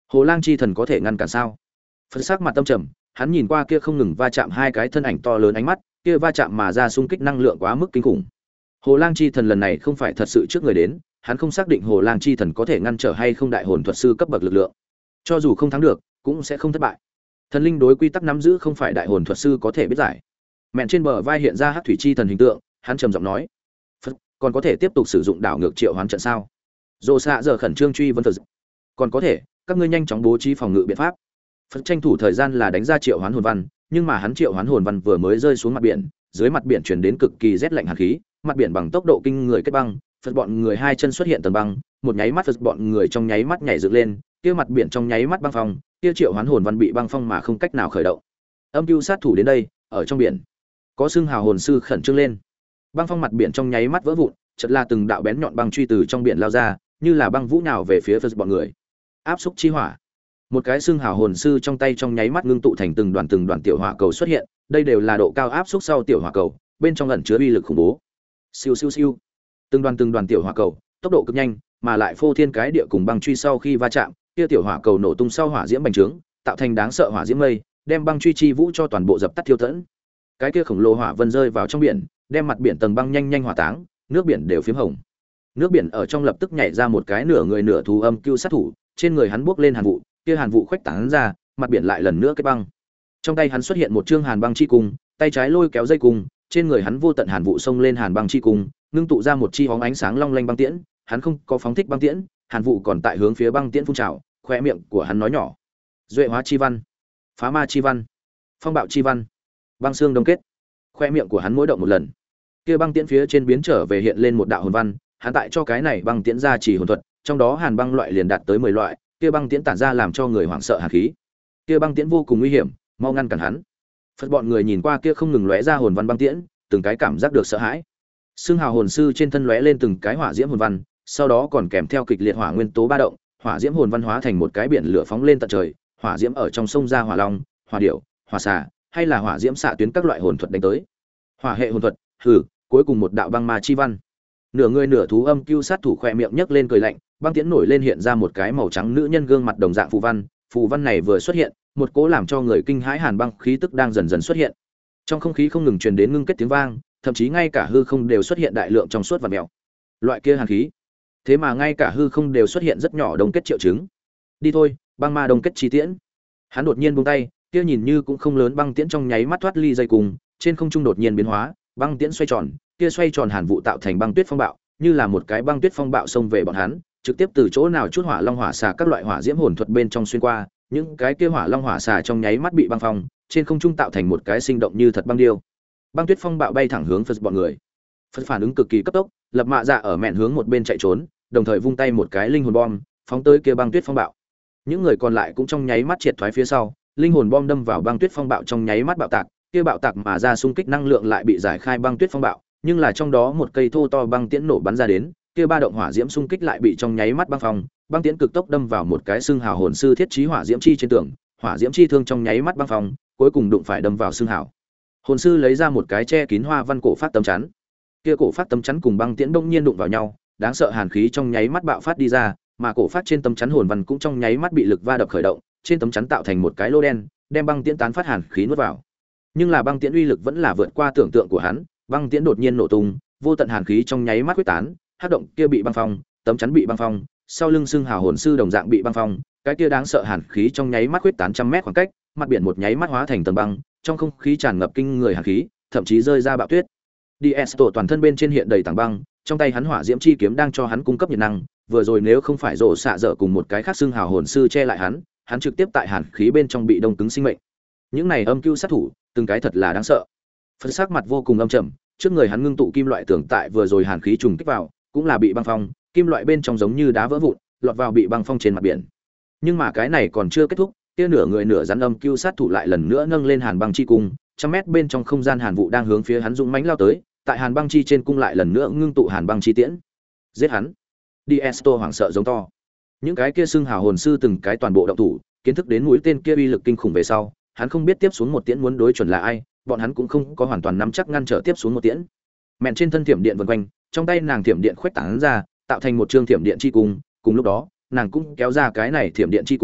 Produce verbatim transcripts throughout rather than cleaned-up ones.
Hồ Lang chi thần có thể ngăn cản sao? Phật sắc mặt tâm trầm, hắn nhìn qua kia không ngừng va chạm hai cái thân ảnh to lớn, ánh mắt kia va chạm mà ra xung kích năng lượng quá mức kinh khủng. Hồ Lang chi thần lần này không phải thật sự trước người đến, hắn không xác định Hồ Lang chi thần có thể ngăn trở hay không đại hồn thuật sư cấp bậc lực lượng. Cho dù không thắng được, cũng sẽ không thất bại. Thần linh đối quy tắc nắm giữ không phải đại hồn thuật sư có thể biết giải. Mẹn trên bờ vai hiện ra Hắc thủy chi thần hình tượng, hắn trầm giọng nói: "Phật, còn có thể tiếp tục sử dụng đảo ngược triệu hoán trận sao?" Dỗ xạ giờ khẩn trương truy vấn Phật: "Còn có thể, các ngươi nhanh chóng bố trí phòng ngự biện pháp." Phật tranh thủ thời gian là đánh ra triệu hoán hồn văn, nhưng mà hắn triệu hoán hồn văn vừa mới rơi xuống mặt biển, dưới mặt biển truyền đến cực kỳ rét lạnh hàn khí, mặt biển bằng tốc độ kinh người kết băng, Phật bọn người hai chân xuất hiện tầng băng, một nháy mắt Phật bọn người trong nháy mắt nhảy dựng lên, kia mặt biển trong nháy mắt băng phong, kia triệu hoán hồn văn bị băng phong mà không cách nào khởi động. Âm Cưu sát thủ đến đây, ở trong biển. Có xương hào hồn sư khẩn trương lên. Băng phong mặt biển trong nháy mắt vỡ vụn, chợt là từng đạo bén nhọn băng truy từ trong biển lao ra, như là băng vũ nào về phía Phật bọn người. Áp xúc chi hỏa. Một cái xương hào hồn sư trong tay trong nháy mắt ngưng tụ thành từng đoàn từng đoàn tiểu hỏa cầu xuất hiện, đây đều là độ cao áp xúc sau tiểu hỏa cầu, bên trong ẩn chứa uy lực khủng bố. Siêu siêu siêu. Từng đoàn từng đoàn tiểu hỏa cầu, tốc độ cực nhanh, mà lại phô thiên cái địa cùng băng truy sau khi va chạm, kia tiểu hỏa cầu nổ tung sau hỏa diễm bành trướng, tạo thành đáng sợ hỏa diễm mây, đem băng truy chi vũ cho toàn bộ dập tắt thiêu tẫn. Cái kia khổng lồ hỏa vân rơi vào trong biển, đem mặt biển tầng băng nhanh nhanh hỏa táng, nước biển đều phiếm hồng. Nước biển ở trong lập tức nhảy ra một cái nửa người nửa thú Âm Cưu sát thủ, trên người hắn bốc lên hàn vụ, kia hàn vụ khuếch tán ra, mặt biển lại lần nữa kết băng. Trong tay hắn xuất hiện một trương hàn băng chi cung, tay trái lôi kéo dây cung, trên người hắn vô tận hàn vụ xông lên hàn băng chi cung, ngưng tụ ra một chi hóng ánh sáng long lanh băng tiễn, hắn không có phóng thích băng tiễn, hàn vụ còn tại hướng phía băng tiễn phun trào, khóe miệng của hắn nói nhỏ: "Duệ hóa chi văn, phá ma chi văn, phong bạo chi văn, băng xương đông kết." Khóe miệng của hắn mỗi động một lần, kia băng tiễn phía trên biến trở về hiện lên một đạo hồn văn, hắn tại cho cái này băng tiễn ra chỉ hồn thuật, trong đó hàn băng loại liền đạt tới mười loại, kia băng tiễn tản ra làm cho người hoảng sợ hàn khí. Kia băng tiễn vô cùng nguy hiểm, mau ngăn cản hắn. Phật bọn người nhìn qua kia không ngừng lóe ra hồn văn băng tiễn, từng cái cảm giác được sợ hãi. Xương hào hồn sư trên thân lóe lên từng cái hỏa diễm hồn văn, sau đó còn kèm theo kịch liệt hỏa nguyên tố ba động, hỏa diễm hồn văn hóa thành một cái biển lửa phóng lên tận trời, hỏa diễm ở trong sông ra hỏa long, hỏa điểu, hỏa xà, hay là hỏa diễm xạ tuyến các loại hồn thuật đánh tới. Hỏa hệ hồn thuật, hừ, cuối cùng một đạo băng ma chi văn. Nửa người nửa thú Âm Cưu sát thủ khỏe miệng nhấc lên cười lạnh, băng tiễn nổi lên hiện ra một cái màu trắng nữ nhân gương mặt đồng dạng phù văn, phù văn này vừa xuất hiện, một cỗ làm cho người kinh hãi hàn băng khí tức đang dần dần xuất hiện. Trong không khí không ngừng truyền đến ngưng kết tiếng vang, thậm chí ngay cả hư không đều xuất hiện đại lượng trong suốt và mèo. Loại kia hàn khí, thế mà ngay cả hư không đều xuất hiện rất nhỏ đông kết triệu chứng. Đi thôi, băng ma đông kết chi tiễn. Hắn đột nhiên buông tay, kia nhìn như cũng không lớn băng tiễn trong nháy mắt thoát ly dây cùng, trên không trung đột nhiên biến hóa, băng tiễn xoay tròn, kia xoay tròn hàn vụ tạo thành băng tuyết phong bạo, như là một cái băng tuyết phong bạo xông về bọn hắn, trực tiếp từ chỗ nào chút hỏa long hỏa xà các loại hỏa diễm hồn thuật bên trong xuyên qua, những cái kia hỏa long hỏa xà trong nháy mắt bị băng phong, trên không trung tạo thành một cái sinh động như thật băng điêu. Băng tuyết phong bạo bay thẳng hướng Phật bọn người. Phật phản ứng cực kỳ cấp tốc, lập mạ dạ ở mẹn hướng một bên chạy trốn, đồng thời vung tay một cái linh hồn bom, phóng tới kia băng tuyết phong bạo. Những người còn lại cũng trong nháy mắt triệt thoái phía sau, linh hồn bom đâm vào băng tuyết phong bạo trong nháy mắt bạo tạc, kia bạo tạc mà ra xung kích năng lượng lại bị giải khai băng tuyết phong bạo, nhưng là trong đó một cây thô to băng tiễn nổ bắn ra đến, kia ba động hỏa diễm xung kích lại bị trong nháy mắt băng phong, băng tiễn cực tốc đâm vào một cái xương hào hồn sư thiết trí hỏa diễm chi trên tường, hỏa diễm chi thương trong nháy mắt băng phong, cuối cùng đụng phải đâm vào xương hào. Hồn sư lấy ra một cái che kín hoa văn cổ phát tấm chắn. Kia cổ phát tấm chắn cùng băng tiễn bỗng nhiên đụng vào nhau, đáng sợ hàn khí trong nháy mắt bạo phát đi ra, mà cổ phát trên tấm chắn hồn văn cũng trong nháy mắt bị lực va đập khởi động, trên tấm chắn tạo thành một cái lỗ đen, đem băng tiễn tán phát hàn khí nuốt vào. Nhưng là băng tiễn uy lực vẫn là vượt qua tưởng tượng của hắn, băng tiễn đột nhiên nổ tung, vô tận hàn khí trong nháy mắt quyết tán, hắc động kia bị băng phong, tấm chắn bị băng phong, sau lưng xương hào hồn sư đồng dạng bị băng phong, cái kia đáng sợ hàn khí trong nháy mắt quyết tán trăm mét khoảng cách, mặt biển một nháy mắt hóa thành tầng băng, trong không khí tràn ngập kinh người hàn khí, thậm chí rơi ra bạo tuyết. Diesto toàn thân bên trên hiện đầy tảng băng, trong tay hắn hỏa diễm chi kiếm đang cho hắn cung cấp nhiệt năng, vừa rồi nếu không phải rồ xạ dở cùng một cái khác xương hào hồn sư che lại hắn, hắn trực tiếp tại hàn khí bên trong bị đông cứng sinh mệnh. Những này Âm Cưu sát thủ, từng cái thật là đáng sợ. Phật sắc mặt vô cùng âm trầm, trước người hắn ngưng tụ kim loại tưởng tại vừa rồi hàn khí trùng kích vào, cũng là bị băng phong, kim loại bên trong giống như đá vỡ vụn, lọt vào bị băng phong trên mặt biển. Nhưng mà cái này còn chưa kết thúc, kia nửa người nửa rắn Âm Cưu sát thủ lại lần nữa nâng lên hàn băng chi cung, trăm mét bên trong không gian hàn vụ đang hướng phía hắn dũng mãnh lao tới, tại hàn băng chi trên cung lại lần nữa ngưng tụ hàn băng chi tiễn. Giết hắn! Diesto hoảng sợ giống to. Những cái kia xương hào hồn sư từng cái toàn bộ động thủ, kiến thức đến mũi tên kia uy lực kinh khủng về sau, hắn không biết tiếp xuống một tiễn muốn đối chuẩn là ai, bọn hắn cũng không có hoàn toàn nắm chắc ngăn trở tiếp xuống một tiễn. Mẹn trên thân thiểm điện vần quanh, trong tay nàng thiểm điện khuếch tán ra, tạo thành một trương thiểm điện chi cung, cùng lúc đó, nàng cũng kéo ra cái này thiểm điện chi cung,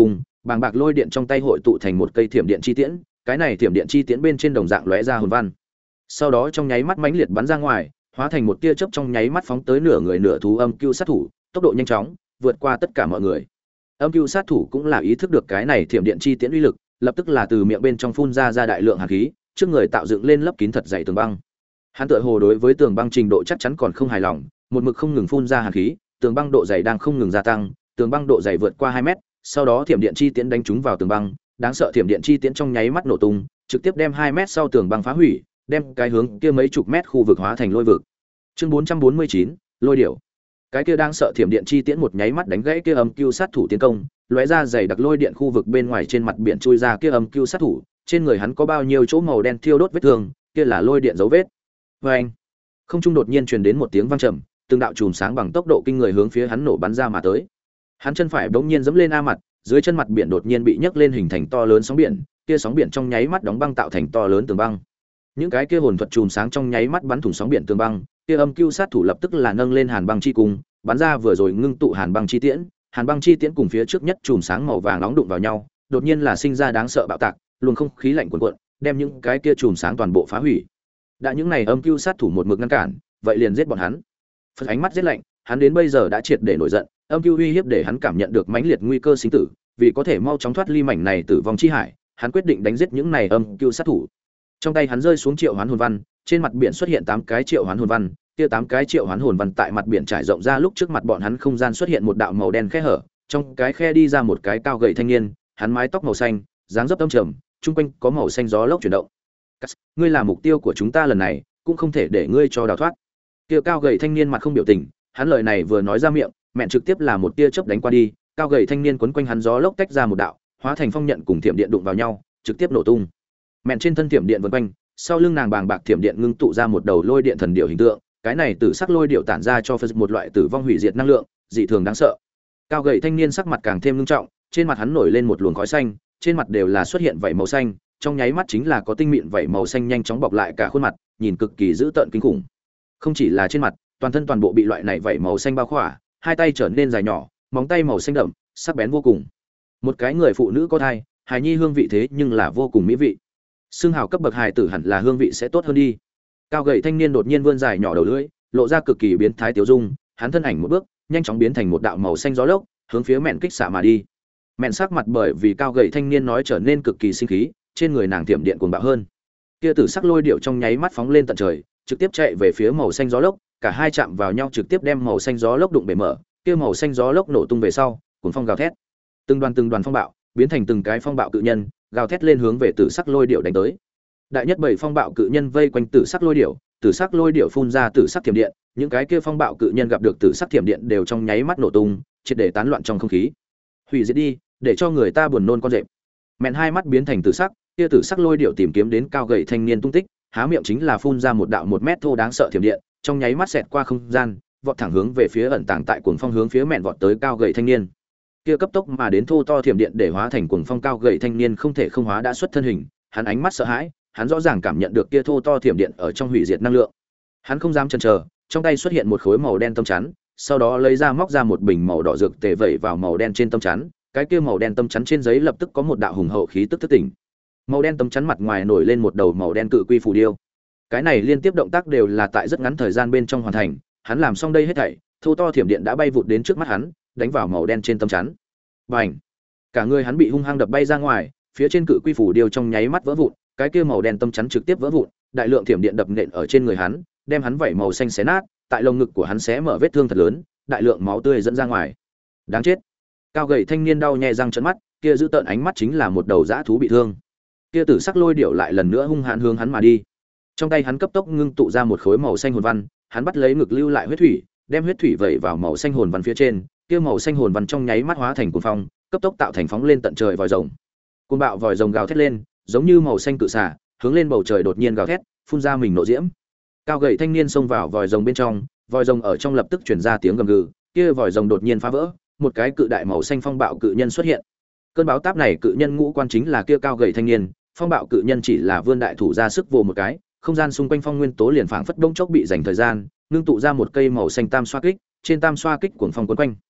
bàng bạc lôi điện trong tay hội tụ thành một cây thiểm điện chi tiễn, cái này thiểm điện chi tiễn bên trên đồng dạng lóe ra hồn văn. Sau đó trong nháy mắt mãnh liệt bắn ra ngoài, hóa thành một tia chớp trong nháy mắt phóng tới nửa người nửa thú âm cưu sát thủ, tốc độ nhanh chóng, vượt qua tất cả mọi người. Âm cưu sát thủ cũng là ý thức được cái này thiểm điện chi tiễn uy lực, lập tức là từ miệng bên trong phun ra ra đại lượng hàn khí, trước người tạo dựng lên lấp kín thật dày tường băng. Hắn tựa hồ đối với tường băng trình độ chắc chắn còn không hài lòng, một mực không ngừng phun ra hàn khí, tường băng độ dày đang không ngừng gia tăng, tường băng độ dày vượt qua hai mét, sau đó thiểm điện chi tiễn đánh trúng vào tường băng, đáng sợ thiểm điện chi tiễn trong nháy mắt nổ tung, trực tiếp đem hai mét sau tường băng phá hủy, đem cái hướng kia mấy chục mét khu vực hóa thành lôi vực. Chương bốn trăm bốn mươi chín, lôi điểu. Cái kia đang sợ thiểm điện chi tiễn một nháy mắt đánh gãy kia âm cưu sát thủ tiến công, lóe ra dày đặc lôi điện khu vực bên ngoài trên mặt biển chui ra kia âm cưu sát thủ, trên người hắn có bao nhiêu chỗ màu đen thiêu đốt vết thương, kia là lôi điện dấu vết. Oeng! Không trung đột nhiên truyền đến một tiếng vang trầm, từng đạo chùm sáng bằng tốc độ kinh người hướng phía hắn nổ bắn ra mà tới. Hắn chân phải bỗng nhiên giẫm lên a mặt, dưới chân mặt biển đột nhiên bị nhấc lên hình thành to lớn sóng biển, kia sóng biển trong nháy mắt đóng băng tạo thành to lớn tường băng. Những cái kia hồn thuật chùm sáng trong nháy mắt bắn thủng sóng biển tường băng, kia âm cưu sát thủ lập tức là nâng lên hàn băng chi cung, bắn ra vừa rồi ngưng tụ hàn băng chi tiễn, hàn băng chi tiễn cùng phía trước nhất chùm sáng màu vàng nóng đụng vào nhau, đột nhiên là sinh ra đáng sợ bạo tạc, luồng không khí lạnh cuồn cuộn, đem những cái kia chùm sáng toàn bộ phá hủy. Đã những này âm cưu sát thủ một mực ngăn cản, vậy liền giết bọn hắn. Phật ánh mắt giết lạnh, hắn đến bây giờ đã triệt để nổi giận, âm cưu uy hiếp để hắn cảm nhận được mãnh liệt nguy cơ sinh tử, vì có thể mau chóng thoát ly mảnh này tử vong chi hải, hắn quyết định đánh giết những này âm cưu sát thủ. Trong tay hắn rơi xuống triệu hoán hồn văn, trên mặt biển xuất hiện tám cái triệu hoán hồn văn, kia tám cái triệu hoán hồn văn tại mặt biển trải rộng ra, lúc trước mặt bọn hắn không gian xuất hiện một đạo màu đen khe hở, trong cái khe đi ra một cái cao gầy thanh niên, hắn mái tóc màu xanh, dáng dấp âm trầm, trung quanh có màu xanh gió lốc chuyển động. Ngươi là mục tiêu của chúng ta lần này, cũng không thể để ngươi cho đào thoát. Kia cao gầy thanh niên mặt không biểu tình, hắn lời này vừa nói ra miệng, mẹn trực tiếp là một tia chớp đánh qua đi, cao gầy thanh niên quấn quanh hắn gió lốc tách ra một đạo, hóa thành phong nhận cùng thiểm điện đụng vào nhau, trực tiếp nổ tung. Mẹn trên thân thiểm điện vần quanh, sau lưng nàng bàng bạc thiểm điện ngưng tụ ra một đầu lôi điện thần điểu hình tượng, cái này tử sắc lôi điểu tản ra cho phật một loại tử vong hủy diệt năng lượng, dị thường đáng sợ. Cao gầy thanh niên sắc mặt càng thêm nghiêm trọng, trên mặt hắn nổi lên một luồng khói xanh, trên mặt đều là xuất hiện vảy màu xanh, trong nháy mắt chính là có tinh mịn vảy màu xanh nhanh chóng bọc lại cả khuôn mặt, nhìn cực kỳ dữ tợn kinh khủng. Không chỉ là trên mặt, toàn thân toàn bộ bị loại này vảy màu xanh bao khỏa, hai tay trở nên dài nhỏ, móng tay màu xanh đậm, sắc bén vô cùng. Một cái người phụ nữ có thai, hài nhi hương vị thế nhưng là vô cùng mỹ vị. Xương hào cấp bậc hài tử hẳn là hương vị sẽ tốt hơn đi. Cao gầy thanh niên đột nhiên vươn dài nhỏ đầu lưỡi, lộ ra cực kỳ biến thái tiêu dung, hắn thân ảnh một bước, nhanh chóng biến thành một đạo màu xanh gió lốc, hướng phía mẹn kích xạ mà đi. Mẹn sắc mặt bởi vì cao gầy thanh niên nói trở nên cực kỳ sinh khí, trên người nàng tiệm điện cuồng bạo hơn. Kia tử sắc lôi điệu trong nháy mắt phóng lên tận trời, trực tiếp chạy về phía màu xanh gió lốc, cả hai chạm vào nhau trực tiếp đem màu xanh gió lốc đụng bể mở, kia màu xanh gió lốc nổ tung về sau, cuốn phong gào thét. Từng đoàn từng đoàn phong bạo, biến thành từng cái phong bạo cự nhân, gào thét lên hướng về tử sắc lôi điệu đánh tới. Đại nhất bảy phong bạo cự nhân vây quanh tử sắc lôi điệu, tử sắc lôi điệu phun ra tử sắc thiểm điện, những cái kia phong bạo cự nhân gặp được tử sắc thiểm điện đều trong nháy mắt nổ tung, triệt để tán loạn trong không khí. Hủy diệt đi, để cho người ta buồn nôn con rệp. Mẹn hai mắt biến thành tử sắc, kia tử sắc lôi điệu tìm kiếm đến cao gầy thanh niên tung tích, há miệng chính là phun ra một đạo một mét thô đáng sợ thiểm điện, trong nháy mắt xẹt qua không gian, vọt thẳng hướng về phía ẩn tàng tại cuồng phong hướng phía mẹn vọt tới cao gầy thanh niên. Kia cấp tốc mà đến thô to thiểm điện để hóa thành cuồng phong cao gầy thanh niên không thể không hóa đã xuất thân hình, hắn ánh mắt sợ hãi, hắn rõ ràng cảm nhận được kia thô to thiểm điện ở trong hủy diệt năng lượng. Hắn không dám chần chờ, trong tay xuất hiện một khối màu đen tâm chắn, sau đó lấy ra móc ra một bình màu đỏ dược tề vẩy vào màu đen trên tâm chắn, cái kia màu đen tâm chắn trên giấy lập tức có một đạo hùng hậu khí tức thức tỉnh. Màu đen tâm chắn mặt ngoài nổi lên một đầu màu đen cự quy phù điêu. Cái này liên tiếp động tác đều là tại rất ngắn thời gian bên trong hoàn thành, hắn làm xong đây hết thảy, thô to thiểm điện đã bay vụt đến trước mắt hắn, đánh vào màu đen trên tâm chắn. Bành! Cả người hắn bị hung hăng đập bay ra ngoài, phía trên cự quy phù điêu trong nháy mắt vỡ vụn, cái kia màu đen tâm chắn trực tiếp vỡ vụn, đại lượng thiểm điện đập nện ở trên người hắn, đem hắn vảy màu xanh xé nát, tại lồng ngực của hắn xé mở vết thương thật lớn, đại lượng máu tươi dẫn ra ngoài. Đáng chết! Cao gầy thanh niên đau nhè răng trợn mắt, kia giữ tợn ánh mắt chính là một đầu dã thú bị thương. Kia tử sắc lôi điểu lại lần nữa hung hãn hướng hắn mà đi. Trong tay hắn cấp tốc ngưng tụ ra một khối màu xanh hồn văn, hắn bắt lấy ngực lưu lại huyết thủy, đem huyết thủy vẩy vào màu xanh hồn văn phía trên, kia màu xanh hồn văn trong nháy mắt hóa thành cuồng phong, cấp tốc tạo thành phóng lên tận trời vòi rồng. Cuồng bạo vòi rồng gào thét lên, giống như màu xanh cự xà, hướng lên bầu trời đột nhiên gào thét, phun ra mình nộ diễm. Cao gầy thanh niên xông vào vòi rồng bên trong, vòi rồng ở trong lập tức truyền ra tiếng gầm gừ, kia vòi rồng đột nhiên phá vỡ, một cái cự đại màu xanh phong bạo cự nhân xuất hiện. Cơn báo táp này cự nhân ngũ quan chính là kia cao gầy thanh niên, phong bạo cự nhân chỉ là vươn đại thủ ra sức vồ một cái, không gian xung quanh phong nguyên tố liền phảng phất đông chốc bị dành thời gian, ngưng tụ ra một cây màu xanh tam xoa kích, trên tam xoa kích cuồng phong quấn quanh.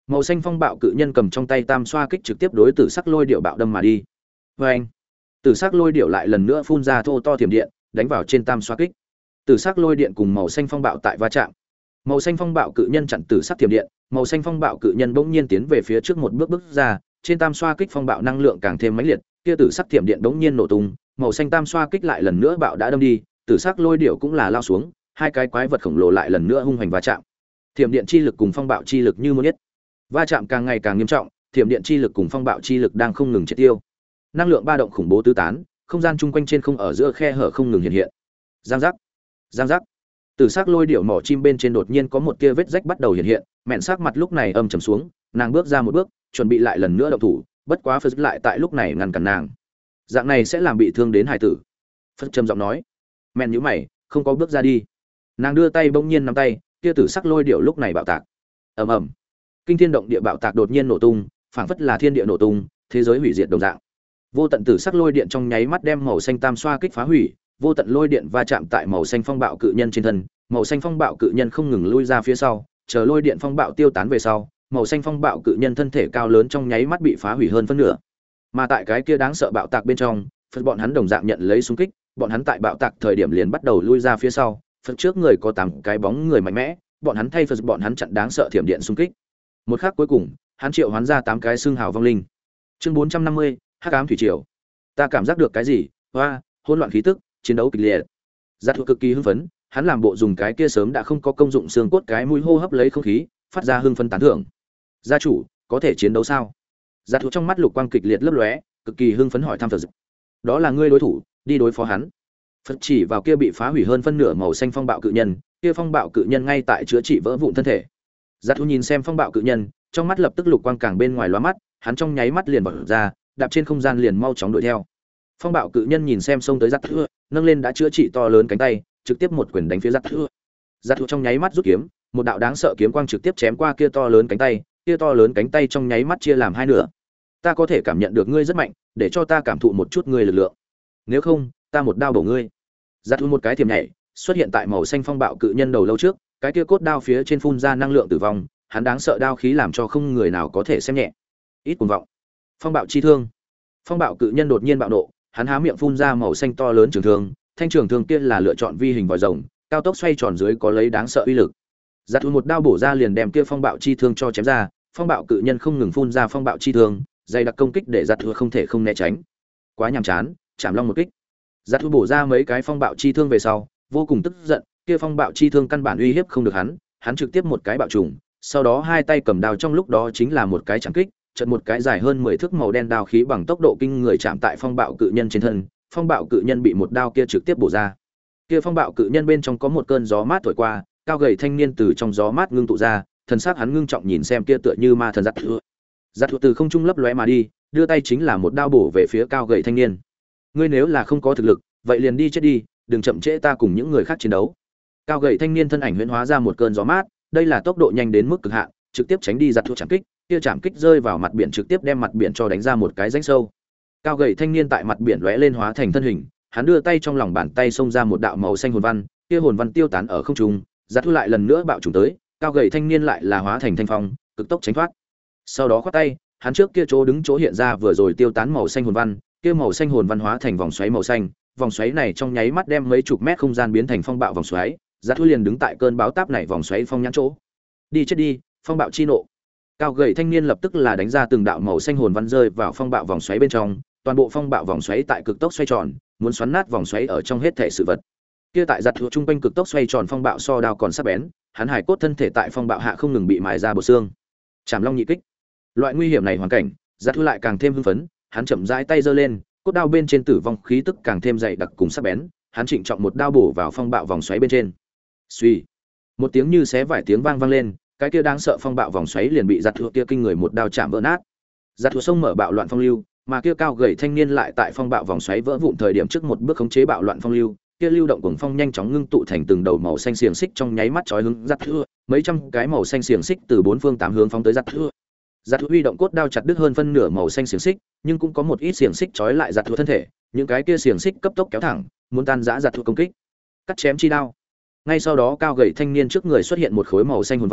Màu xanh phong bạo cự nhân cầm trong tay tam xoa kích trực tiếp đối tử sắc lôi điệu bạo đâm mà đi. Và anh, tử sắc lôi điệu lại lần nữa phun ra thô to thiểm điện, đánh vào trên tam xoa kích. Tử sắc lôi điện cùng màu xanh phong bạo tại va chạm. Màu xanh phong bạo cự nhân chặn tử sắc thiểm điện, màu xanh phong bạo cự nhân bỗng nhiên tiến về phía trước một bước bước ra, trên tam xoa kích phong bạo năng lượng càng thêm mãnh liệt, kia tử sắc thiểm điện bỗng nhiên nổ tung, màu xanh tam xoa kích lại lần nữa bạo đã đâm đi, tử sắc lôi điệu cũng là lao xuống, hai cái quái vật khổng lồ lại lần nữa hung hành va chạm. Thiểm điện chi lực cùng phong bạo chi lực như muốn nhất. Va chạm càng ngày càng nghiêm trọng, thiểm điện chi lực cùng phong bạo chi lực đang không ngừng triệt tiêu. Năng lượng ba động khủng bố tứ tán, không gian chung quanh trên không ở giữa khe hở không ngừng hiện hiện. Giang giác, giang giác. Tử sắc lôi điệu mỏ chim bên trên đột nhiên có một kia vết rách bắt đầu hiện hiện, mẹn sắc mặt lúc này âm trầm xuống, nàng bước ra một bước, chuẩn bị lại lần nữa động thủ, bất quá Phật lại tại lúc này ngăn cản nàng. Dạng này sẽ làm bị thương đến hải tử. Phật trầm giọng nói. Mẹn nhíu mày, không có bước ra đi. Nàng đưa tay bỗng nhiên nắm tay, kia tử sắc lôi điệu lúc này bạo tạc. Ầm ầm. Kinh thiên động địa bạo tạc đột nhiên nổ tung, phảng phất là thiên địa nổ tung, thế giới hủy diệt đồng dạng. Vô tận tử sắc lôi điện trong nháy mắt đem màu xanh tam xoa kích phá hủy, vô tận lôi điện va chạm tại màu xanh phong bạo cự nhân trên thân, màu xanh phong bạo cự nhân không ngừng lui ra phía sau, chờ lôi điện phong bạo tiêu tán về sau, màu xanh phong bạo cự nhân thân thể cao lớn trong nháy mắt bị phá hủy hơn phân nửa. Mà tại cái kia đáng sợ bạo tạc bên trong, Phật bọn hắn đồng dạng nhận lấy xung kích, bọn hắn tại bạo tạc thời điểm liền bắt đầu lui ra phía sau, Phật trước người có tám cái bóng người mạnh mẽ, bọn hắn thay Phật bọn hắn chặn đáng sợ thiểm điện xung kích. Một khắc cuối cùng, hắn triệu hoán ra tám cái xương hào vong linh. Chương bốn trăm năm mươi, Hắc ám thủy triều. Ta cảm giác được cái gì? Hoa, hỗn loạn khí tức, chiến đấu kịch liệt. Giác Thu cực kỳ hưng phấn, hắn làm bộ dùng cái kia sớm đã không có công dụng xương cốt cái mũi hô hấp lấy không khí, phát ra hưng phấn tán thưởng. Gia chủ, có thể chiến đấu sao? Giác Thu trong mắt lục quang kịch liệt lấp lóe, cực kỳ hưng phấn hỏi thăm Phật. Đó là ngươi đối thủ, đi đối phó hắn. Phật chỉ vào kia bị phá hủy hơn phân nửa màu xanh phong bạo cự nhân, kia phong bạo cự nhân ngay tại chữa trị vỡ vụn thân thể. Giác Thu nhìn xem phong bạo cự nhân, trong mắt lập tức lục quang càng bên ngoài lóa mắt, hắn trong nháy mắt liền bỏ ra, đạp trên không gian liền mau chóng đuổi theo. Phong bạo cự nhân nhìn xem xông tới Giác Thu, nâng lên đã chữa trị to lớn cánh tay, trực tiếp một quyền đánh phía Giác Thu. Giác Thu trong nháy mắt rút kiếm, một đạo đáng sợ kiếm quang trực tiếp chém qua kia to lớn cánh tay, kia to lớn cánh tay trong nháy mắt chia làm hai nửa. Ta có thể cảm nhận được ngươi rất mạnh, để cho ta cảm thụ một chút ngươi lực lượng. Nếu không, ta một đao bổ ngươi. Giác Thu một cái thiểm nhảy, xuất hiện tại màu xanh phong bạo cự nhân đầu lâu trước, cái kia cốt đao phía trên phun ra năng lượng tử vong, hắn đáng sợ đao khí làm cho không người nào có thể xem nhẹ. Ít cuồng vọng. Phong bạo chi thương. Phong bạo cự nhân đột nhiên bạo nộ, hắn há miệng phun ra màu xanh to lớn trường thương, thanh trường thương kia là lựa chọn vi hình vòi rồng, cao tốc xoay tròn dưới có lấy đáng sợ uy lực. Giác Thu một đao bổ ra liền đem kia phong bạo chi thương cho chém ra, phong bạo cự nhân không ngừng phun ra phong bạo chi thương, dày đặc công kích để Giác Thu không thể không né tránh. Quá nhàm chán, chạm long một kích. Giác Thu bổ ra mấy cái phong bạo chi thương về sau, vô cùng tức giận, kia phong bạo chi thương căn bản uy hiếp không được hắn, hắn trực tiếp một cái bạo trùng, sau đó hai tay cầm đao trong lúc đó chính là một cái chạm kích, chợt một cái dài hơn mười thước màu đen đao khí bằng tốc độ kinh người chạm tại phong bạo cự nhân trên thân, phong bạo cự nhân bị một đao kia trực tiếp bổ ra. Kia phong bạo cự nhân bên trong có một cơn gió mát thổi qua, cao gầy thanh niên từ trong gió mát ngưng tụ ra, thần sắc hắn ngưng trọng nhìn xem kia tựa như ma thần Giác Thu. Giác Thu từ không trung lấp lóe mà đi, đưa tay chính là một đao bổ về phía cao gầy thanh niên. Ngươi nếu là không có thực lực, vậy liền đi chết đi, đừng chậm trễ ta cùng những người khác chiến đấu. Cao gầy thanh niên thân ảnh huyễn hóa ra một cơn gió mát, đây là tốc độ nhanh đến mức cực hạn, trực tiếp tránh đi Giác Thu chạm kích, kia chạm kích rơi vào mặt biển trực tiếp đem mặt biển cho đánh ra một cái rãnh sâu. Cao gầy thanh niên tại mặt biển lóe lên hóa thành thân hình, hắn đưa tay trong lòng bàn tay xông ra một đạo màu xanh hồn văn, kia hồn văn tiêu tán ở không trung, Giác Thu lại lần nữa bạo trùng tới, cao gầy thanh niên lại là hóa thành thanh phong, cực tốc tránh thoát. Sau đó khoát tay, hắn trước kia chỗ đứng chỗ hiện ra vừa rồi tiêu tán màu xanh hồn văn, kia màu xanh hồn văn hóa thành vòng xoáy màu xanh, vòng xoáy này trong nháy mắt đem mấy chục mét không gian biến thành phong bạo vòng xoáy, Giác Thu liền đứng tại cơn bão táp này vòng xoáy phong nhãn chỗ. Đi chết đi, phong bạo chi nộ. Cao gầy thanh niên lập tức là đánh ra từng đạo màu xanh hồn văn rơi vào phong bạo vòng xoáy bên trong, toàn bộ phong bạo vòng xoáy tại cực tốc xoay tròn, muốn xoắn nát vòng xoáy ở trong hết thể sự vật. Kia tại Giác Thu trung quanh cực tốc xoay tròn phong bạo so đao còn sắc bén, hắn hải cốt thân thể tại phong bạo hạ không ngừng bị mài ra bộ xương. Trảm long nhị kích. Loại nguy hiểm này hoàn cảnh, Giác Thu lại càng thêm hưng phấn, hắn chậm rãi tay giơ lên, cốt đao bên trên tử vong khí tức càng thêm dày đặc cùng sắc bén, hắn trịnh trọng một đao bổ vào phong bạo vòng xoáy bên trên. Suy, một tiếng như xé vải tiếng vang vang lên, cái kia đáng sợ phong bạo vòng xoáy liền bị Giác Thu kia kinh người một đao chạm vỡ nát. Giác Thu sông mở bạo loạn phong lưu, mà kia cao gầy thanh niên lại tại phong bạo vòng xoáy vỡ vụn thời điểm trước một bước khống chế bạo loạn phong lưu, kia lưu động cuồng phong nhanh chóng ngưng tụ thành từng đầu màu xanh xiềng xích trong nháy mắt chói hướng Giác Thu, mấy trăm cái màu xanh xiềng xích từ bốn phương tám hướng phóng tới Giác Thu. Giác Thu huy động cốt đao chặt đứt hơn phân nửa màu xanh xiềng xích, nhưng cũng có một ít xiềng xích trói lại Giác Thu thân thể, những cái kia xiềng xích cấp tốc kéo thẳng, muốn tan rã Giác Thu công kích. Cắt chém chi đao. Ngay sau đó cao gầy thanh niên trước người xuất hiện một khối màu xanh hồn văn,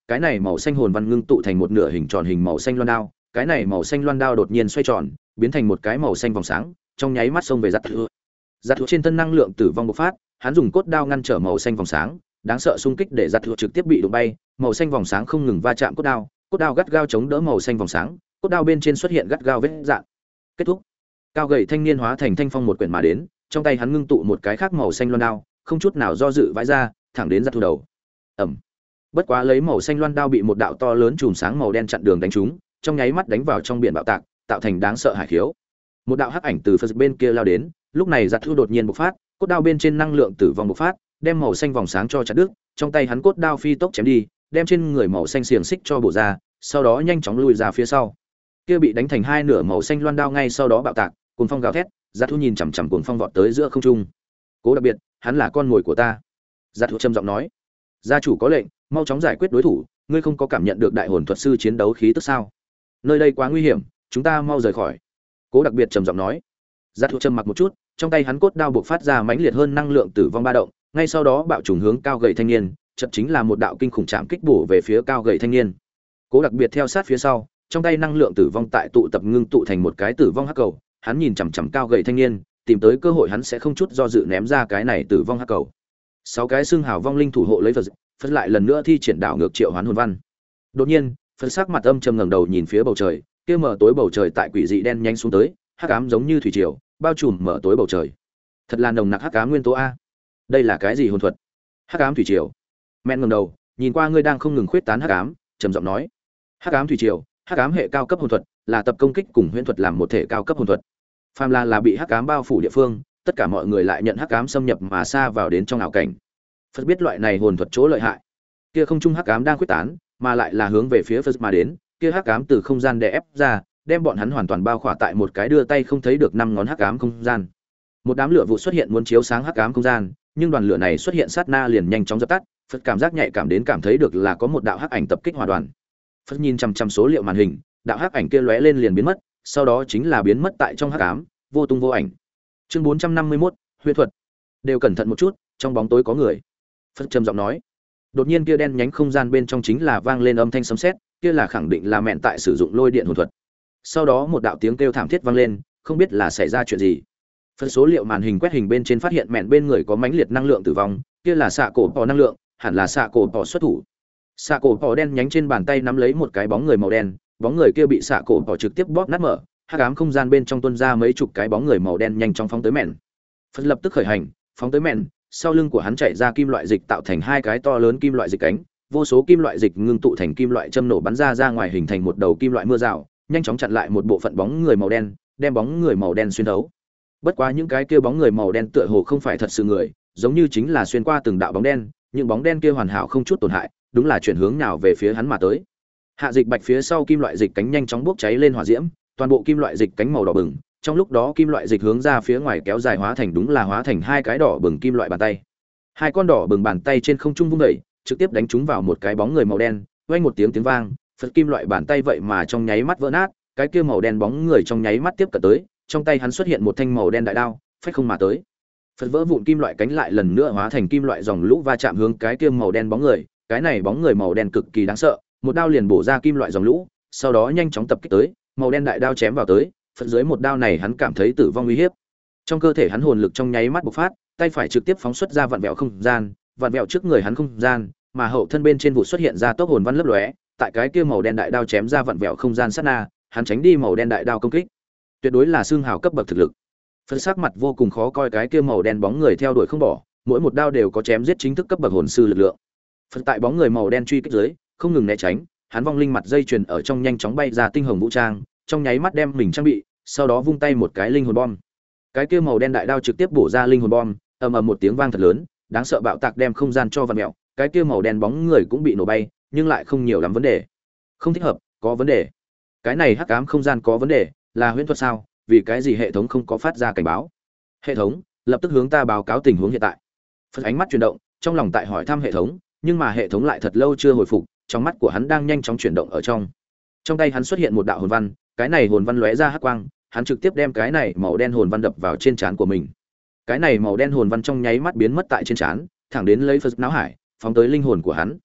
cái này màu xanh hồn văn ngưng tụ thành một nửa hình tròn hình màu xanh loan đao, cái này màu xanh loan đao đột nhiên xoay tròn, biến thành một cái màu xanh vòng sáng, trong nháy mắt xông về giật thua. Giật thua trên thân năng lượng tử vong bộc phát, hắn dùng cốt đao ngăn trở màu xanh vòng sáng, đáng sợ xung kích để giật thua trực tiếp bị đụng bay, màu xanh vòng sáng không ngừng va chạm cốt đao, cốt đao gắt gao chống đỡ màu xanh vòng sáng, cốt đao bên trên xuất hiện gắt gao vết dạn. Kết thúc. Cao gầy thanh niên hóa thành thanh phong một quyển mà đến, trong tay hắn ngưng tụ một cái khác màu xanh loan đao, không chút nào do dự vãi ra, thẳng đến giật thua đầu. Ầm. Bất quá lấy màu xanh loan đao bị một đạo to lớn chùm sáng màu đen chặn đường đánh trúng, trong nháy mắt đánh vào trong biển bạo tạc, tạo thành đáng sợ hải khiếu. Một đạo hắc ảnh từ phía bên kia lao đến, lúc này giật thu đột nhiên bộc phát, cốt đao bên trên năng lượng tử vong bộc phát, đem màu xanh vòng sáng cho chặt đứt, trong tay hắn cốt đao phi tốc chém đi, đem trên người màu xanh xiềng xích cho bổ ra, sau đó nhanh chóng lùi ra phía sau. Kia bị đánh thành hai nửa màu xanh loan đao ngay sau đó bạo tạc, cuồng phong gào thét, giật thu nhìn chằm chằm cuồng phong vọt tới giữa không trung. Cố đặc biệt, hắn là con mồi của ta. Giật thu trầm giọng nói. Gia chủ có lệnh, mau chóng giải quyết đối thủ, ngươi không có cảm nhận được đại hồn thuật sư chiến đấu khí tức sao? Nơi đây quá nguy hiểm, chúng ta mau rời khỏi. Cố đặc biệt trầm giọng nói. Giật thu trầm mặc một chút, trong tay hắn cốt đao buộc phát ra mãnh liệt hơn năng lượng tử vong ba động, ngay sau đó bạo trùng hướng cao gầy thanh niên, chợt chính là một đạo kinh khủng chạm kích bổ về phía cao gầy thanh niên. Cố đặc biệt theo sát phía sau, trong tay năng lượng tử vong tại tụ tập ngưng tụ thành một cái tử vong hắc cầu, hắn nhìn chằm chằm cao gầy thanh niên, tìm tới cơ hội hắn sẽ không chút do dự ném ra cái này tử vong hắc cầu. Sáu cái xương hào vong linh thủ hộ lấy Phật, Phật lại lần nữa thi triển đảo ngược triệu hoán hồn văn. Đột nhiên, Phật sắc mặt âm trầm ngẩng đầu nhìn phía bầu trời, kia mở tối bầu trời tại quỷ dị đen nhanh xuống tới, hắc ám giống như thủy triều, bao trùm mở tối bầu trời. Thật là nồng nặc hắc ám nguyên tố a. Đây là cái gì hồn thuật? Hắc ám thủy triều. Mẹn ngẩng đầu, nhìn qua ngươi đang không ngừng khuyết tán hắc ám, trầm giọng nói: "Hắc ám thủy triều, hắc ám hệ cao cấp hồn thuật, là tập công kích cùng huyễn thuật làm một thể cao cấp hồn thuật. Phàm là là bị hắc ám bao phủ địa phương, tất cả mọi người lại nhận hắc ám xâm nhập mà xa vào đến trong ảo cảnh." Phật biết loại này hồn thuật chỗ lợi hại. Kia không trung hắc ám đang quyết tán, mà lại là hướng về phía Phật mà đến, kia hắc ám từ không gian đè ép ra, đem bọn hắn hoàn toàn bao khỏa tại một cái đưa tay không thấy được năm ngón hắc ám không gian. Một đám lửa vụ xuất hiện muốn chiếu sáng hắc ám không gian, nhưng đoàn lửa này xuất hiện sát na liền nhanh chóng dập tắt, Phật cảm giác nhạy cảm đến cảm thấy được là có một đạo hắc ảnh tập kích hòa đoàn. Phật nhìn chằm chằm số liệu màn hình, đạo hắc ảnh kia lóe lên liền biến mất, sau đó chính là biến mất tại trong hắc ám, vô tung vô ảnh. Chương bốn trăm năm mươi mốt, huyễn thuật. Đều cẩn thận một chút, trong bóng tối có người. Phật trầm giọng nói. Đột nhiên kia đen nhánh không gian bên trong chính là vang lên âm thanh sấm sét, kia là khẳng định là mẹn tại sử dụng lôi điện hồn thuật. Sau đó một đạo tiếng kêu thảm thiết vang lên, không biết là xảy ra chuyện gì. Phần số liệu màn hình quét hình bên trên phát hiện mẹn bên người có mãnh liệt năng lượng tử vong, kia là xạ cổ bò năng lượng, hẳn là xạ cổ bò xuất thủ. Xạ cổ bò đen nhánh trên bàn tay nắm lấy một cái bóng người màu đen, bóng người kia bị xạ cổ bò trực tiếp bóp nát mở, hắc ám không gian bên trong tuôn ra mấy chục cái bóng người màu đen nhanh chóng phóng tới mẹn. Phật lập tức khởi hành, phóng tới mẹn, sau lưng của hắn chạy ra kim loại dịch tạo thành hai cái to lớn kim loại dịch cánh, vô số kim loại dịch ngưng tụ thành kim loại châm nổ bắn ra ra ngoài hình thành một đầu kim loại mưa rào, nhanh chóng chặn lại một bộ phận bóng người màu đen, đem bóng người màu đen xuyên thấu. Bất quá những cái kia bóng người màu đen tựa hồ không phải thật sự người, giống như chính là xuyên qua từng đạo bóng đen, những bóng đen kia hoàn hảo không chút tổn hại, đúng là chuyển hướng nào về phía hắn mà tới. Hạ dịch bạch phía sau kim loại dịch cánh nhanh chóng bốc cháy lên hỏa diễm, toàn bộ kim loại dịch cánh màu đỏ bừng, trong lúc đó kim loại dịch hướng ra phía ngoài kéo dài hóa thành đúng là hóa thành hai cái đỏ bừng kim loại bàn tay. Hai con đỏ bừng bàn tay trên không trung vung đẩy, trực tiếp đánh trúng vào một cái bóng người màu đen, vang một tiếng tiếng vang, Phật kim loại bàn tay vậy mà trong nháy mắt vỡ nát, cái kia màu đen bóng người trong nháy mắt tiếp cận tới, trong tay hắn xuất hiện một thanh màu đen đại đao, phách không mà tới. Phật vỡ vụn kim loại cánh lại lần nữa hóa thành kim loại dòng lũ va chạm hướng cái kia màu đen bóng người, cái này bóng người màu đen cực kỳ đáng sợ, một đao liền bổ ra kim loại dòng lũ, sau đó nhanh chóng tập kích tới, màu đen đại đao chém vào tới, Phật dưới một đao này hắn cảm thấy tử vong uy hiếp. Trong cơ thể hắn hồn lực trong nháy mắt bộc phát, tay phải trực tiếp phóng xuất ra vặn vẹo không gian, vặn vẹo trước người hắn không gian, mà hậu thân bên trên vụ xuất hiện ra tốc hồn văn lấp lóe, tại cái kia màu đen đại đao chém ra vặn vẹo không gian sát na, hắn tránh đi màu đen đại đao công kích. Tuyệt đối là xương hào cấp bậc thực lực. Phật sắc mặt vô cùng khó coi, cái kia màu đen bóng người theo đuổi không bỏ, mỗi một đao đều có chém giết chính thức cấp bậc hồn sư lực lượng. Phật tại bóng người màu đen truy kích dưới, không ngừng né tránh, hắn vong linh mặt dây chuyền ở trong nhanh chóng bay ra tinh hồng vũ trang, trong nháy mắt đem mình trang bị, sau đó vung tay một cái linh hồn bom. Cái kia màu đen đại đao trực tiếp bổ ra linh hồn bom, ầm ầm một tiếng vang thật lớn, đáng sợ bạo tạc đem không gian cho vặn mèo, cái kia màu đen bóng người cũng bị nổ bay, nhưng lại không nhiều lắm vấn đề. Không thích hợp, có vấn đề. Cái này hắc ám không gian có vấn đề, là huyễn thuật sao? Vì cái gì hệ thống không có phát ra cảnh báo? Hệ thống, lập tức hướng ta báo cáo tình huống hiện tại. Phật ánh mắt chuyển động, trong lòng tại hỏi thăm hệ thống, nhưng mà hệ thống lại thật lâu chưa hồi phục, trong mắt của hắn đang nhanh chóng chuyển động ở trong. Trong tay hắn xuất hiện một đạo hồn văn, cái này hồn văn lóe ra hắc quang, hắn trực tiếp đem cái này màu đen hồn văn đập vào trên trán của mình. Cái này màu đen hồn văn trong nháy mắt biến mất tại trên trán, thẳng đến lấy Phật não hải, phóng tới linh hồn của hắn.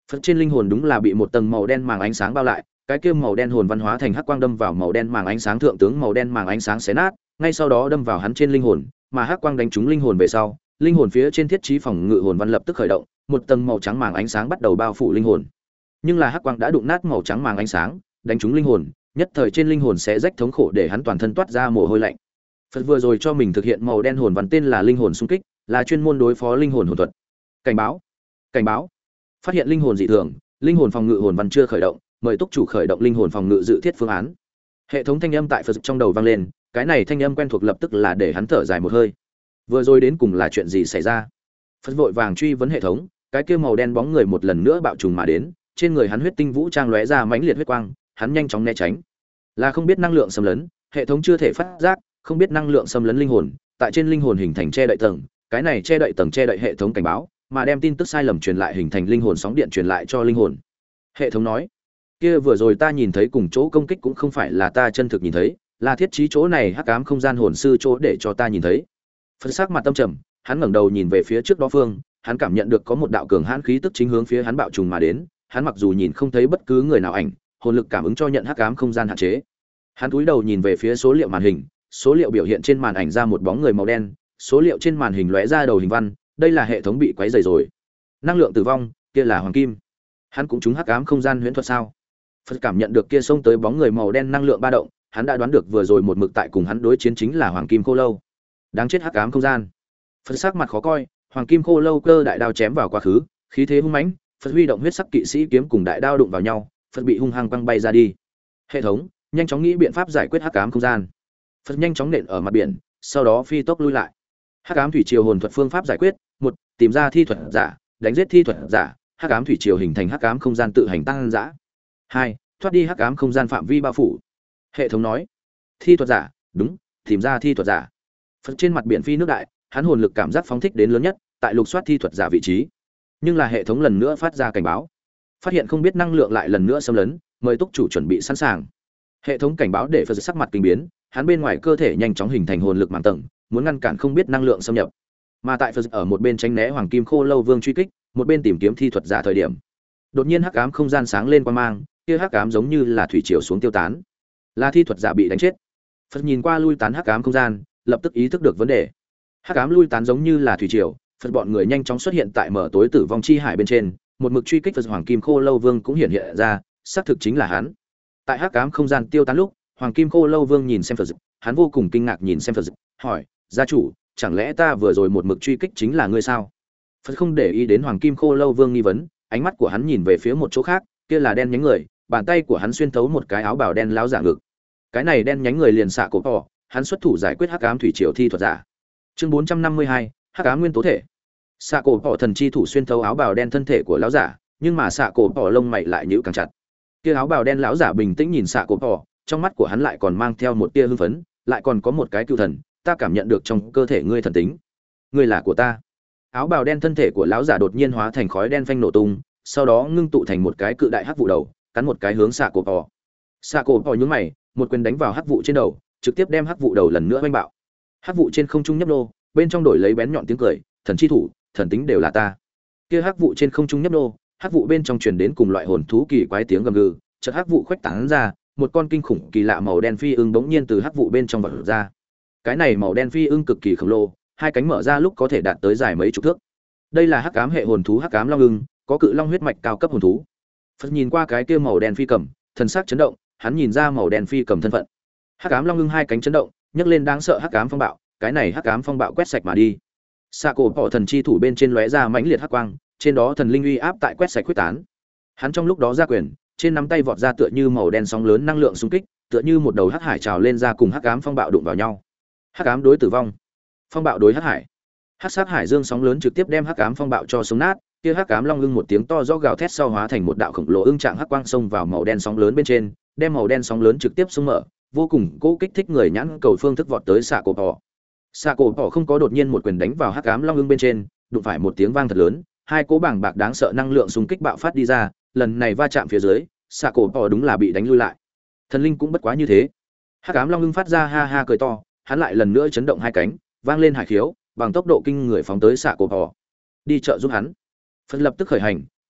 Phật trên linh hồn đúng là bị một tầng màu đen màng ánh sáng bao lại, cái kia màu đen hồn văn hóa thành hắc quang đâm vào màu đen màng ánh sáng thượng tướng màu đen màng ánh sáng xé nát, ngay sau đó đâm vào hắn trên linh hồn, mà hắc quang đánh trúng linh hồn về sau, linh hồn phía trên thiết trí phòng ngự hồn văn lập tức khởi động, một tầng màu trắng màng ánh sáng bắt đầu bao phủ linh hồn. Nhưng là hắc quang đã đụng nát màu trắng màng ánh sáng, đánh trúng linh hồn, nhất thời trên linh hồn sẽ rách thống khổ để hắn toàn thân toát ra mồ hôi lạnh. Phật vừa rồi cho mình thực hiện màu đen hồn văn tên là linh hồn xung kích, là chuyên môn đối phó linh hồn hồn thuật. Cảnh báo, cảnh báo, phát hiện linh hồn dị thường, linh hồn phòng ngự hồn văn chưa khởi động, mời túc chủ khởi động linh hồn phòng ngự dự thiết phương án. Hệ thống thanh âm tại Phật trong đầu vang lên, cái này thanh âm quen thuộc lập tức là để hắn thở dài một hơi. Vừa rồi đến cùng là chuyện gì xảy ra? Phật vội vàng truy vấn hệ thống, cái kia màu đen bóng người một lần nữa bạo trùng mà đến, trên người hắn huyết tinh vũ trang lóe ra mãnh liệt huyết quang, hắn nhanh chóng né tránh. Là không biết năng lượng xâm lấn, hệ thống chưa thể phát giác, không biết năng lượng xâm lấn linh hồn, tại trên linh hồn hình thành che đậy tầng, cái này che đậy tầng che đậy hệ thống cảnh báo, mà đem tin tức sai lầm truyền lại hình thành linh hồn sóng điện truyền lại cho linh hồn. Hệ thống nói, kia vừa rồi ta nhìn thấy cùng chỗ công kích cũng không phải là ta chân thực nhìn thấy, là thiết trí chỗ này hắc ám không gian hồn sư chỗ để cho ta nhìn thấy. Phân sắc mặt tâm trầm, hắn ngẩng đầu nhìn về phía trước đó phương, hắn cảm nhận được có một đạo cường hãn khí tức chính hướng phía hắn bạo trùng mà đến, hắn mặc dù nhìn không thấy bất cứ người nào ảnh, hồn lực cảm ứng cho nhận hắc ám không gian hạn chế. Hắn cúi đầu nhìn về phía số liệu màn hình, số liệu biểu hiện trên màn ảnh ra một bóng người màu đen, số liệu trên màn hình lóe ra đầu hình văn, đây là hệ thống bị quấy rầy rồi. Năng lượng tử vong, kia là hoàng kim. Hắn cũng trúng hắc ám không gian huyễn thuật sao? Phật cảm nhận được kia xông tới bóng người màu đen năng lượng ba động, hắn đã đoán được vừa rồi một mực tại cùng hắn đối chiến chính là hoàng kim khô lâu. Đáng chết hắc ám không gian. Phật sắc mặt khó coi, hoàng kim khô lâu cơ đại đao chém vào quá khứ, khí thế hung mãnh, Phật huy động huyết sắc kỵ sĩ kiếm cùng đại đao đụng vào nhau, Phật bị hung hăng quăng bay ra đi. Hệ thống, nhanh chóng nghĩ biện pháp giải quyết hắc ám không gian. Phật nhanh chóng nện ở mặt biển, sau đó phi tốc lui lại. Hắc ám thủy triều hồn thuật phương pháp giải quyết: một, tìm ra thi thuật giả, đánh giết thi thuật giả, hắc ám thủy triều hình thành hắc ám không gian tự hành tăng dã. Hai, thoát đi hắc ám không gian phạm vi bao phủ. Hệ thống nói, thi thuật giả, đúng, tìm ra thi thuật giả. Phật trên mặt biển phi nước đại, hắn hồn lực cảm giác phóng thích đến lớn nhất, tại lục soát thi thuật giả vị trí. Nhưng là hệ thống lần nữa phát ra cảnh báo, phát hiện không biết năng lượng lại lần nữa xâm lấn, mời túc chủ chuẩn bị sẵn sàng. Hệ thống cảnh báo để Phật sắc mặt kinh biến, hắn bên ngoài cơ thể nhanh chóng hình thành hồn lực mạng tầng, muốn ngăn cản không biết năng lượng xâm nhập. Mà tại Phật ở một bên tránh né hoàng kim khô lâu vương truy kích, một bên tìm kiếm thi thuật giả thời điểm, đột nhiên hắc ám không gian sáng lên quang mang, kia hắc ám giống như là thủy triều xuống tiêu tán, là thi thuật giả bị đánh chết. Phật nhìn qua lui tán hắc ám không gian, lập tức ý thức được vấn đề. Hắc ám lui tán giống như là thủy triều, Phật bọn người nhanh chóng xuất hiện tại mở tối tử vong chi hải bên trên, một mực truy kích Phật hoàng kim khô lâu vương cũng hiện hiện ra, xác thực chính là hắn. Tại hắc ám không gian tiêu tán lúc, hoàng kim khô lâu vương nhìn xem Phật, hắn vô cùng kinh ngạc nhìn xem Phật, hỏi: "Gia chủ, chẳng lẽ ta vừa rồi một mực truy kích chính là ngươi sao?" Phật không để ý đến hoàng kim khô lâu vương nghi vấn, ánh mắt của hắn nhìn về phía một chỗ khác, kia là đen nhánh người, bàn tay của hắn xuyên thấu một cái áo bào đen láo giả ngực. Cái này đen nhánh người liền xạ cổ to, hắn xuất thủ giải quyết hắc ám thủy triều thi thuật giả. Chương bốn trăm năm mươi hai, hắc ám nguyên tố thể. Xạ cổ to thần chi thủ xuyên thấu áo bào đen thân thể của lão giả, nhưng mà xạ cổ to lông mày lại nhíu càng chặt. Kia áo bào đen lão giả bình tĩnh nhìn xạ cổ to, trong mắt của hắn lại còn mang theo một tia hưng phấn, lại còn có một cái cựu thần, ta cảm nhận được trong cơ thể ngươi thần tính. Ngươi là của ta. Áo bào đen thân thể của lão giả đột nhiên hóa thành khói đen phanh nổ tung, sau đó ngưng tụ thành một cái cự đại hắc vụ đầu, cắn một cái hướng xạ cổ to. Xạ cổ to nhướng mày, một quyền đánh vào hắc vụ trên đầu, trực tiếp đem hắc vụ đầu lần nữa vênh bạo. Hắc vụ trên không trung nhấp nô, bên trong đổi lấy bén nhọn tiếng cười, thần chi thủ, thần tính đều là ta. Kia hắc vụ trên không trung nhấp nô, hắc vụ bên trong truyền đến cùng loại hồn thú kỳ quái tiếng gầm gừ, chợt hắc vụ khuếch tán ra, một con kinh khủng kỳ lạ màu đen phi ưng bỗng nhiên từ hắc vụ bên trong vọt ra. Cái này màu đen phi ưng cực kỳ khổng lồ, hai cánh mở ra lúc có thể đạt tới dài mấy chục thước. Đây là hắc ám hệ hồn thú hắc ám long ưng, có cự long huyết mạch cao cấp hồn thú. Phật nhìn qua cái kia màu đen phi cầm, thần sắc chấn động, hắn nhìn ra màu đen phi cầm thân phận. Hắc ám long ưng hai cánh chấn động, nhấc lên đáng sợ hắc ám phong bạo, cái này hắc ám phong bạo quét sạch mà đi. Xạ cổ bỏ thần chi thủ bên trên lóe ra mãnh liệt hắc quang, trên đó thần linh uy áp tại quét sạch quyết tán. Hắn trong lúc đó ra quyền, trên nắm tay vọt ra tựa như màu đen sóng lớn năng lượng xung kích, tựa như một đầu hắc hải trào lên ra cùng hắc ám phong bạo đụng vào nhau. Hắc ám đối tử vong, phong bạo đối hắc hải. Hắc sát hải dương sóng lớn trực tiếp đem hắc ám phong bạo cho sống nát, kia hắc ám long ưng một tiếng to rõ gào thét sau hóa thành một đạo khổng lồ ưng trạng hắc quang xông vào màu đen sóng lớn bên trên, đem màu đen sóng lớn trực tiếp xông mở, vô cùng cố kích thích người nhãn cầu phương thức vọt tới xạ cổ bỏ. Xạ cổ bỏ không có đột nhiên một quyền đánh vào hắc ám long ưng bên trên, đụng phải một tiếng vang thật lớn, hai cỗ bảng bạc đáng sợ năng lượng xung kích bạo phát đi ra, lần này va chạm phía dưới, xạ cổ bỏ đúng là bị đánh lui lại. Thần linh cũng bất quá như thế. Hắc ám long ưng phát ra ha ha cười to, hắn lại lần nữa chấn động hai cánh, vang lên hải khiếu, bằng tốc độ kinh người phóng tới xạ cổ bỏ. Đi trợ giúp hắn. Phật lập tức khởi hành,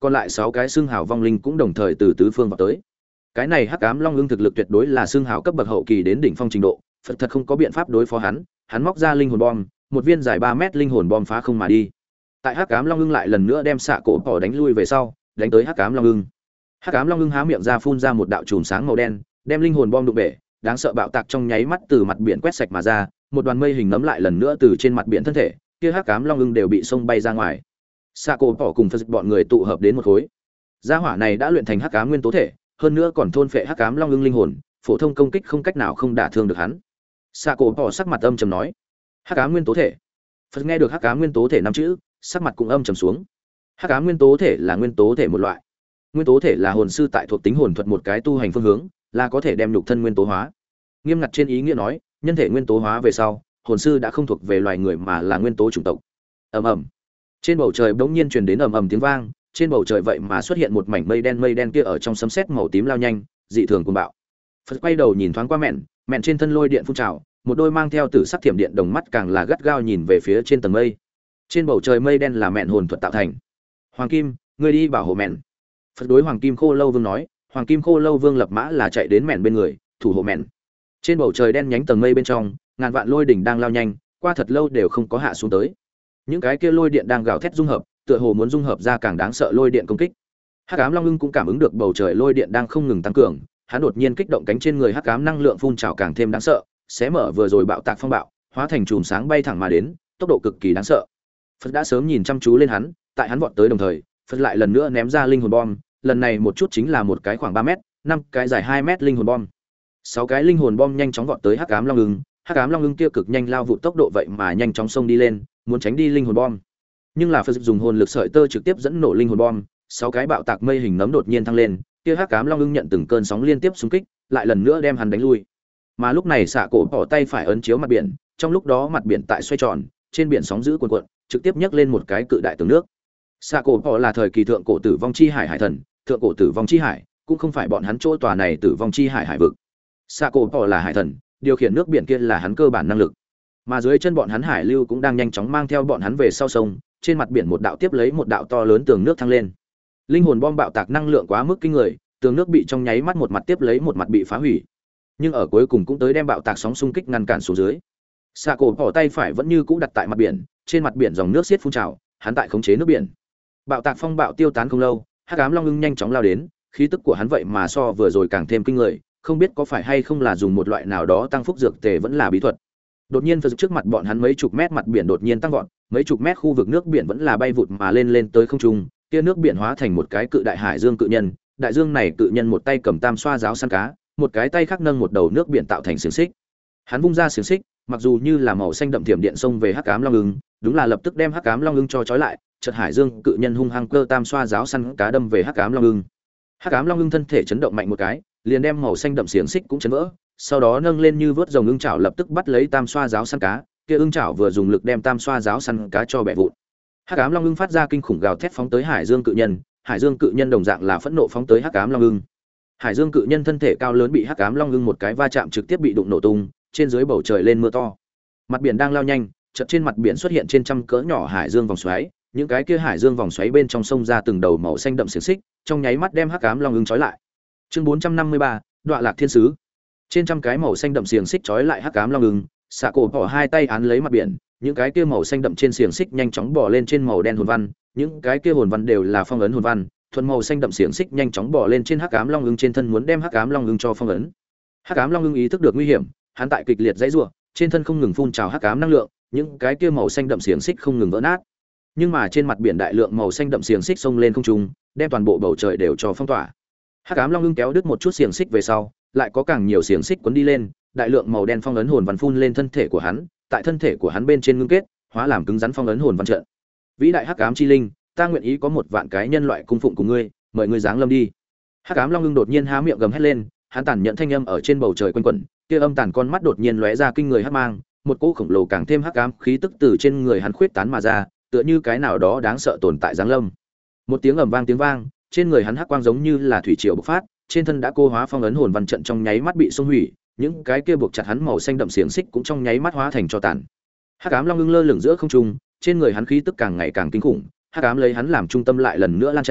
còn lại sáu cái xương hào vong linh cũng đồng thời từ tứ phương vào tới. Cái này hắc ám long ưng thực lực tuyệt đối là xương hào cấp bậc hậu kỳ đến đỉnh phong trình độ, Phật thật không có biện pháp đối phó hắn. Hắn móc ra linh hồn bom, một viên dài ba mét linh hồn bom phá không mà đi. Tại hắc ám long ưng lại lần nữa đem xạ cổ bỏ đánh lui về sau, đánh tới hắc ám long ưng. Hắc ám long ưng há miệng ra phun ra một đạo chùm sáng màu đen, đem linh hồn bom đụng bể, đáng sợ bạo tạc trong nháy mắt từ mặt biển quét sạch mà ra, một đoàn mây hình nấm lại lần nữa từ trên mặt biển thân thể, kia hắc ám long ưng đều bị xông bay ra ngoài. Xạ cổ bỏ cùng Phật bọn người tụ hợp đến một khối. Gia hỏa này đã luyện thành hắc ám nguyên tố thể, hơn nữa còn thôn phệ hắc ám long ưng linh hồn, phổ thông công kích không cách nào không đả thương được hắn. Xạ cổ bỏ sắc mặt âm trầm nói: hắc ám nguyên tố thể. Phật nghe được hắc ám nguyên tố thể năm chữ, sắc mặt cũng âm trầm xuống. Hắc ám nguyên tố thể là nguyên tố thể một loại. Nguyên tố thể là hồn sư tại thuộc tính hồn thuật một cái tu hành phương hướng, là có thể đem nhục thân nguyên tố hóa. Nghiêm ngặt trên ý nghĩa nói, nhân thể nguyên tố hóa về sau, hồn sư đã không thuộc về loài người mà là nguyên tố chủng tộc. Ầm ầm. Trên bầu trời bỗng nhiên truyền đến ầm ầm tiếng vang, trên bầu trời vậy mà xuất hiện một mảnh mây đen, mây đen kia ở trong sấm sét màu tím lao nhanh, dị thường cuồng bạo. Phật quay đầu nhìn thoáng qua mẹn, mẹn trên thân lôi điện phun trào, một đôi mang theo tử sắc thiểm điện đồng mắt càng là gắt gao nhìn về phía trên tầng mây. Trên bầu trời mây đen là mẹn hồn thuật tạo thành. Hoàng Kim, ngươi đi bảo hộ mẹn. Phật đối Hoàng Kim Khô Lâu Vương nói, Hoàng Kim Khô Lâu Vương lập mã là chạy đến mẹn bên người, thủ hộ mẹn. Trên bầu trời đen nhánh tầng mây bên trong, ngàn vạn lôi đỉnh đang lao nhanh, qua thật lâu đều không có hạ xuống tới. Những cái kia lôi điện đang gào thét dung hợp, tựa hồ muốn dung hợp ra càng đáng sợ lôi điện công kích. Hắc ám long ưng cũng cảm ứng được bầu trời lôi điện đang không ngừng tăng cường, hắn đột nhiên kích động cánh trên người hắc ám năng lượng phun trào càng thêm đáng sợ, xé mở vừa rồi bạo tạc phong bạo, hóa thành chùm sáng bay thẳng mà đến, tốc độ cực kỳ đáng sợ. Phật đã sớm nhìn chăm chú lên hắn, tại hắn vọt tới đồng thời, Phật lại lần nữa ném ra linh hồn bom, lần này một chút chính là một cái khoảng ba mét, năm cái dài hai mét linh hồn bom. Sáu cái linh hồn bom nhanh chóng vọt tới hắc ám long ưng, hắc ám long ưng kia cực nhanh lao vụ tốc độ vậy mà nhanh chóng xông đi lên, muốn tránh đi linh hồn bom. Nhưng là Phật dùng hồn lực sợi tơ trực tiếp dẫn nổ linh hồn bom, sáu cái bạo tạc mây hình nấm đột nhiên thăng lên, kia hắc ám long ưng nhận từng cơn sóng liên tiếp xung kích, lại lần nữa đem hắn đánh lui. Mà lúc này xạ cổ bỏ tay phải ấn chiếu mặt biển, trong lúc đó mặt biển tại xoay tròn, trên biển sóng dữ cuồn cuộn, trực tiếp nhấc lên một cái cự đại tường nước. Xạ cổ bỏ là thời kỳ thượng cổ tử vong chi hải hải thần, thượng cổ tử vong chi hải, cũng không phải bọn hắn chỗ tòa này tử vong chi hải hải vực. Xạ cổ bỏ là hải thần, điều khiển nước biển kia là hắn cơ bản năng lực. Mà dưới chân bọn hắn hải lưu cũng đang nhanh chóng mang theo bọn hắn về sau sông, trên mặt biển một đạo tiếp lấy một đạo to lớn tường nước thăng lên. Linh hồn bom bạo tạc năng lượng quá mức kinh người, tường nước bị trong nháy mắt một mặt tiếp lấy một mặt bị phá hủy. Nhưng ở cuối cùng cũng tới đem bạo tạc sóng xung kích ngăn cản xuống dưới. Xạ cổ bỏ tay phải vẫn như cũ đặt tại mặt biển, trên mặt biển dòng nước xiết phun trào, hắn tại khống chế nước biển. Bạo tạc phong bạo tiêu tán không lâu, hắc ám long ưng nhanh chóng lao đến, khí tức của hắn vậy mà so vừa rồi càng thêm kinh người, không biết có phải hay không là dùng một loại nào đó tăng phúc dược tề vẫn là bí thuật. Đột nhiên Phật trước mặt bọn hắn mấy chục mét mặt biển đột nhiên tăng vọt, mấy chục mét khu vực nước biển vẫn là bay vụt mà lên lên tới không trung, kia nước biển hóa thành một cái cự đại hải dương cự nhân, đại dương này cự nhân một tay cầm tam xoa giáo săn cá, một cái tay khác nâng một đầu nước biển tạo thành xiềng xích. Hắn vung ra xiềng xích, mặc dù như là màu xanh đậm thiểm điện xông về hắc ám long ưng, đúng là lập tức đem hắc ám long ưng cho trói lại, chợt hải dương cự nhân hung hăng cơ tam xoa giáo săn cá đâm về hắc ám long ưng. Hắc ám long ưng thân thể chấn động mạnh một cái, liền đem màu xanh đậm xiềng xích cũng chấn vỡ, sau đó nâng lên như vớt rồng ưng chảo lập tức bắt lấy tam xoa giáo săn cá, kia ưng chảo vừa dùng lực đem tam xoa giáo săn cá cho bẻ vụn. Hắc ám long ưng phát ra kinh khủng gào thét phóng tới hải dương cự nhân, hải dương cự nhân đồng dạng là phẫn nộ phóng tới hắc ám long ưng. Hải dương cự nhân thân thể cao lớn bị hắc ám long ưng một cái va chạm trực tiếp bị đụng nổ tung, trên dưới bầu trời lên mưa to. Mặt biển đang lao nhanh, chợt trên mặt biển xuất hiện trên trăm cỡ nhỏ hải dương vòng xoáy, những cái kia hải dương vòng xoáy bên trong sông ra từng đầu màu xanh đậm xiềng xích, trong nháy mắt đem hắc ám long ưng trói lại. Chương bốn trăm năm mươi ba, Đoạ Lạc Thiên Sứ. Trên trăm cái màu xanh đậm xiềng xích trói lại hắc ám long ưng, xạ cổ bỏ hai tay án lấy mặt biển, những cái kia màu xanh đậm trên xiềng xích nhanh chóng bò lên trên màu đen hồn văn, những cái kia hồn văn đều là phong ấn hồn văn, thuần màu xanh đậm xiềng xích nhanh chóng bò lên trên hắc ám long ưng trên thân muốn đem hắc ám long ưng cho phong ấn. Hắc ám long ưng ý thức được nguy hiểm, hắn tại kịch liệt dãy rủa, trên thân không ngừng phun trào hắc ám năng lượng, những cái kia màu xanh đậm xiềng xích không ngừng vỡ nát. Nhưng mà trên mặt biển đại lượng màu xanh đậm xiềng xích xông lên không trung, đem toàn bộ bầu trời đều cho phong tỏa. Hắc ám long ưng kéo đứt một chút xiềng xích về sau, lại có càng nhiều xiềng xích cuốn đi lên, đại lượng màu đen phong ấn hồn văn phun lên thân thể của hắn, tại thân thể của hắn bên trên ngưng kết, hóa làm cứng rắn phong ấn hồn văn trận. Vĩ đại hắc ám chi linh, ta nguyện ý có một vạn cái nhân loại cung phụng của ngươi, mời ngươi giáng lâm đi. Hắc ám long ưng đột nhiên há miệng gầm hét lên, hắn tàn nhận thanh âm ở trên bầu trời quanh quẩn, kia âm tàn con mắt đột nhiên lóe ra kinh người hắc mang, một cỗ khổng lồ càng thêm hắc ám khí tức từ trên người hắn khuyết tán mà ra, tựa như cái nào đó đáng sợ tồn tại giáng lâm. Một tiếng ầm vang tiếng vang, trên người hắn hắc quang giống như là thủy triều bộc phát, trên thân đã cô hóa phong ấn hồn văn trận trong nháy mắt bị xung hủy, những cái kia buộc chặt hắn màu xanh đậm xiềng xích cũng trong nháy mắt hóa thành tro tàn. Hắc ám long ưng lơ lửng giữa không trung, trên người hắn khí tức càng ngày càng kinh khủng, hắc ám lấy hắn làm trung tâm lại lần nữa lan tràn,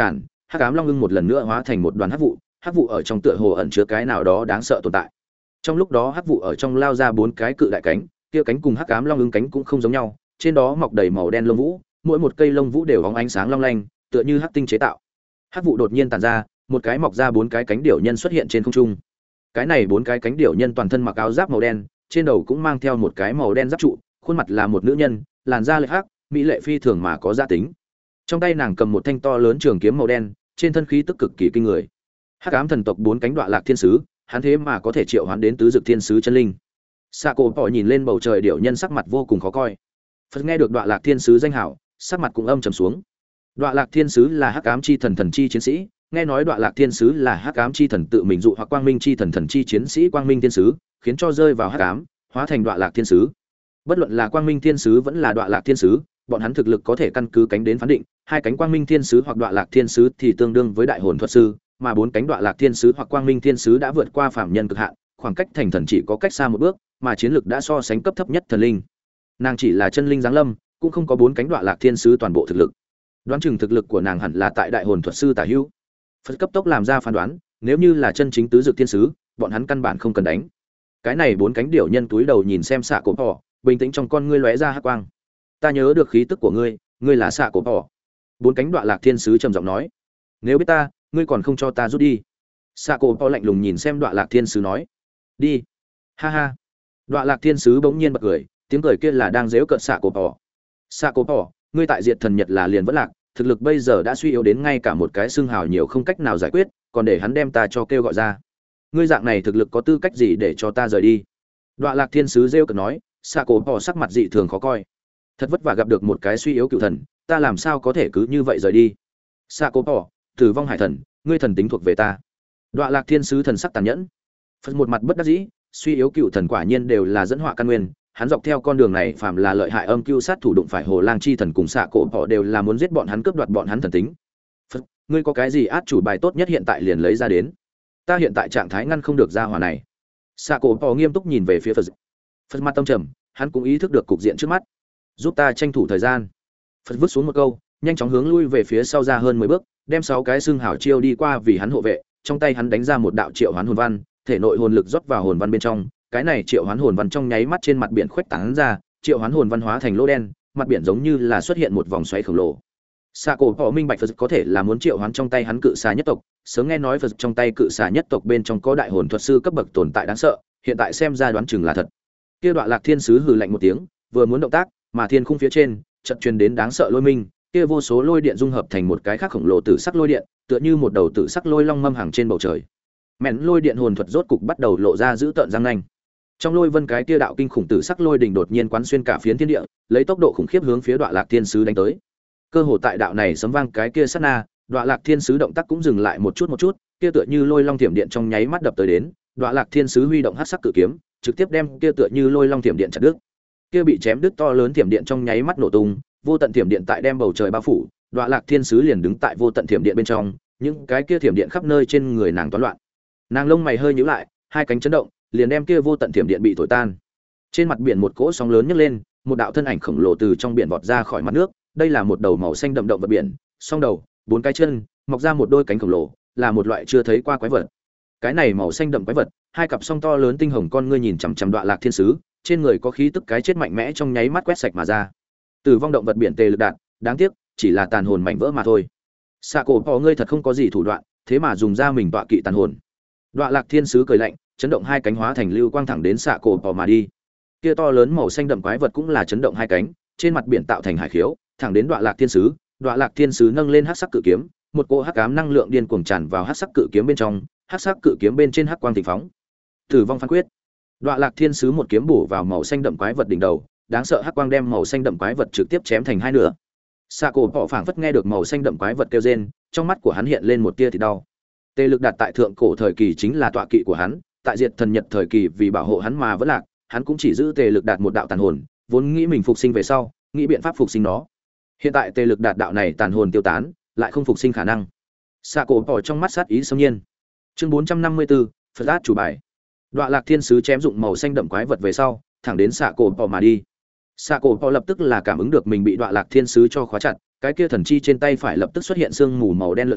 hắc ám long ưng một lần nữa hóa thành một đoàn hắc vụ, hắc vụ ở trong tựa hồ ẩn chứa cái nào đó đáng sợ tồn tại. Trong lúc đó hắc vụ ở trong lao ra bốn cái cự đại cánh, kia cánh cùng hắc ám long ưng cánh cũng không giống nhau, trên đó mọc đầy màu đen lông vũ, mỗi một cây lông vũ đều bóng ánh sáng long lanh, tựa như hắc tinh chế tạo. Hắc vụ đột nhiên tản ra, một cái mọc ra bốn cái cánh điểu nhân xuất hiện trên không trung. Cái này bốn cái cánh điểu nhân toàn thân mặc áo giáp màu đen, trên đầu cũng mang theo một cái màu đen giáp trụ, khuôn mặt là một nữ nhân, làn da lệch hắc, mỹ lệ phi thường mà có giá tính. Trong tay nàng cầm một thanh to lớn trường kiếm màu đen, trên thân khí tức cực kỳ kinh người. Hắc ám thần tộc bốn cánh Đoạ Lạc Thiên sứ, hắn thế mà có thể triệu hoán đến tứ dực thiên sứ chân linh. Sạ Cổ Bỏ nhìn lên bầu trời điểu nhân sắc mặt vô cùng khó coi. Phật nghe được Đoạ Lạc Thiên sứ danh hảo, sắc mặt cũng âm trầm xuống. Đoạ Lạc Thiên sứ là Hắc ám chi thần thần chi chiến sĩ, nghe nói Đoạ Lạc Thiên sứ là Hắc ám chi thần tự mình dụ hoặc Quang Minh chi thần thần chi chiến sĩ Quang Minh Thiên sứ, khiến cho rơi vào hắc ám, hóa thành Đoạ Lạc Thiên sứ. Bất luận là Quang Minh Thiên sứ vẫn là Đoạ Lạc Thiên sứ, bọn hắn thực lực có thể căn cứ cánh đến phán định, hai cánh Quang Minh Thiên sứ hoặc Đoạ Lạc Thiên sứ thì tương đương với đại hồn thuật sư, mà bốn cánh Đoạ Lạc Thiên sứ hoặc Quang Minh Thiên sứ đã vượt qua phàm nhân cực hạn, khoảng cách thành thần chỉ có cách xa một bước, mà chiến lực đã so sánh cấp thấp nhất thần linh. Nàng chỉ là chân linh giáng lâm, cũng không có bốn cánh Đoạ Lạc Thiên sứ toàn bộ thực lực. Đoán chừng thực lực của nàng hẳn là tại đại hồn thuật sư tả hữu. Phật cấp tốc làm ra phán đoán, nếu như là chân chính tứ dược thiên sứ, bọn hắn căn bản không cần đánh. Cái này bốn cánh điểu nhân túi đầu nhìn xem Xạ Cổ Bỏ, bình tĩnh trong con ngươi lóe ra hắc quang. Ta nhớ được khí tức của ngươi, ngươi là Xạ Cổ Bỏ. Bốn cánh Đoạ Lạc Thiên sứ trầm giọng nói, nếu biết ta, ngươi còn không cho ta rút đi. Xạ Cổ Bỏ lạnh lùng nhìn xem Đoạ Lạc Thiên sứ nói, đi. Ha ha. Đoạ Lạc Thiên sứ bỗng nhiên bật cười, tiếng cười kia là đang giễu cợt Xạ Cổ Bỏ. Xạ Cổ Bỏ, ngươi tại diệt thần Nhật là liền vẫn lạc, thực lực bây giờ đã suy yếu đến ngay cả một cái xương hào nhiều không cách nào giải quyết, còn để hắn đem ta cho kêu gọi ra. Ngươi dạng này thực lực có tư cách gì để cho ta rời đi? Đoạ Lạc Thiên sứ rêu cợt nói. Xạ Cổ Bỏ sắc mặt dị thường khó coi. Thật vất vả gặp được một cái suy yếu cựu thần, ta làm sao có thể cứ như vậy rời đi? Xạ Cổ Bỏ, Tử vong hải thần, ngươi thần tính thuộc về ta. Đoạ Lạc Thiên sứ thần sắc tàn nhẫn. Phật một mặt bất đắc dĩ, suy yếu cựu thần quả nhiên đều là dẫn họa căn nguyên, hắn dọc theo con đường này phạm là lợi hại âm cưu sát thủ đụng phải Hồ Lang chi thần cùng Xạ Cổ Bỏ đều là muốn giết bọn hắn, cướp đoạt bọn hắn thần tính. Phật, ngươi có cái gì át chủ bài tốt nhất hiện tại liền lấy ra đến. Ta hiện tại trạng thái ngăn không được ra hỏa này. Xạ Cổ Bỏ nghiêm túc nhìn về phía Phật. Phật mặt tâm trầm, hắn cũng ý thức được cục diện trước mắt. Giúp ta tranh thủ thời gian. Phật vứt xuống một câu, nhanh chóng hướng lui về phía sau ra hơn mười bước, đem sáu cái xương hảo chiêu đi qua vì hắn hộ vệ, trong tay hắn đánh ra một đạo triệu hoán hồn văn, thể nội hồn lực rót vào hồn văn bên trong, cái này triệu hoán hồn văn trong nháy mắt trên mặt biển khuếch tán ra, triệu hoán hồn văn hóa thành lỗ đen, mặt biển giống như là xuất hiện một vòng xoáy khổng lồ. Xạ Cổ Bỏ minh bạch Phật có thể là muốn triệu hoán trong tay hắn cự xà nhất tộc, sớm nghe nói Phật trong tay cự xà nhất tộc bên trong có đại hồn thuật sư cấp bậc tồn tại đáng sợ, hiện tại xem ra đoán chừng là thật. Kia Đoạ Lạc Thiên sứ hừ lạnh một tiếng, vừa muốn động tác, mà thiên khung phía trên chợt truyền đến đáng sợ lôi minh, kia vô số lôi điện dung hợp thành một cái khác khổng lồ tử sắc lôi điện, tựa như một đầu tử sắc lôi long mâm hàng trên bầu trời. Mện lôi điện hồn thuật rốt cục bắt đầu lộ ra dữ tợn răng nanh. Trong lôi vân cái kia đạo kinh khủng tử sắc lôi đỉnh đột nhiên quán xuyên cả phiến thiên địa, lấy tốc độ khủng khiếp hướng phía Đoạ Lạc Thiên sứ đánh tới. Cơ hồ tại đạo này sấm vang cái kia sát na, Đoạ Lạc Thiên sứ động tác cũng dừng lại một chút một chút, kia tựa như lôi long thiểm điện trong nháy mắt đập tới đến, Đoạ Lạc Thiên sứ huy động hắc sắc cự kiếm, trực tiếp đem kia tựa như lôi long thiểm điện chặt đứt. Kia bị chém đứt to lớn thiểm điện trong nháy mắt nổ tung, vô tận thiểm điện tại đem bầu trời bao phủ, Đoạ Lạc Thiên sứ liền đứng tại vô tận thiểm điện bên trong, những cái kia thiểm điện khắp nơi trên người nàng toán loạn. Nàng lông mày hơi nhíu lại, hai cánh chấn động, liền đem kia vô tận thiểm điện bị thổi tan. Trên mặt biển một cỗ sóng lớn nhấc lên, một đạo thân ảnh khổng lồ từ trong biển vọt ra khỏi mặt nước, đây là một đầu màu xanh đậm động vật biển, song đầu, bốn cái chân, mọc ra một đôi cánh khổng lồ, là một loại chưa thấy qua quái vật. Cái này màu xanh đậm quái vật, hai cặp song to lớn tinh hồng con ngươi nhìn chằm chằm Đoạ Lạc Thiên sứ, trên người có khí tức cái chết mạnh mẽ trong nháy mắt quét sạch mà ra. Tử vong động vật biển tề lực đạn, đáng tiếc, chỉ là tàn hồn mảnh vỡ mà thôi. Xạ Cổ Bỏ ngươi thật không có gì thủ đoạn, thế mà dùng ra mình tọa kỵ tàn hồn. Đoạ Lạc Thiên sứ cười lạnh, chấn động hai cánh hóa thành lưu quang thẳng đến Xạ Cổ Bỏ mà đi. Kia to lớn màu xanh đậm quái vật cũng là chấn động hai cánh, trên mặt biển tạo thành hải khiếu, thẳng đến Đoạ Lạc Thiên sứ. Đoạ Lạc Thiên sứ nâng lên hắc sắc cự kiếm, một cỗ hắc ám năng lượng điên cuồng tràn vào hắc sắc cự kiếm bên trong, hắc sắc cự kiếm bên trên hắc quang thịnh phóng. Tử vong phán quyết. Đoạ Lạc Thiên sứ một kiếm bổ vào màu xanh đậm quái vật đỉnh đầu, đáng sợ hắc quang đem màu xanh đậm quái vật trực tiếp chém thành hai nửa. Xạ Cổ Bỏ phảng phất nghe được màu xanh đậm quái vật kêu rên, trong mắt của hắn hiện lên một tia thì đau. Tê lực đạt tại thượng cổ thời kỳ chính là tọa kỵ của hắn, tại diệt thần Nhật thời kỳ vì bảo hộ hắn mà vẫn lạc, hắn cũng chỉ giữ tê lực đạt một đạo tàn hồn, vốn nghĩ mình phục sinh về sau, nghĩ biện pháp phục sinh nó. Hiện tại tê lực đạt đạo này tàn hồn tiêu tán, lại không phục sinh khả năng. Xạ Cổ Bỏ trong mắt sát ý xâm nhiên. Chương bốn trăm năm mươi tư, Phật át chủ bài. Đoạ Lạc Thiên sứ chém dụng màu xanh đậm quái vật về sau, thẳng đến Xạ Cổ Bỏ mà đi. Xạ Cổ Bỏ lập tức là cảm ứng được mình bị Đoạ Lạc Thiên sứ cho khóa chặt, cái kia thần chi trên tay phải lập tức xuất hiện sương mù màu đen lượn lờ,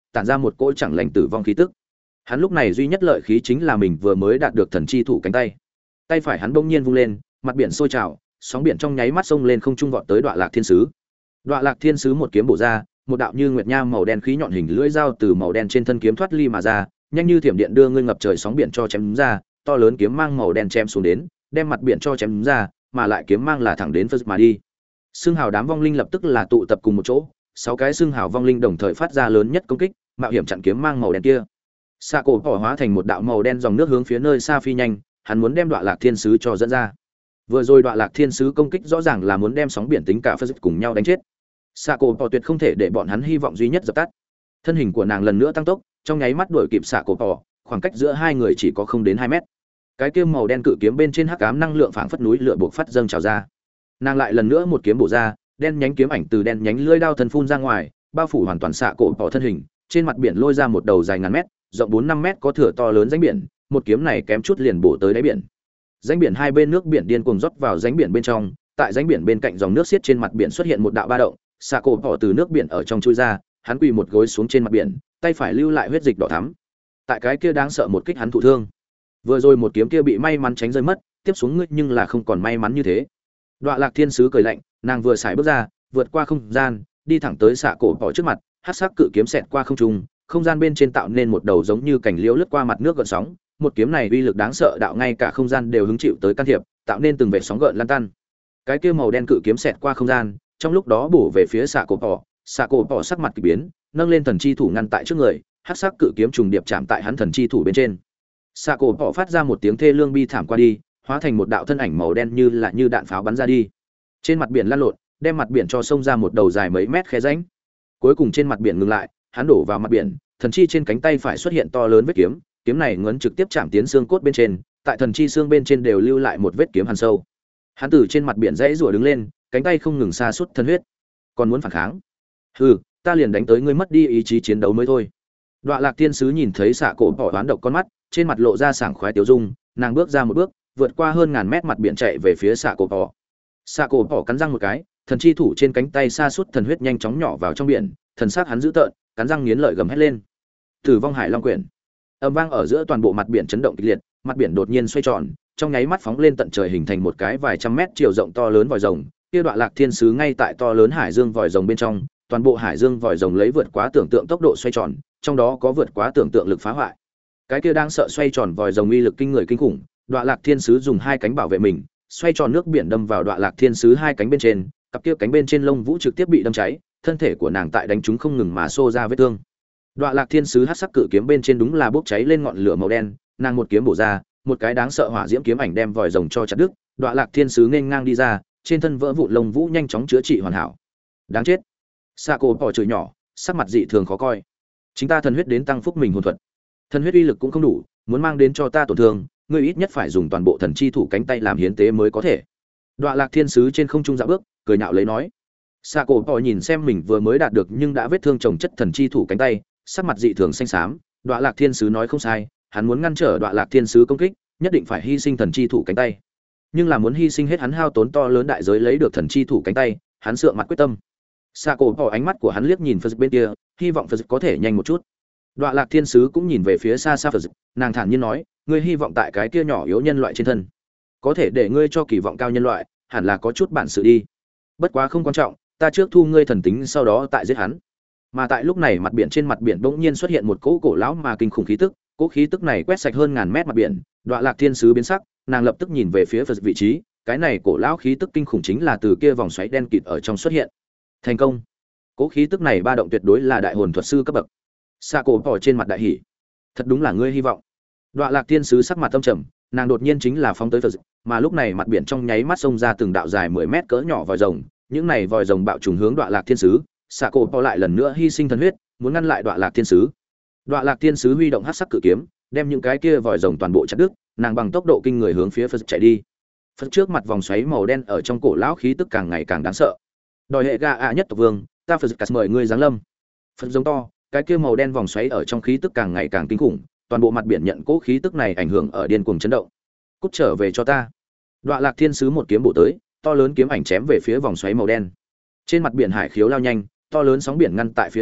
tản ra một cỗ chẳng lành tử vong khí tức. Hắn lúc này duy nhất lợi khí chính là mình vừa mới đạt được thần chi thủ cánh tay. Tay phải hắn bỗng nhiên vung lên, mặt biển sôi trào, sóng biển trong nháy mắt xông lên không trung vọt tới Đoạ Lạc Thiên Sứ. Đoạ Lạc Thiên Sứ một kiếm bổ ra, một đạo như nguyệt nha màu đen khí nhọn hình lưỡi dao từ màu đen trên thân kiếm thoát ly mà ra, nhanh như thiểm điện đưa ngươi ngập trời sóng biển cho chém ra, to lớn kiếm mang màu đen chém xuống đến, đem mặt biển cho chém ra, mà lại kiếm mang là thẳng đến Phật mà đi. Xương hào đám vong linh lập tức là tụ tập cùng một chỗ, sáu cái xương hào vong linh đồng thời phát ra lớn nhất công kích, mạo hiểm chặn kiếm mang màu đen kia. Xạ cổ bỏ hóa thành một đạo màu đen dòng nước hướng phía nơi xa phi nhanh, hắn muốn đem Đoạ Lạc Thiên Sứ cho dẫn ra. Vừa rồi Đoạ Lạc Thiên Sứ công kích rõ ràng là muốn đem sóng biển tính cả Phật cùng nhau đánh chết. Xạ cổ bỏ tuyệt không thể để bọn hắn hy vọng duy nhất dập tắt. Thân hình của nàng lần nữa tăng tốc, trong nháy mắt đuổi kịp xạ cổ bỏ, khoảng cách giữa hai người chỉ có không đến hai mét. Cái kiếm màu đen cự kiếm bên trên hắc ám năng lượng phảng phất núi lửa buộc phát dâng trào ra. Nàng lại lần nữa một kiếm bổ ra, đen nhánh kiếm ảnh từ đen nhánh lưỡi đao thân phun ra ngoài, bao phủ hoàn toàn xạ cổ bỏ thân hình, trên mặt biển lôi ra một đầu dài ngàn mét, rộng bốn năm mét có thửa to lớn rãnh biển, một kiếm này kém chút liền bổ tới đáy biển. Rãnh biển hai bên nước biển điên cuồng rót vào rãnh biển bên trong, tại rãnh biển bên cạnh dòng nước xiết trên mặt biển xuất hiện một đạo ba động, xạ cổ bỏ từ nước biển ở trong chui ra, hắn quỳ một gối xuống trên mặt biển, tay phải lưu lại huyết dịch đỏ thắm. Tại cái kia đáng sợ một kích hắn thụ thương. Vừa rồi một kiếm kia bị may mắn tránh rơi mất, tiếp xuống ngươi nhưng là không còn may mắn như thế. Đoạ Lạc Thiên Sứ cười lạnh, nàng vừa xài bước ra, vượt qua không gian, đi thẳng tới xạ cổ bỏ trước mặt, hắc sắc cự kiếm xẹt qua không trung, không gian bên trên tạo nên một đầu giống như cảnh liễu lướt qua mặt nước gợn sóng, một kiếm này uy lực đáng sợ đạo ngay cả không gian đều hứng chịu tới can thiệp, tạo nên từng vệt sóng gợn lan tan. Cái kia màu đen cự kiếm xẹt qua không gian, trong lúc đó bổ về phía xạ cổ bỏ, xạ cổ bỏ sắc mặt kỳ biến, nâng lên thần chi thủ ngăn tại trước người, hắc sắc cự kiếm trùng điệp chạm tại hắn thần chi thủ bên trên. Xạ cổ bỏ phát ra một tiếng thê lương bi thảm qua đi, hóa thành một đạo thân ảnh màu đen như là như đạn pháo bắn ra đi. Trên mặt biển lăn lộn, đem mặt biển cho sông ra một đầu dài mấy mét khe rãnh. Cuối cùng trên mặt biển ngừng lại, hắn đổ vào mặt biển, thần chi trên cánh tay phải xuất hiện to lớn vết kiếm, kiếm này ngấn trực tiếp chạm tiến xương cốt bên trên, tại thần chi xương bên trên đều lưu lại một vết kiếm hằn sâu. Hắn từ trên mặt biển dãy rủa đứng lên, cánh tay không ngừng sa sút thân huyết. Còn muốn phản kháng? Hừ, ta liền đánh tới ngươi mất đi ý chí chiến đấu mới thôi. Đoạ Lạc Thiên Sứ nhìn thấy xạ cổ bỏ đoán độc con mắt, trên mặt lộ ra sảng khoái tiêu dung, nàng bước ra một bước, vượt qua hơn ngàn mét mặt biển chạy về phía xạ cổ bỏ. Xạ cổ bỏ cắn răng một cái, thần chi thủ trên cánh tay sa sút thần huyết nhanh chóng nhỏ vào trong biển, thần sắc hắn dữ tợn, cắn răng nghiến lợi gầm hét lên. Tử vong hải long quyển. Âm vang ở giữa toàn bộ mặt biển chấn động kịch liệt, mặt biển đột nhiên xoay tròn, trong nháy mắt phóng lên tận trời hình thành một cái vài trăm mét chiều rộng to lớn vòi rồng. Kia Đoạ Lạc Thiên Sứ ngay tại to lớn hải dương vòi rồng bên trong, toàn bộ hải dương vòi rồng lấy vượt quá tưởng tượng tốc độ xoay tròn, trong đó có vượt quá tưởng tượng lực phá hoại. Cái kia đang sợ xoay tròn vòi rồng uy lực kinh người kinh khủng, Đoạ Lạc Thiên Sứ dùng hai cánh bảo vệ mình, xoay tròn nước biển đâm vào Đoạ Lạc Thiên Sứ hai cánh bên trên, cặp kia cánh bên trên lông vũ trực tiếp bị đâm cháy, thân thể của nàng tại đánh chúng không ngừng mà xô ra vết thương. Đoạ Lạc Thiên Sứ hắc sắc cự kiếm bên trên đúng là bốc cháy lên ngọn lửa màu đen, nàng một kiếm bổ ra, một cái đáng sợ hỏa diễm kiếm ảnh đem vòi rồng cho chặt đứt, Đoạ Lạc Thiên Sứ nên ngang đi ra, trên thân vỡ vụn lông vũ nhanh chóng chữa trị hoàn hảo. Đáng chết. Xạ cổ bỏ chửi nhỏ, sắc mặt dị thường khó coi. Chính ta thần huyết đến tăng phúc mình hồn thuật. Thần huyết uy lực cũng không đủ, muốn mang đến cho ta tổn thương, ngươi ít nhất phải dùng toàn bộ thần chi thủ cánh tay làm hiến tế mới có thể. Đoạ Lạc Thiên Sứ trên không trung dạo bước, cười nhạo lấy nói. Xạ cổ bỏ nhìn xem mình vừa mới đạt được nhưng đã vết thương chồng chất thần chi thủ cánh tay, sắc mặt dị thường xanh xám. Đoạ Lạc Thiên Sứ nói không sai, hắn muốn ngăn trở Đoạ Lạc Thiên Sứ công kích, nhất định phải hy sinh thần chi thủ cánh tay. Nhưng là muốn hy sinh hết hắn hao tốn to lớn đại giới lấy được thần chi thủ cánh tay, hắn sượng mặt quyết tâm. Xạ cổ bỏ ánh mắt của hắn liếc nhìn Phật bên kia, hy vọng Phật có thể nhanh một chút. Đoạ Lạc Thiên Sứ cũng nhìn về phía xa xa Phật, nàng thản nhiên nói, ngươi hy vọng tại cái kia nhỏ yếu nhân loại trên thân, có thể để ngươi cho kỳ vọng cao nhân loại, hẳn là có chút bản sự đi. Bất quá không quan trọng, ta trước thu ngươi thần tính sau đó tại giết hắn. Mà tại lúc này mặt biển trên mặt biển bỗng nhiên xuất hiện một cỗ cổ lão mà kinh khủng khí tức, cỗ khí tức này quét sạch hơn ngàn mét mặt biển. Đoạ Lạc Thiên Sứ biến sắc, nàng lập tức nhìn về phía Phật vị trí, cái này cổ lão khí tức kinh khủng chính là từ kia vòng xoáy đen kịt ở trong xuất hiện. Thành công. Cỗ khí tức này ba động tuyệt đối là đại hồn thuật sư cấp bậc. Xạ cổ bỏ trên mặt đại hỉ, thật đúng là ngươi hy vọng. Đoạ Lạc Thiên Sứ sắc mặt tâm trầm, nàng đột nhiên chính là phóng tới Phật, mà lúc này mặt biển trong nháy mắt xông ra từng đạo dài mười mét cỡ nhỏ vòi rồng, những này vòi rồng bạo trùng hướng Đoạ Lạc Thiên Sứ. Xạ cổ bỏ lại lần nữa hy sinh thần huyết, muốn ngăn lại Đoạ Lạc Thiên Sứ. Đoạ Lạc Thiên Sứ huy động hắc sắc cự kiếm, đem những cái kia vòi rồng toàn bộ chặt đứt, nàng bằng tốc độ kinh người hướng phía Phật chạy đi. Phật trước mặt vòng xoáy màu đen ở trong cổ lão khí tức càng ngày càng đáng sợ. Đòi hệ gà ạ nhất tộc vương, ta Phật cắt mời ngươi giáng lâm. Phật giống to, cái kia màu đen vòng xoáy ở trong khí tức càng ngày càng kinh khủng, toàn bộ mặt biển nhận cố khí tức này ảnh hưởng ở điên cuồng chấn động. Cút trở về cho ta. Đoạ Lạc Thiên Sứ một kiếm bổ tới, to lớn kiếm ảnh chém về phía vòng xoáy màu đen. Trên mặt biển hải khiếu lao nhanh, to lớn sóng biển ngăn tại phía trước,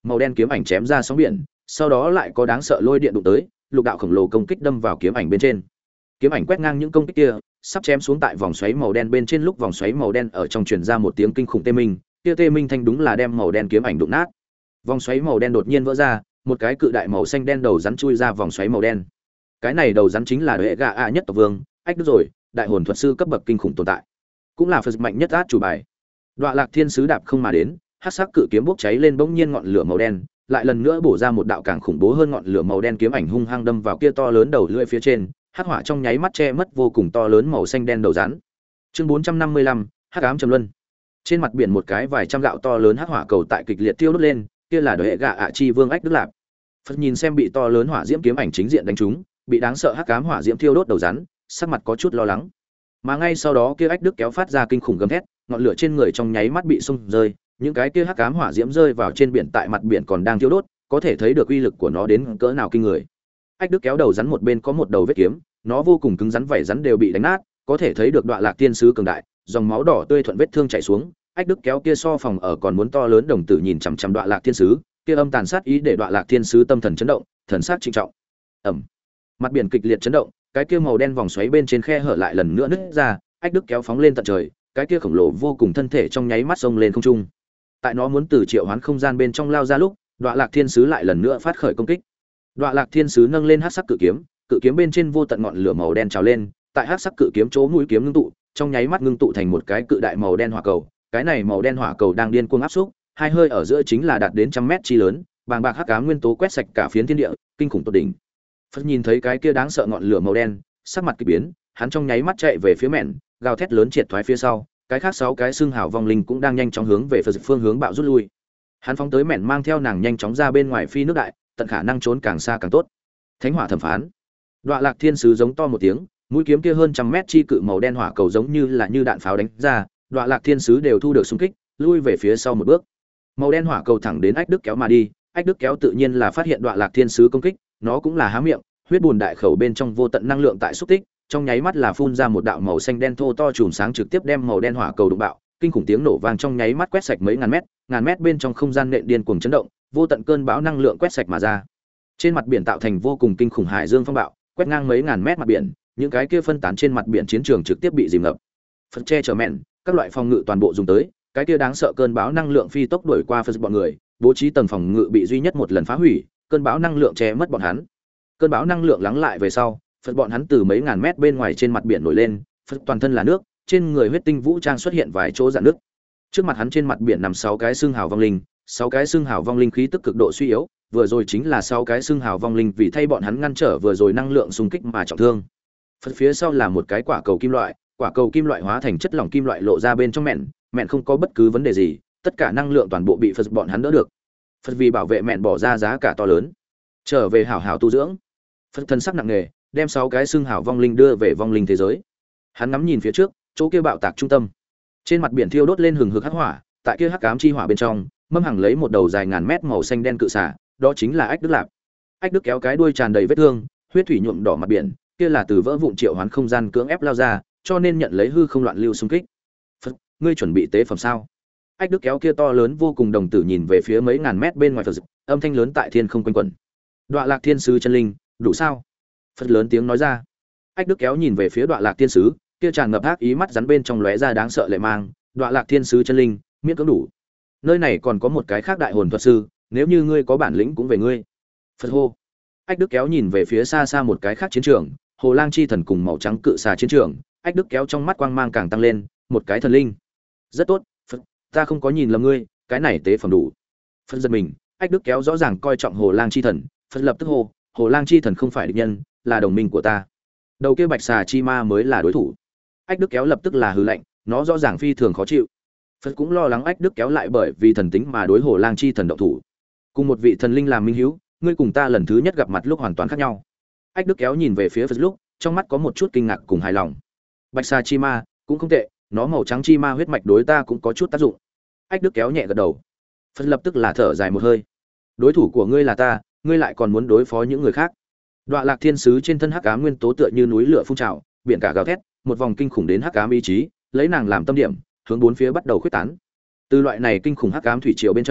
màu đen kiếm ảnh chém ra sóng biển, sau đó lại có đáng sợ lôi điện đụng tới, lục đạo khổng lồ công kích đâm vào kiếm ảnh bên trên. Kiếm ảnh quét ngang những công kích kia, sắp chém xuống tại vòng xoáy màu đen bên trên lúc vòng xoáy màu đen ở trong truyền ra một tiếng kinh khủng tê minh, kia tê minh thanh đúng là đem màu đen kiếm ảnh đụng nát. Vòng xoáy màu đen đột nhiên vỡ ra, một cái cự đại màu xanh đen đầu rắn chui ra vòng xoáy màu đen. Cái này đầu rắn chính là hệ gạ ạ nhất tộc vương, ách đức rồi, đại hồn thuật sư cấp bậc kinh khủng tồn tại, cũng là phật mạnh nhất át chủ bài. Đoạ Lạc Thiên Sứ đạp không mà đến, hắc sắc cự kiếm bốc cháy lên bỗng nhiên ngọn lửa màu đen, lại lần nữa bổ ra một đạo càng khủng bố hơn ngọn lửa màu đen kiếm ảnh hung hăng đâm vào kia to lớn đầu lưỡi phía trên, hắc hỏa trong nháy mắt che mất vô cùng to lớn màu xanh đen đầu rắn. Chương bốn trăm năm mươi lăm, Hắc ám trầm luân. Trên mặt biển một cái vài trăm gạo to lớn hắc hỏa cầu tại kịch liệt tiêu đốt lên, kia là hệ gạ ạ chi vương ách đức lạp. Phật nhìn xem bị to lớn hỏa diễm kiếm ảnh chính diện đánh trúng, bị đáng sợ hắc ám hỏa diễm thiêu đốt đầu rắn, sắc mặt có chút lo lắng. Mà ngay sau đó kia ách đức kéo phát ra kinh khủng gầm thét, ngọn lửa trên người trong nháy mắt bị xông rơi, những cái kia hắc ám hỏa diễm rơi vào trên biển, tại mặt biển còn đang thiêu đốt, có thể thấy được uy lực của nó đến cỡ nào kinh người. Ách đức kéo đầu rắn một bên có một đầu vết kiếm, nó vô cùng cứng rắn, vảy rắn đều bị đánh nát, có thể thấy được Đoạ Lạc Thiên Sứ cường đại, dòng máu đỏ tươi thuận vết thương chảy xuống. Ách đức kéo kia so phòng ở còn muốn to lớn đồng tử nhìn chằm chằm Đoạ Lạc Thiên Sứ, kia âm tàn sát ý để Đoạ Lạc Thiên Sứ tâm thần chấn động, thần sắc trịnh trọng. Ầm. Mặt biển kịch liệt chấn động, cái kia màu đen vòng xoáy bên trên khe hở lại lần nữa nứt ra, ách đức kéo phóng lên tận trời, cái kia khổng lồ vô cùng thân thể trong nháy mắt xông lên không trung. Tại nó muốn từ triệu hoán không gian bên trong lao ra lúc, Đoạ Lạc Thiên Sứ lại lần nữa phát khởi công kích. Đoạ Lạc Thiên Sứ nâng lên hắc sắc cự kiếm, cự kiếm bên trên vô tận ngọn lửa màu đen trào lên, tại hắc sắc cự kiếm chỗ mũi kiếm ngưng tụ, trong nháy mắt ngưng tụ thành một cái cự đại màu đen hỏa cầu. Cái này màu đen hỏa cầu đang điên cuồng áp xúc, hai hơi ở giữa chính là đạt đến trăm mét chi lớn, bàng bạc hắc ám nguyên tố quét sạch cả phiến thiên địa, kinh khủng tột đỉnh. Phật nhìn thấy cái kia đáng sợ ngọn lửa màu đen, sắc mặt kỳ biến, hắn trong nháy mắt chạy về phía mện, gào thét lớn triệt thoái phía sau, cái khác sáu cái xương hào vong linh cũng đang nhanh chóng hướng về Phật phương hướng bạo rút lui. Hắn phóng tới mện mang theo nàng nhanh chóng ra bên ngoài phi nước đại, tận khả năng trốn càng xa càng tốt. Thánh hỏa thẩm phán. Đoạ Lạc Thiên Sứ giống to một tiếng, mũi kiếm kia hơn trăm mét chi cự màu đen hỏa cầu giống như là như đạn pháo đánh ra, Đoạ Lạc Thiên Sứ đều thu được xung kích, lui về phía sau một bước. Màu đen hỏa cầu thẳng đến ách đức kéo mà đi, ách đức kéo tự nhiên là phát hiện Đoạ Lạc Thiên Sứ công kích, nó cũng là há miệng, huyết bùn đại khẩu bên trong vô tận năng lượng tại xúc tích, trong nháy mắt là phun ra một đạo màu xanh đen thô to chùm sáng trực tiếp đem màu đen hỏa cầu đụng bạo, kinh khủng tiếng nổ vang trong nháy mắt quét sạch mấy ngàn mét, ngàn mét bên trong không gian nện điên cuồng chấn động, vô tận cơn bão năng lượng quét sạch mà ra. Trên mặt biển tạo thành vô cùng kinh khủng hải dương phong bạo, quét ngang mấy ngàn mét mặt biển, những cái kia phân tán trên mặt biển chiến trường trực tiếp bị dìm ngập. Phật che chở mện, các loại phòng ngự toàn bộ dùng tới, cái kia đáng sợ cơn bão năng lượng phi tốc đuổi qua Phật bọn người, bố trí tầng phòng ngự bị duy nhất một lần phá hủy, cơn bão năng lượng che mất bọn hắn. Cơn bão năng lượng lắng lại về sau, Phật bọn hắn từ mấy ngàn mét bên ngoài trên mặt biển nổi lên, Phật toàn thân là nước, trên người huyết tinh vũ trang xuất hiện vài chỗ rạn nước. Trước mặt hắn trên mặt biển nằm sáu cái xương hào vong linh, sáu cái xương hào vong linh khí tức cực độ suy yếu, vừa rồi chính là sáu cái xương hào vong linh vì thay bọn hắn ngăn trở vừa rồi năng lượng xung kích mà trọng thương. Phật phía sau là một cái quả cầu kim loại, quả cầu kim loại hóa thành chất lỏng kim loại lộ ra bên trong mện, mện không có bất cứ vấn đề gì, tất cả năng lượng toàn bộ bị Phật bọn hắn đỡ được. Phật vì bảo vệ mện bỏ ra giá cả to lớn, trở về hảo hảo tu dưỡng. Phật thân sắc nặng nề, đem sáu cái xương hào vong linh đưa về vong linh thế giới. Hắn ngắm nhìn phía trước, chỗ kia bạo tạc trung tâm. Trên mặt biển thiêu đốt lên hừng hực hắc hỏa, tại kia hắc ám chi hỏa bên trong, mâm hàng lấy một đầu dài ngàn mét màu xanh đen cự xà, đó chính là ách đức lạp. Ách đức kéo cái đuôi tràn đầy vết thương, huyết thủy nhuộm đỏ mặt biển, kia là từ vỡ vụn triệu hoán không gian cưỡng ép lao ra, cho nên nhận lấy hư không loạn lưu xung kích. Phật, ngươi chuẩn bị tế phẩm sao? Ách đức kéo kia to lớn vô cùng đồng tử nhìn về phía mấy ngàn mét bên ngoài Phật, âm thanh lớn tại thiên không quanh quẩn. Đoạ Lạc Thiên Sứ chân linh, đủ sao? Phật lớn tiếng nói ra. Ách đức kéo nhìn về phía Đoạ Lạc Thiên Sứ, kia tràn ngập ác ý mắt rắn bên trong lóe ra đáng sợ lệ mang. Đoạ Lạc Thiên Sứ chân linh, miễn cưỡng đủ. Nơi này còn có một cái khác đại hồn thuật sư, nếu như ngươi có bản lĩnh cũng về ngươi. Phật hô. Ách đức kéo nhìn về phía xa xa một cái khác chiến trường, Hồ Lang chi thần cùng màu trắng cự xà chiến trường. Ách đức kéo trong mắt quang mang càng tăng lên, một cái thần linh. Rất tốt, Phật, ta không có nhìn lầm ngươi, cái này tế phẩm đủ. Phật giật mình, Ách đức kéo rõ ràng coi trọng Hồ Lang chi thần, Phật lập tức hô, Hồ Lang chi thần không phải địch nhân, là đồng minh của ta. Đầu kia bạch xà chi ma mới là đối thủ. Ách đức kéo lập tức là hừ lạnh, nó rõ ràng phi thường khó chịu. Phật cũng lo lắng Ách đức kéo lại bởi vì thần tính mà đối Hồ Lang chi thần động thủ. Cùng một vị thần linh làm minh hữu, ngươi cùng ta lần thứ nhất gặp mặt lúc hoàn toàn khác nhau. Ách đức kéo nhìn về phía Phật lúc, trong mắt có một chút kinh ngạc cùng hài lòng. Bạch xà chi ma cũng không tệ, nó màu trắng chi ma huyết mạch đối ta cũng có chút tác dụng. Ách đức kéo nhẹ gật đầu. Phật lập tức là thở dài một hơi. Đối thủ của ngươi là ta, ngươi lại còn muốn đối phó những người khác. Đoạ Lạc Thiên Sứ trên thân hắc ám nguyên tố tựa như núi lửa phun trào, biển cả gào thét, một vòng kinh khủng đến hắc ám ý chí, lấy nàng làm tâm điểm, hướng bốn phía bắt đầu khuếch tán. Từ loại này kinh khủng hắc ám thủy triều bên trong,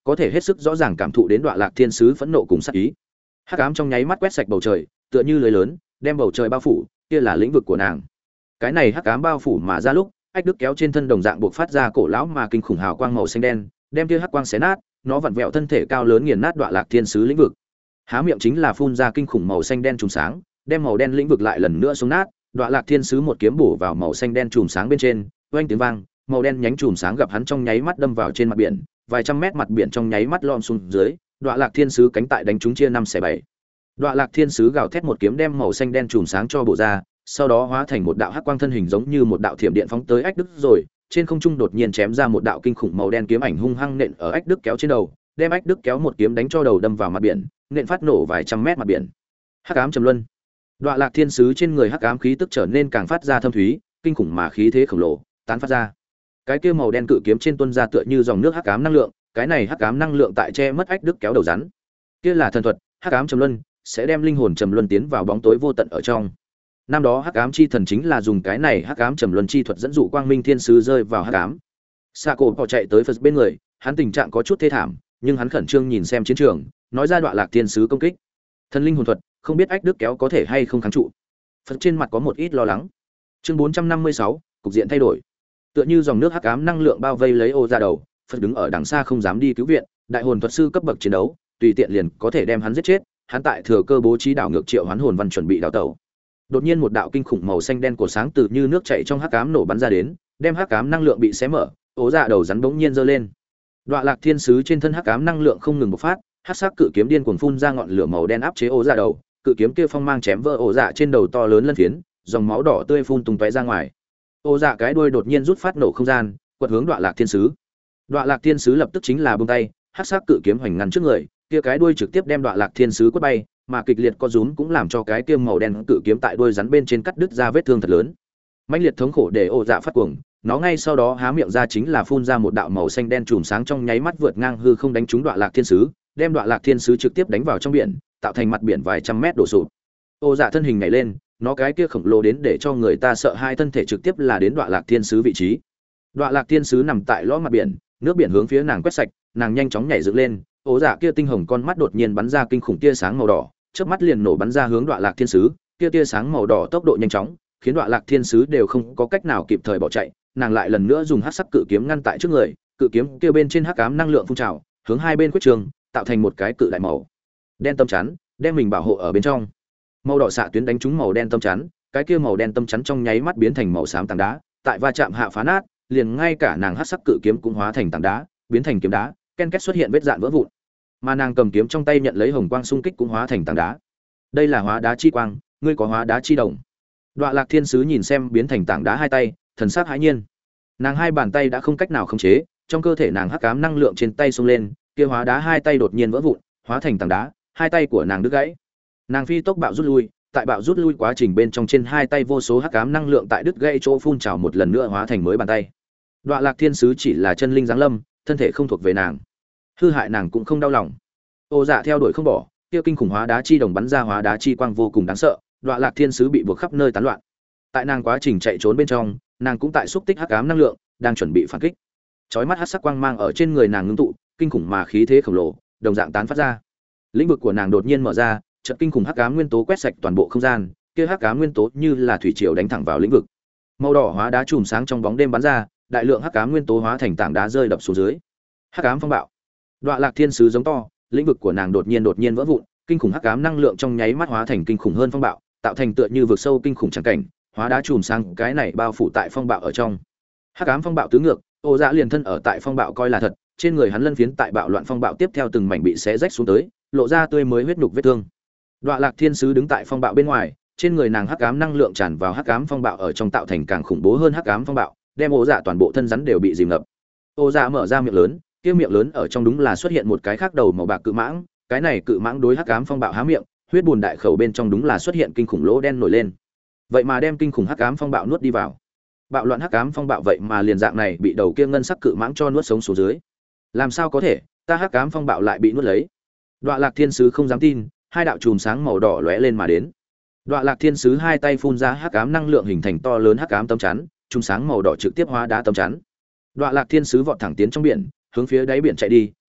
có thể hết sức rõ ràng cảm thụ đến Đoạ Lạc Thiên Sứ phẫn nộ cùng sát ý. Hắc ám trong nháy mắt quét sạch bầu trời, tựa như lưới lớn, đem bầu trời bao phủ, kia là lĩnh vực của nàng. Cái này hắc ám bao phủ mà ra lúc, ách đức kéo trên thân đồng dạng buộc phát ra cổ lão mà kinh khủng hào quang màu xanh đen, đem kia hắc quang xé nát, nó vặn vẹo thân thể cao lớn nghiền nát Đoạ Lạc Thiên Sứ lĩnh vực. Há miệng chính là phun ra kinh khủng màu xanh đen trùm sáng, đem màu đen lĩnh vực lại lần nữa xuống nát. Đoạ Lạc Thiên Sứ một kiếm bổ vào màu xanh đen trùm sáng bên trên, oanh tiếng vang, màu đen nhánh trùm sáng gặp hắn trong nháy mắt đâm vào trên mặt biển, vài trăm mét mặt biển trong nháy mắt lom xuống dưới, Đoạ Lạc Thiên Sứ cánh tại đánh trúng chia năm xẻ bảy. Đoạ Lạc Thiên Sứ gào thét một kiếm đem màu xanh đen trùm sáng cho bổ ra, sau đó hóa thành một đạo hắc quang thân hình giống như một đạo thiểm điện phóng tới ách đức rồi, trên không trung đột nhiên chém ra một đạo kinh khủng màu đen kiếm ảnh hung hăng nện ở ách đức kéo trên đầu, đem ách đức kéo một kiếm đánh cho đầu đâm vào mặt biển, nện phát nổ vài trăm mét mặt biển. Hắc ám trầm luân. Đoạ Lạc Thiên Sứ trên người hắc ám khí tức trở nên càng phát ra thâm thúy, kinh khủng mà khí thế khổng lồ tán phát ra. Cái kia màu đen cự kiếm trên tuôn ra tựa như dòng nước hắc ám năng lượng, cái này hắc ám năng lượng tại che mất ách đức kéo đầu rắn. Kia là thần thuật, hắc ám trầm luân, sẽ đem linh hồn trầm luân tiến vào bóng tối vô tận ở trong. Năm đó hắc ám chi thần chính là dùng cái này hắc ám trầm luân chi thuật dẫn dụ quang minh thiên sứ rơi vào hắc ám. Sa cổ bỏ chạy tới Phật bên người, hắn tình trạng có chút thê thảm, nhưng hắn khẩn trương nhìn xem chiến trường, nói ra Đoạ Lạc Thiên Sứ công kích. Thần linh hồn thuật, không biết ách đức kéo có thể hay không kháng trụ. Phật trên mặt có một ít lo lắng. Chương bốn trăm năm mươi sáu, cục diện thay đổi. Tựa như dòng nước hắc ám năng lượng bao vây lấy Ô Dạ đầu, Phật đứng ở đằng xa không dám đi cứu viện, đại hồn thuật sư cấp bậc chiến đấu, tùy tiện liền có thể đem hắn giết chết, hắn tại thừa cơ bố trí đảo ngược triệu hoán hồn văn chuẩn bị đảo tẩu. Đột nhiên một đạo kinh khủng màu xanh đen của sáng từ như nước chảy trong hắc ám nổ bắn ra đến, đem hắc ám năng lượng bị xé mở, Ô Dạ đầu rắn bỗng nhiên giơ lên. Đoạ Lạc Thiên Sứ trên thân hắc ám năng lượng không ngừng bộc phát, hắc sắc cự kiếm điên cuồng phun ra ngọn lửa màu đen áp chế Ô Dạ đầu, cự kiếm kia phong mang chém vỡ Ô Dạ trên đầu to lớn lân phiến, dòng máu đỏ tươi phun tung tóe ra ngoài. Ô Dạ cái đuôi đột nhiên rút phát nổ không gian, quật hướng Đoạ Lạc Thiên Sứ. Đoạ Lạc Thiên Sứ lập tức chính là buông tay, hắc sắc cự kiếm hoành ngăn trước người, kia cái đuôi trực tiếp đem Đoạ Lạc Thiên Sứ quất bay, mà kịch liệt co rúm cũng làm cho cái kia màu đen cự kiếm tại đuôi rắn bên trên cắt đứt ra vết thương thật lớn. Mãnh liệt thống khổ để Ô Dạ phát cuồng, nó ngay sau đó há miệng ra chính là phun ra một đạo màu xanh đen chùm sáng trong nháy mắt vượt ngang hư không đánh trúng Đoạ Lạc Thiên Sứ, đem Đoạ Lạc Thiên Sứ trực tiếp đánh vào trong biển, tạo thành mặt biển vài trăm mét đổ sụp. Ô Dạ thân hình nhảy lên, nó cái kia khổng lồ đến để cho người ta sợ hai thân thể trực tiếp là đến Đoạ Lạc Thiên Sứ vị trí. Đoạ Lạc Thiên Sứ nằm tại lõm mặt biển, nước biển hướng phía nàng quét sạch, nàng nhanh chóng nhảy dựng lên, Ô Dạ kia tinh hồng con mắt đột nhiên bắn ra kinh khủng tia sáng màu đỏ, chớp mắt liền nổ bắn ra hướng Đoạ Lạc Thiên Sứ, kia tia sáng màu đỏ tốc độ nhanh chóng, khiến Đoạ Lạc Thiên Sứ đều không có cách nào kịp thời bỏ chạy, nàng lại lần nữa dùng hắc sắc cự kiếm ngăn tại trước người, cự kiếm kia bên trên hắc ám năng lượng phun trào, hướng hai bên quyết trường, tạo thành một cái cự đại màu đen tâm chắn, đem mình bảo hộ ở bên trong. Màu đỏ xạ tuyến đánh trúng màu đen tâm chắn, cái kia màu đen tâm chắn trong nháy mắt biến thành màu xám tảng đá, tại va chạm hạ phá nát, liền ngay cả nàng hắc sắc cự kiếm cũng hóa thành tảng đá, biến thành kiếm đá, ken két xuất hiện vết dạn vỡ vụn. Mà nàng cầm kiếm trong tay nhận lấy hồng quang xung kích cũng hóa thành tảng đá. Đây là hóa đá chi quang, ngươi có hóa đá chi đồng. Đoạ Lạc Thiên Sứ nhìn xem biến thành tảng đá hai tay, thần sắc hãi nhiên. Nàng hai bàn tay đã không cách nào khống chế, trong cơ thể nàng hắc ám năng lượng trên tay xông lên, kia hóa đá hai tay đột nhiên vỡ vụn, hóa thành tảng đá, hai tay của nàng đứt gãy. Nàng phi tốc bạo rút lui, tại bạo rút lui quá trình bên trong trên hai tay vô số hắc ám năng lượng tại đứt gãy chỗ phun trào một lần nữa hóa thành mới bàn tay. Đoạ Lạc Thiên Sứ chỉ là chân linh giáng lâm, thân thể không thuộc về nàng, hư hại nàng cũng không đau lòng. Ô Dạ theo đuổi không bỏ, kia kinh khủng hóa đá chi đồng bắn ra hóa đá chi quang vô cùng đáng sợ, Đoạ Lạc Thiên Sứ bị buộc khắp nơi tán loạn. Tại nàng quá trình chạy trốn bên trong, nàng cũng tại xúc tích hắc ám năng lượng, đang chuẩn bị phản kích. Chói mắt hắc sắc quang mang ở trên người nàng ngưng tụ, kinh khủng mà khí thế khổng lồ, đồng dạng tán phát ra. Lĩnh vực của nàng đột nhiên mở ra, trận kinh khủng hắc ám nguyên tố quét sạch toàn bộ không gian, kia hắc ám nguyên tố như là thủy triều đánh thẳng vào lĩnh vực. Màu đỏ hóa đá chùm sáng trong bóng đêm bắn ra, đại lượng hắc ám nguyên tố hóa thành tảng đá rơi đập xuống dưới. Hắc ám phong bạo. Đoạ Lạc Thiên Sứ giống to, lĩnh vực của nàng đột nhiên đột nhiên vỡ vụn, kinh khủng hắc ám năng lượng trong nháy mắt hóa thành kinh khủng hơn phong bạo, tạo thành tựa như vực sâu kinh khủng trắng cảnh, hóa đá chùm sáng cái này bao phủ tại phong bạo ở trong. Hắc ám phong bạo tứ ngược, Ô Dạ liền thân ở tại phong bạo coi là thật, trên người hắn lân phiến tại bạo loạn phong bạo tiếp theo từng mảnh bị xé rách xuống tới, lộ ra tươi mới huyết nhục vết thương. Đoạ Lạc Thiên Sứ đứng tại phong bạo bên ngoài, trên người nàng hắc ám năng lượng tràn vào hắc ám phong bạo ở trong tạo thành càng khủng bố hơn hắc ám phong bạo, đem Ô Dạ toàn bộ thân rắn đều bị dìm ngập. Ô Dạ mở ra miệng lớn, kia miệng lớn ở trong đúng là xuất hiện một cái khác đầu màu bạc cự mãng, cái này cự mãng đối hắc ám phong bạo há miệng, huyết bùn đại khẩu bên trong đúng là xuất hiện kinh khủng lỗ đen nổi lên. Vậy mà đem kinh khủng hắc ám phong bạo nuốt đi vào. Bạo loạn hắc ám phong bạo vậy mà liền dạng này bị đầu kia ngân sắc cự mãng cho nuốt sống xuống dưới. Làm sao có thể, ta hắc ám phong bạo lại bị nuốt lấy? Đoạ Lạc Thiên Sứ không dám tin, hai đạo chùm sáng màu đỏ lóe lên mà đến. Đoạ Lạc Thiên Sứ hai tay phun ra hắc ám năng lượng hình thành to lớn hắc ám tấm chắn, chùm sáng màu đỏ trực tiếp hóa đá tấm chắn. Đoạ Lạc Thiên Sứ vọt thẳng tiến trong biển, hướng phía đáy biển chạy đi,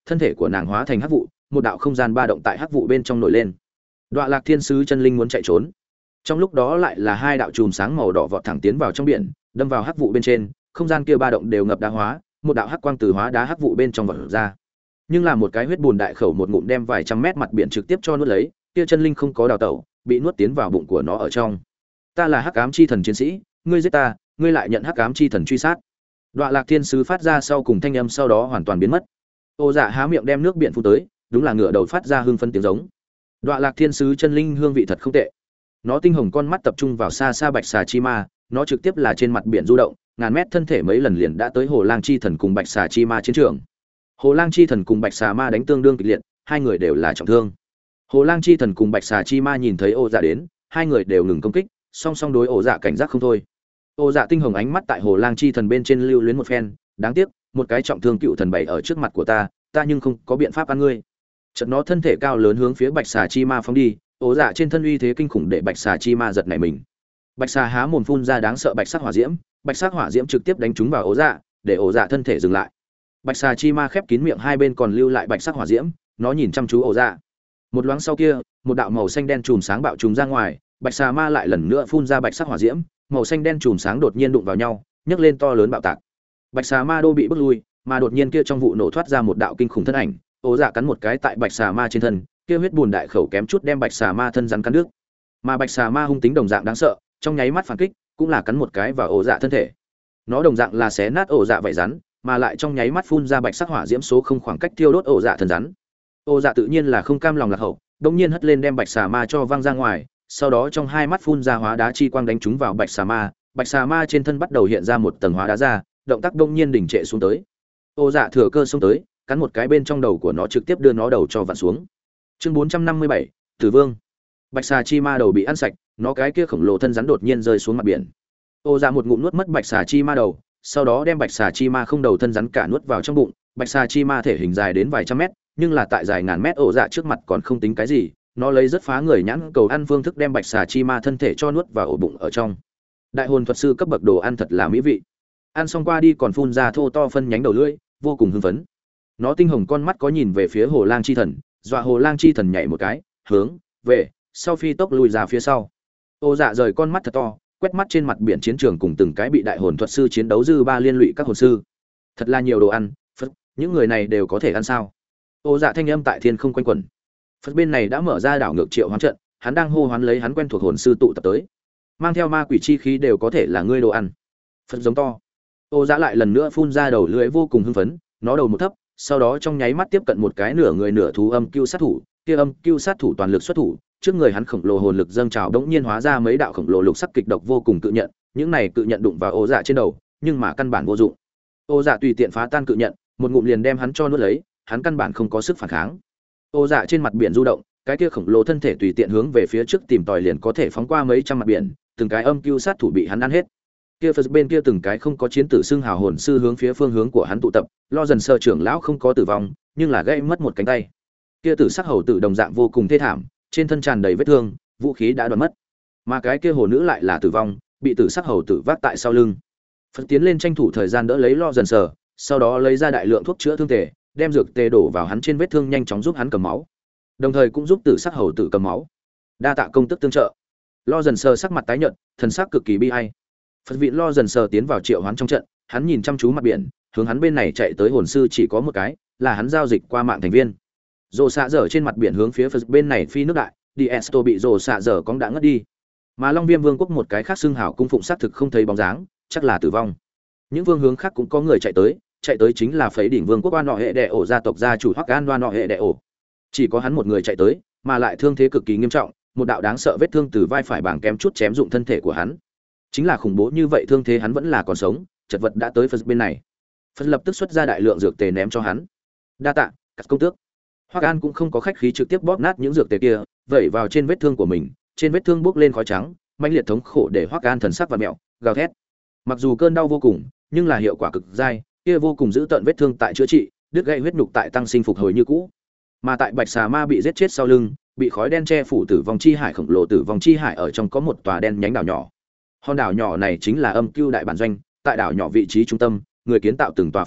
thân thể của nàng hóa thành hắc vụ, một đạo không gian ba động tại hắc vụ bên trong nổi lên. Đoạ Lạc Thiên Sứ chân linh muốn chạy trốn. Trong lúc đó lại là hai đạo chùm sáng màu đỏ vọt thẳng tiến vào trong biển, đâm vào hắc vụ bên trên, không gian kia ba động đều ngập đá hóa, một đạo hắc quang từ hóa đá hắc vụ bên trong vọt ra. Nhưng là một cái huyết bùn đại khẩu một ngụm đem vài trăm mét mặt biển trực tiếp cho nuốt lấy, kia chân linh không có đào tẩu, bị nuốt tiến vào bụng của nó ở trong. Ta là Hắc Ám chi thần chiến sĩ, ngươi giết ta, ngươi lại nhận Hắc Ám chi thần truy sát. Đoạ Lạc Thiên Sứ phát ra sau cùng thanh âm sau đó hoàn toàn biến mất. Ô Dạ há miệng đem nước biển phun tới, đúng là ngửa đầu phát ra hưng phấn tiếng giống. Đoạ Lạc Thiên Sứ chân linh hương vị thật không tệ. Nó tinh hồng con mắt tập trung vào xa xa bạch xà chi ma, nó trực tiếp là trên mặt biển du động, ngàn mét thân thể mấy lần liền đã tới Hồ Lang chi thần cùng bạch xà chi ma chiến trường. Hồ Lang chi thần cùng bạch xà ma đánh tương đương kịch liệt, hai người đều là trọng thương. Hồ Lang chi thần cùng bạch xà chi ma nhìn thấy Ô Dạ đến, hai người đều ngừng công kích, song song đối Ô Dạ cảnh giác không thôi. Ô Dạ tinh hồng ánh mắt tại Hồ Lang chi thần bên trên lưu luyến một phen, đáng tiếc, một cái trọng thương cựu thần bày ở trước mặt của ta, ta nhưng không có biện pháp ăn ngươi. Chợt nó thân thể cao lớn hướng phía bạch xà chi ma phóng đi, Ô Dạ trên thân uy thế kinh khủng để bạch xà chi ma giật nảy mình. Bạch xà há mồm phun ra đáng sợ bạch sắc hỏa diễm, bạch sắc hỏa diễm trực tiếp đánh trúng vào Ô Dạ, để Ô Dạ thân thể dừng lại. Bạch xà chi ma khép kín miệng hai bên còn lưu lại bạch sắc hỏa diễm, nó nhìn chăm chú Ô Dạ. Một loáng sau kia, một đạo màu xanh đen chùm sáng bạo trùng ra ngoài, bạch xà ma lại lần nữa phun ra bạch sắc hỏa diễm, màu xanh đen chùm sáng đột nhiên đụng vào nhau, nhấc lên to lớn bạo tạc. Bạch xà ma đô bị bức lui, mà đột nhiên kia trong vụ nổ thoát ra một đạo kinh khủng thân ảnh, Ô Dạ cắn một cái tại bạch xà ma trên thân, kia huyết bùn đại khẩu kém chút đem bạch xà ma thân rắn cắn đứt. Mà bạch xà ma hung tính đồng dạng đáng sợ, trong nháy mắt phản kích, cũng là cắn một cái vào Ô Dạ thân thể. Nó đồng dạng là xé nát Ô Dạ vảy rắn, mà lại trong nháy mắt phun ra bạch sắc hỏa diễm số không khoảng cách thiêu đốt Ô Dạ thân rắn. Ô Dạ tự nhiên là không cam lòng lạc hậu, đống nhiên hất lên đem bạch xà ma cho văng ra ngoài, sau đó trong hai mắt phun ra hóa đá chi quang đánh trúng vào bạch xà ma, bạch xà ma trên thân bắt đầu hiện ra một tầng hóa đá ra, động tác đống nhiên đình trệ xuống tới. Ô Dạ thừa cơ xông tới, cắn một cái bên trong đầu của nó trực tiếp đưa nó đầu cho vặn xuống. Chương bốn trăm năm mươi bảy, Tử Vương. Bạch xà chi ma đầu bị ăn sạch, nó cái kia khổng lồ thân rắn đột nhiên rơi xuống mặt biển. Ô Dạ một ngụm nuốt mất bạch xà chi ma đầu, sau đó đem bạch xà chi ma không đầu thân rắn cả nuốt vào trong bụng. Bạch xà chi ma thể hình dài đến vài trăm mét, nhưng là tại dài ngàn mét Ô Dạ trước mặt còn không tính cái gì, nó lấy rất phá người nhãn cầu ăn phương thức đem bạch xà chi ma thân thể cho nuốt vào ổ bụng ở trong. Đại hồn thuật sư cấp bậc đồ ăn thật là mỹ vị. Ăn xong qua đi còn phun ra thô to phân nhánh đầu lưỡi, vô cùng hưng phấn. Nó tinh hồng con mắt có nhìn về phía Hồ Lang chi thần, dọa Hồ Lang chi thần nhảy một cái, hướng về sau phi tốc lùi ra phía sau. Ô Dạ rời con mắt thật to, quét mắt trên mặt biển chiến trường cùng từng cái bị đại hồn thuật sư chiến đấu dư ba liên lụy các hồn sư. Thật là nhiều đồ ăn, Phật, những người này đều có thể ăn sao? Ô Dạ thanh âm tại thiên không quanh quẩn. Phật bên này đã mở ra đảo ngược triệu hoán trận, hắn đang hô hoán lấy hắn quen thuộc hồn sư tụ tập tới. Mang theo ma quỷ chi khí đều có thể là ngươi đồ ăn. Phật giống to. Ô Dạ lại lần nữa phun ra đầu lưỡi vô cùng hưng phấn, nó đầu một thấp, sau đó trong nháy mắt tiếp cận một cái nửa người nửa thú âm cưu sát thủ, kia âm cưu sát thủ toàn lực xuất thủ, trước người hắn khổng lồ hồn lực dâng trào đống nhiên hóa ra mấy đạo khổng lồ lục sắc kịch độc vô cùng cự nhận, những này cự nhận đụng vào Ô Dạ trên đầu, nhưng mà căn bản vô dụng. Ô Dạ tùy tiện phá tan cự nhận, một ngụm liền đem hắn cho nuốt lấy, hắn căn bản không có sức phản kháng. Ô Dạ trên mặt biển du động, cái kia khổng lồ thân thể tùy tiện hướng về phía trước tìm tòi liền có thể phóng qua mấy trăm mặt biển, từng cái âm cưu sát thủ bị hắn ăn hết. Kia Phật bên kia từng cái không có chiến tử xưng hào hồn sư hướng phía phương hướng của hắn tụ tập, lo dần sơ trưởng lão không có tử vong, nhưng là gãy mất một cánh tay. Kia tử sắc hầu tử đồng dạng vô cùng thê thảm, trên thân tràn đầy vết thương, vũ khí đã đoạn mất. Mà cái kia hồ nữ lại là tử vong, bị tử sắc hầu tử vác tại sau lưng. Phật tiến lên tranh thủ thời gian đỡ lấy lo dần sờ, sau đó lấy ra đại lượng thuốc chữa thương tề, đem dược tề đổ vào hắn trên vết thương nhanh chóng giúp hắn cầm máu, đồng thời cũng giúp tử sắc hầu tử cầm máu. Đa tạ công tức tương trợ. Lo dần sờ sắc mặt tái nhợt, thần sắc cực kỳ bi ai. Phật vị lo dần sờ tiến vào triệu hoán trong trận, hắn nhìn chăm chú mặt biển, hướng hắn bên này chạy tới hồn sư chỉ có một cái, là hắn giao dịch qua mạng thành viên. Rồ xạ dở trên mặt biển hướng phía Phật bên này phi nước đại, Diesto bị rồ xạ dở cóng đã ngất đi. Mà Long Viêm Vương quốc một cái khác xưng hảo cung phụng xác thực không thấy bóng dáng, chắc là tử vong. Những vương hướng khác cũng có người chạy tới, chạy tới chính là Phế đỉnh Vương quốc Oan Nọ Hệ Đệ Ổ gia tộc gia chủ Hoắc An Oan Nọ Hệ Đệ Ổ. Chỉ có hắn một người chạy tới, mà lại thương thế cực kỳ nghiêm trọng, một đạo đáng sợ vết thương từ vai phải bảng kém chút chém dụng thân thể của hắn. Chính là khủng bố như vậy thương thế hắn vẫn là còn sống, chật vật đã tới Phật bên này. Phật lập tức xuất ra đại lượng dược tề ném cho hắn. Đa tạ, các công tước. Hoắc An cũng không có khách khí trực tiếp bóp nát những dược tề kia, vẩy vào trên vết thương của mình, trên vết thương bốc lên khói trắng, mãnh liệt thống khổ để Hoắc An thần sắc vặn mèo, gào thét. Mặc dù cơn đau vô cùng, nhưng là hiệu quả cực dai, kia vô cùng giữ tận vết thương tại chữa trị, đứt gãy huyết nhục tại tăng sinh phục hồi như cũ. Mà tại Bạch Xà Ma bị giết chết sau lưng, bị khói đen che phủ tử vong chi hải khổng lồ tử vong chi hải ở trong có một tòa đen nhánh đảo nhỏ. Hòn đảo nhỏ này chính là Âm Cưu đại bản doanh, tại đảo nhỏ vị trí trung tâm, người kiến tạo từng tòa phong ốc,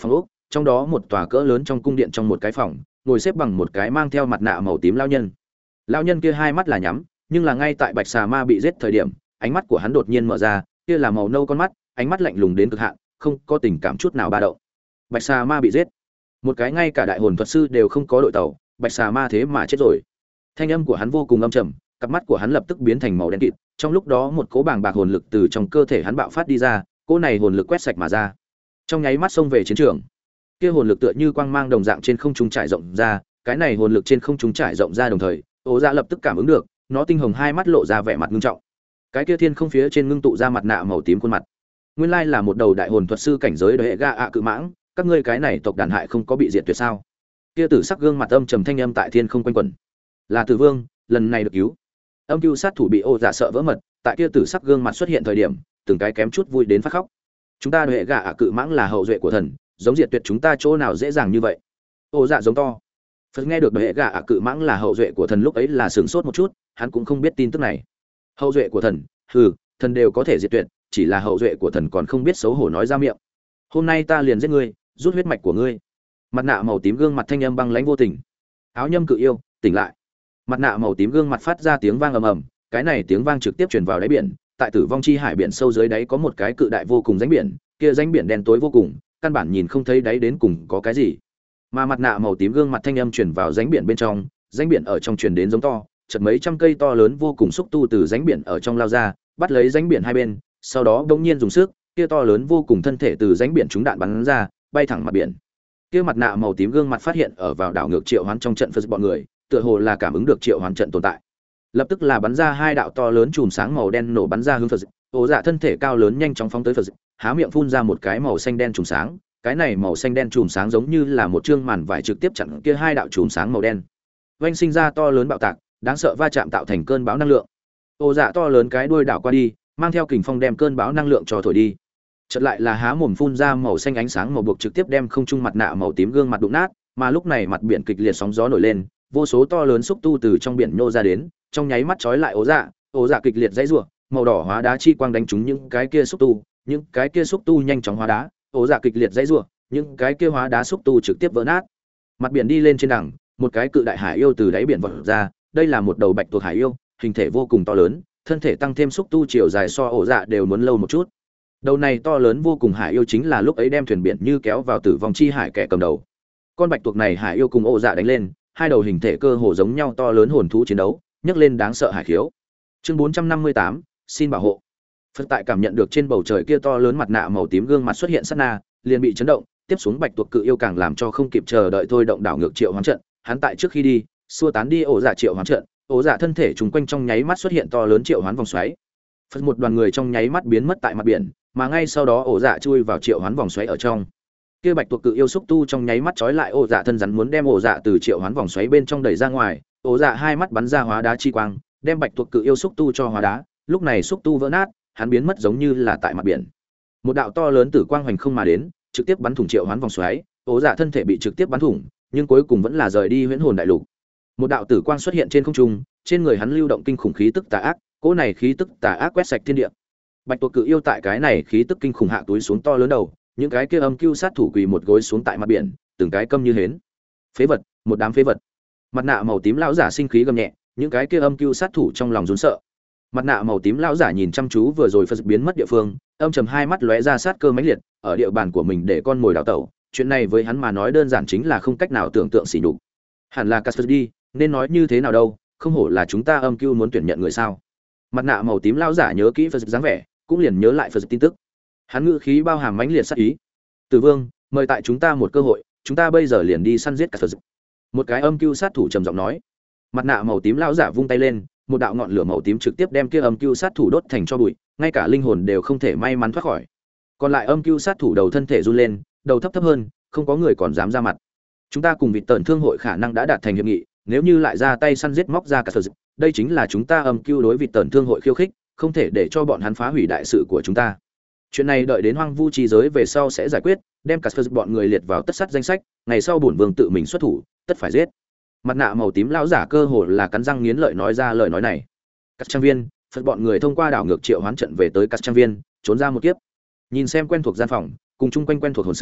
trong đó một tòa cỡ lớn trong cung điện trong một cái phòng ngồi xếp bằng một cái mang theo mặt nạ màu tím lao nhân. Lao nhân kia hai mắt là nhắm, nhưng là ngay tại bạch xà ma bị giết thời điểm, ánh mắt của hắn đột nhiên mở ra, kia là màu nâu con mắt, ánh mắt lạnh lùng đến cực hạn, không có tình cảm chút nào ba động. Bạch xà ma bị giết, một cái ngay cả đại hồn thuật sư đều không có đội tàu, bạch xà ma thế mà chết rồi. Thanh âm của hắn vô cùng âm trầm, cặp mắt của hắn lập tức biến thành màu đen kịt, trong lúc đó một cỗ bàng bạc hồn lực từ trong cơ thể hắn bạo phát đi ra, cỗ này hồn lực quét sạch mà ra, trong nháy mắt xông về chiến trường. Kia hồn lực tựa như quang mang đồng dạng trên không trung trải rộng ra, cái này hồn lực trên không trung trải rộng ra đồng thời, Ố Dạ lập tức cảm ứng được, nó tinh hồng hai mắt lộ ra vẻ mặt nghiêm trọng. Cái kia thiên không phía trên ngưng tụ ra mặt nạ màu tím khuôn mặt. Nguyên lai là một đầu đại hồn thuật sư cảnh giới đời hệ ga ạ cự mãng, các ngươi cái này tộc đàn hại không có bị diệt tuyệt sao? Kia tử sắc gương mặt âm trầm thanh âm tại thiên không quanh quẩn. Là Tử Vương, lần này được cứu. Âm cưu sát thủ bị Ố Dạ sợ vỡ mật, tại kia tử sắc gương mặt xuất hiện thời điểm, từng cái kém chút vui đến phát khóc. Chúng ta đời hệ ga ạ cự mãng là hậu duệ của thần, giống diệt tuyệt chúng ta chỗ nào dễ dàng như vậy? Ố Dạ giống to. Phật nghe được đời hệ gà ạ cự mãng là hậu duệ của thần lúc ấy là sửng sốt một chút, hắn cũng không biết tin tức này. Hậu duệ của thần? Hừ, thần đều có thể diệt tuyệt, chỉ là hậu duệ của thần còn không biết xấu hổ nói ra miệng. Hôm nay ta liền giết ngươi, rút huyết mạch của ngươi. Mặt nạ màu tím gương mặt thanh âm băng lãnh vô tình. Áo nhâm cự yêu, tỉnh lại. Mặt nạ màu tím gương mặt phát ra tiếng vang ầm ầm, cái này tiếng vang trực tiếp truyền vào đáy biển, tại Tử Vong Chi Hải biển sâu dưới đáy có một cái cự đại vô cùng rãnh biển, kia rãnh biển đen tối vô cùng, căn bản nhìn không thấy đáy đến cùng có cái gì. Mà mặt nạ màu tím gương mặt thanh âm truyền vào rãnh biển bên trong, rãnh biển ở trong truyền đến giống to, chợt mấy trăm cây to lớn vô cùng xúc tu từ rãnh biển ở trong lao ra, bắt lấy rãnh biển hai bên, sau đó đột nhiên dùng sức, kia to lớn vô cùng thân thể từ rãnh biển trúng đạn bắn ra, bay thẳng mặt biển. Kia mặt nạ màu tím gương mặt phát hiện ở vào đảo ngược triệu hoán trong trận Phật bọn người, tựa hồ là cảm ứng được triệu hoán trận tồn tại. Lập tức là bắn ra hai đạo to lớn chùm sáng màu đen nổ bắn ra hướng Phật. Ố Dạ thân thể cao lớn nhanh chóng phóng tới Phật, há miệng phun ra một cái màu xanh đen chùm sáng. Cái này màu xanh đen chùm sáng giống như là một chương màn vải trực tiếp chặn kia hai đạo chùm sáng màu đen. Vành sinh ra to lớn bạo tạc, đáng sợ va chạm tạo thành cơn bão năng lượng. Ố Dạ to lớn cái đuôi đảo qua đi, mang theo kình phong đem cơn bão năng lượng cho thổi đi. Chợt lại là há mồm phun ra màu xanh ánh sáng màu buộc trực tiếp đem không trung mặt nạ màu tím gương mặt đụng nát, mà lúc này mặt biển kịch liệt sóng gió nổi lên, vô số to lớn xúc tu từ trong biển nhô ra đến, trong nháy mắt chói lại Ố Dạ, Ố Dạ kịch liệt dãy rủa, màu đỏ hóa đá chi quang đánh trúng những cái kia xúc tu, những cái kia xúc tu nhanh chóng hóa đá, Ố Dạ kịch liệt dãy rủa, những cái kia hóa đá xúc tu trực tiếp vỡ nát. Mặt biển đi lên trên đằng, một cái cự đại hải yêu từ đáy biển vọt ra, đây là một đầu bạch tuộc hải yêu, hình thể vô cùng to lớn, thân thể tăng thêm xúc tu chiều dài so Ố Dạ đều muốn lâu một chút. Đầu này to lớn vô cùng hải yêu chính là lúc ấy đem thuyền biển như kéo vào Tử Vong Chi Hải kẻ cầm đầu. Con bạch tuộc này hải yêu cùng Ố Dạ đánh lên, hai đầu hình thể cơ hồ giống nhau to lớn hồn thú chiến đấu, nhấc lên đáng sợ hải khiếu. Chương bốn trăm năm mươi tám, xin bảo hộ. Phật tại cảm nhận được trên bầu trời kia to lớn mặt nạ màu tím gương mặt xuất hiện sát na, liền bị chấn động, tiếp xuống bạch tuộc cự yêu càng làm cho không kịp chờ đợi thôi động đảo ngược triệu hoán trận, hắn tại trước khi đi, xua tán đi Ố Dạ triệu hoán trận, Ố Dạ thân thể trùng quanh trong nháy mắt xuất hiện to lớn triệu hoán vòng xoáy. Phật một đoàn người trong nháy mắt biến mất tại mặt biển, mà ngay sau đó Ố Dạ chui vào triệu hoán vòng xoáy ở trong. Kia bạch tuộc cự yêu xúc tu trong nháy mắt trói lại Ố Dạ thân rắn muốn đem Ố Dạ từ triệu hoán vòng xoáy bên trong đẩy ra ngoài, Ố Dạ hai mắt bắn ra hóa đá chi quang, đem bạch tuộc cự yêu xúc tu cho hóa đá, lúc này xúc tu vỡ nát, hắn biến mất giống như là tại mặt biển. Một đạo to lớn tử quang hoành không mà đến, trực tiếp bắn thủng triệu hoán vòng xoáy, Ố Dạ thân thể bị trực tiếp bắn thủng, nhưng cuối cùng vẫn là rời đi huyễn hồn đại lục. Một đạo tử quang xuất hiện trên không trung, trên người hắn lưu động kinh khủng khí tức tà ác, cỗ này khí tức tà ác quét sạch thiên địa. Bạch tuộc cự yêu tại cái này khí tức kinh khủng hạ túi xuống to lớn đầu, những cái kia âm cưu sát thủ quỳ một gối xuống tại mặt biển, từng cái câm như hến. Phế vật, một đám phế vật. Mặt nạ màu tím lão giả sinh khí gầm nhẹ, những cái kia âm cưu sát thủ trong lòng run sợ. Mặt nạ màu tím lão giả nhìn chăm chú vừa rồi Phật biến mất địa phương, âm trầm hai mắt lóe ra sát cơ mãnh liệt, ở địa bàn của mình để con mồi đào tẩu, chuyện này với hắn mà nói đơn giản chính là không cách nào tưởng tượng xỉ nhục. Hẳn là Caster đi, nên nói như thế nào đâu, không hổ là chúng ta âm cưu muốn tuyển nhận người sao? Mặt nạ màu tím lão giả nhớ kỹ Phật dáng vẻ, cũng liền nhớ lại Phật tin tức. Hắn ngữ khí bao hàm mãnh liệt sát ý. Tử Vương, mời tại chúng ta một cơ hội, chúng ta bây giờ liền đi săn giết Caster. Một cái âm cưu sát thủ trầm giọng nói. Mặt nạ màu tím lão giả vung tay lên, một đạo ngọn lửa màu tím trực tiếp đem kia âm cưu sát thủ đốt thành tro bụi, ngay cả linh hồn đều không thể may mắn thoát khỏi. Còn lại âm cưu sát thủ đầu thân thể run lên, đầu thấp thấp hơn, không có người còn dám ra mặt. Chúng ta cùng Vịt Tần Thương hội khả năng đã đạt thành hiệp nghị, nếu như lại ra tay săn giết móc ra cả sở dịch, đây chính là chúng ta âm cưu đối Vịt Tần Thương hội khiêu khích, không thể để cho bọn hắn phá hủy đại sự của chúng ta. Chuyện này đợi đến Hoang Vu chi giới về sau sẽ giải quyết, đem cả sở dịch bọn người liệt vào tất sát danh sách, ngày sau bổn vương tự mình xuất thủ, tất phải giết. Mặt nạ màu tím lão giả cơ hồ là cắn răng nghiến lợi nói ra lời nói này. Các trang viên, Phật bọn người thông qua đảo ngược triệu hoán trận về tới các trang viên, trốn ra một kiếp. Nhìn xem quen thuộc gian phòng, cùng chung quanh quen thuộc hồn sư,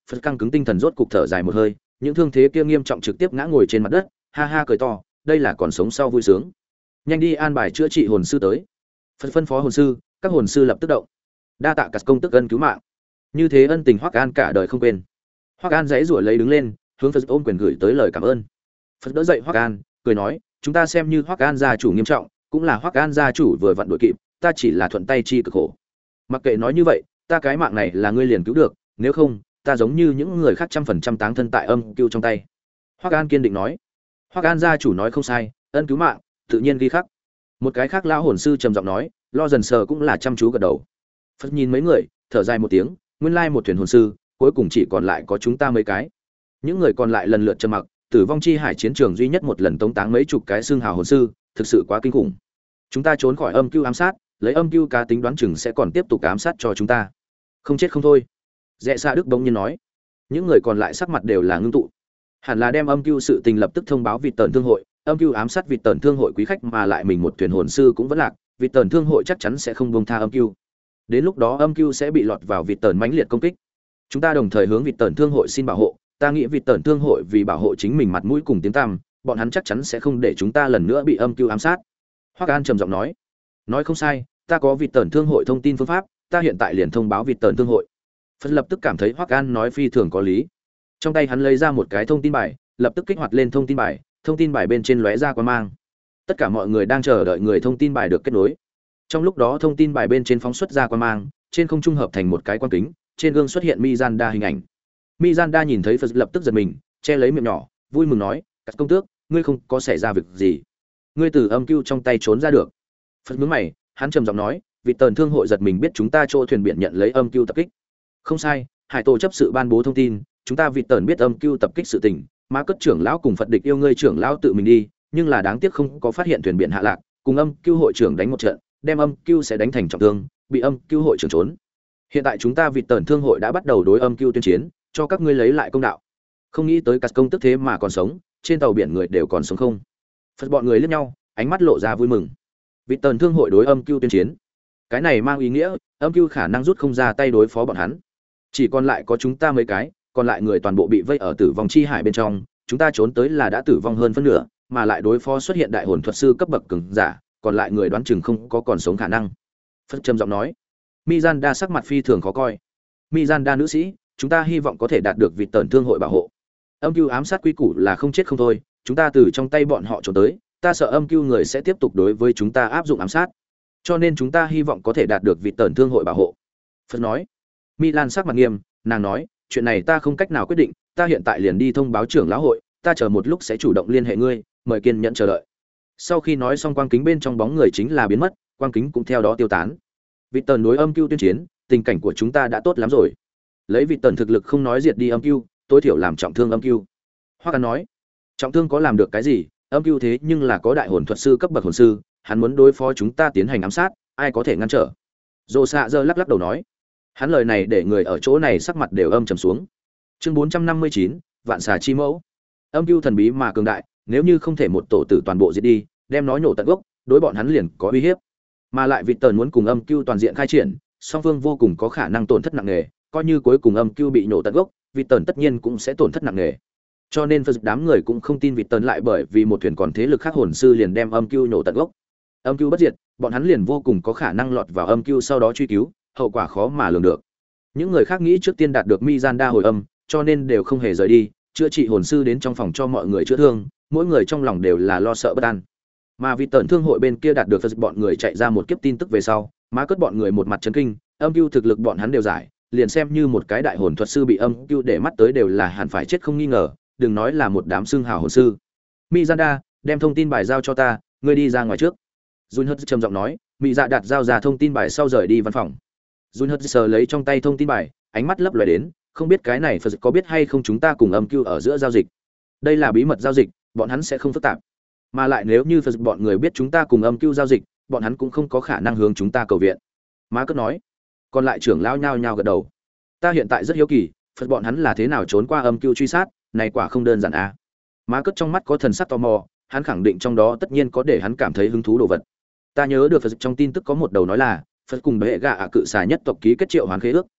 Phật căng cứng tinh thần rốt cục thở dài một hơi, những thương thế kia nghiêm trọng trực tiếp ngã ngồi trên mặt đất, ha ha cười to, đây là còn sống sau vui sướng. Nhanh đi an bài chữa trị hồn sư tới. Phật phân phó hồn sư, các hồn sư lập tức động. Đa tạ cắt công tức ân cứu mạng. Như thế ân tình Hoắc An cả đời không quên. Hoắc An giãy giụa lấy đứng lên, hướng Phật ôm quyền gửi tới lời cảm ơn. Phật đỡ dậy Hoắc An, cười nói, chúng ta xem như Hoắc An gia chủ nghiêm trọng, cũng là Hoắc An gia chủ vừa vặn đuổi kịp, ta chỉ là thuận tay chi cực khổ. Mặc kệ nói như vậy, ta cái mạng này là ngươi liền cứu được, nếu không, ta giống như những người khác trăm phần trăm táng thân tại âm cưu trong tay. Hoắc An kiên định nói. Hoắc An gia chủ nói không sai, ân cứu mạng, tự nhiên ghi khắc. Một cái khác lão hồn sư trầm giọng nói, lo dần sờ cũng là chăm chú gật đầu. Phật nhìn mấy người, thở dài một tiếng, nguyên lai một thuyền hồn sư, cuối cùng chỉ còn lại có chúng ta mấy cái. Những người còn lại lần lượt trầm mặc, tử vong chi hải chiến trường duy nhất một lần tống táng mấy chục cái xương hào hồn sư, thực sự quá kinh khủng. Chúng ta trốn khỏi âm cưu ám sát, lấy âm cưu cá tính đoán chừng sẽ còn tiếp tục ám sát cho chúng ta. Không chết không thôi. Rẽ Sa Đức bỗng nhiên nói. Những người còn lại sắc mặt đều là ngưng tụ. Hẳn là đem âm cưu sự tình lập tức thông báo Vịt Tần Thương hội, âm cưu ám sát Vịt Tần Thương hội quý khách mà lại mình một thuyền hồn sư cũng vẫn lạc, Vịt Tần Thương hội chắc chắn sẽ không buông tha âm cưu. Đến lúc đó âm cưu sẽ bị lọt vào Vịt Tần mãnh liệt công kích. Chúng ta đồng thời hướng Vịt Tần Thương hội xin bảo hộ, ta nghĩ Vịt Tần Thương hội vì bảo hộ chính mình mặt mũi cùng tiếng tăm, bọn hắn chắc chắn sẽ không để chúng ta lần nữa bị âm cưu ám sát. Hoắc An trầm giọng nói. Nói không sai, ta có Vịt Tần Thương hội thông tin phương pháp, ta hiện tại liền thông báo Vịt Tần Thương hội. Phật lập tức cảm thấy Hoắc An nói phi thường có lý. Trong tay hắn lấy ra một cái thông tin bài, lập tức kích hoạt lên thông tin bài, thông tin bài bên trên lóe ra quang mang. Tất cả mọi người đang chờ đợi người thông tin bài được kết nối. Trong lúc đó thông tin bài bên trên phóng xuất ra quang mang, trên không trung hợp thành một cái quang kính, trên gương xuất hiện Mizanda hình ảnh. Mizanda nhìn thấy Phật lập tức giật mình, che lấy miệng nhỏ, vui mừng nói, "Cát công tước, ngươi không có xảy ra việc gì? Ngươi từ âm cưu trong tay trốn ra được?" Phật nhướng mày, hắn trầm giọng nói, "Vị Tần Thương hội giật mình biết chúng ta chỗ thuyền biển nhận lấy âm cưu tập kích." Không sai, hải tổ chấp sự ban bố thông tin, chúng ta Vị Tần biết âm cưu tập kích sự tình, mà cất trưởng lão cùng Phật địch yêu ngươi trưởng lão tự mình đi, nhưng là đáng tiếc không có phát hiện thuyền biển hạ lạc, cùng âm cưu hội trưởng đánh một trận, đem âm cưu sẽ đánh thành trọng thương, bị âm cưu hội trưởng trốn. Hiện tại chúng ta Vị Tần Thương hội đã bắt đầu đối âm cưu tuyên chiến, cho các ngươi lấy lại công đạo. Không nghĩ tới Cát công tức thế mà còn sống, trên tàu biển người đều còn sống không? Phật bọn người liếc nhau, ánh mắt lộ ra vui mừng. Vị Tần Thương hội đối âm cưu tuyên chiến, cái này mang ý nghĩa âm cưu khả năng rút không ra tay đối phó bọn hắn, chỉ còn lại có chúng ta mấy cái, còn lại người toàn bộ bị vây ở tử vong chi hải bên trong, chúng ta trốn tới là đã tử vong hơn phân nửa, mà lại đối phó xuất hiện đại hồn thuật sư cấp bậc cường giả, còn lại người đoán chừng không có còn sống khả năng. Phật trầm giọng nói. Mizanda sắc mặt phi thường khó coi. Mizanda nữ sĩ, chúng ta hy vọng có thể đạt được Vị Tần Thương hội bảo hộ. Âm cưu ám sát quy củ là không chết không thôi, chúng ta từ trong tay bọn họ trốn tới, ta sợ âm cưu người sẽ tiếp tục đối với chúng ta áp dụng ám sát, cho nên chúng ta hy vọng có thể đạt được Vị Tần Thương hội bảo hộ. Phật nói. Milan sắc mặt nghiêm, nàng nói, chuyện này ta không cách nào quyết định, ta hiện tại liền đi thông báo trưởng lão hội, ta chờ một lúc sẽ chủ động liên hệ ngươi, mời kiên nhẫn chờ đợi. Sau khi nói xong, quang kính bên trong bóng người chính là biến mất, quang kính cũng theo đó tiêu tán. Vị Tần đối âm cưu tuyên chiến, tình cảnh của chúng ta đã tốt lắm rồi. Lấy Vị Tần thực lực không nói diệt đi âm cưu, tối thiểu làm trọng thương âm cưu. Hoắc An nói, trọng thương có làm được cái gì, âm cưu thế nhưng là có đại hồn thuật sư cấp bậc hồn sư, hắn muốn đối phó chúng ta tiến hành ám sát, ai có thể ngăn trở? Dô Xạ Dơ lắc lắc đầu nói. Hắn lời này để người ở chỗ này sắc mặt đều âm trầm xuống. Chương bốn trăm năm mươi chín, Vạn xà chi mẫu. Âm cưu thần bí mà cường đại, nếu như không thể một tổ tử toàn bộ diệt đi, đem nó nhổ tận gốc, đối bọn hắn liền có uy hiếp. Mà lại Vị Tần muốn cùng âm cưu toàn diện khai triển, song phương vô cùng có khả năng tổn thất nặng nề, coi như cuối cùng âm cưu bị nhổ tận gốc, Vị Tần tất nhiên cũng sẽ tổn thất nặng nề. Cho nên Phật đám người cũng không tin Vị Tần lại bởi vì một thuyền còn thế lực khác hồn sư liền đem âm cưu nhổ tận gốc. Âm cưu bất diệt, bọn hắn liền vô cùng có khả năng lọt vào âm cưu sau đó truy cứu, hậu quả khó mà lường được. Những người khác nghĩ trước tiên đạt được Mizanda hồi âm, cho nên đều không hề rời đi, chữa trị hồn sư đến trong phòng cho mọi người chữa thương, mỗi người trong lòng đều là lo sợ bất an. Mà Vị Tần Thương hội bên kia đạt được Phật bọn người chạy ra một kiếp tin tức về sau, má cất bọn người một mặt chấn kinh, âm cưu thực lực bọn hắn đều giải, liền xem như một cái đại hồn thuật sư bị âm cưu để mắt tới đều là hẳn phải chết không nghi ngờ, đừng nói là một đám xương hào hồn sư. Mizanda, đem thông tin bài giao cho ta, ngươi đi ra ngoài trước. Jun Hut trầm giọng nói, Mị Dạ đặt giao ra thông tin bài sau rời đi văn phòng. Jun Hut sờ lấy trong tay thông tin bài, ánh mắt lấp lóe đến, không biết cái này Phật có biết hay không chúng ta cùng âm cưu ở giữa giao dịch. Đây là bí mật giao dịch, bọn hắn sẽ không phức tạp. Mà lại nếu như Phật bọn người biết chúng ta cùng âm cưu giao dịch, bọn hắn cũng không có khả năng hướng chúng ta cầu viện. Má cất nói. Còn lại trưởng lão nhao nhao gật đầu. Ta hiện tại rất hiếu kỳ, Phật bọn hắn là thế nào trốn qua âm cưu truy sát, này quả không đơn giản à? Má cất trong mắt có thần sắc tò mò, hắn khẳng định trong đó tất nhiên có để hắn cảm thấy hứng thú đồ vật. Ta nhớ được Phật trong tin tức có một đầu nói là Phật cùng bệ gạ ạ cự xà nhất tộc ký kết triệu hoán khế ước,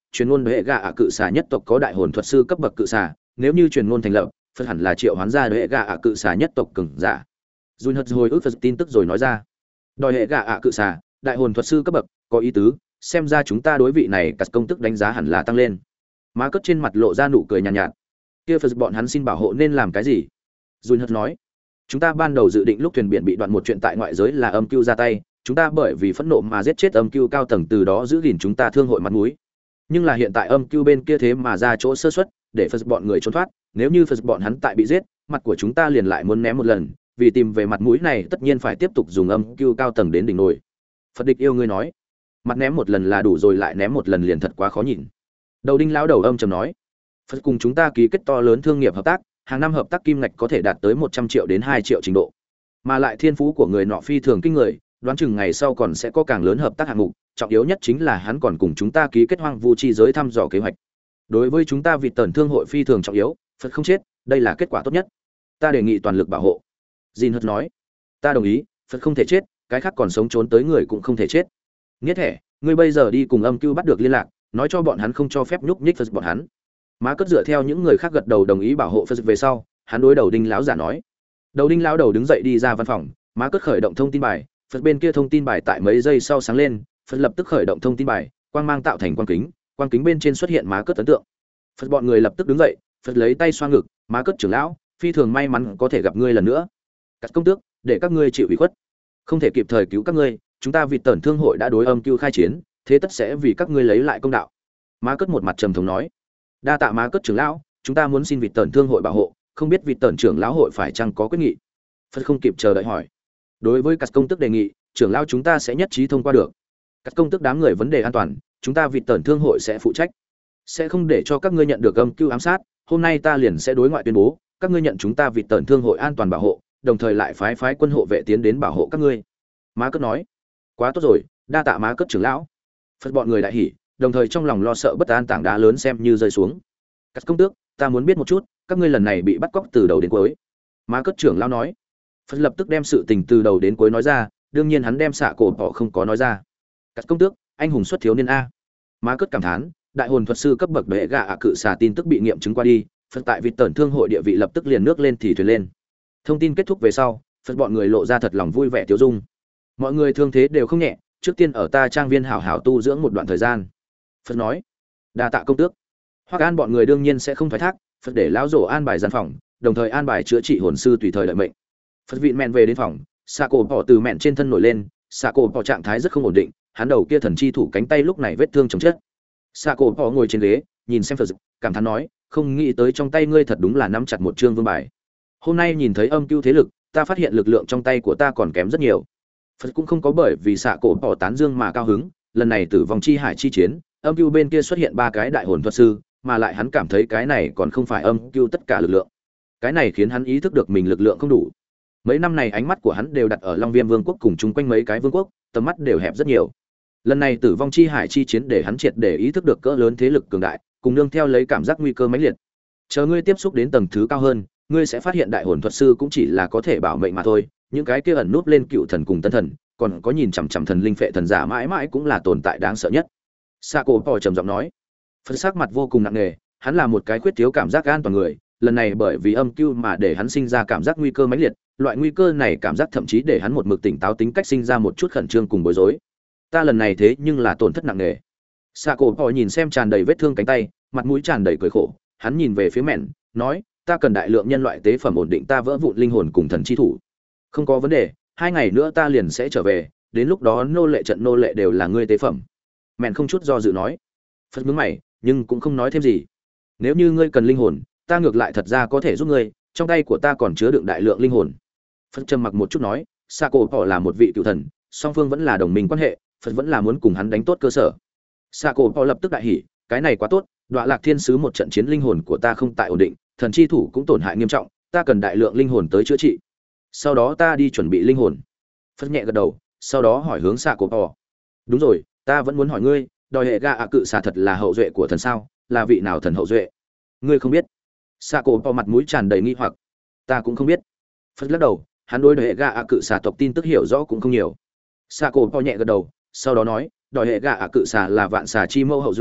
truyền ngôn hệ gạ ạ cự xà nhất tộc có đại hồn thuật sư cấp bậc cự xà, nếu như truyền ngôn thành lập, Phật hẳn là triệu hoán ra hệ gạ ạ cự xà nhất tộc cường giả. Jun hất hồi ức Phật tin tức rồi nói ra, đòi hệ gạ ạ cự xà, đại hồn thuật sư cấp bậc, có ý tứ, xem ra chúng ta đối vị này cắt công tức đánh giá hẳn là tăng lên. Má cất trên mặt lộ ra nụ cười nhàn nhạt, nhạt. Kia Phật bọn hắn xin bảo hộ nên làm cái gì? Jun hất nói, chúng ta ban đầu dự định lúc thuyền biển bị đoạn một chuyện tại ngoại giới là âm cưu ra tay, chúng ta bởi vì phẫn nộ mà giết chết âm cưu cao tầng, từ đó giữ gìn chúng ta thương hội mặt mũi. Nhưng là hiện tại âm cưu bên kia thế mà ra chỗ sơ suất, để Phật bọn người trốn thoát, nếu như Phật bọn hắn tại bị giết, mặt của chúng ta liền lại muốn ném một lần, vì tìm về mặt mũi này tất nhiên phải tiếp tục dùng âm cưu cao tầng đến đỉnh nổi. Phật địch yêu ngươi nói, mặt ném một lần là đủ rồi, lại ném một lần liền thật quá khó nhìn. Đầu đinh lão đầu âm trầm nói, Phật cùng chúng ta ký kết to lớn thương nghiệp hợp tác, hàng năm hợp tác kim ngạch có thể đạt tới một trăm triệu đến hai triệu trình độ, mà lại thiên phú của người nọ phi thường kinh người, đoán chừng ngày sau còn sẽ có càng lớn hợp tác hạng mục, trọng yếu nhất chính là hắn còn cùng chúng ta ký kết hoang vu chi giới thăm dò kế hoạch. Đối với chúng ta Vịt Tần thương hội phi thường trọng yếu, Phật không chết, đây là kết quả tốt nhất. Ta đề nghị toàn lực bảo hộ. Jin Hất nói, ta đồng ý, Phật không thể chết, cái khác còn sống trốn tới người cũng không thể chết. Nghĩa thẻ, ngươi bây giờ đi cùng âm cưu bắt được liên lạc, nói cho bọn hắn không cho phép nhúc nhích Phật bọn hắn. Má cất dựa theo những người khác gật đầu đồng ý bảo hộ Phật về sau, hắn đối đầu đinh lão giả nói. Đầu đinh lão đầu đứng dậy đi ra văn phòng, má cất khởi động thông tin bài, Phật bên kia thông tin bài tại mấy giây sau sáng lên, Phật lập tức khởi động thông tin bài, quang mang tạo thành quang kính, quang kính bên trên xuất hiện má cất ấn tượng. Phật bọn người lập tức đứng dậy, Phật lấy tay xoa ngực, má cất trưởng lão, phi thường may mắn có thể gặp ngươi lần nữa. Cắt công tước, để các ngươi chịu ủy khuất, không thể kịp thời cứu các ngươi, chúng ta Vịt Tần thương hội đã đối âm cưu khai chiến, thế tất sẽ vì các ngươi lấy lại công đạo. Má cất một mặt trầm thống nói, đa tạ má cất trưởng lão, chúng ta muốn xin Vịt Tần thương hội bảo hộ, không biết Vịt Tần trưởng lão hội phải chăng có quyết nghị. Phật không kịp chờ đợi hỏi, đối với các công tước đề nghị, trưởng lão chúng ta sẽ nhất trí thông qua được. Các công tước đám người vấn đề an toàn, chúng ta Vịt Tần thương hội sẽ phụ trách, sẽ không để cho các ngươi nhận được âm cưu ám sát. Hôm nay ta liền sẽ đối ngoại tuyên bố, các ngươi nhận chúng ta Vịt Tần thương hội an toàn bảo hộ, đồng thời lại phái phái quân hộ vệ tiến đến bảo hộ các ngươi. Má cất nói, quá tốt rồi, đa tạ má cất trưởng lão. Phật bọn người đại hỉ, đồng thời trong lòng lo sợ bất an, tảng đá lớn xem như rơi xuống. Các công tước, ta muốn biết một chút, các ngươi lần này bị bắt cóc từ đầu đến cuối. Má cất trưởng lão nói. Phật lập tức đem sự tình từ đầu đến cuối nói ra, đương nhiên hắn đem xạ cổ họ không có nói ra. Các công tước, anh hùng xuất thiếu niên a. Má cất cảm thán, đại hồn thuật sư cấp bậc bệ gạ ạ cự xà tin tức bị nghiệm chứng qua đi, Phật tại Vịt Tần thương hội địa vị lập tức liền nước lên thì thuyền lên. Thông tin kết thúc về sau, Phật bọn người lộ ra thật lòng vui vẻ tiêu dung. Mọi người thương thế đều không nhẹ, trước tiên ở ta trang viên hảo hảo tu dưỡng một đoạn thời gian. Phật nói, đa tạ công tước. Hoắc An bọn người đương nhiên sẽ không thoái thác, Phật để lão rổ an bài gian phòng, đồng thời an bài chữa trị hồn sư tùy thời đợi mệnh. Phật vịn mẹn về đến phòng, xạ cổ bỏ từ mẹn trên thân nổi lên, xạ cổ bỏ trạng thái rất không ổn định, hắn đầu kia thần chi thủ cánh tay lúc này vết thương chồng chất. Xạ cổ bỏ ngồi trên ghế, nhìn xem Phật, cảm thán nói, không nghĩ tới trong tay ngươi thật đúng là nắm chặt một chương vương bài. Hôm nay nhìn thấy âm cưu thế lực, ta phát hiện lực lượng trong tay của ta còn kém rất nhiều. Phật cũng không có bởi vì xạ cổ bỏ tán dương mà cao hứng, lần này tử vong chi hải chi chiến, âm cưu bên kia xuất hiện ba cái đại hồn thuật sư, mà lại hắn cảm thấy cái này còn không phải âm cưu tất cả lực lượng. Cái này khiến hắn ý thức được mình lực lượng không đủ. Mấy năm này ánh mắt của hắn đều đặt ở Long Viêm Vương quốc cùng chung quanh mấy cái vương quốc, tầm mắt đều hẹp rất nhiều. Lần này tử vong chi hải chi chiến để hắn triệt để ý thức được cỡ lớn thế lực cường đại, cùng nương theo lấy cảm giác nguy cơ mãnh liệt. Chờ ngươi tiếp xúc đến tầng thứ cao hơn, ngươi sẽ phát hiện đại hồn thuật sư cũng chỉ là có thể bảo mệnh mà thôi, những cái kia ẩn núp lên cựu thần cùng tân thần, còn có nhìn chằm chằm thần linh phệ thần giả mãi mãi cũng là tồn tại đáng sợ nhất. Sako Po trầm giọng nói. Phật sắc mặt vô cùng nặng nề, hắn là một cái khuyết thiếu cảm giác an toàn người, lần này bởi vì âm cưu mà để hắn sinh ra cảm giác nguy cơ mãnh liệt, loại nguy cơ này cảm giác thậm chí để hắn một mực tỉnh táo tính cách sinh ra một chút khẩn trương cùng bối rối. Ta lần này thế nhưng là tổn thất nặng nề. Sako Po nhìn xem tràn đầy vết thương cánh tay, mặt mũi tràn đầy cười khổ, hắn nhìn về phía mẹn, nói, ta cần đại lượng nhân loại tế phẩm ổn định ta vỡ vụn linh hồn cùng thần chi thủ. Không có vấn đề, hai ngày nữa ta liền sẽ trở về, đến lúc đó nô lệ trận nô lệ đều là ngươi tế phẩm. Mẹn không chút do dự nói. Phật nhướng mày, nhưng cũng không nói thêm gì. Nếu như ngươi cần linh hồn, ta ngược lại thật ra có thể giúp ngươi, trong tay của ta còn chứa đựng đại lượng linh hồn. Phật trầm mặc một chút nói, Sako Po là một vị cựu thần, song phương vẫn là đồng minh quan hệ, Phật vẫn là muốn cùng hắn đánh tốt cơ sở. Sako Po lập tức đại hỉ, cái này quá tốt, Đoạ Lạc Thiên sứ một trận chiến linh hồn của ta không tại ổn định, thần chi thủ cũng tổn hại nghiêm trọng, ta cần đại lượng linh hồn tới chữa trị. Sau đó ta đi chuẩn bị linh hồn. Phật nhẹ gật đầu, sau đó hỏi hướng Sako Po. Đúng rồi, ta vẫn muốn hỏi ngươi, đòi hệ gạ ạ cự xà thật là hậu duệ của thần sao, là vị nào thần hậu duệ? Ngươi không biết? Sako Po mặt mũi tràn đầy nghi hoặc. Ta cũng không biết. Phật lắc đầu, hắn đối đòi hệ gạ ạ cự xà tộc tin tức hiểu rõ cũng không nhiều. Sako Po nhẹ gật đầu, sau đó nói, đòi hệ gạ ạ cự xà là vạn xà chi mẫu hậu duệ,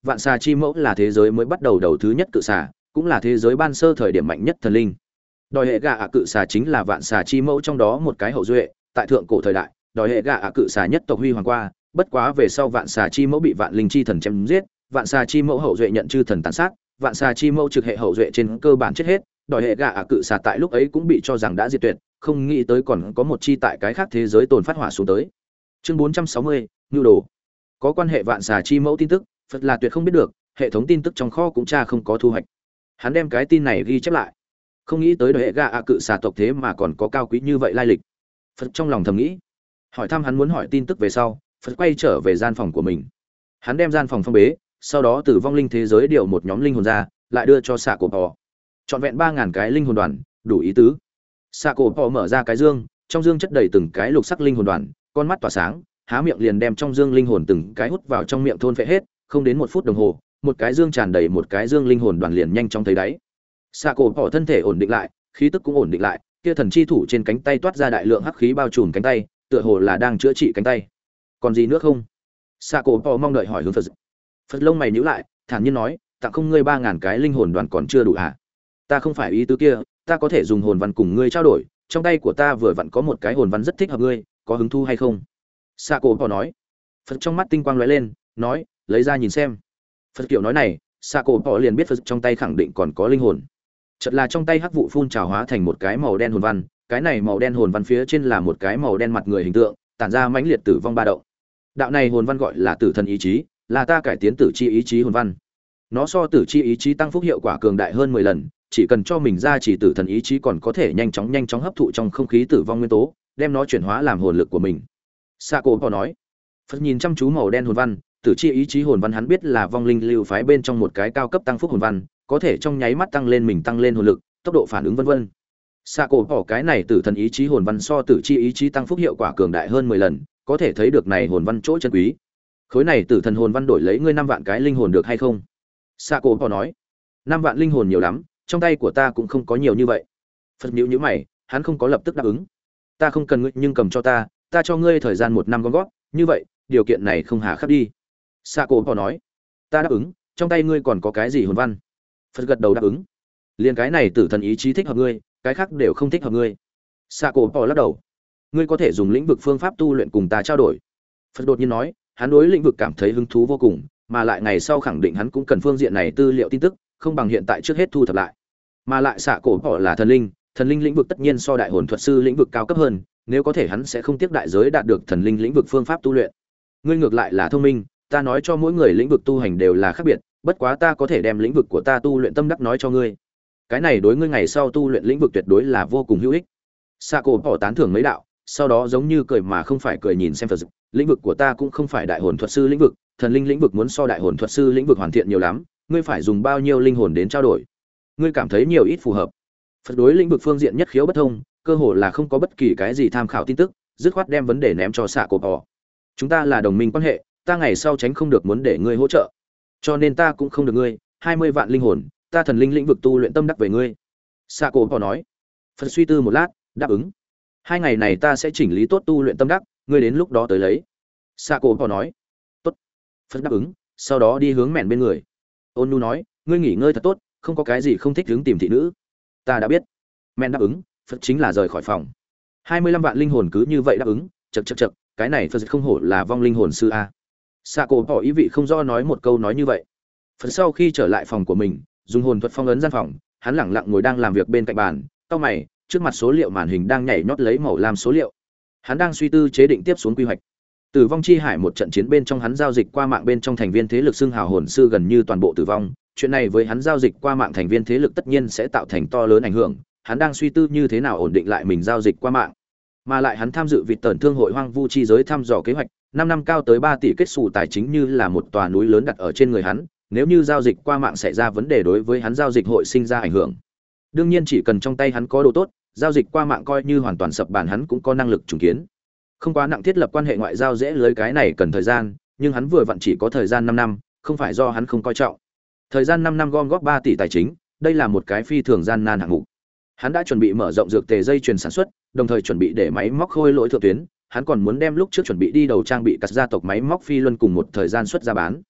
Vạn xà chi mẫu là thế giới mới bắt đầu đầu thứ nhất cự xà, cũng là thế giới ban sơ thời điểm mạnh nhất thần linh. Đòi hệ gà ạ cự xà chính là vạn xà chi mẫu trong đó một cái hậu duệ, tại thượng cổ thời đại, đòi hệ gà ạ cự xà nhất tộc huy hoàng qua, bất quá về sau vạn xà chi mẫu bị vạn linh chi thần chém giết, vạn xà chi mẫu hậu duệ nhận chư thần tàn sát, vạn xà chi mẫu trực hệ hậu duệ trên cơ bản chết hết, đòi hệ gà ạ cự xà tại lúc ấy cũng bị cho rằng đã diệt tuyệt, không nghĩ tới còn có một chi tại cái khác thế giới tồn phát hỏa xuống tới. Chương bốn trăm sáu mươi, nhu đồ. Có quan hệ vạn xà chi mẫu tin tức, Phật là tuyệt không biết được, hệ thống tin tức trong kho cũng tra không có thu hoạch. Hắn đem cái tin này ghi chép lại, không nghĩ tới đời hệ gà ạ cự xà tộc thế mà còn có cao quý như vậy lai lịch. Phật trong lòng thầm nghĩ, hỏi thăm hắn muốn hỏi tin tức về sau, Phật quay trở về gian phòng của mình. Hắn đem gian phòng phong bế, sau đó từ vong linh thế giới điều một nhóm linh hồn ra, lại đưa cho xạ cổ bò. Trọn vẹn ba ngàn cái linh hồn đoàn, đủ ý tứ. Xạ cổ bò mở ra cái dương, trong dương chất đầy từng cái lục sắc linh hồn đoàn, con mắt tỏa sáng, há miệng liền đem trong dương linh hồn từng cái hút vào trong miệng thôn phệ hết, không đến một phút đồng hồ, một cái dương tràn đầy một cái dương linh hồn đoàn liền nhanh chóng thấy đáy. Xạ cổ bỏ thân thể ổn định lại, khí tức cũng ổn định lại, kia thần chi thủ trên cánh tay toát ra đại lượng hắc khí bao trùm cánh tay, tựa hồ là đang chữa trị cánh tay. Còn gì nữa không? Xạ cổ bỏ mong đợi hỏi hướng Phật. Phật lông mày nhíu lại, thản nhiên nói, tặng không ngươi ba ngàn cái linh hồn đoàn còn chưa đủ hả? Ta không phải ý tứ kia, ta có thể dùng hồn văn cùng ngươi trao đổi, trong tay của ta vừa vặn có một cái hồn văn rất thích hợp ngươi, có hứng thú hay không? Xạ cổ bỏ nói. Phật trong mắt tinh quang lóe lên, nói, lấy ra nhìn xem. Phật kiểu nói này, xạ cổ bỏ liền biết Phật trong tay khẳng định còn có linh hồn. Chợt là trong tay hắc vụ phun trào hóa thành một cái màu đen hồn văn, cái này màu đen hồn văn phía trên là một cái màu đen mặt người hình tượng, tản ra mãnh liệt tử vong ba động. Đạo này hồn văn gọi là tử thần ý chí, là ta cải tiến tử chi ý chí hồn văn. Nó so tử chi ý chí tăng phúc hiệu quả cường đại hơn mười lần, chỉ cần cho mình ra chỉ tử thần ý chí còn có thể nhanh chóng nhanh chóng hấp thụ trong không khí tử vong nguyên tố, đem nó chuyển hóa làm hồn lực của mình. Sa cổ bỏ nói. Phật nhìn chăm chú màu đen hồn văn, tử chi ý chí hồn văn hắn biết là vong linh lưu phái bên trong một cái cao cấp tăng phúc hồn văn, có thể trong nháy mắt tăng lên mình tăng lên hồn lực, tốc độ phản ứng vân vân. Sa cổ bỏ cái này tử thần ý chí hồn văn so tử chi ý chí tăng phúc hiệu quả cường đại hơn mười lần, có thể thấy được này hồn văn chỗ chân quý. Khối này tử thần hồn văn đổi lấy ngươi năm vạn cái linh hồn được hay không? Sa cổ bỏ nói. Năm vạn linh hồn nhiều lắm, trong tay của ta cũng không có nhiều như vậy. Phật nhíu nhíu mày, hắn không có lập tức đáp ứng. Ta không cần ngươi nhưng cầm cho ta, ta cho ngươi thời gian một năm gom góp, như vậy, điều kiện này không hà khắc đi. Sa cổ bỏ nói. Ta đáp ứng, trong tay ngươi còn có cái gì hồn văn? Phật gật đầu đáp ứng. Liên cái này tử thần ý chí thích hợp ngươi, cái khác đều không thích hợp ngươi. Sa cổ bỏ lắc đầu. Ngươi có thể dùng lĩnh vực phương pháp tu luyện cùng ta trao đổi. Phật đột nhiên nói, hắn đối lĩnh vực cảm thấy hứng thú vô cùng, mà lại ngày sau khẳng định hắn cũng cần phương diện này tư liệu tin tức, không bằng hiện tại trước hết thu thập lại. Mà lại xạ cổ bỏ là thần linh, thần linh lĩnh vực tất nhiên so đại hồn thuật sư lĩnh vực cao cấp hơn, nếu có thể hắn sẽ không tiếc đại giới đạt được thần linh lĩnh vực phương pháp tu luyện. Ngươi ngược lại là thông minh, ta nói cho mỗi người lĩnh vực tu hành đều là khác biệt, bất quá ta có thể đem lĩnh vực của ta tu luyện tâm đắc nói cho ngươi. Cái này đối ngươi ngày sau tu luyện lĩnh vực tuyệt đối là vô cùng hữu ích. Xạ cổ bỏ tán thưởng mấy đạo, sau đó giống như cười mà không phải cười nhìn xem Phật. Lĩnh vực của ta cũng không phải đại hồn thuật sư lĩnh vực, thần linh lĩnh vực muốn so đại hồn thuật sư lĩnh vực hoàn thiện nhiều lắm, ngươi phải dùng bao nhiêu linh hồn đến trao đổi? Ngươi cảm thấy nhiều ít phù hợp? Phật đối lĩnh vực phương diện nhất khiếu bất thông, cơ hồ là không có bất kỳ cái gì tham khảo tin tức, dứt khoát đem vấn đề ném cho xạ cổ bỏ. Chúng ta là đồng minh quan hệ, ta ngày sau tránh không được muốn để ngươi hỗ trợ, cho nên ta cũng không được ngươi hai mươi vạn linh hồn, ta thần linh lĩnh vực tu luyện tâm đắc về ngươi. Xạ cổ bỏ nói. Phật suy tư một lát, đáp ứng. Hai ngày này ta sẽ chỉnh lý tốt tu luyện tâm đắc, ngươi đến lúc đó tới lấy. Xạ cổ bỏ nói. Tốt. Phật đáp ứng, sau đó đi hướng mẹn bên người. Ôn nu nói, ngươi nghỉ ngơi thật tốt, không có cái gì không thích hướng tìm thị nữ. Ta đã biết. Mẹn đáp ứng, Phật chính là rời khỏi phòng. hai mươi lăm vạn linh hồn cứ như vậy đáp ứng, chậc chậc chậc, cái này Phật không hổ là vong linh hồn sư a. Xạ cổ bỏ ý vị không rõ nói một câu nói như vậy. Phật sau khi trở lại phòng của mình, dùng hồn thuật phong ấn gian phòng, hắn lẳng lặng ngồi đang làm việc bên cạnh bàn, cau mày, trước mặt số liệu màn hình đang nhảy nhót lấy màu lam số liệu. Hắn đang suy tư chế định tiếp xuống quy hoạch. Tử vong chi hải một trận chiến bên trong hắn giao dịch qua mạng bên trong thành viên thế lực xưng hào hồn sư gần như toàn bộ tử vong, chuyện này với hắn giao dịch qua mạng thành viên thế lực tất nhiên sẽ tạo thành to lớn ảnh hưởng, hắn đang suy tư như thế nào ổn định lại mình giao dịch qua mạng. Mà lại hắn tham dự vịt tần thương hội hoang vu chi giới thăm dò kế hoạch, năm năm cao tới ba tỷ kết xù tài chính như là một tòa núi lớn đặt ở trên người hắn, nếu như giao dịch qua mạng xảy ra vấn đề đối với hắn giao dịch hội sinh ra ảnh hưởng. Đương nhiên chỉ cần trong tay hắn có đồ tốt, giao dịch qua mạng coi như hoàn toàn sập bàn hắn cũng có năng lực trùng kiến. Không quá nặng thiết lập quan hệ ngoại giao dễ lưới cái này cần thời gian, nhưng hắn vừa vặn chỉ có thời gian năm năm, không phải do hắn không coi trọng. Thời gian năm năm gom góp ba tỷ tài chính, đây là một cái phi thường gian nan hạng mục. Hắn đã chuẩn bị mở rộng dược tề dây chuyền sản xuất, đồng thời chuẩn bị để máy móc khôi lỗi thượng tuyến, hắn còn muốn đem lúc trước chuẩn bị đi đầu trang bị cắt gia tộc máy móc phi luân cùng một thời gian xuất ra bán.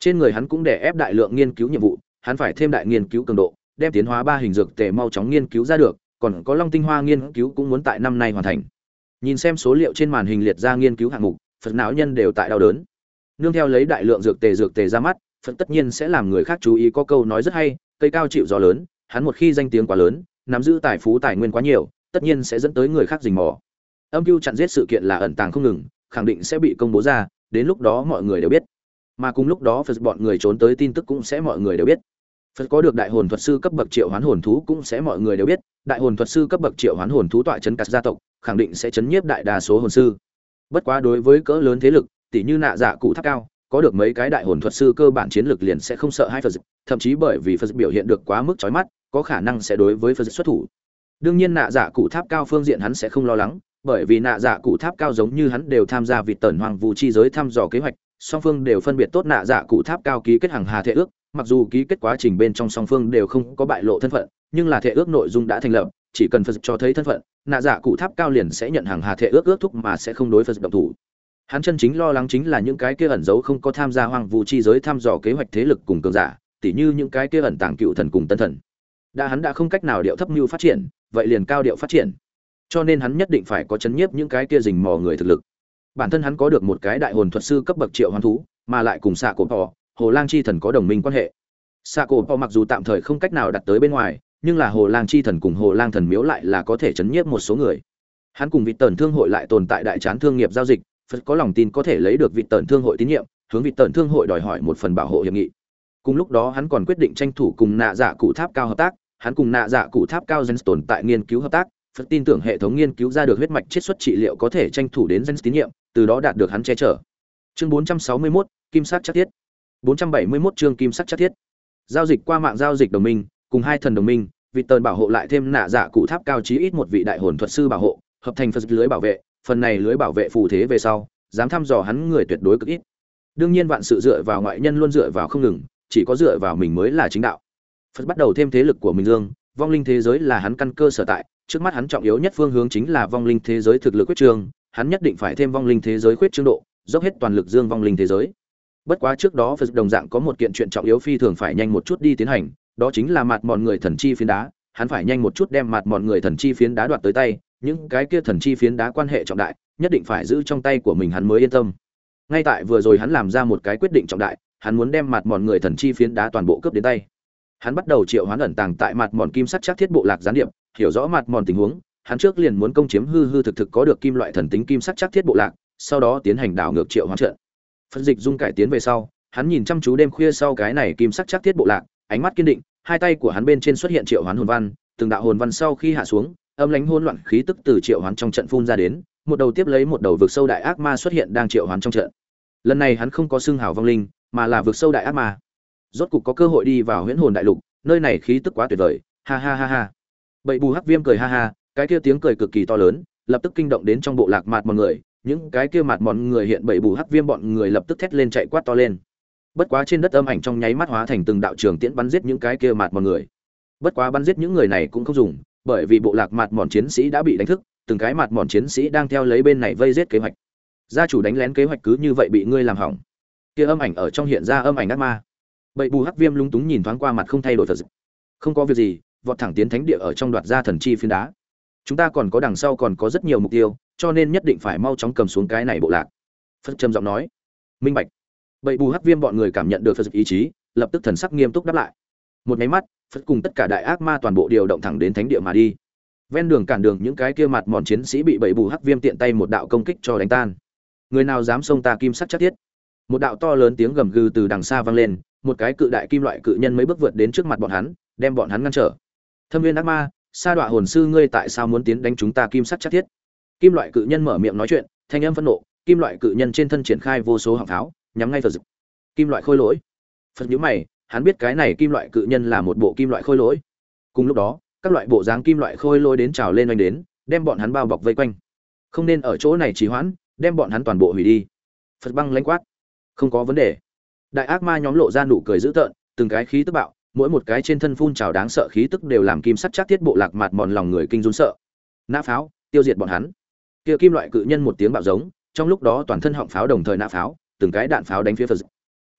Trên người hắn cũng đè ép đại lượng nghiên cứu nhiệm vụ, hắn phải thêm đại nghiên cứu cường độ, đem tiến hóa ba hình dược tề mau chóng nghiên cứu ra được, còn có long tinh hoa nghiên cứu cũng muốn tại năm nay hoàn thành. Nhìn xem số liệu trên màn hình liệt ra nghiên cứu hạng mục, Phật não nhân đều tại đau đớn. Nương theo lấy đại lượng dược tề dược tề ra mắt, Phật tất nhiên sẽ làm người khác chú ý, có câu nói rất hay, cây cao chịu gió lớn, hắn một khi danh tiếng quá lớn, nắm giữ tài phú tài nguyên quá nhiều, tất nhiên sẽ dẫn tới người khác rình mò. Âm mưu chặn giết sự kiện là ẩn tàng không ngừng, khẳng định sẽ bị công bố ra, đến lúc đó mọi người đều biết. Mà cùng lúc đó Phật bọn người trốn tới tin tức cũng sẽ mọi người đều biết. Phật có được đại hồn thuật sư cấp bậc triệu hoán hồn thú cũng sẽ mọi người đều biết, đại hồn thuật sư cấp bậc triệu hoán hồn thú tọa chấn cắt gia tộc, khẳng định sẽ chấn nhiếp đại đa số hồn sư. Bất quá đối với cỡ lớn thế lực, tỷ như nạ dạ cụ tháp cao, có được mấy cái đại hồn thuật sư cơ bản chiến lược liền sẽ không sợ hai Phật, thậm chí bởi vì Phật biểu hiện được quá mức chói mắt, có khả năng sẽ đối với Phật xuất thủ. Đương nhiên nạ dạ cụ tháp cao phương diện hắn sẽ không lo lắng, bởi vì nạ dạ cụ tháp cao giống như hắn đều tham gia vịt tần hoàng vu chi giới thăm dò kế hoạch, song phương đều phân biệt tốt nạ dạ cụ tháp cao ký kết hàng hà thể ước, mặc dù ký kết quá trình bên trong song phương đều không có bại lộ thân phận, nhưng là thể ước nội dung đã thành lập, chỉ cần Phật cho thấy thân phận, nạ dạ cụ tháp cao liền sẽ nhận hàng hà thể ước ước thúc mà sẽ không đối Phật động thủ. Hắn chân chính lo lắng chính là những cái kia ẩn giấu không có tham gia hoang vu chi giới thăm dò kế hoạch thế lực cùng cường giả, tỉ như những cái kia ẩn tàng cựu thần cùng tân thần. Đã hắn đã không cách nào điệu thấp mưu phát triển, vậy liền cao điệu phát triển. Cho nên hắn nhất định phải có chấn nhiếp những cái kia rình mò người thực lực. Bản thân hắn có được một cái đại hồn thuật sư cấp bậc triệu hoán thú, mà lại cùng xạ cổ bò, Hồ Lang chi thần có đồng minh quan hệ. Xạ cổ bò mặc dù tạm thời không cách nào đặt tới bên ngoài, nhưng là Hồ Lang chi thần cùng Hồ Lang thần miếu lại là có thể chấn nhiếp một số người. Hắn cùng vị tần thương hội lại tồn tại đại chán thương nghiệp giao dịch, Phật có lòng tin có thể lấy được vị tần thương hội tín nhiệm, hướng vị tần thương hội đòi hỏi một phần bảo hộ hiệp nghị. Cùng lúc đó hắn còn quyết định tranh thủ cùng nạ dạ cụ tháp cao hợp tác, hắn cùng nạ dạ cụ tháp cao Gen tồn tại nghiên cứu hợp tác, Phật tin tưởng hệ thống nghiên cứu ra được huyết mạch chiết xuất trị liệu có thể tranh thủ đến Gen tín nhiệm, từ đó đạt được hắn che chở. Chương bốn trăm sáu mươi mốt, kim sắc chắc thiết. bốn trăm bảy mươi mốt chương kim sắc chắc thiết. Giao dịch qua mạng giao dịch đồng minh, cùng hai thần đồng minh, vị tần bảo hộ lại thêm nạ dạ cụ tháp cao chí ít một vị đại hồn thuật sư bảo hộ, hợp thành Phật lưới bảo vệ, phần này lưới bảo vệ phù thế về sau, dám thăm dò hắn người tuyệt đối cực ít. Đương nhiên vạn sự dựa vào ngoại nhân luôn dựa vào không ngừng, chỉ có dựa vào mình mới là chính đạo. Phật bắt đầu thêm thế lực của mình dương, vong linh thế giới là hắn căn cơ sở tại, trước mắt hắn trọng yếu nhất phương hướng chính là vong linh thế giới thực lực quyết trương, hắn nhất định phải thêm vong linh thế giới quyết trương độ, dốc hết toàn lực dương vong linh thế giới. Bất quá trước đó Phật đồng dạng có một kiện chuyện trọng yếu phi thường phải nhanh một chút đi tiến hành, đó chính là mạt mòn người thần chi phiến đá, hắn phải nhanh một chút đem mạt mòn người thần chi phiến đá đoạt tới tay, những cái kia thần chi phiến đá quan hệ trọng đại, nhất định phải giữ trong tay của mình hắn mới yên tâm. Ngay tại vừa rồi hắn làm ra một cái quyết định trọng đại, hắn muốn đem mạt mòn người thần chi phiến đá toàn bộ cướp đến tay. Hắn bắt đầu triệu hoán ẩn tàng tại mạt mòn kim sắc chắc thiết bộ lạc gián điệp, hiểu rõ mạt mòn tình huống, hắn trước liền muốn công chiếm hư hư thực thực có được kim loại thần tính kim sắc chắc thiết bộ lạc, sau đó tiến hành đảo ngược triệu hoán trận. Phân dịch dung cải tiến về sau, hắn nhìn chăm chú đêm khuya sau cái này kim sắc chắc thiết bộ lạc, ánh mắt kiên định, hai tay của hắn bên trên xuất hiện triệu hoán hồn văn, từng đạo hồn văn sau khi hạ xuống, âm lãnh hỗn loạn khí tức từ triệu hoán trong trận phun ra đến, một đầu tiếp lấy một đầu vực sâu đại ác ma xuất hiện đang triệu hoán trong trận. Lần này hắn không có xưng hào vong linh, mà là vực sâu đại ác ma. Rốt cục có cơ hội đi vào huyễn hồn đại lục, nơi này khí tức quá tuyệt vời, ha ha ha ha. Bậy bù hắc viêm cười ha ha, cái kia tiếng cười cực kỳ to lớn, lập tức kinh động đến trong bộ lạc mạt mọi người, những cái kia mạt mòn người hiện bậy bù hắc viêm bọn người lập tức thét lên chạy quát to lên. Bất quá trên đất âm ảnh trong nháy mắt hóa thành từng đạo trường tiễn bắn giết những cái kia mạt mòn người. Bất quá bắn giết những người này cũng không dùng, bởi vì bộ lạc mạt mòn chiến sĩ đã bị đánh thức, từng cái mạt mòn chiến sĩ đang theo lấy bên này vây giết kế hoạch. Gia chủ đánh lén kế hoạch cứ như vậy bị ngươi làm hỏng. Kia âm ảnh ở trong hiện ra âm ảnh ác ma. Bậy bù hắc viêm lúng túng nhìn thoáng qua mặt không thay đổi thật. Không có việc gì, vọt thẳng tiến thánh địa ở trong đoạt ra thần chi phiến đá. Chúng ta còn có đằng sau còn có rất nhiều mục tiêu, cho nên nhất định phải mau chóng cầm xuống cái này bộ lạc. Phật trầm giọng nói. Minh bạch. Bậy bù hắc viêm bọn người cảm nhận được Phật ý chí, lập tức thần sắc nghiêm túc đáp lại. Một cái mắt, Phật cùng tất cả đại ác ma toàn bộ điều động thẳng đến thánh địa mà đi. Ven đường cản đường những cái kia mặt mòn chiến sĩ bị bậy bù hắc viêm tiện tay một đạo công kích cho đánh tan. Người nào dám xông ta kim sắc chắc thiết? Một đạo to lớn tiếng gầm gừ từ đằng xa vang lên, một cái cự đại kim loại cự nhân mấy bước vượt đến trước mặt bọn hắn, đem bọn hắn ngăn trở. Thâm viên ác ma, sa đọa hồn sư ngươi tại sao muốn tiến đánh chúng ta kim sắc chắc thiết? Kim loại cự nhân mở miệng nói chuyện, thanh âm phẫn nộ, kim loại cự nhân trên thân triển khai vô số họng pháo, nhắm ngay Phật. Kim loại khôi lỗi. Phật nhíu mày, hắn biết cái này kim loại cự nhân là một bộ kim loại khôi lỗi. Cùng lúc đó, các loại bộ dáng kim loại khôi lỗi đến trào lên oanh đến, đem bọn hắn bao bọc vây quanh. Không nên ở chỗ này trì hoãn, đem bọn hắn toàn bộ hủy đi. Phật băng lãnh quát. Không có vấn đề. Đại ác ma nhóm lộ ra nụ cười dữ tợn, từng cái khí tức bạo, mỗi một cái trên thân phun trào đáng sợ khí tức đều làm kim sắc chắc thiết bộ lạc mạt mòn lòng người kinh run sợ. Nã pháo, tiêu diệt bọn hắn. Kia kim loại cự nhân một tiếng bạo giống, trong lúc đó toàn thân họng pháo đồng thời nã pháo, từng cái đạn pháo đánh phía Phật.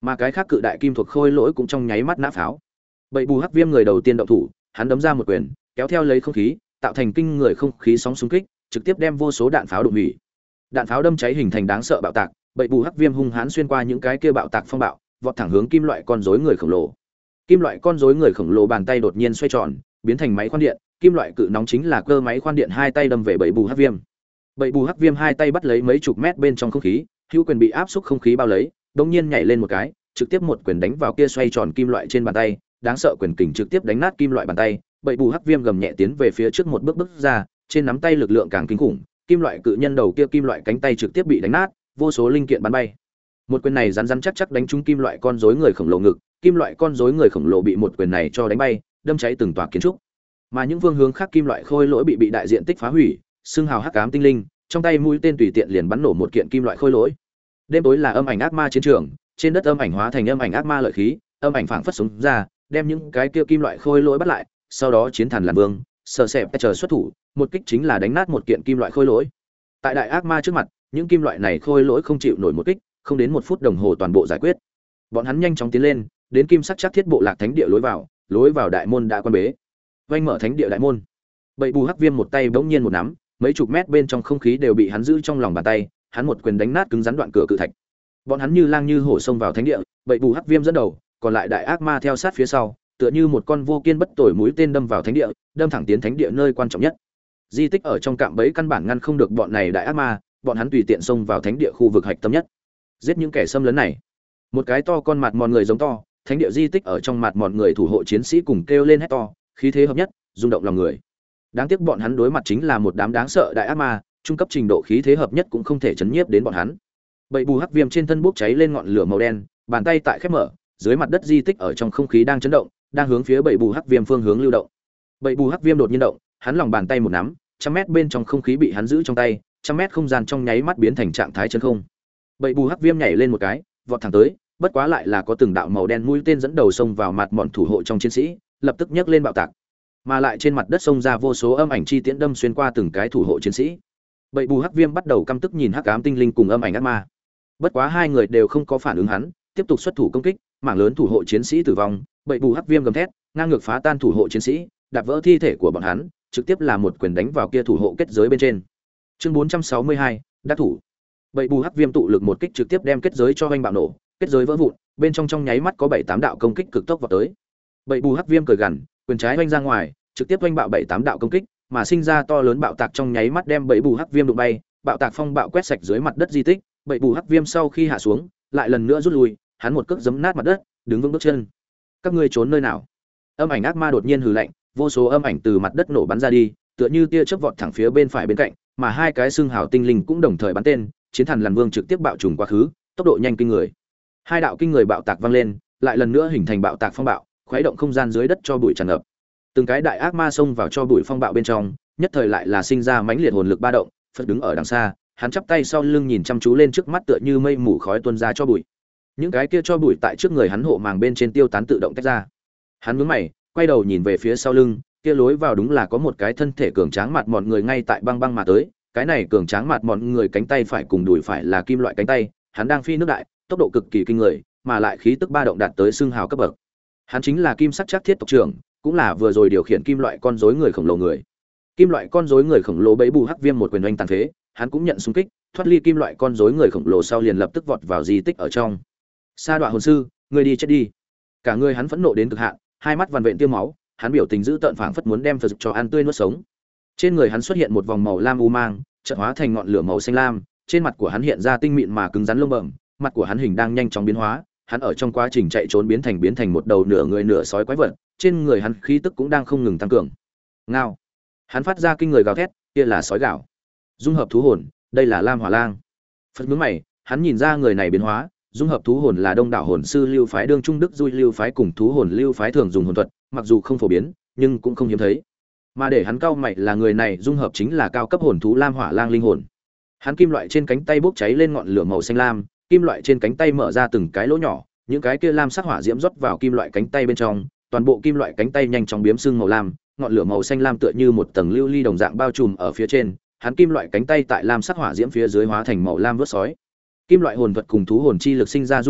Mà cái khác cự đại kim thuộc khôi lỗi cũng trong nháy mắt nã pháo. Bậy bù hắc viêm người đầu tiên động thủ, hắn đấm ra một quyền, kéo theo lấy không khí, tạo thành kinh người không khí sóng xung kích, trực tiếp đem vô số đạn pháo đụng hủy. Đạn pháo đâm cháy hình thành đáng sợ bạo tạc, bậy bù hắc viêm hung hãn xuyên qua những cái kia bạo tạc phong bạo, vọt thẳng hướng kim loại con rối người khổng lồ. Kim loại con rối người khổng lồ bàn tay đột nhiên xoay tròn, biến thành máy khoan điện, kim loại cự nóng chính là cơ máy khoan điện hai tay đâm về bậy bù hắc viêm. Bậy bù hắc viêm hai tay bắt lấy mấy chục mét bên trong không khí, hữu quyền bị áp xúc không khí bao lấy, đột nhiên nhảy lên một cái, trực tiếp một quyền đánh vào kia xoay tròn kim loại trên bàn tay, đáng sợ quyền kình trực tiếp đánh nát kim loại bàn tay. Bậy bù hắc viêm gầm nhẹ tiến về phía trước một bước bước ra, trên nắm tay lực lượng càng kinh khủng, kim loại cự nhân đầu kia kim loại cánh tay trực tiếp bị đánh nát, vô số linh kiện bắn bay. Một quyền này rắn rắn chắc chắc đánh trúng kim loại con rối người khổng lồ ngực, kim loại con rối người khổng lồ bị một quyền này cho đánh bay, đâm cháy từng tòa kiến trúc. Mà những phương hướng khác kim loại khôi lỗi bị bị đại diện tích phá hủy, xương hào hắc ám tinh linh, trong tay mũi tên tùy tiện liền bắn nổ một kiện kim loại khôi lỗi. Đêm tối là âm ảnh ác ma chiến trường, trên đất âm ảnh hóa thành âm ảnh ác ma lợi khí, âm ảnh phảng phất sống ra, đem những cái kia kim loại khôi lỗi bắt lại, sau đó chiến thần làm vương, sợ sệt chờ xuất thủ, một kích chính là đánh nát một kiện kim loại khôi lỗi. Tại đại ác ma trước mặt, những kim loại này khôi lỗi không chịu nổi một kích, không đến một phút đồng hồ toàn bộ giải quyết. Bọn hắn nhanh chóng tiến lên, đến kim sắc chắc thiết bộ lạc thánh địa lối vào, lối vào đại môn đã quan bế. Vành mở thánh địa đại môn. Bậy bù hắc viêm một tay bỗng nhiên một nắm, mấy chục mét bên trong không khí đều bị hắn giữ trong lòng bàn tay, hắn một quyền đánh nát cứng rắn đoạn cửa cự thạch. Bọn hắn như lang như hổ xông vào thánh địa, bậy bù hắc viêm dẫn đầu, còn lại đại ác ma theo sát phía sau, tựa như một con vô kiên bất tồi mũi tên đâm vào thánh địa, đâm thẳng tiến thánh địa nơi quan trọng nhất. Di tích ở trong cạm bẫy căn bản ngăn không được bọn này đại ác ma, bọn hắn tùy tiện xông vào thánh địa khu vực hạch tâm nhất, giết những kẻ xâm lấn này. Một cái to con mặt mòn người giống to, thánh địa di tích ở trong mặt mòn người thủ hộ chiến sĩ cùng kêu lên hét to, khí thế hợp nhất, rung động lòng người. Đáng tiếc bọn hắn đối mặt chính là một đám đáng sợ đại ác ma, trung cấp trình độ khí thế hợp nhất cũng không thể chấn nhiếp đến bọn hắn. Bậy bù hắc viêm trên thân bốc cháy lên ngọn lửa màu đen, bàn tay tại khép mở, dưới mặt đất di tích ở trong không khí đang chấn động, đang hướng phía bậy bù hắc viêm phương hướng lưu động. Bậy bù hắc viêm đột nhiên động, hắn lòng bàn tay một nắm, trăm mét bên trong không khí bị hắn giữ trong tay, trăm mét không gian trong nháy mắt biến thành trạng thái chân không. Bậy bù hắc viêm nhảy lên một cái, vọt thẳng tới, bất quá lại là có từng đạo màu đen mũi tên dẫn đầu xông vào mặt mọn thủ hộ trong chiến sĩ, lập tức nhấc lên bạo tạc. Mà lại trên mặt đất xông ra vô số âm ảnh chi tiễn đâm xuyên qua từng cái thủ hộ chiến sĩ. Bậy bù hắc viêm bắt đầu căm tức nhìn hắc ám tinh linh cùng âm ảnh ác ma. Bất quá hai người đều không có phản ứng hắn, tiếp tục xuất thủ công kích, mảng lớn thủ hộ chiến sĩ tử vong, bậy bù hắc viêm gầm thét, ngang ngược phá tan thủ hộ chiến sĩ, đạp vỡ thi thể của bọn hắn, trực tiếp là một quyền đánh vào kia thủ hộ kết giới bên trên. Chương bốn trăm sáu mươi hai, đắc thủ. Bậy bù hắc viêm tụ lực một kích trực tiếp đem kết giới cho hoành bạo nổ, kết giới vỡ vụn, bên trong trong nháy mắt có bảy tám đạo công kích cực tốc vào tới. Bậy bù hắc viêm cười gằn, quyền trái hoành ra ngoài, trực tiếp hoành bạo bảy tám đạo công kích, mà sinh ra to lớn bạo tạc trong nháy mắt đem bậy bù hắc viêm đụng bay, bạo tạc phong bạo quét sạch dưới mặt đất di tích, bậy bù hắc viêm sau khi hạ xuống, lại lần nữa rút lui, hắn một cước giẫm nát mặt đất, đứng vững bước chân. Các ngươi trốn nơi nào? Âm ảnh ác ma đột nhiên hừ lạnh, vô số âm ảnh từ mặt đất nổ bắn ra đi, tựa như tia chớp vọt thẳng phía bên phải bên cạnh, mà hai cái xương hào tinh linh cũng đồng thời bắn tên, chiến thần lằn vương trực tiếp bạo trùng quá khứ, tốc độ nhanh kinh người. Hai đạo kinh người bạo tạc vang lên, lại lần nữa hình thành bạo tạc phong bạo, khuấy động không gian dưới đất cho bụi tràn ngập. Từng cái đại ác ma xông vào cho bụi phong bạo bên trong, nhất thời lại là sinh ra mãnh liệt hồn lực ba động, Phật đứng ở đằng xa, hắn chắp tay sau lưng nhìn chăm chú lên trước mắt tựa như mây mù khói tuôn ra cho bụi. Những cái kia cho bụi tại trước người hắn hộ màng bên trên tiêu tán tự động tách ra. Hắn nhướng mày, quay đầu nhìn về phía sau lưng, kia lối vào đúng là có một cái thân thể cường tráng mặt mọn người ngay tại băng băng mà tới, cái này cường tráng mặt mọn người cánh tay phải cùng đùi phải là kim loại cánh tay, hắn đang phi nước đại, tốc độ cực kỳ kinh người, mà lại khí tức ba động đạt tới xương hào cấp bậc. Hắn chính là Kim Sắc Trác Thiết tộc trưởng, cũng là vừa rồi điều khiển kim loại con rối người khổng lồ người. Kim loại con rối người khổng lồ bấy bù hắc viêm một quyền oanh tàn phế, hắn cũng nhận xung kích, thoát ly kim loại con rối người khổng lồ sau liền lập tức vọt vào di tích ở trong. Sa Đoạ hồn sư, ngươi đi chết đi. Cả người hắn phẫn nộ đến cực hạn, hai mắt vằn vện tiêu máu, hắn biểu tình dữ tợn phảng phất muốn đem Phật cho ăn tươi nuốt sống. Trên người hắn xuất hiện một vòng màu lam u mang, chợt hóa thành ngọn lửa màu xanh lam, trên mặt của hắn hiện ra tinh mịn mà cứng rắn lông bẩm, mặt của hắn hình đang nhanh chóng biến hóa, hắn ở trong quá trình chạy trốn biến thành biến thành một đầu nửa người nửa sói quái vật, trên người hắn khí tức cũng đang không ngừng tăng cường. Ngao. Hắn phát ra kinh người gào thét, kia là sói gào. Dung hợp thú hồn, đây là Lam Hỏa Lang. Phật nhướng mày, hắn nhìn ra người này biến hóa, dung hợp thú hồn là đông đảo hồn sư lưu phái đương trung đức duy lưu phái cùng thú hồn lưu phái thường dùng hồn thuật, mặc dù không phổ biến, nhưng cũng không hiếm thấy. Mà để hắn cao mày là người này dung hợp chính là cao cấp hồn thú Lam Hỏa Lang linh hồn. Hắn kim loại trên cánh tay bốc cháy lên ngọn lửa màu xanh lam, kim loại trên cánh tay mở ra từng cái lỗ nhỏ, những cái kia lam sắc hỏa diễm rót vào kim loại cánh tay bên trong, toàn bộ kim loại cánh tay nhanh chóng biếm sưng màu lam, ngọn lửa màu xanh lam tựa như một tầng lưu ly đồng dạng bao trùm ở phía trên, hắn kim loại cánh tay tại lam sắc hỏa diễm phía dưới hóa thành màu lam vớt sói. Kim loại hồn thuật cùng thú hồn chi lực sinh ra dung hợp,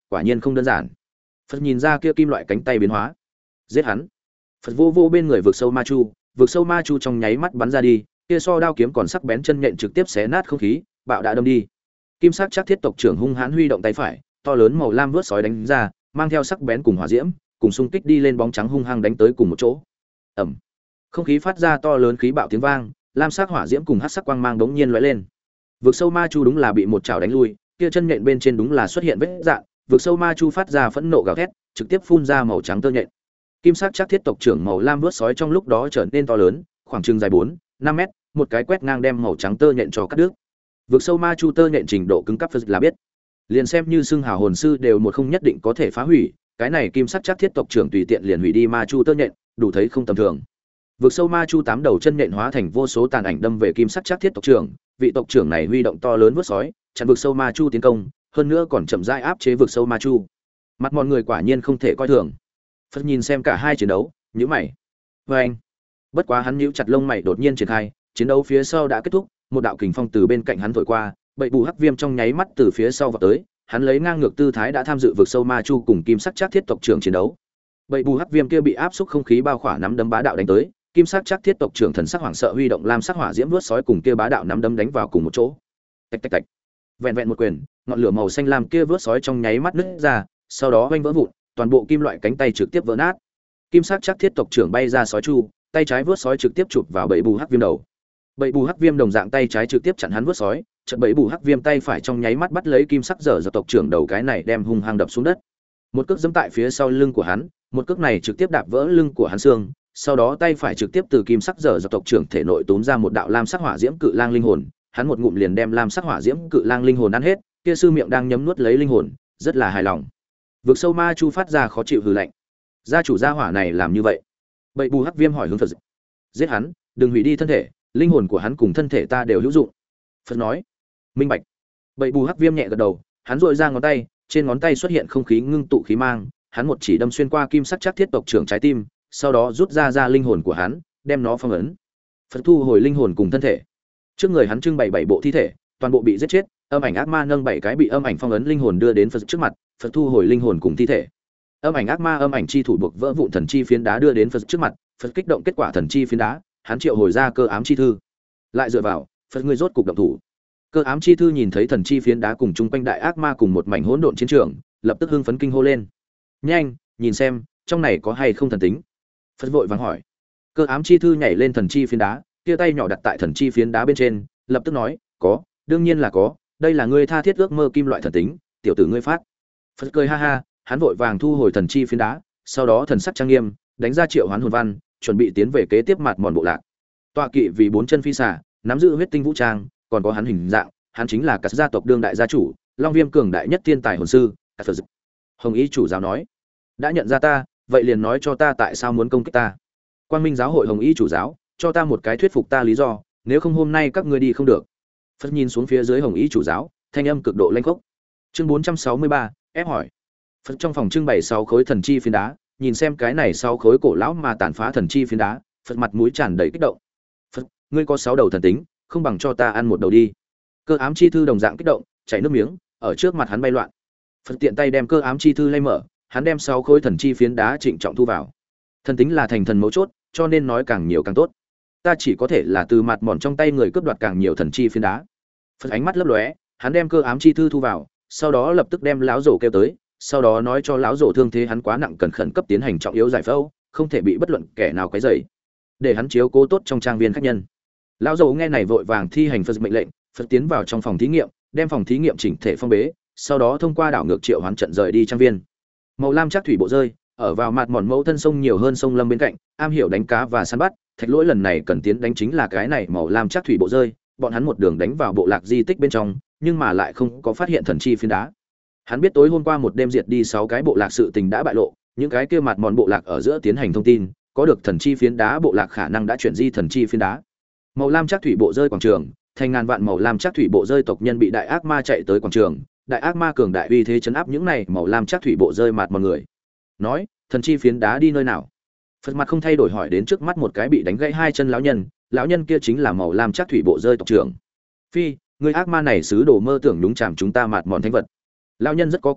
quả nhiên không đơn giản. Phật nhìn ra kia kim loại cánh tay biến hóa, giết hắn. Phật vô vô bên người vực sâu ma chu, vực sâu ma chu trong nháy mắt bắn ra đi, kia so đao kiếm còn sắc bén chân nhện trực tiếp xé nát không khí, bạo đã đâm đi. Kim sắc chắc thiết tộc trưởng hung hãn huy động tay phải, to lớn màu lam vớt sói đánh ra, mang theo sắc bén cùng hỏa diễm, cùng xung kích đi lên bóng trắng hung hăng đánh tới cùng một chỗ. Ầm. Không khí phát ra to lớn khí bạo tiếng vang, lam sắc hỏa diễm cùng hắc sắc quang mang đống nhiên lóe lên. Vực sâu ma chu đúng là bị một chảo đánh lui, kia chân nhện bên trên đúng là xuất hiện vết rạn, vực sâu ma chu phát ra phẫn nộ gào thét, trực tiếp phun ra màu trắng tơ nhện. Kim sắc chắc thiết tộc trưởng màu lam vớt sói trong lúc đó trở nên to lớn, khoảng chừng dài bốn, năm mét, một cái quét ngang đem màu trắng tơ nhện cho cắt đứt. Vực sâu ma chu tơ nhện trình độ cứng cáp là biết. Liền xem như xưng hào hồn sư đều một không nhất định có thể phá hủy, cái này kim sắc chắc thiết tộc trưởng tùy tiện liền hủy đi ma chu tơ nhện, đủ thấy không tầm thường. Vực sâu ma chu tám đầu chân nhện hóa thành vô số tàn ảnh đâm về kim sắc chắc thiết tộc trưởng, vị tộc trưởng này huy động to lớn vớt sói, chặn vực sâu ma chu tiến công, hơn nữa còn chậm rãi áp chế vực sâu ma chu. Mặt mọi người quả nhiên không thể coi thường. Phật nhìn xem cả hai chiến đấu, nhíu mày. Và anh, bất quá hắn nhíu chặt lông mày đột nhiên triển khai, chiến đấu phía sau đã kết thúc, một đạo kình phong từ bên cạnh hắn thổi qua, bậy bù hắc viêm trong nháy mắt từ phía sau vọt tới, hắn lấy ngang ngược tư thái đã tham dự vực sâu ma chu cùng kim sắc chắc thiết tộc trưởng chiến đấu. Bậy bù hắc viêm kia bị áp xúc không khí bao khỏa nắm đấm bá đạo đánh tới, kim sắc chắc thiết tộc trưởng thần sắc hoảng sợ huy động lam sắc hỏa diễm vuốt sói cùng kia bá đạo nắm đấm đánh vào cùng một chỗ. Tạch tạch tạch. Vẹn vẹn một quyền, ngọn lửa màu xanh lam kia vớt sói trong nháy mắt nứt ra, sau đó vang vỡ vụn, toàn bộ kim loại cánh tay trực tiếp vỡ nát. Kim sắc chắc thiết tộc trưởng bay ra sói chu, tay trái vớt sói trực tiếp chụp vào bậy bù hắc viêm đầu. Bậy bù hắc viêm đồng dạng tay trái trực tiếp chặn hắn vớt sói, chợt bậy bù hắc viêm tay phải trong nháy mắt bắt lấy kim sắc dở dở tộc trưởng đầu cái này đem hung hăng đập xuống đất. Một cước giẫm tại phía sau lưng của hắn, một cước này trực tiếp đạp vỡ lưng của hắn xương, sau đó tay phải trực tiếp từ kim sắc dở dở tộc trưởng thể nội túm ra một đạo lam sắc hỏa diễm cự lang linh hồn, hắn một ngụm liền đem lam sắc hỏa diễm cự lang linh hồn ăn hết, kia sư miệng đang nhấm nuốt lấy linh hồn, rất là hài lòng. Vực sâu ma chu phát ra khó chịu hừ lạnh. Gia chủ gia hỏa này làm như vậy. Bậy bù hắc viêm hỏi hướng Phật. Giết hắn, đừng hủy đi thân thể, linh hồn của hắn cùng thân thể ta đều hữu dụng. Phật nói. Minh bạch. Bậy bù hắc viêm nhẹ gật đầu, hắn dội ra ngón tay, trên ngón tay xuất hiện không khí ngưng tụ khí mang, hắn một chỉ đâm xuyên qua kim sắc chắc thiết tộc trưởng trái tim, sau đó rút ra ra linh hồn của hắn, đem nó phong ấn. Phật thu hồi linh hồn cùng thân thể. Trước người hắn trưng bày bảy bộ thi thể, toàn bộ bị giết chết, âm ảnh ác ma nâng bảy cái bị âm ảnh phong ấn linh hồn đưa đến Phật trước mặt, Phật thu hồi linh hồn cùng thi thể. Âm ảnh ác ma âm ảnh chi thủ buộc vỡ vụn thần chi phiến đá đưa đến Phật trước mặt, Phật kích động kết quả thần chi phiến đá, hắn triệu hồi ra cơ ám chi thư. Lại dựa vào, Phật ngươi rốt cục động thủ. Cơ ám chi thư nhìn thấy thần chi phiến đá cùng chung quanh đại ác ma cùng một mảnh hỗn độn chiến trường, lập tức hưng phấn kinh hô lên. Nhanh, nhìn xem, trong này có hay không thần tính. Phật vội vàng hỏi. Cơ ám chi thư nhảy lên thần chi phiến đá, kia tay nhỏ đặt tại thần chi phiến đá bên trên, lập tức nói, có, đương nhiên là có, đây là ngươi tha thiết ước mơ kim loại thần tính, tiểu tử ngươi phát. Phật cười ha ha, hắn vội vàng thu hồi thần chi phiến đá, sau đó thần sắc trang nghiêm, đánh ra triệu hoán hồn văn, chuẩn bị tiến về kế tiếp mặt mòn bộ lạc. Tọa kỵ vì bốn chân phi xà, nắm giữ huyết tinh vũ trang, còn có hắn hình dạng, hắn chính là cả gia tộc đương đại gia chủ, Long Viêm cường đại nhất thiên tài hồn sư. Hồng Y chủ giáo nói, đã nhận ra ta, vậy liền nói cho ta tại sao muốn công kích ta. Quang Minh giáo hội Hồng Y chủ giáo, cho ta một cái thuyết phục ta lý do, nếu không hôm nay các ngươi đi không được. Phật nhìn xuống phía dưới Hồng Y chủ giáo, thanh âm cực độ lanh khốc. Chương bốn trăm sáu mươi ba, ép hỏi. Phật trong phòng trưng bày sáu khối thần chi phiến đá, nhìn xem cái này sáu khối cổ lão mà tàn phá thần chi phiến đá, Phật mặt mũi tràn đầy kích động. Phật, ngươi có sáu đầu thần tính, không bằng cho ta ăn một đầu đi. Cơ ám chi thư đồng dạng kích động, chảy nước miếng, ở trước mặt hắn bay loạn. Phật tiện tay đem cơ ám chi thư lay mở, hắn đem sáu khối thần chi phiến đá trịnh trọng thu vào. Thần tính là thành thần mấu chốt, cho nên nói càng nhiều càng tốt. Ta chỉ có thể là từ mặt mòn trong tay người cướp đoạt càng nhiều thần chi phiến đá. Phật ánh mắt lấp lóe, hắn đem cơ ám chi thư thu vào, sau đó lập tức đem lão rổ kêu tới, sau đó nói cho lão rổ thương thế hắn quá nặng cần khẩn cấp tiến hành trọng yếu giải phẫu, không thể bị bất luận kẻ nào quấy rầy, để hắn chiếu cố tốt trong trang viên khách nhân. Lão rổ nghe này vội vàng thi hành Phật mệnh lệnh, Phật tiến vào trong phòng thí nghiệm, đem phòng thí nghiệm chỉnh thể phong bế, sau đó thông qua đảo ngược triệu hoán trận rời đi trang viên. Màu lam chắc thủy bộ rơi, ở vào mặt mòn mẫu thân sông nhiều hơn sông lâm bên cạnh, am hiểu đánh cá và săn bắt, Thạch Lỗi lần này cần tiến đánh chính là cái này màu lam chắc thủy bộ rơi, bọn hắn một đường đánh vào bộ lạc di tích bên trong, nhưng mà lại không có phát hiện thần chi phiến đá. Hắn biết tối hôm qua một đêm diệt đi sáu cái bộ lạc sự tình đã bại lộ, những cái kia mặt mòn bộ lạc ở giữa tiến hành thông tin, có được thần chi phiến đá bộ lạc khả năng đã chuyển di thần chi phiến đá. Màu lam chắc thủy bộ rơi quảng trường, thành ngàn vạn màu lam chắc thủy bộ rơi tộc nhân bị đại ác ma chạy tới quảng trường, đại ác ma cường đại uy thế chấn áp những này màu lam chắc thủy bộ rơi mặt mọi người. Nói, thần chi phiến đá đi nơi nào? Phật mặt không thay đổi hỏi đến trước mắt một cái bị đánh gãy hai chân lão nhân, lão nhân kia chính là màu lam chắc thủy bộ rơi tộc trưởng. Phi, người ác ma này sứ đồ mơ tưởng nhúng chàm chúng ta mạt mòn thánh vật. Lão nhân rất có cốt khí,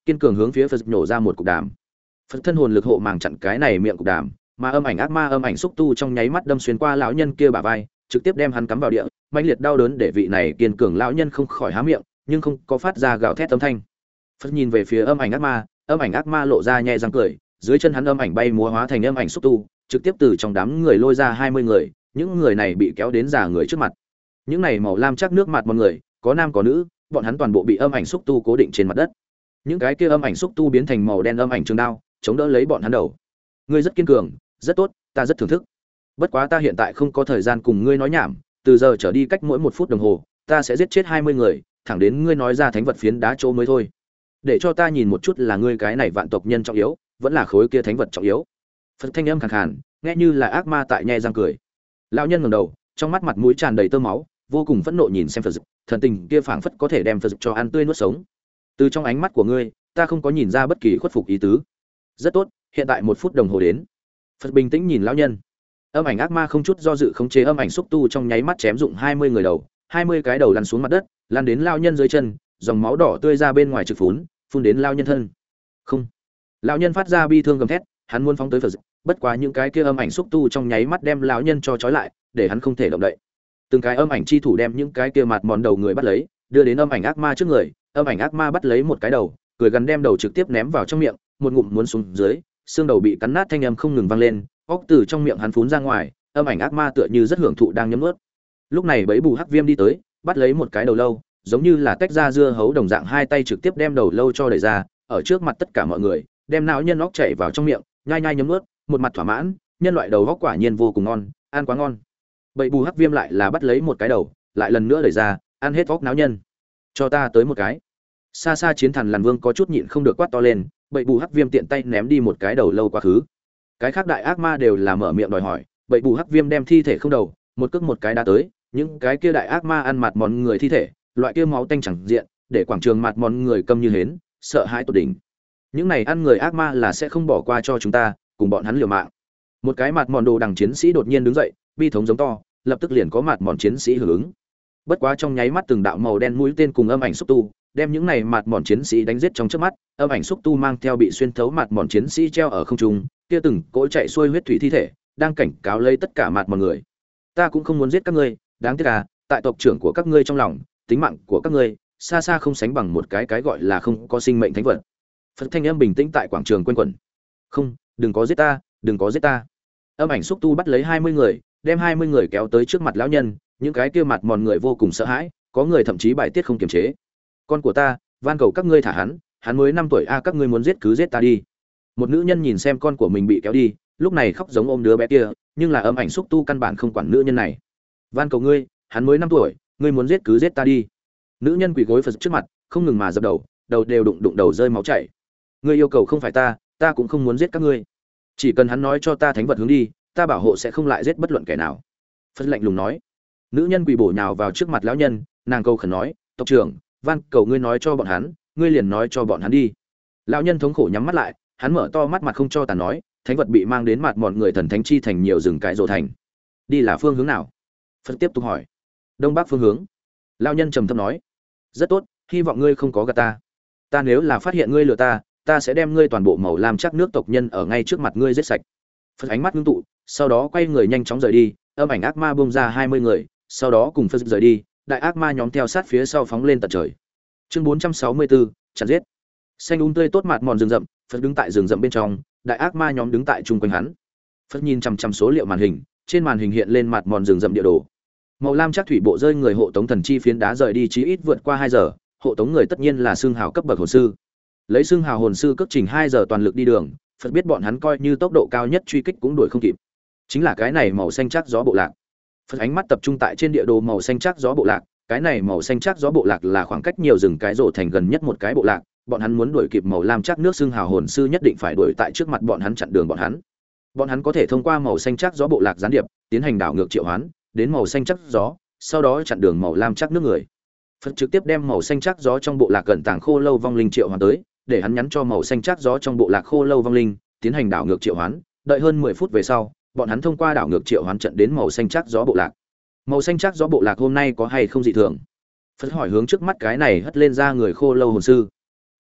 kiên cường hướng phía Phật nổ ra một cục đàm. Phật thân hồn lực hộ màng chặn cái này miệng cục đàm, mà âm ảnh ác ma âm ảnh xúc tu trong nháy mắt đâm xuyên qua lão nhân kia bả vai, trực tiếp đem hắn cắm vào địa, mãnh liệt đau đớn để vị này kiên cường lão nhân không khỏi há miệng, nhưng không có phát ra gào thét âm thanh. Phật nhìn về phía âm ảnh ác ma, âm ảnh ác ma lộ ra nhẹ răng cười, dưới chân hắn âm ảnh bay múa hóa thành âm ảnh xúc tu, trực tiếp từ trong đám người lôi ra hai mươi người, những người này bị kéo đến già người trước mặt. Những này màu lam chắc nước mặt mọi người, có nam có nữ, bọn hắn toàn bộ bị âm ảnh xúc tu cố định trên mặt đất. Những cái kia âm ảnh xúc tu biến thành màu đen âm ảnh trường đao, chống đỡ lấy bọn hắn đầu. Ngươi rất kiên cường, rất tốt, ta rất thưởng thức. Bất quá ta hiện tại không có thời gian cùng ngươi nói nhảm, từ giờ trở đi cách mỗi một phút đồng hồ, ta sẽ giết chết hai mươi người, thẳng đến ngươi nói ra thánh vật phiến đá chỗ mới thôi. Để cho ta nhìn một chút là ngươi cái này vạn tộc nhân trọng yếu, vẫn là khối kia thánh vật trọng yếu. Phật thanh âm khàn khàn, nghe như là ác ma tại nhe răng cười. Lão nhân ngẩng đầu, trong mắt mặt mũi tràn đầy tơ máu, vô cùng phẫn nộ nhìn xem Phật, thần tình kia phảng phất có thể đem Phật cho ăn tươi nuốt sống. Từ trong ánh mắt của ngươi, ta không có nhìn ra bất kỳ khuất phục ý tứ. Rất tốt, hiện tại một phút đồng hồ đến. Phật bình tĩnh nhìn lão nhân. Âm ảnh ác ma không chút do dự khống chế âm ảnh xúc tu trong nháy mắt chém dụng hai mươi người đầu, hai mươi cái đầu lăn xuống mặt đất, lăn đến lão nhân dưới chân, dòng máu đỏ tươi ra bên ngoài trực phún, phun đến lão nhân thân. Không. Lão nhân phát ra bi thương gầm thét, hắn muốn phóng tới Phật, bất quá những cái kia âm ảnh xúc tu trong nháy mắt đem lão nhân cho trói lại, để hắn không thể động đậy. Từng cái âm ảnh chi thủ đem những cái kia mặt mòn đầu người bắt lấy, đưa đến âm ảnh ác ma trước người, âm ảnh ác ma bắt lấy một cái đầu, cười gắn đem đầu trực tiếp ném vào trong miệng, một ngụm muốn xuống dưới, xương đầu bị cắn nát thanh âm không ngừng vang lên, óc từ trong miệng hắn phún ra ngoài, âm ảnh ác ma tựa như rất hưởng thụ đang nhấm nuốt. Lúc này bấy bù hắc viêm đi tới, bắt lấy một cái đầu lâu, giống như là tách ra dưa hấu đồng dạng, hai tay trực tiếp đem đầu lâu cho đẩy ra, ở trước mặt tất cả mọi người, đem não nhân óc chảy vào trong miệng, nhai nhai nhấm nuốt, một mặt thỏa mãn, nhân loại đầu óc quả nhiên vô cùng ngon, ăn quá ngon. Bầy bù hắc viêm lại là bắt lấy một cái đầu, lại lần nữa đẩy ra, ăn hết óc náo nhân. Cho ta tới một cái. Xa xa chiến thần Làn Vương có chút nhịn không được quát to lên, bầy bù hắc viêm tiện tay ném đi một cái đầu lâu quá khứ. Cái khác đại ác ma đều là mở miệng đòi hỏi, bầy bù hắc viêm đem thi thể không đầu, một cước một cái đá tới, những cái kia đại ác ma ăn mặt mòn người thi thể, loại kia máu tanh chẳng diện, để quảng trường mặt mòn người câm như hến, sợ hãi tột đỉnh. Những này ăn người ác ma là sẽ không bỏ qua cho chúng ta, cùng bọn hắn liều mạng. Một cái mặt mòn đồ đằng chiến sĩ đột nhiên đứng dậy, bi thống giống to, lập tức liền có mặt mòn chiến sĩ hưởng ứng. Bất quá trong nháy mắt từng đạo màu đen mũi tên cùng âm ảnh xúc tu, đem những này mặt mòn chiến sĩ đánh giết trong chớp mắt, âm ảnh xúc tu mang theo bị xuyên thấu mặt mòn chiến sĩ treo ở không trung, kia từng cỗ chạy xuôi huyết thủy thi thể, đang cảnh cáo lấy tất cả mặt mòn người. Ta cũng không muốn giết các ngươi, đáng tiếc à, tại tộc trưởng của các ngươi trong lòng, tính mạng của các ngươi xa xa không sánh bằng một cái cái gọi là không có sinh mệnh thánh vật. Phật thanh âm bình tĩnh tại quảng trường quanh quẩn. Không, đừng có giết ta, đừng có giết ta. Âm ảnh xúc tu bắt lấy hai mươi người, đem hai mươi người kéo tới trước mặt lão nhân, những cái kia mặt mòn người vô cùng sợ hãi, có người thậm chí bài tiết không kiềm chế. Con của ta, van cầu các ngươi thả hắn, hắn mới năm tuổi a, à, các ngươi muốn giết cứ giết ta đi. Một nữ nhân nhìn xem con của mình bị kéo đi, lúc này khóc giống ôm đứa bé kia, nhưng là âm ảnh xúc tu căn bản không quản nữ nhân này. Van cầu ngươi, hắn mới năm tuổi, ngươi muốn giết cứ giết ta đi. Nữ nhân quỳ gối Phật trước mặt, không ngừng mà dập đầu, đầu đều đụng đụng đầu rơi máu chảy. Ngươi yêu cầu không phải ta, ta cũng không muốn giết các ngươi. Chỉ cần hắn nói cho ta thánh vật hướng đi, ta bảo hộ sẽ không lại giết bất luận kẻ nào. Phật lạnh lùng nói. Nữ nhân quỳ bổ nhào vào trước mặt lão nhân, nàng cầu khẩn nói, tộc trưởng, van cầu ngươi nói cho bọn hắn, ngươi liền nói cho bọn hắn đi. Lão nhân thống khổ nhắm mắt lại, hắn mở to mắt mặt không cho tàn nói, thánh vật bị mang đến mặt mọi người thần thánh chi thành nhiều rừng cái rồ thành. Đi là phương hướng nào? Phật tiếp tục hỏi. Đông bắc phương hướng. Lão nhân trầm thấp nói. Rất tốt, hy vọng ngươi không có gạt ta. Ta nếu là phát hiện ngươi lừa ta, ta sẽ đem ngươi toàn bộ màu lam chắc nước tộc nhân ở ngay trước mặt ngươi giết sạch. Phật ánh mắt ngưng tụ, sau đó quay người nhanh chóng rời đi, âm ảnh ác ma bung ra hai mươi người, sau đó cùng Phật rời đi, đại ác ma nhóm theo sát phía sau phóng lên tận trời. Chương bốn trăm sáu mươi tư, chặn giết. Xanh um tươi tốt mạt mòn rừng rậm, Phật đứng tại rừng rậm bên trong, đại ác ma nhóm đứng tại chung quanh hắn. Phật nhìn chằm chằm số liệu màn hình, trên màn hình hiện lên mạt mòn rừng rậm địa đồ. Màu lam chắc thủy bộ rơi người hộ tống thần chi phiến đá rời đi chí ít vượt qua hai giờ, hộ tống người tất nhiên là xương hào cấp bậc hồn sư. Lấy xương hào hồn sư cước trình hai giờ toàn lực đi đường, Phật biết bọn hắn coi như tốc độ cao nhất truy kích cũng đuổi không kịp. Chính là cái này màu xanh chắc gió bộ lạc. Phật ánh mắt tập trung tại trên địa đồ màu xanh chắc gió bộ lạc, cái này màu xanh chắc gió bộ lạc là khoảng cách nhiều rừng cái rổ thành gần nhất một cái bộ lạc, bọn hắn muốn đuổi kịp màu lam chắc nước xương hào hồn sư nhất định phải đuổi tại trước mặt bọn hắn chặn đường bọn hắn. Bọn hắn có thể thông qua màu xanh chắc gió bộ lạc gián điệp, tiến hành đảo ngược triệu hoán, đến màu xanh chắc gió, sau đó chặn đường màu lam chắc nước người. Phật trực tiếp đem màu xanh chắc gió trong bộ lạc gần tàng khô lâu vong linh triệu hoán tới, để hắn nhắn cho màu xanh chắc gió trong bộ lạc khô lâu vong linh, tiến hành đảo ngược triệu hoán, đợi hơn mười phút về sau, bọn hắn thông qua đảo ngược triệu hoán trận đến màu xanh chắc gió bộ lạc. Màu xanh chắc gió bộ lạc hôm nay có hay không dị thường? Phật hỏi hướng trước mắt cái này hất lên ra người khô lâu hồn sư. Có,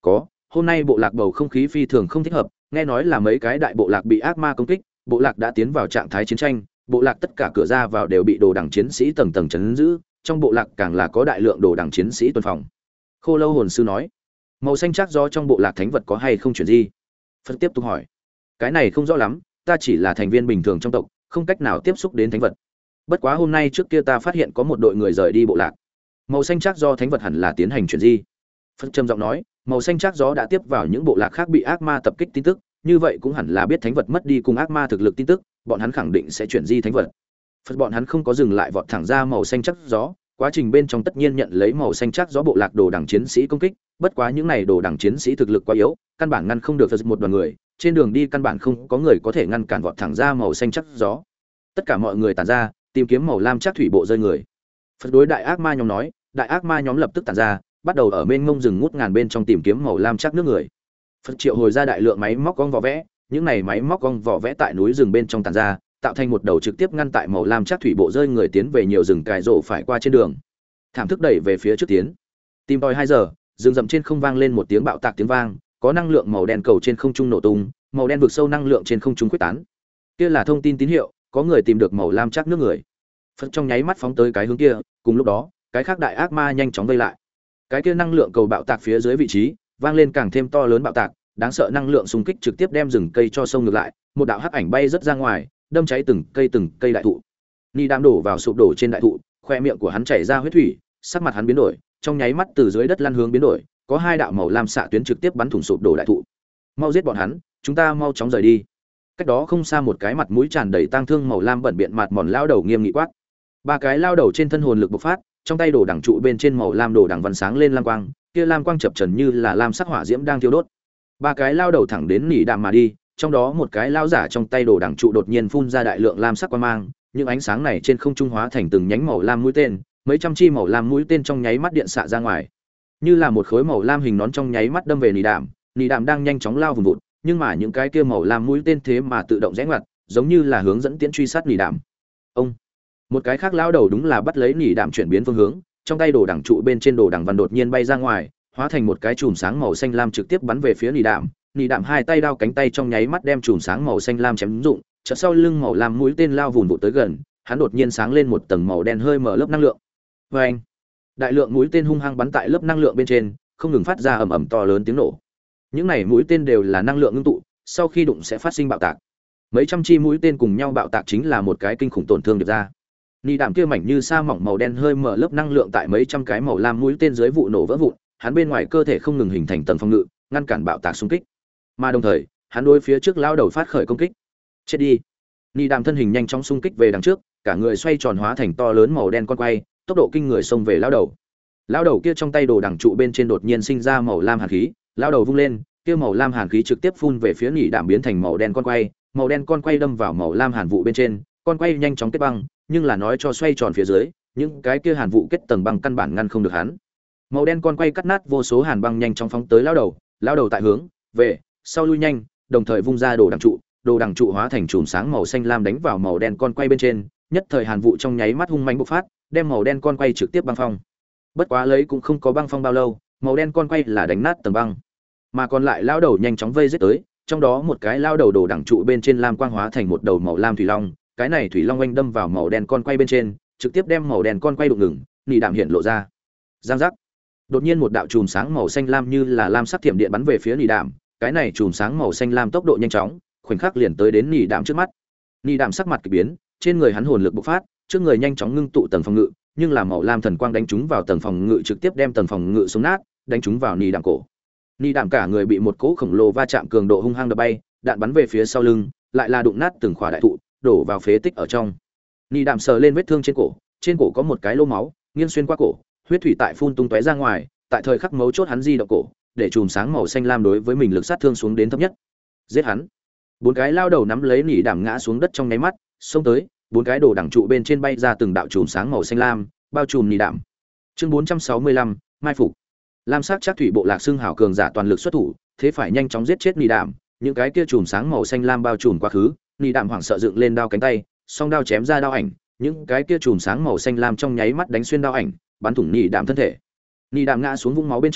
hôm nay bộ lạc bầu không khí phi thường không thích hợp, nghe nói là mấy cái đại bộ lạc bị ác ma công kích, bộ lạc đã tiến vào trạng thái chiến tranh, bộ lạc tất cả cửa ra vào đều bị đồ đằng chiến sĩ tầng tầng trấn giữ, trong bộ lạc càng là có đại lượng đồ đằng chiến sĩ tuần phòng. Khô Lâu hồn sư nói, màu xanh chắc do trong bộ lạc thánh vật có hay không chuyển gì? Phật tiếp tục hỏi, cái này không rõ lắm, ta chỉ là thành viên bình thường trong tộc, không cách nào tiếp xúc đến thánh vật. Bất quá hôm nay trước kia ta phát hiện có một đội người rời đi bộ lạc. Màu xanh chắc do thánh vật hẳn là tiến hành chuyển di. Phật trầm giọng nói, màu xanh chắc gió đã tiếp vào những bộ lạc khác bị ác ma tập kích tin tức, như vậy cũng hẳn là biết thánh vật mất đi cùng ác ma thực lực tin tức, bọn hắn khẳng định sẽ chuyển di thánh vật. Phật bọn hắn không có dừng lại vọt thẳng ra màu xanh chắc gió, quá trình bên trong tất nhiên nhận lấy màu xanh chắc gió bộ lạc đồ đằng chiến sĩ công kích, bất quá những này đồ đằng chiến sĩ thực lực quá yếu, căn bản ngăn không được Phật một đoàn người, trên đường đi căn bản không có người có thể ngăn cản vọt thẳng ra màu xanh chắc gió. Tất cả mọi người tản ra, tìm kiếm màu lam chắc thủy bộ rơi người. Phật đối đại ác ma nhóm nói, đại ác ma nhóm lập tức tản ra, bắt đầu ở bên ngông rừng ngút ngàn bên trong tìm kiếm màu lam chắc nước người. Phật triệu hồi ra đại lượng máy móc cong vỏ vẽ, những này máy móc cong vỏ vẽ tại núi rừng bên trong tản ra, tạo thành một đầu trực tiếp ngăn tại màu lam chắc thủy bộ rơi người tiến về nhiều rừng cài rổ phải qua trên đường. Thảm thức đẩy về phía trước tiến. Tìm tòi hai giờ, rừng rậm trên không vang lên một tiếng bạo tạc tiếng vang, có năng lượng màu đen cầu trên không trung nổ tung, màu đen vực sâu năng lượng trên không trung quyết tán. Kia là thông tin tín hiệu, có người tìm được màu lam chắc nước người. Phật trong nháy mắt phóng tới cái hướng kia, cùng lúc đó, cái khác đại ác ma nhanh chóng vây lại. Cái kia năng lượng cầu bạo tạc phía dưới vị trí, vang lên càng thêm to lớn bạo tạc, đáng sợ năng lượng xung kích trực tiếp đem rừng cây cho sông ngược lại, một đạo hắc ảnh bay rất ra ngoài, đâm cháy từng cây từng cây đại thụ. Ni đám đổ vào sụp đổ trên đại thụ, khoe miệng của hắn chảy ra huyết thủy, sắc mặt hắn biến đổi, trong nháy mắt từ dưới đất lăn hướng biến đổi, có hai đạo màu lam xạ tuyến trực tiếp bắn thủng sụp đổ đại thụ. Mau giết bọn hắn, chúng ta mau chóng rời đi. Cách đó không xa một cái mặt mũi tràn đầy tang thương màu lam bẩn biện mặt mòn lao đầu nghiêm nghị quát. Ba cái lao đầu trên thân hồn lực bộc phát, trong tay đồ đằng trụ bên trên màu lam đồ đằng văn sáng lên lam quang, kia lam quang chập trần như là lam sắc hỏa diễm đang thiêu đốt. Ba cái lao đầu thẳng đến nỉ đạm mà đi, trong đó một cái lao giả trong tay đồ đằng trụ đột nhiên phun ra đại lượng lam sắc quang mang, những ánh sáng này trên không trung hóa thành từng nhánh màu lam mũi tên, mấy trăm chi màu lam mũi tên trong nháy mắt điện xạ ra ngoài, như là một khối màu lam hình nón trong nháy mắt đâm về nỉ đạm. Nỉ đạm đang nhanh chóng lao vùng vụt, nhưng mà những cái kia màu lam mũi tên thế mà tự động rẽ ngoặt, giống như là hướng dẫn tiễn truy sát nỉ đạm. Ông một cái khác lao đầu đúng là bắt lấy nỉ đạm chuyển biến phương hướng, trong tay đồ đằng trụ bên trên đồ đằng văn đột nhiên bay ra ngoài, hóa thành một cái chùm sáng màu xanh lam trực tiếp bắn về phía nỉ đạm. Nỉ đạm hai tay đao cánh tay trong nháy mắt đem chùm sáng màu xanh lam chém rụng, chợt sau lưng màu lam mũi tên lao vụn vụt tới gần, hắn đột nhiên sáng lên một tầng màu đen hơi mở lớp năng lượng. Và anh, đại lượng mũi tên hung hăng bắn tại lớp năng lượng bên trên, không ngừng phát ra ầm ầm to lớn tiếng nổ. Những này mũi tên đều là năng lượng ngưng tụ, sau khi đụng sẽ phát sinh bạo tạc. Mấy trăm chi mũi tên cùng nhau bạo tạc chính là một cái kinh khủng tổn thương được ra. Nỉ đạm kia mảnh như sa mỏng màu đen hơi mở lớp năng lượng tại mấy trăm cái màu lam mũi tên dưới vụ nổ vỡ vụn, hắn bên ngoài cơ thể không ngừng hình thành tầng phòng ngự, ngăn cản bạo tạc xung kích. Mà đồng thời, hắn đối phía trước lao đầu phát khởi công kích. Chết đi. Nỉ đạm thân hình nhanh chóng xung kích về đằng trước, cả người xoay tròn hóa thành to lớn màu đen con quay, tốc độ kinh người xông về lao đầu. Lao đầu kia trong tay đồ đằng trụ bên trên đột nhiên sinh ra màu lam hàn khí, lao đầu vung lên, kia màu lam hàn khí trực tiếp phun về phía nỉ đạm biến thành màu đen con quay, màu đen con quay đâm vào màu lam hàn vụ bên trên, con quay nhanh chóng kết băng, nhưng là nói cho xoay tròn phía dưới, những cái kia hàn vụ kết tầng băng căn bản ngăn không được hắn. Màu đen con quay cắt nát vô số hàn băng nhanh chóng phóng tới lao đầu, lao đầu tại hướng về sau lui nhanh, đồng thời vung ra đồ đằng trụ, đồ đằng trụ hóa thành chùm sáng màu xanh lam đánh vào màu đen con quay bên trên, nhất thời hàn vụ trong nháy mắt hung mãnh bộc phát, đem màu đen con quay trực tiếp băng phong. Bất quá lấy cũng không có băng phong bao lâu, màu đen con quay là đánh nát tầng băng, mà còn lại lao đầu nhanh chóng vây giết tới, trong đó một cái lao đầu đồ đằng trụ bên trên lam quang hóa thành một đầu màu lam thủy long, cái này thủy long oanh đâm vào màu đen con quay bên trên, trực tiếp đem màu đen con quay đụng ngừng, nỉ đạm hiện lộ ra. Giang giác. Đột nhiên một đạo chùm sáng màu xanh lam như là lam sắc thiểm điện bắn về phía nỉ đạm, cái này chùm sáng màu xanh lam tốc độ nhanh chóng, khoảnh khắc liền tới đến nỉ đạm trước mắt. Nỉ đạm sắc mặt kỳ biến, trên người hắn hồn lực bộc phát, trước người nhanh chóng ngưng tụ tầng phòng ngự, nhưng là màu lam thần quang đánh trúng vào tầng phòng ngự trực tiếp đem tầng phòng ngự xuống nát, đánh trúng vào nỉ đạm cổ. Nỉ đạm cả người bị một cỗ khổng lồ va chạm cường độ hung hăng đập bay, đạn bắn về phía sau lưng, lại là đụng nát từng khỏa đại thụ, đổ vào phế tích ở trong. Nỉ đạm sờ lên vết thương trên cổ, trên cổ có một cái lỗ máu, nghiêng xuyên qua cổ, huyết thủy tại phun tung tóe ra ngoài, tại thời khắc mấu chốt hắn di động cổ, để chùm sáng màu xanh lam đối với mình lực sát thương xuống đến thấp nhất. Giết hắn. Bốn cái lao đầu nắm lấy nỉ đạm ngã xuống đất trong nháy mắt, xông tới, bốn cái đồ đằng trụ bên trên bay ra từng đạo chùm sáng màu xanh lam, bao trùm nỉ đạm. Chương bốn trăm sáu mươi lăm, mai phục. Lam sắc chắc thủy bộ lạc xưng hảo cường giả toàn lực xuất thủ, thế phải nhanh chóng giết chết nỉ đạm, những cái kia chùm sáng màu xanh lam bao trùm quá khứ, nỉ đạm hoảng sợ dựng lên đao cánh tay, song đao chém ra đao ảnh, những cái kia chùm sáng màu xanh lam trong nháy mắt đánh xuyên đao ảnh, bắn thủng nỉ đạm thân thể. Nỉ đạm ngã xuống vũng máu bên trong,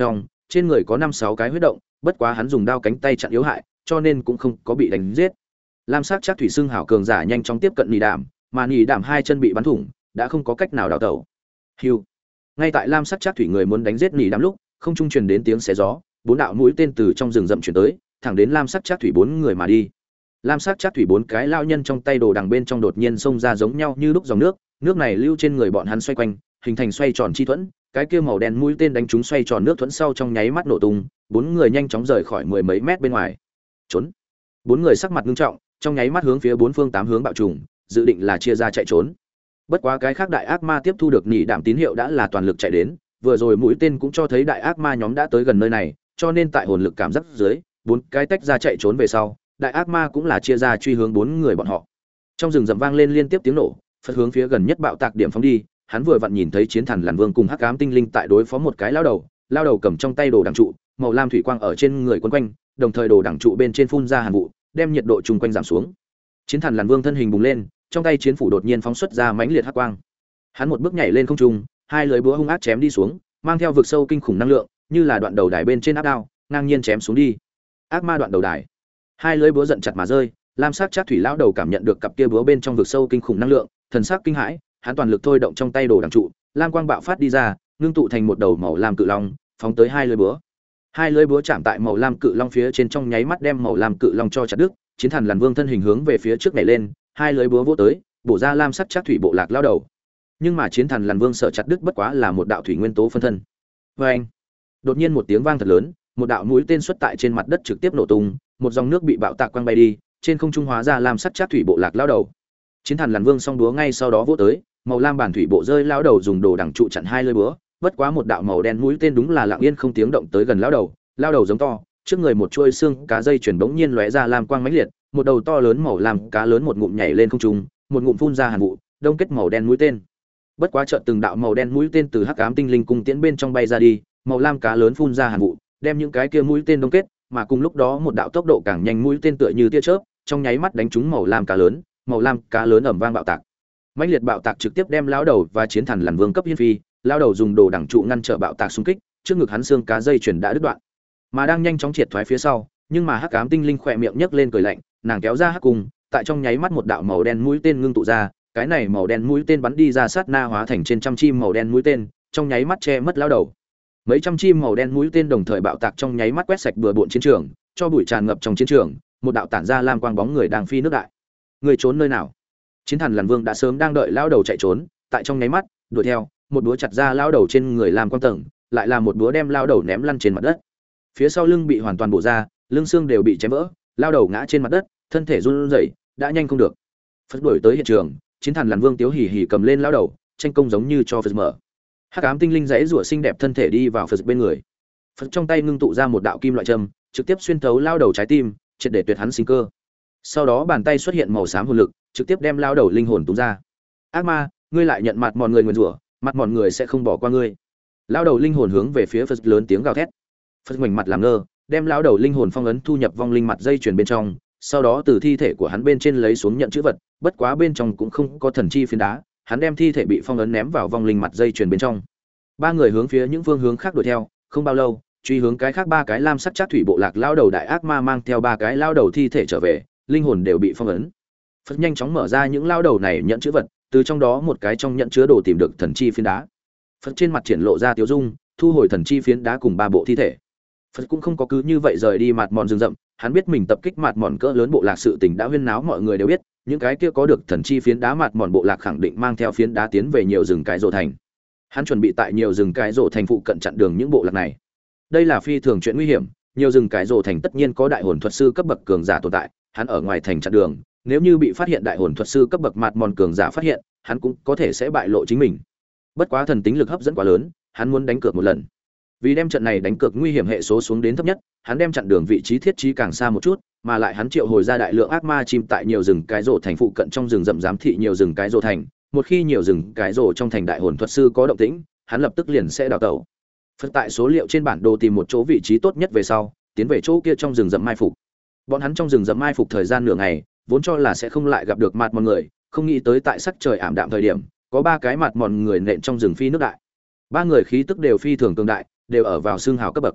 trên người có năm sáu cái huyết động, bất quá hắn dùng đao cánh tay chặn yếu hại, cho nên cũng không có bị đánh giết. Lam sắc chắc thủy xương hảo cường giả nhanh chóng tiếp cận Nỉ Đạm, mà Nỉ Đạm hai chân bị bắn thủng, đã không có cách nào đào tẩu. Hưu. Ngay tại Lam sắc chắc thủy người muốn đánh giết Nỉ Đạm lúc, không trung truyền đến tiếng xé gió, bốn đạo mũi tên từ trong rừng rậm truyền tới, thẳng đến Lam sắc chắc thủy bốn người mà đi. Lam sắc chắc thủy bốn cái lao nhân trong tay đồ đằng bên trong đột nhiên xông ra giống nhau như lúc dòng nước, nước này lưu trên người bọn hắn xoay quanh, hình thành xoay tròn chi thuẫn, cái kia màu đen mũi tên đánh trúng xoay tròn nước thuẫn sau trong nháy mắt nổ tung, bốn người nhanh chóng rời khỏi mười mấy mét bên ngoài. Trốn. Bốn người sắc mặt nghiêm trọng, trong nháy mắt hướng phía bốn phương tám hướng bạo trùng, dự định là chia ra chạy trốn. Bất quá cái khác đại ác ma tiếp thu được Nỉ Đạm tín hiệu đã là toàn lực chạy đến, vừa rồi mũi tên cũng cho thấy đại ác ma nhóm đã tới gần nơi này, cho nên tại hồn lực cảm giác dưới, bốn cái tách ra chạy trốn về sau, đại ác ma cũng là chia ra truy hướng bốn người bọn họ. Trong rừng rậm vang lên liên tiếp tiếng nổ, Phật hướng phía gần nhất bạo tạc điểm phóng đi, hắn vừa vặn nhìn thấy chiến thần Làn Vương cùng Hắc Ám Tinh Linh tại đối phó một cái lao đầu, lao đầu cầm trong tay đồ đằng trụ, màu lam thủy quang ở trên người quấn quanh, đồng thời đồ đằng trụ bên trên phun ra hàn vụ, đem nhiệt độ chung quanh giảm xuống. Chiến thần Làn Vương thân hình bùng lên, trong tay chiến phủ đột nhiên phóng xuất ra mãnh liệt hắc quang. Hắn một bước nhảy lên không trung, hai lưỡi búa hung ác chém đi xuống, mang theo vực sâu kinh khủng năng lượng, như là đoạn đầu đài bên trên áp đao, ngang nhiên chém xuống đi. Ác ma đoạn đầu đài. Hai lưỡi búa giận chặt mà rơi, lam sắc chắc thủy lão đầu cảm nhận được cặp kia búa bên trong vực sâu kinh khủng năng lượng, thần sắc kinh hãi, hắn toàn lực thôi động trong tay đồ đằng trụ, lam quang bạo phát đi ra, ngưng tụ thành một đầu màu lam cự long, phóng tới hai lưỡi búa. Hai lưỡi búa chạm tại màu lam cự long phía trên trong nháy mắt đem màu lam cự long cho chặt đứt, chiến thần Làn Vương thân hình hướng về phía trước nhảy lên, hai lưỡi búa vỗ tới, bổ ra lam sắc chắc thủy bộ lạc lão đầu. Nhưng mà chiến thần Làn Vương sợ chặt đứt bất quá là một đạo thủy nguyên tố phân thân. Oeng! Đột nhiên một tiếng vang thật lớn, một đạo mũi tên xuất tại trên mặt đất trực tiếp nổ tung, một dòng nước bị bạo tạc quăng bay đi, trên không trung hóa ra lam sắc chắc thủy bộ lạc lão đầu. Chiến thần Làn Vương song đúa ngay sau đó vỗ tới, màu lam bản thủy bộ rơi lão đầu dùng đồ đằng trụ chặn hai lưỡi búa, bất quá một đạo màu đen mũi tên đúng là lặng yên không tiếng động tới gần lão đầu, lão đầu giống to, trước người một chuôi xương cá dây chuyển bỗng nhiên lóe ra lam quang mãnh liệt, một đầu to lớn màu lam cá lớn một ngụm nhảy lên không trung, một ngụm phun ra hàn vụ, đông kết màu đen mũi tên. Bất quá chợt từng đạo màu đen mũi tên từ Hắc Ám Tinh Linh cung tiễn bên trong bay ra đi, màu lam cá lớn phun ra hàn vụ, đem những cái kia mũi tên đông kết, mà cùng lúc đó một đạo tốc độ càng nhanh mũi tên tựa như tia chớp, trong nháy mắt đánh trúng màu lam cá lớn, màu lam cá lớn ầm vang bạo tạc. Mãnh liệt bạo tạc trực tiếp đem lão đầu và chiến thần Làn Vương cấp hiên phi, lão đầu dùng đồ đằng trụ ngăn trở bạo tạc xung kích, trước ngực hắn xương cá dây chuyển đã đứt đoạn, mà đang nhanh chóng triệt thoái phía sau, nhưng mà Hắc Ám Tinh Linh khỏe miệng nhếch lên cười lạnh, nàng kéo ra hắc cung, tại trong nháy mắt một đạo màu đen mũi tên ngưng tụ ra, cái này màu đen mũi tên bắn đi ra sát na hóa thành trên trăm chim màu đen mũi tên, trong nháy mắt che mất lão đầu. Mấy trăm chim màu đen mũi tên đồng thời bạo tạc trong nháy mắt quét sạch bừa bộn chiến trường, cho bụi tràn ngập trong chiến trường, một đạo tản ra lam quang bóng người đang phi nước đại. Người trốn nơi nào? Chiến thần Làn Vương đã sớm đang đợi lão đầu chạy trốn, tại trong nháy mắt, đuổi theo, một búa chặt ra lão đầu trên người lam quang tầng, lại là một búa đem lão đầu ném lăn trên mặt đất. Phía sau lưng bị hoàn toàn bổ ra, lưng xương đều bị chém vỡ, lão đầu ngã trên mặt đất, thân thể run rẩy, đã nhanh không được. Phật đuổi tới hiện trường, chiến thần Làn Vương tiếu hỉ hỉ cầm lên lão đầu, tranh công giống như cho Phật mở. Hắc Ám Tinh Linh dãy rủa xinh đẹp thân thể đi vào Phật bên người. Phật trong tay ngưng tụ ra một đạo kim loại châm, trực tiếp xuyên thấu lão đầu trái tim, triệt để tuyệt hắn sinh cơ. Sau đó bàn tay xuất hiện màu xám hồn lực, trực tiếp đem lão đầu linh hồn túm ra. Ác ma, ngươi lại nhận mặt mòn người nguyền rủa, mặt mòn người sẽ không bỏ qua ngươi. Lão đầu linh hồn hướng về phía Phật lớn tiếng gào thét. Phật ngoảnh mặt làm ngơ, đem lão đầu linh hồn phong ấn thu nhập vong linh mặt dây chuyền bên trong, sau đó từ thi thể của hắn bên trên lấy xuống nhận chữ vật, bất quá bên trong cũng không có thần chi phiến đá, hắn đem thi thể bị phong ấn ném vào vong linh mặt dây chuyền bên trong. Ba người hướng phía những phương hướng khác đuổi theo, không bao lâu, truy hướng cái khác ba cái lam sắc chắc thủy bộ lạc lao đầu đại ác ma mang theo ba cái lao đầu thi thể trở về, linh hồn đều bị phong ấn. Phật nhanh chóng mở ra những lao đầu này nhận chữ vật, từ trong đó một cái trong nhận chứa đồ tìm được thần chi phiến đá. Phật trên mặt triển lộ ra tiêu dung, thu hồi thần chi phiến đá cùng ba bộ thi thể. Phật cũng không có cứ như vậy rời đi mạt mòn rừng rậm, hắn biết mình tập kích mạt mòn cỡ lớn bộ lạc sự tình đã huyên náo mọi người đều biết, những cái kia có được thần chi phiến đá mạt mòn bộ lạc khẳng định mang theo phiến đá tiến về nhiều rừng cái rồ thành. Hắn chuẩn bị tại nhiều rừng cái rồ thành phụ cận chặn đường những bộ lạc này. Đây là phi thường chuyện nguy hiểm, nhiều rừng cái rồ thành tất nhiên có đại hồn thuật sư cấp bậc cường giả tồn tại, hắn ở ngoài thành chặn đường, nếu như bị phát hiện đại hồn thuật sư cấp bậc mạt mòn cường giả phát hiện, hắn cũng có thể sẽ bại lộ chính mình. Bất quá thần tính lực hấp dẫn quá lớn, hắn muốn đánh cược một lần. Vì đem trận này đánh cược nguy hiểm hệ số xuống đến thấp nhất, hắn đem chặn đường vị trí thiết trí càng xa một chút, mà lại hắn triệu hồi ra đại lượng ác ma chim tại nhiều rừng cái rồ thành phụ cận trong rừng rậm giám thị nhiều rừng cái rồ thành, một khi nhiều rừng cái rồ trong thành đại hồn thuật sư có động tĩnh, hắn lập tức liền sẽ đào tẩu. Phân tại số liệu trên bản đồ tìm một chỗ vị trí tốt nhất về sau, tiến về chỗ kia trong rừng rậm mai phục. Bọn hắn trong rừng rậm mai phục thời gian nửa ngày, vốn cho là sẽ không lại gặp được mặt mòn người, không nghĩ tới tại sắc trời ảm đạm thời điểm, có ba cái mặt mòn người nện trong rừng phi nước đại. Ba người khí tức đều phi thường cường đại, đều ở vào xương hào cấp bậc.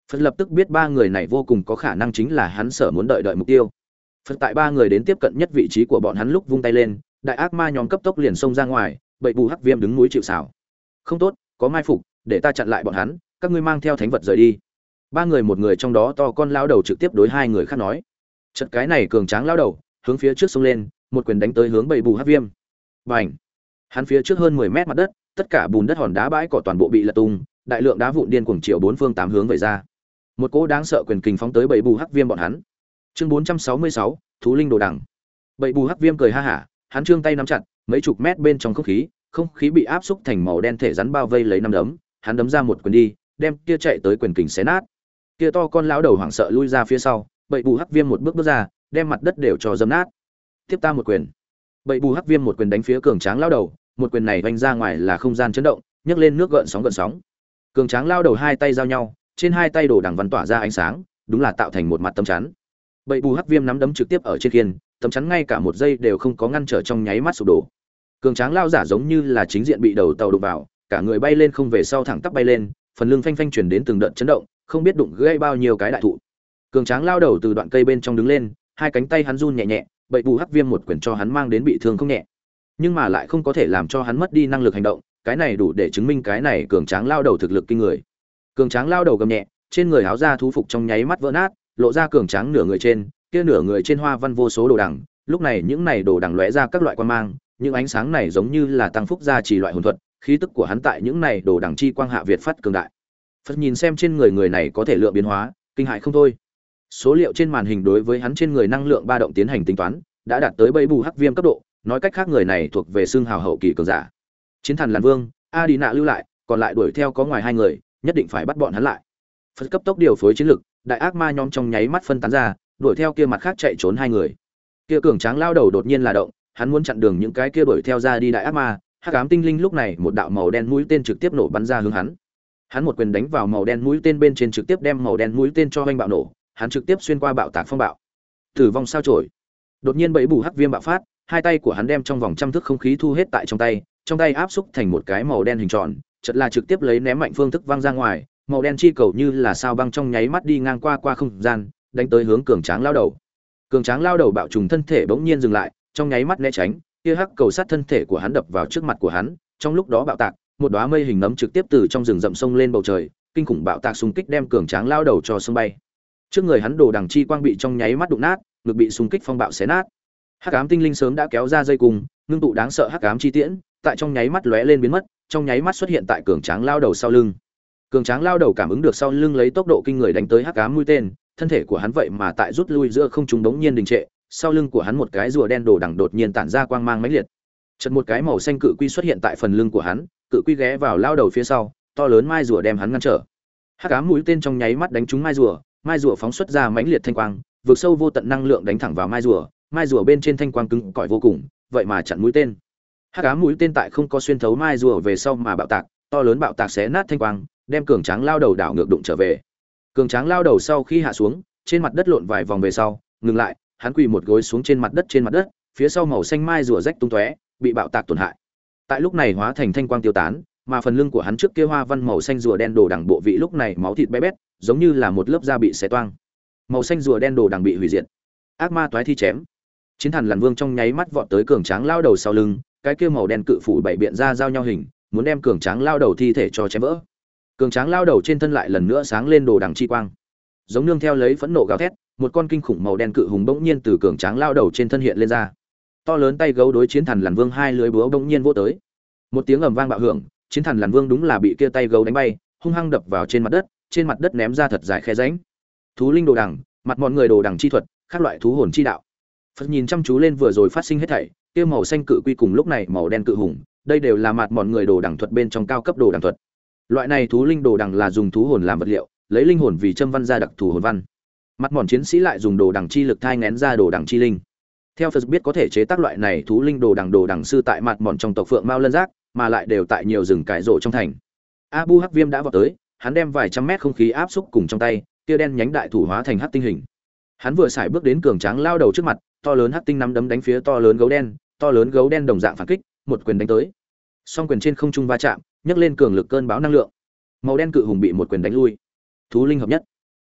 Phật lập tức biết ba người này vô cùng có khả năng chính là hắn sở muốn đợi đợi mục tiêu. Phật tại ba người đến tiếp cận nhất vị trí của bọn hắn lúc vung tay lên, đại ác ma nhóm cấp tốc liền xông ra ngoài, bậy bù hắc viêm đứng núi chịu sào. Không tốt, có mai phục, để ta chặn lại bọn hắn, các ngươi mang theo thánh vật rời đi. Ba người một người trong đó to con lão đầu trực tiếp đối hai người khác nói. Chợt cái này cường tráng lão đầu hướng phía trước xông lên, một quyền đánh tới hướng bậy bù hắc viêm. Bành! Hắn phía trước hơn mười mét mặt đất, tất cả bùn đất hòn đá bãi cỏ toàn bộ bị lật tung, đại lượng đá vụn điên cuồng chiều bốn phương tám hướng về ra. Một cỗ đáng sợ quyền kình phóng tới bậy bù hắc viêm bọn hắn. Chương bốn trăm sáu mươi sáu, thú linh đồ đằng. Bậy bù hắc viêm cười ha hả, hắn trương tay nắm chặt, mấy chục mét bên trong không khí, không khí bị áp xúc thành màu đen thể rắn bao vây lấy năm đấm, hắn đấm ra một quyền đi, đem kia chạy tới quyền kình xé nát. Kia to con lão đầu hoảng sợ lui ra phía sau, bậy bù hắc viêm một bước bước ra, đem mặt đất đều cho dẫm nát. Tiếp ta một quyền. Bậy bù hắc viêm một quyền đánh phía cường tráng lão đầu, một quyền này vành ra ngoài là không gian chấn động, nhấc lên nước gợn sóng gợn sóng. Cường tráng lão đầu hai tay giao nhau, trên hai tay đồ đằng văn tỏa ra ánh sáng, đúng là tạo thành một mặt tấm chắn. Bậy bù hắc viêm nắm đấm trực tiếp ở trên khiên, tấm chắn ngay cả một giây đều không có ngăn trở, trong nháy mắt sụp đổ. Cường tráng lao giả giống như là chính diện bị đầu tàu đụng vào, cả người bay lên không về sau thẳng tắp bay lên, phần lưng phanh phanh truyền đến từng đợt chấn động, không biết đụng gãy bao nhiêu cái đại thụ. Cường tráng lao đầu từ đoạn cây bên trong đứng lên, hai cánh tay hắn run nhẹ nhẹ, bậy bù hắc viêm một quyền cho hắn mang đến bị thương không nhẹ, nhưng mà lại không có thể làm cho hắn mất đi năng lực hành động, cái này đủ để chứng minh cái này cường tráng lao đầu thực lực kinh người. Cường tráng lao đầu gầm nhẹ, trên người áo da thú phục trong nháy mắt vỡ nát, lộ ra cường tráng nửa người trên, kia nửa người trên hoa văn vô số đồ đằng, lúc này những này đồ đằng lóe ra các loại quang mang, những ánh sáng này giống như là tăng phúc gia trì loại hồn thuật, khí tức của hắn tại những này đồ đằng chi quang hạ việt phát cường đại. Phật nhìn xem trên người người này có thể lượng biến hóa, kinh hại không thôi. Số liệu trên màn hình đối với hắn trên người năng lượng ba động tiến hành tính toán, đã đạt tới bẫy bù hắc viêm cấp độ, nói cách khác người này thuộc về xương hào hậu kỳ cường giả. Chiến thần Làn Vương, A Đi Nạ lưu lại, còn lại đuổi theo có ngoài hai người, nhất định phải bắt bọn hắn lại. Phật cấp tốc điều phối chiến lực, đại ác ma nhóm trong nháy mắt phân tán ra, đuổi theo kia mặt khác chạy trốn hai người. Kia cường tráng lao đầu đột nhiên là động, hắn muốn chặn đường những cái kia đuổi theo ra đi đại ác ma. Hắc ám tinh linh lúc này một đạo màu đen mũi tên trực tiếp nổ bắn ra hướng hắn. Hắn một quyền đánh vào màu đen mũi tên bên trên, trực tiếp đem màu đen mũi tên cho vanh bạo nổ, hắn trực tiếp xuyên qua bạo tạc phong bạo. Tử vong sao chổi. Đột nhiên bẫy bù hắc viêm bạo phát, hai tay của hắn đem trong vòng trăm thước không khí thu hết tại trong tay, trong tay áp xúc thành một cái màu đen hình tròn, chợt là trực tiếp lấy ném mạnh phương thức văng ra ngoài, màu đen chi cầu như là sao băng trong nháy mắt đi ngang qua qua không gian, đánh tới hướng cường tráng lao đầu. Cường tráng lao đầu bạo trùng thân thể bỗng nhiên dừng lại, trong nháy mắt né tránh, kia hắc cầu sát thân thể của hắn đập vào trước mặt của hắn, trong lúc đó bạo tạc, một đóa mây hình nấm trực tiếp từ trong rừng rậm sông lên bầu trời, kinh khủng bạo tạc xung kích đem cường tráng lao đầu cho xông bay. Trước người hắn đồ đằng chi quang bị trong nháy mắt đụng nát, ngực bị xung kích phong bạo xé nát. Hắc ám tinh linh sớm đã kéo ra dây cùng, ngưng tụ đáng sợ hắc ám chi tiễn, tại trong nháy mắt lóe lên biến mất, trong nháy mắt xuất hiện tại cường tráng lao đầu sau lưng. Cường tráng lao đầu cảm ứng được sau lưng lấy tốc độ kinh người đánh tới hắc ám mũi tên, thân thể của hắn vậy mà tại rút lui giữa không trung đống nhiên đình trệ, sau lưng của hắn một cái rùa đen đồ đằng đột nhiên tản ra quang mang mãnh liệt. Chợt một cái màu xanh cự quy xuất hiện tại phần lưng của hắn, cự quy ghé vào lao đầu phía sau, to lớn mai rùa đem hắn ngăn trở. Hắc ám mũi tên trong nháy mắt đánh trúng mai rùa, mai rùa phóng xuất ra mãnh liệt thanh quang, vượt sâu vô tận năng lượng đánh thẳng vào mai rùa, mai rùa bên trên thanh quang cứng cỏi vô cùng, vậy mà chặn mũi tên. Hắc ám mũi tên tại không có xuyên thấu mai rùa về sau mà bạo tạc, to lớn bạo tạc xé nát thanh quang, đem cường tráng lao đầu đảo ngược đụng trở về. Cường tráng lao đầu sau khi hạ xuống, trên mặt đất lộn vài vòng về sau, ngừng lại, hắn quỳ một gối xuống trên mặt đất trên mặt đất, phía sau màu xanh mai rùa rách tung tóe, bị bạo tạc tổn hại. Tại lúc này hóa thành thanh quang tiêu tán, mà phần lưng của hắn trước kia hoa văn màu xanh rùa đen đồ đằng bộ vị lúc này máu thịt bé bét, giống như là một lớp da bị xé toang. Màu xanh rùa đen đồ đằng bị hủy diệt. Ác ma toái thi chém. Chiến thần Làn Vương trong nháy mắt vọt tới cường tráng lao đầu sau lưng, cái kia màu đen cự phủ bảy biện ra giao nhau hình, muốn đem cường tráng lao đầu thi thể cho chém vỡ. Cường tráng lao đầu trên thân lại lần nữa sáng lên đồ đằng chi quang. Giống nương theo lấy phẫn nộ gào thét, một con kinh khủng màu đen cự hùng bỗng nhiên từ cường tráng lao đầu trên thân hiện lên ra. To lớn tay gấu đối chiến thần Làn Vương hai lưới búa bỗng nhiên vỗ tới. Một tiếng ầm vang bạo hưởng, chiến thần Làn Vương đúng là bị kia tay gấu đánh bay, hung hăng đập vào trên mặt đất, trên mặt đất ném ra thật dài khe rãnh. Thú linh đồ đằng, mặt mọi người đồ đằng chi thuật, các loại thú hồn chi đạo. Phật nhìn chăm chú lên vừa rồi phát sinh hết thảy, kia màu xanh cự quy cùng lúc này màu đen cự hùng, đây đều là mặt mọi người đồ đằng thuật bên trong cao cấp đồ đằng thuật. Loại này thú linh đồ đằng là dùng thú hồn làm vật liệu, lấy linh hồn vì châm văn ra đặc thù hồn văn. Mặt mòn chiến sĩ lại dùng đồ đằng chi lực thai nghén ra đồ đằng chi linh. Theo Phật biết có thể chế tác loại này thú linh đồ đằng đồ đằng sư tại mặt mòn trong tộc Phượng Mao Lân Giác, mà lại đều tại nhiều rừng cải rộ trong thành. Abu Hắc Viêm đã vọt tới, hắn đem vài trăm mét không khí áp xúc cùng trong tay, kia đen nhánh đại thủ hóa thành hắc tinh hình. Hắn vừa xài bước đến cường tráng lao đầu trước mặt, to lớn hắc tinh nắm đấm đánh phía to lớn gấu đen, to lớn gấu đen đồng dạng phản kích, một quyền đánh tới. Song quyền trên không trung va chạm, nhấc lên cường lực cơn bão năng lượng. Màu đen cự hùng bị một quyền đánh lui. Thú linh hợp nhất.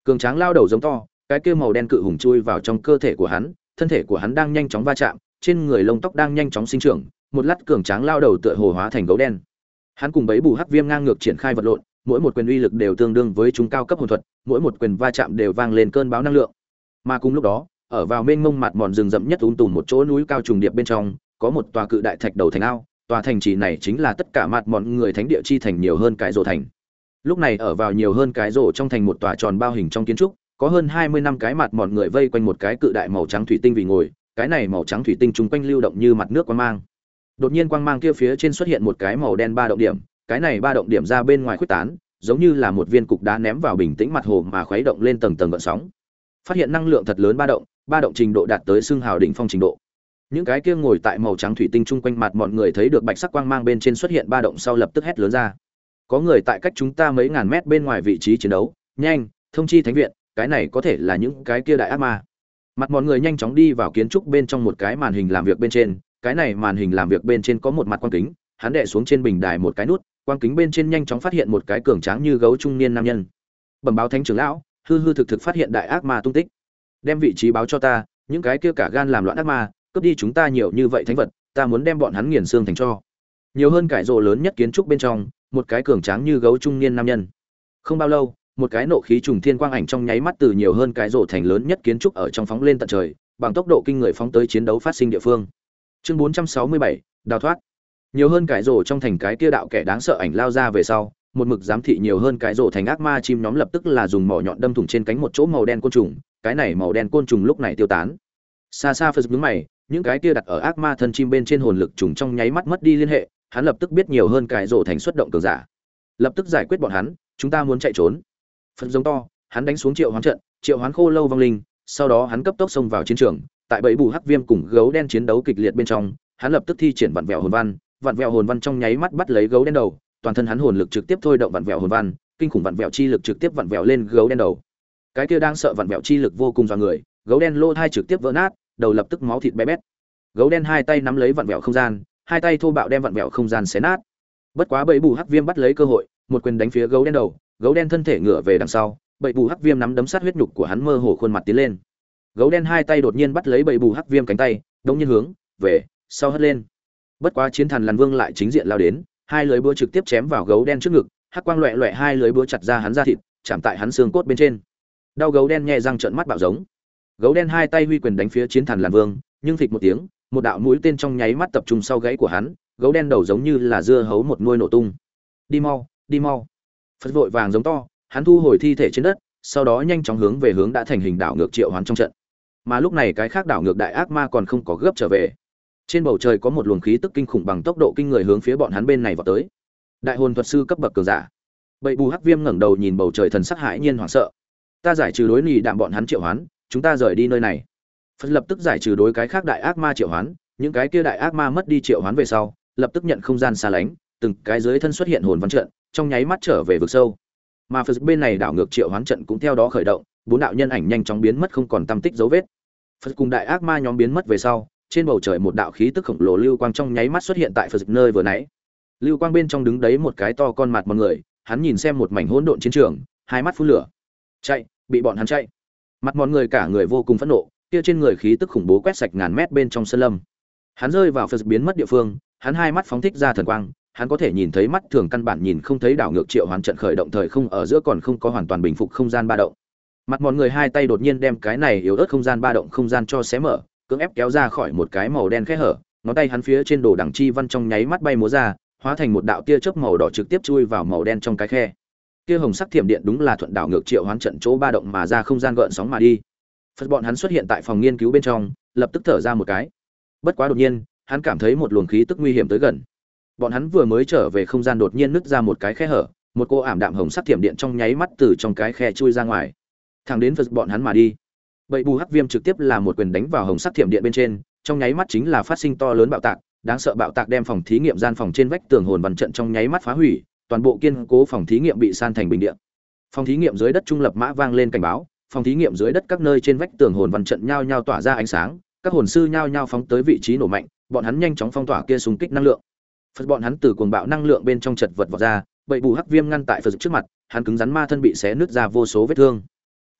Cường tráng lao đầu giống to, cái kia màu đen cự hùng chui vào trong cơ thể của hắn, thân thể của hắn đang nhanh chóng va chạm, trên người lông tóc đang nhanh chóng sinh trưởng, một lát cường tráng lao đầu tựa hồ hóa thành gấu đen. Hắn cùng bấy bù hắc viêm ngang ngược triển khai vật lộn, mỗi một quyền uy lực đều tương đương với chúng cao cấp hồn thuật, mỗi một quyền va chạm đều vang lên cơn bão năng lượng. Mà cùng lúc đó, ở vào mênh mông mặt mòn rừng rậm nhất ung tùm một chỗ núi cao trùng điệp bên trong, có một tòa cự đại thạch đầu thành ao, tòa thành trì này chính là tất cả mặt mòn người thánh địa chi thành nhiều hơn cái rồ thành. Lúc này ở vào nhiều hơn cái rồ trong thành một tòa tròn bao hình trong kiến trúc, có hơn hai mươi năm cái mặt mòn người vây quanh một cái cự đại màu trắng thủy tinh vì ngồi, cái này màu trắng thủy tinh chung quanh lưu động như mặt nước quang mang. Đột nhiên quang mang kia phía trên xuất hiện một cái màu đen ba động điểm, cái này ba động điểm ra bên ngoài khuếch tán, giống như là một viên cục đá ném vào bình tĩnh mặt hồ mà khuấy động lên tầng tầng gợn sóng. Phát hiện năng lượng thật lớn ba động, ba động trình độ đạt tới xương hào đỉnh phong trình độ. Những cái kia ngồi tại màu trắng thủy tinh chung quanh mặt mọi người thấy được bạch sắc quang mang bên trên xuất hiện ba động sau lập tức hét lớn ra. Có người tại cách chúng ta mấy ngàn mét bên ngoài vị trí chiến đấu, nhanh, thông chi thánh viện, cái này có thể là những cái kia đại ác ma. Mặt mọi người nhanh chóng đi vào kiến trúc bên trong một cái màn hình làm việc bên trên, cái này màn hình làm việc bên trên có một mặt quang kính, hắn đè xuống trên bình đài một cái nút, quang kính bên trên nhanh chóng phát hiện một cái cường tráng như gấu trung niên nam nhân. Bẩm báo thánh trưởng lão, hư hư thực thực phát hiện đại ác ma tung tích. Đem vị trí báo cho ta, những cái kia cả gan làm loạn ác ma, cướp đi chúng ta nhiều như vậy thánh vật, ta muốn đem bọn hắn nghiền xương thành tro. Nhiều hơn cải rộ lớn nhất kiến trúc bên trong, một cái cường tráng như gấu trung niên nam nhân. Không bao lâu, một cái nộ khí trùng thiên quang ảnh trong nháy mắt từ nhiều hơn cái rộ thành lớn nhất kiến trúc ở trong phóng lên tận trời, bằng tốc độ kinh người phóng tới chiến đấu phát sinh địa phương. Chương bốn trăm sáu mươi bảy, đào thoát. Nhiều hơn cái rộ trong thành cái kia đạo kẻ đáng sợ ảnh lao ra về sau, một mực giám thị nhiều hơn cái rộ thành ác ma chim nhóm lập tức là dùng mỏ nhọn đâm thủng trên cánh một chỗ màu đen côn trùng, cái này màu đen côn trùng lúc này tiêu tán. Xa xa phật nhướng mày, những cái kia đặt ở ác ma thân chim bên trên hồn lực trùng trong nháy mắt mất đi liên hệ, hắn lập tức biết nhiều hơn cái rộ thành xuất động cường giả. Lập tức giải quyết bọn hắn, chúng ta muốn chạy trốn. Phật giống to, hắn đánh xuống triệu hoán trận, triệu hoán khô lâu vong linh, sau đó hắn cấp tốc xông vào chiến trường, tại bẫy bù hắc viêm cùng gấu đen chiến đấu kịch liệt bên trong, hắn lập tức thi triển vặn vẹo hồn văn, vặn vẹo hồn văn trong nháy mắt bắt lấy gấu đen đầu, toàn thân hắn hồn lực trực tiếp thôi động vặn vẹo hồn văn, kinh khủng vặn vẹo chi lực trực tiếp vặn vẹo lên gấu đen đầu. Cái kia đang sợ vặn vẹo chi lực vô cùng dọa người, gấu đen lỗ thai trực tiếp vỡ nát, đầu lập tức máu thịt bé bét. Gấu đen hai tay nắm lấy vặn vẹo không gian, hai tay thô bạo đem vặn vẹo không gian xé nát. Bất quá bẫy bù hắc viêm bắt lấy cơ hội, một quyền đánh phía gấu đen đầu, gấu đen thân thể ngửa về đằng sau, bẫy bù hắc viêm nắm đấm sát huyết nhục của hắn mơ hồ khuôn mặt tiến lên. Gấu đen hai tay đột nhiên bắt lấy bẫy bù hắc viêm cánh tay, đống nhiên hướng về sau hất lên. Bất quá chiến thần lằn vương lại chính diện lao đến, hai lưỡi búa trực tiếp chém vào gấu đen trước ngực, hắc quang loẹt loẹt hai lưỡi búa chặt ra hắn da thịt, chạm tại hắn xương cốt bên trên. Đau gấu đen nhẹ răng trợn mắt bạo giống. Gấu đen hai tay huy quyền đánh phía chiến thần lằn vương, nhưng phịch một tiếng, một đạo mũi tên trong nháy mắt tập trung sau gáy của hắn, gấu đen đầu giống như là dưa hấu một nuôi nổ tung. Đi mau, đi mau. Phật vội vàng giống to, hắn thu hồi thi thể trên đất, sau đó nhanh chóng hướng về hướng đã thành hình đảo ngược triệu hoán trong trận. Mà lúc này cái khác đảo ngược đại ác ma còn không có gấp trở về. Trên bầu trời có một luồng khí tức kinh khủng bằng tốc độ kinh người hướng phía bọn hắn bên này vọt tới. Đại hồn thuật sư cấp bậc cường giả. Bậy bù hắc viêm ngẩng đầu nhìn bầu trời thần sắc hãi nhiên hoảng sợ. Ta giải trừ đối nỉ đạm bọn hắn triệu hoán, chúng ta rời đi nơi này. Phật lập tức giải trừ đối cái khác đại ác ma triệu hoán, những cái kia đại ác ma mất đi triệu hoán về sau, lập tức nhận không gian xa lánh, từng cái dưới thân xuất hiện hồn văn trận, trong nháy mắt trở về vực sâu. Mà Phật bên này đảo ngược triệu hoán trận cũng theo đó khởi động, bốn đạo nhân ảnh nhanh chóng biến mất không còn tăm tích dấu vết. Phật cùng đại ác ma nhóm biến mất về sau, trên bầu trời một đạo khí tức khổng lồ lưu quang trong nháy mắt xuất hiện tại Phật nơi vừa nãy. Lưu quang bên trong đứng đấy một cái to con mặt một người, hắn nhìn xem một mảnh hỗn độn chiến trường, hai mắt phun lửa. Chạy, bị bọn hắn chạy. Mặt mọi người cả người vô cùng phẫn nộ, kia trên người khí tức khủng bố quét sạch ngàn mét bên trong sơn lâm. Hắn rơi vào Phật biến mất địa phương, hắn hai mắt phóng thích ra thần quang, hắn có thể nhìn thấy mắt thường căn bản nhìn không thấy đảo ngược triệu hoán trận khởi động thời không ở giữa còn không có hoàn toàn bình phục không gian ba động. Mặt mọi người hai tay đột nhiên đem cái này yếu ớt không gian ba động không gian cho xé mở, cưỡng ép kéo ra khỏi một cái màu đen khe hở, ngón tay hắn phía trên đồ đằng chi văn trong nháy mắt bay múa ra, hóa thành một đạo tia chớp màu đỏ trực tiếp chui vào màu đen trong cái khe. Kia hồng sắc thiểm điện đúng là thuận đảo ngược triệu hoán trận chỗ ba động mà ra không gian gợn sóng mà đi. Phật bọn hắn xuất hiện tại phòng nghiên cứu bên trong, lập tức thở ra một cái. Bất quá đột nhiên, hắn cảm thấy một luồng khí tức nguy hiểm tới gần. Bọn hắn vừa mới trở về không gian đột nhiên nứt ra một cái khe hở, một cô ảm đạm hồng sắc thiểm điện trong nháy mắt từ trong cái khe chui ra ngoài, thẳng đến Phật bọn hắn mà đi. Bậy bù hắc viêm trực tiếp là một quyền đánh vào hồng sắc thiểm điện bên trên, trong nháy mắt chính là phát sinh to lớn bạo tạc, đáng sợ bạo tạc đem phòng thí nghiệm gian phòng trên vách tường hồn văn trận trong nháy mắt phá hủy, toàn bộ kiên cố phòng thí nghiệm bị san thành bình địa. Phòng thí nghiệm dưới đất trung lập mã vang lên cảnh báo, phòng thí nghiệm dưới đất các nơi trên vách tường hồn văn trận nhao nhao tỏa ra ánh sáng, các hồn sư nhao nhao phóng tới vị trí nổ mạnh, bọn hắn nhanh chóng phong tỏa kia xung kích năng lượng. Phật bọn hắn từ cuồng bạo năng lượng bên trong chật vật vọt ra, bậy bù hắc viêm ngăn tại Phật trước mặt, hắn cứng rắn ma thân bị xé nứt ra vô số vết thương.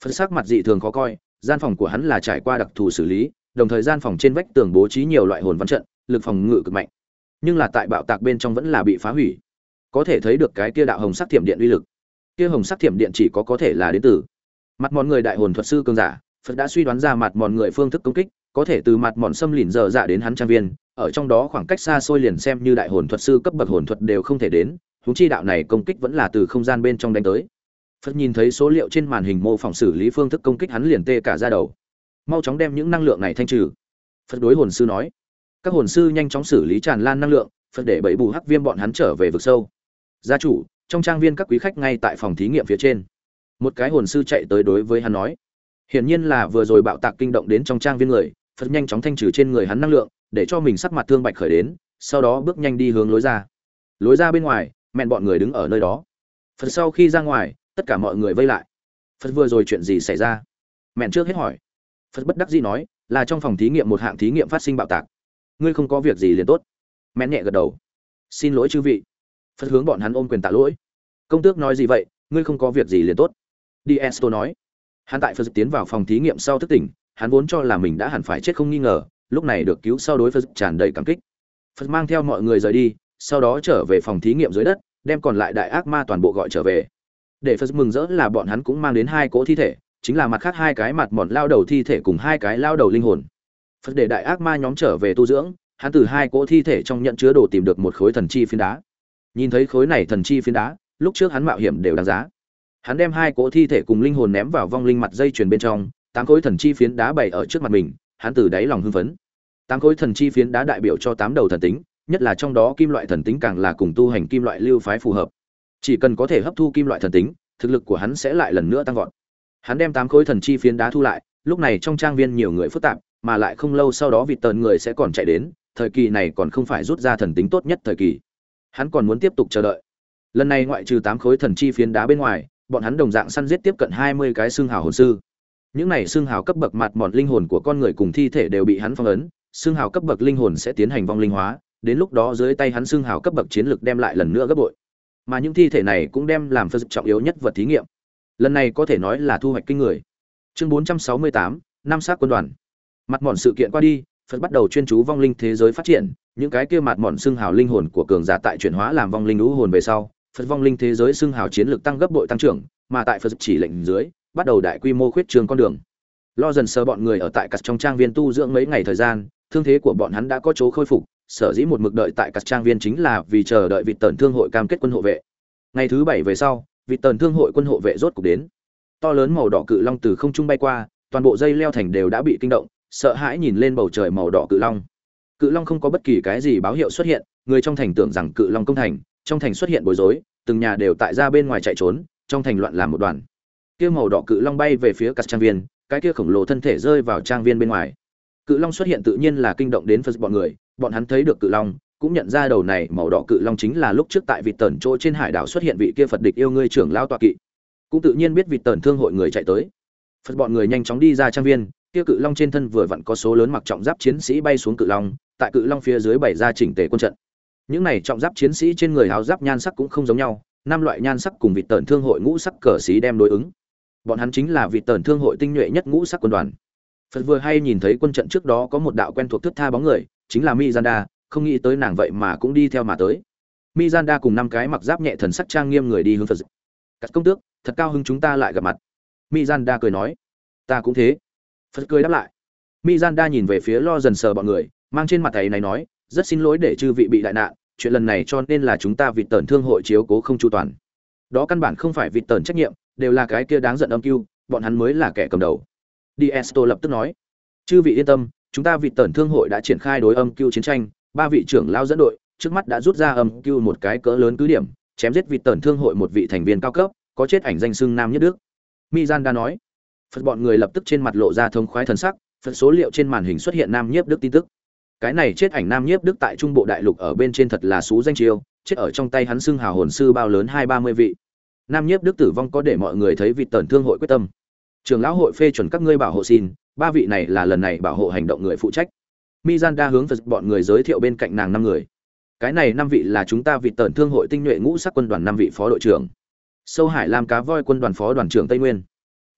Phật sắc mặt dị thường khó coi, gian phòng của hắn là trải qua đặc thù xử lý, đồng thời gian phòng trên vách tường bố trí nhiều loại hồn văn trận, lực phòng ngự cực mạnh. Nhưng là tại bạo tạc bên trong vẫn là bị phá hủy. Có thể thấy được cái kia đạo hồng sắc thiểm điện uy lực. Kia hồng sắc thiểm điện chỉ có có thể là đến từ mặt mòn người đại hồn thuật sư cường giả. Phật đã suy đoán ra mặt mòn người phương thức công kích, có thể từ mặt mòn xâm lìn dở dạ đến hắn trang viên, ở trong đó khoảng cách xa xôi liền xem như đại hồn thuật sư cấp bậc hồn thuật đều không thể đến, huống chi đạo này công kích vẫn là từ không gian bên trong đánh tới. Phật nhìn thấy số liệu trên màn hình mô phỏng xử lý phương thức công kích, hắn liền tê cả da đầu. Mau chóng đem những năng lượng này thanh trừ. Phật đối hồn sư nói. Các hồn sư nhanh chóng xử lý tràn lan năng lượng, Phật để bẫy bù hắc viêm bọn hắn trở về vực sâu. Gia chủ, trong trang viên các quý khách ngay tại phòng thí nghiệm phía trên. Một cái hồn sư chạy tới đối với hắn nói. Hiển nhiên là vừa rồi bạo tạc kinh động đến trong trang viên người, Phật nhanh chóng thanh trừ trên người hắn năng lượng, để cho mình sắc mặt thương bạch khởi đến, sau đó bước nhanh đi hướng lối ra. Lối ra bên ngoài, mẹn bọn người đứng ở nơi đó. Phật sau khi ra ngoài, tất cả mọi người vây lại. Phật vừa rồi chuyện gì xảy ra? Mẹn trước hết hỏi. Phật bất đắc dĩ nói, là trong phòng thí nghiệm một hạng thí nghiệm phát sinh bạo tạc. Ngươi không có việc gì liền tốt. Mẹn nhẹ gật đầu. Xin lỗi chư vị. Phật hướng bọn hắn ôm quyền tạ lỗi. Công tước nói gì vậy? Ngươi không có việc gì liền tốt. Diesto nói. Hắn tại Phật tiến vào phòng thí nghiệm sau thức tỉnh, hắn vốn cho là mình đã hẳn phải chết không nghi ngờ, lúc này được cứu sau đối Phật tràn đầy cảm kích. Phật mang theo mọi người rời đi, sau đó trở về phòng thí nghiệm dưới đất, đem còn lại đại ác ma toàn bộ gọi trở về. Để Phật mừng rỡ là bọn hắn cũng mang đến hai cỗ thi thể, chính là mặt khác hai cái mặt mòn lao đầu thi thể cùng hai cái lao đầu linh hồn. Phật để đại ác ma nhóm trở về tu dưỡng, hắn từ hai cỗ thi thể trong nhận chứa đồ tìm được một khối thần chi phiến đá. Nhìn thấy khối này thần chi phiến đá, lúc trước hắn mạo hiểm đều đáng giá. Hắn đem hai cỗ thi thể cùng linh hồn ném vào vong linh mặt dây chuyền bên trong, tám khối thần chi phiến đá bày ở trước mặt mình, hắn từ đáy lòng hưng phấn. Tám khối thần chi phiến đá đại biểu cho tám đầu thần tính, nhất là trong đó kim loại thần tính càng là cùng tu hành kim loại lưu phái phù hợp. Chỉ cần có thể hấp thu kim loại thần tính, thực lực của hắn sẽ lại lần nữa tăng vọt. Hắn đem tám khối thần chi phiến đá thu lại, lúc này trong trang viên nhiều người phức tạp, mà lại không lâu sau đó vịt tờn người sẽ còn chạy đến, thời kỳ này còn không phải rút ra thần tính tốt nhất thời kỳ. Hắn còn muốn tiếp tục chờ đợi. Lần này ngoại trừ tám khối thần chi phiến đá bên ngoài, bọn hắn đồng dạng săn giết tiếp cận hai mươi cái xương hào hồn sư. Những này xương hào cấp bậc mặt mòn linh hồn của con người cùng thi thể đều bị hắn phong ấn, xương hào cấp bậc linh hồn sẽ tiến hành vong linh hóa, đến lúc đó dưới tay hắn xương hào cấp bậc chiến lực đem lại lần nữa gấp bội. Mà những thi thể này cũng đem làm Phật trọng yếu nhất vật thí nghiệm. Lần này có thể nói là thu hoạch kinh người. Chương bốn trăm sáu mươi tám, năm sát quân đoàn. Mặt mòn sự kiện qua đi, Phật bắt đầu chuyên chú vong linh thế giới phát triển, những cái kia mặt mòn xương hào linh hồn của cường giả tại chuyển hóa làm vong linh lũ hồn về sau, Phật vong linh thế giới xương hào chiến lực tăng gấp bội tăng trưởng, mà tại Phật chỉ lệnh dưới, bắt đầu đại quy mô khuyết trường con đường. Lo dần sờ bọn người ở tại cắt trong trang viên tu dưỡng mấy ngày thời gian, thương thế của bọn hắn đã có chỗ khôi phục, sở dĩ một mực đợi tại cắt trang viên chính là vì chờ đợi vị tần thương hội cam kết quân hộ vệ. Ngày thứ bảy về sau, vị tần thương hội quân hộ vệ rốt cục đến. To lớn màu đỏ cự long từ không trung bay qua, toàn bộ dây leo thành đều đã bị kinh động, sợ hãi nhìn lên bầu trời màu đỏ cự long. Cự long không có bất kỳ cái gì báo hiệu xuất hiện, người trong thành tưởng rằng cự long công thành, trong thành xuất hiện bối rối, từng nhà đều tại ra bên ngoài chạy trốn, trong thành loạn làm một đoàn. Kia màu đỏ cự long bay về phía cắt trang viên, cái kia khổng lồ thân thể rơi vào trang viên bên ngoài. Cự long xuất hiện tự nhiên là kinh động đến Phật bọn người, bọn hắn thấy được cự long, cũng nhận ra đầu này màu đỏ cự long chính là lúc trước tại vịt tần chỗ trên hải đảo xuất hiện vị kia Phật địch yêu ngươi trưởng lao tọa kỵ. Cũng tự nhiên biết vịt tần thương hội người chạy tới. Phật bọn người nhanh chóng đi ra trang viên, kia cự long trên thân vừa vặn có số lớn mặc trọng giáp chiến sĩ bay xuống cự long, tại cự long phía dưới bày ra chỉnh tề quân trận. Những này trọng giáp chiến sĩ trên người áo giáp nhan sắc cũng không giống nhau, năm loại nhan sắc cùng vịt tần thương hội ngũ sắc cờ xí đem đối ứng. Bọn hắn chính là vịt tần thương hội tinh nhuệ nhất ngũ sắc quân đoàn. Phật vừa hay nhìn thấy quân trận trước đó có một đạo quen thuộc thướt tha bóng người, chính là Mizanda, không nghĩ tới nàng vậy mà cũng đi theo mà tới. Mizanda cùng năm cái mặc giáp nhẹ thần sắc trang nghiêm người đi hướng Phật. Các công tước, thật cao hứng chúng ta lại gặp mặt. Mizanda cười nói, ta cũng thế. Phật cười đáp lại. Mizanda nhìn về phía Lo dần sờ bọn người, mang trên mặt thầy này nói, rất xin lỗi để chư vị bị đại nạn, chuyện lần này cho nên là chúng ta vịt tần thương hội chiếu cố không chu toàn. Đó căn bản không phải vịt tần trách nhiệm, đều là cái kia đáng giận âm cưu, bọn hắn mới là kẻ cầm đầu. Diesto lập tức nói, chư vị yên tâm, chúng ta vịt tần thương hội đã triển khai đối âm cưu chiến tranh, ba vị trưởng lao dẫn đội, trước mắt đã rút ra âm cưu một cái cỡ lớn cứ điểm, chém giết vịt tần thương hội một vị thành viên cao cấp, có chết ảnh danh xưng Nam Nhất Đức. Mizanda nói. Phật bọn người lập tức trên mặt lộ ra thông khoái thần sắc, Phật số liệu trên màn hình xuất hiện Nam Nhiếp Đức tin tức. Cái này chết ảnh Nam Nhiếp Đức tại Trung Bộ đại lục ở bên trên thật là xú danh chiêu, chết ở trong tay hắn xưng hào hồn sư bao lớn hai ba mươi vị. Nam Nhiếp Đức tử vong có để mọi người thấy vịt tần thương hội quyết tâm. Trường lão hội phê chuẩn các ngươi bảo hộ xin, ba vị này là lần này bảo hộ hành động người phụ trách. Mizanda hướng Phật bọn người giới thiệu bên cạnh nàng năm người. Cái này năm vị là chúng ta vịt tần thương hội tinh nhuệ ngũ sắc quân đoàn năm vị phó đội trưởng. Sâu Hải Lam cá voi quân đoàn phó đoàn trưởng Tây Nguyên.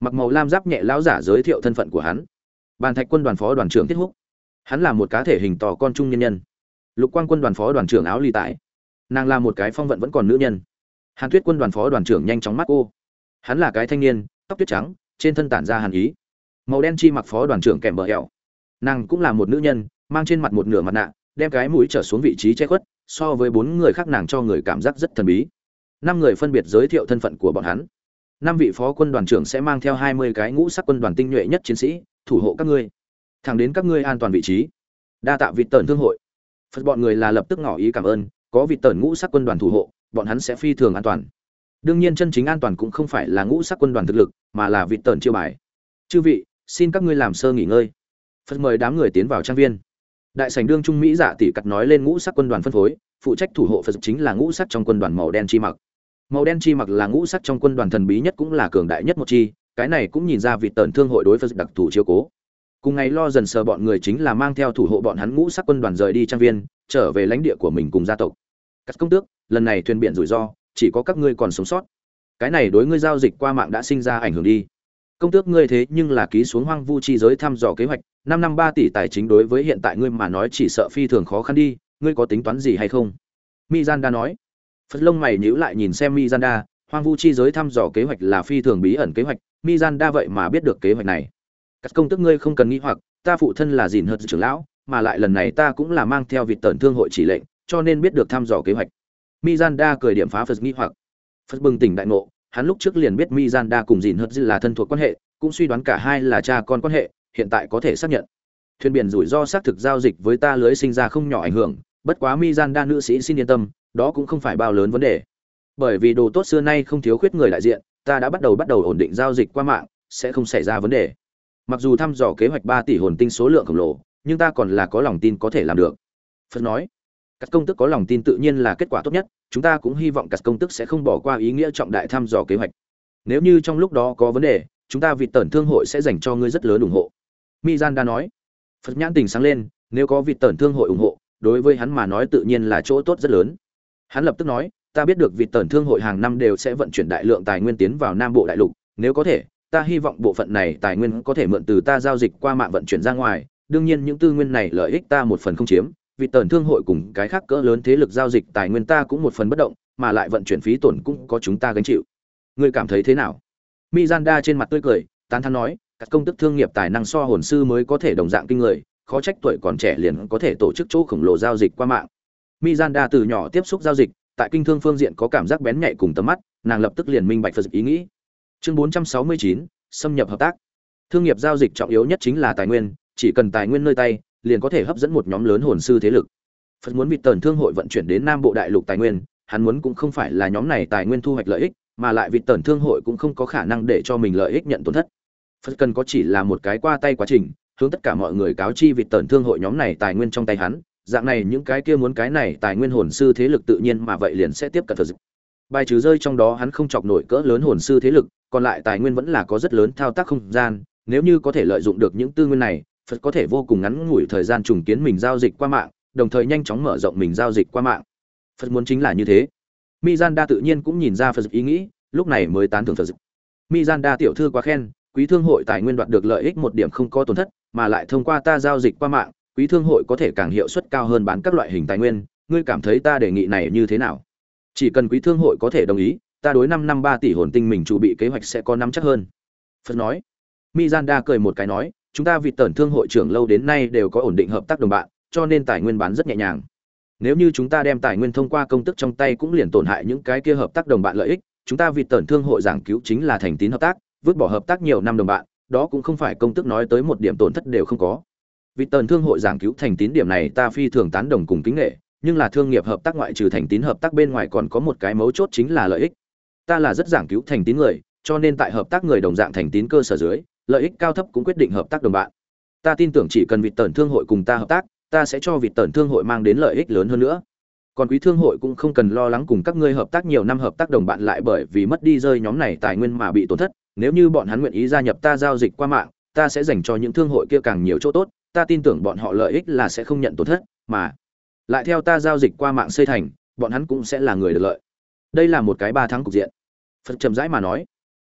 Mặc màu lam giáp nhẹ lão giả giới thiệu thân phận của hắn. Bàn Thạch quân đoàn phó đoàn trưởng Tiết Húc. Hắn là một cá thể hình to con trung nhân nhân. Lục Quang quân đoàn phó đoàn trưởng Áo Ly Tại. Nàng là một cái phong vận vẫn còn nữ nhân. Hàn Tuyết quân đoàn phó đoàn trưởng nhanh chóng mắt cô. Hắn là cái thanh niên, tóc tuyết trắng, trên thân tản ra hàn ý. Màu đen chi mặc phó đoàn trưởng Kèm Bờ Hẹo. Nàng cũng là một nữ nhân, mang trên mặt một nửa mặt nạ, đem cái mũi trở xuống vị trí che khuất, so với bốn người khác nàng cho người cảm giác rất thần bí. Năm người phân biệt giới thiệu thân phận của bọn hắn. Năm vị phó quân đoàn trưởng sẽ mang theo hai mươi cái ngũ sắc quân đoàn tinh nhuệ nhất chiến sĩ, thủ hộ các ngươi, thẳng đến các ngươi an toàn vị trí. Đa tạ vị tần thương hội. Phật bọn người là lập tức ngỏ ý cảm ơn, có vị tần ngũ sắc quân đoàn thủ hộ, bọn hắn sẽ phi thường an toàn. Đương nhiên chân chính an toàn cũng không phải là ngũ sắc quân đoàn thực lực, mà là vị tần chiêu bài. Chư vị, xin các ngươi làm sơ nghỉ ngơi. Phật mời đám người tiến vào trang viên. Đại sảnh đương trung mỹ giả tỷ cắt nói lên ngũ sắc quân đoàn phân phối, phụ trách thủ hộ Phật chính là ngũ sắc trong quân đoàn màu đen chi mặc. Màu đen chi mặc là ngũ sắc trong quân đoàn thần bí nhất cũng là cường đại nhất một chi, cái này cũng nhìn ra vị tần thương hội đối Phật đặc thù chiếu cố. Cùng ngày lo dần sờ bọn người chính là mang theo thủ hộ bọn hắn ngũ sắc quân đoàn rời đi trang viên, trở về lãnh địa của mình cùng gia tộc. Các công tước, lần này thuyền biển rủi ro, chỉ có các ngươi còn sống sót. Cái này đối ngươi giao dịch qua mạng đã sinh ra ảnh hưởng đi. Công tước ngươi thế nhưng là ký xuống hoang vu chi giới thăm dò kế hoạch, năm năm ba tỷ tài chính đối với hiện tại ngươi mà nói chỉ sợ phi thường khó khăn đi, ngươi có tính toán gì hay không? Mizanda nói. Phật lông mày nhíu lại nhìn xem Mizanda, hoang vu chi giới thăm dò kế hoạch là phi thường bí ẩn kế hoạch, Mizanda vậy mà biết được kế hoạch này. Các công tước ngươi không cần nghĩ hoặc, ta phụ thân là gìn hợt trưởng lão, mà lại lần này ta cũng là mang theo vị tần thương hội chỉ lệnh, cho nên biết được thăm dò kế hoạch. Mizanda cười điểm phá Phật nghi hoặc. Phật bừng tỉnh đại ngộ, hắn lúc trước liền biết Mizanda cùng gìn hợt là thân thuộc quan hệ, cũng suy đoán cả hai là cha con quan hệ, hiện tại có thể xác nhận. Thuyền biển rủi ro xác thực giao dịch với ta lưới sinh ra không nhỏ ảnh hưởng, bất quá Mizanda nữ sĩ xin yên tâm, đó cũng không phải bao lớn vấn đề. Bởi vì đồ tốt xưa nay không thiếu khuyết người đại diện, ta đã bắt đầu bắt đầu ổn định giao dịch qua mạng, sẽ không xảy ra vấn đề. Mặc dù thăm dò kế hoạch ba tỷ hồn tinh số lượng khổng lồ, nhưng ta còn là có lòng tin có thể làm được. Phật nói, các công tức có lòng tin tự nhiên là kết quả tốt nhất, chúng ta cũng hy vọng các công tức sẽ không bỏ qua ý nghĩa trọng đại thăm dò kế hoạch. Nếu như trong lúc đó có vấn đề, chúng ta vị tần thương hội sẽ dành cho ngươi rất lớn ủng hộ. Mizanda nói. Phật nhãn tình sáng lên, nếu có vị tần thương hội ủng hộ, đối với hắn mà nói tự nhiên là chỗ tốt rất lớn. Hắn lập tức nói, ta biết được vị tần thương hội hàng năm đều sẽ vận chuyển đại lượng tài nguyên tiến vào Nam Bộ đại lục, nếu có thể, ta hy vọng bộ phận này tài nguyên có thể mượn từ ta giao dịch qua mạng vận chuyển ra ngoài, đương nhiên những tư nguyên này lợi ích ta một phần không chiếm, vị tần thương hội cùng cái khác cỡ lớn thế lực giao dịch tài nguyên ta cũng một phần bất động, mà lại vận chuyển phí tổn cũng có chúng ta gánh chịu. Ngươi cảm thấy thế nào? Mizanda trên mặt tươi cười, tán thán nói, các công tức thương nghiệp tài năng so hồn sư mới có thể đồng dạng kinh người, khó trách tuổi còn trẻ liền có thể tổ chức chỗ khổng lồ giao dịch qua mạng. Mizanda từ nhỏ tiếp xúc giao dịch, tại kinh thương phương diện có cảm giác bén nhạy cùng tầm mắt, nàng lập tức liền minh bạch Phật ý nghĩ. Chương bốn trăm sáu mươi chín, xâm nhập hợp tác. Thương nghiệp giao dịch trọng yếu nhất chính là tài nguyên, chỉ cần tài nguyên nơi tay, liền có thể hấp dẫn một nhóm lớn hồn sư thế lực. Phật muốn vị tần thương hội vận chuyển đến Nam Bộ đại lục tài nguyên, hắn muốn cũng không phải là nhóm này tài nguyên thu hoạch lợi ích, mà lại vị tần thương hội cũng không có khả năng để cho mình lợi ích nhận tổn thất. Phật cần có chỉ là một cái qua tay quá trình, hướng tất cả mọi người cáo chi vị tần thương hội nhóm này tài nguyên trong tay hắn, dạng này những cái kia muốn cái này tài nguyên hồn sư thế lực tự nhiên mà vậy liền sẽ tiếp cận Phật. Bài trừ rơi trong đó hắn không chọc nổi cỡ lớn hồn sư thế lực, còn lại tài nguyên vẫn là có rất lớn thao tác không gian, nếu như có thể lợi dụng được những tư nguyên này, Phật có thể vô cùng ngắn ngủi thời gian trùng kiến mình giao dịch qua mạng, đồng thời nhanh chóng mở rộng mình giao dịch qua mạng. Phật muốn chính là như thế. Mizanda tự nhiên cũng nhìn ra Phật ý nghĩ, lúc này mới tán thưởng Phật. Mizanda tiểu thư quá khen, quý thương hội tài nguyên đoạt được lợi ích một điểm không có tổn thất, mà lại thông qua ta giao dịch qua mạng, quý thương hội có thể càng hiệu suất cao hơn bán các loại hình tài nguyên, ngươi cảm thấy ta đề nghị này như thế nào? Chỉ cần quý thương hội có thể đồng ý, ta đối năm năm ba tỷ hồn tinh mình chuẩn bị kế hoạch sẽ có nắm chắc hơn. Phật nói. Mizanda cười một cái nói, chúng ta vị tần thương hội trưởng lâu đến nay đều có ổn định hợp tác đồng bạn, cho nên tài nguyên bán rất nhẹ nhàng. Nếu như chúng ta đem tài nguyên thông qua công tức trong tay cũng liền tổn hại những cái kia hợp tác đồng bạn lợi ích, chúng ta vị tần thương hội giảng cứu chính là thành tín hợp tác, vứt bỏ hợp tác nhiều năm đồng bạn, đó cũng không phải công tức nói tới một điểm tổn thất đều không có. Vị tần thương hội giảng cứu thành tín điểm này ta phi thường tán đồng cùng kính nể, nhưng là thương nghiệp hợp tác ngoại trừ thành tín hợp tác bên ngoài còn có một cái mấu chốt chính là lợi ích. Ta là rất giảng cứu thành tín người, cho nên tại hợp tác người đồng dạng thành tín cơ sở dưới, lợi ích cao thấp cũng quyết định hợp tác đồng bạn. Ta tin tưởng chỉ cần vị tần thương hội cùng ta hợp tác, ta sẽ cho vị tần thương hội mang đến lợi ích lớn hơn nữa. Còn quý thương hội cũng không cần lo lắng cùng các ngươi hợp tác nhiều năm hợp tác đồng bạn lại bởi vì mất đi rơi nhóm này tài nguyên mà bị tổn thất, nếu như bọn hắn nguyện ý gia nhập ta giao dịch qua mạng, ta sẽ dành cho những thương hội kia càng nhiều chỗ tốt, ta tin tưởng bọn họ lợi ích là sẽ không nhận tổn thất, mà lại theo ta giao dịch qua mạng xây thành, bọn hắn cũng sẽ là người được lợi. Đây là một cái ba thắng cục diện. Phật trầm rãi mà nói.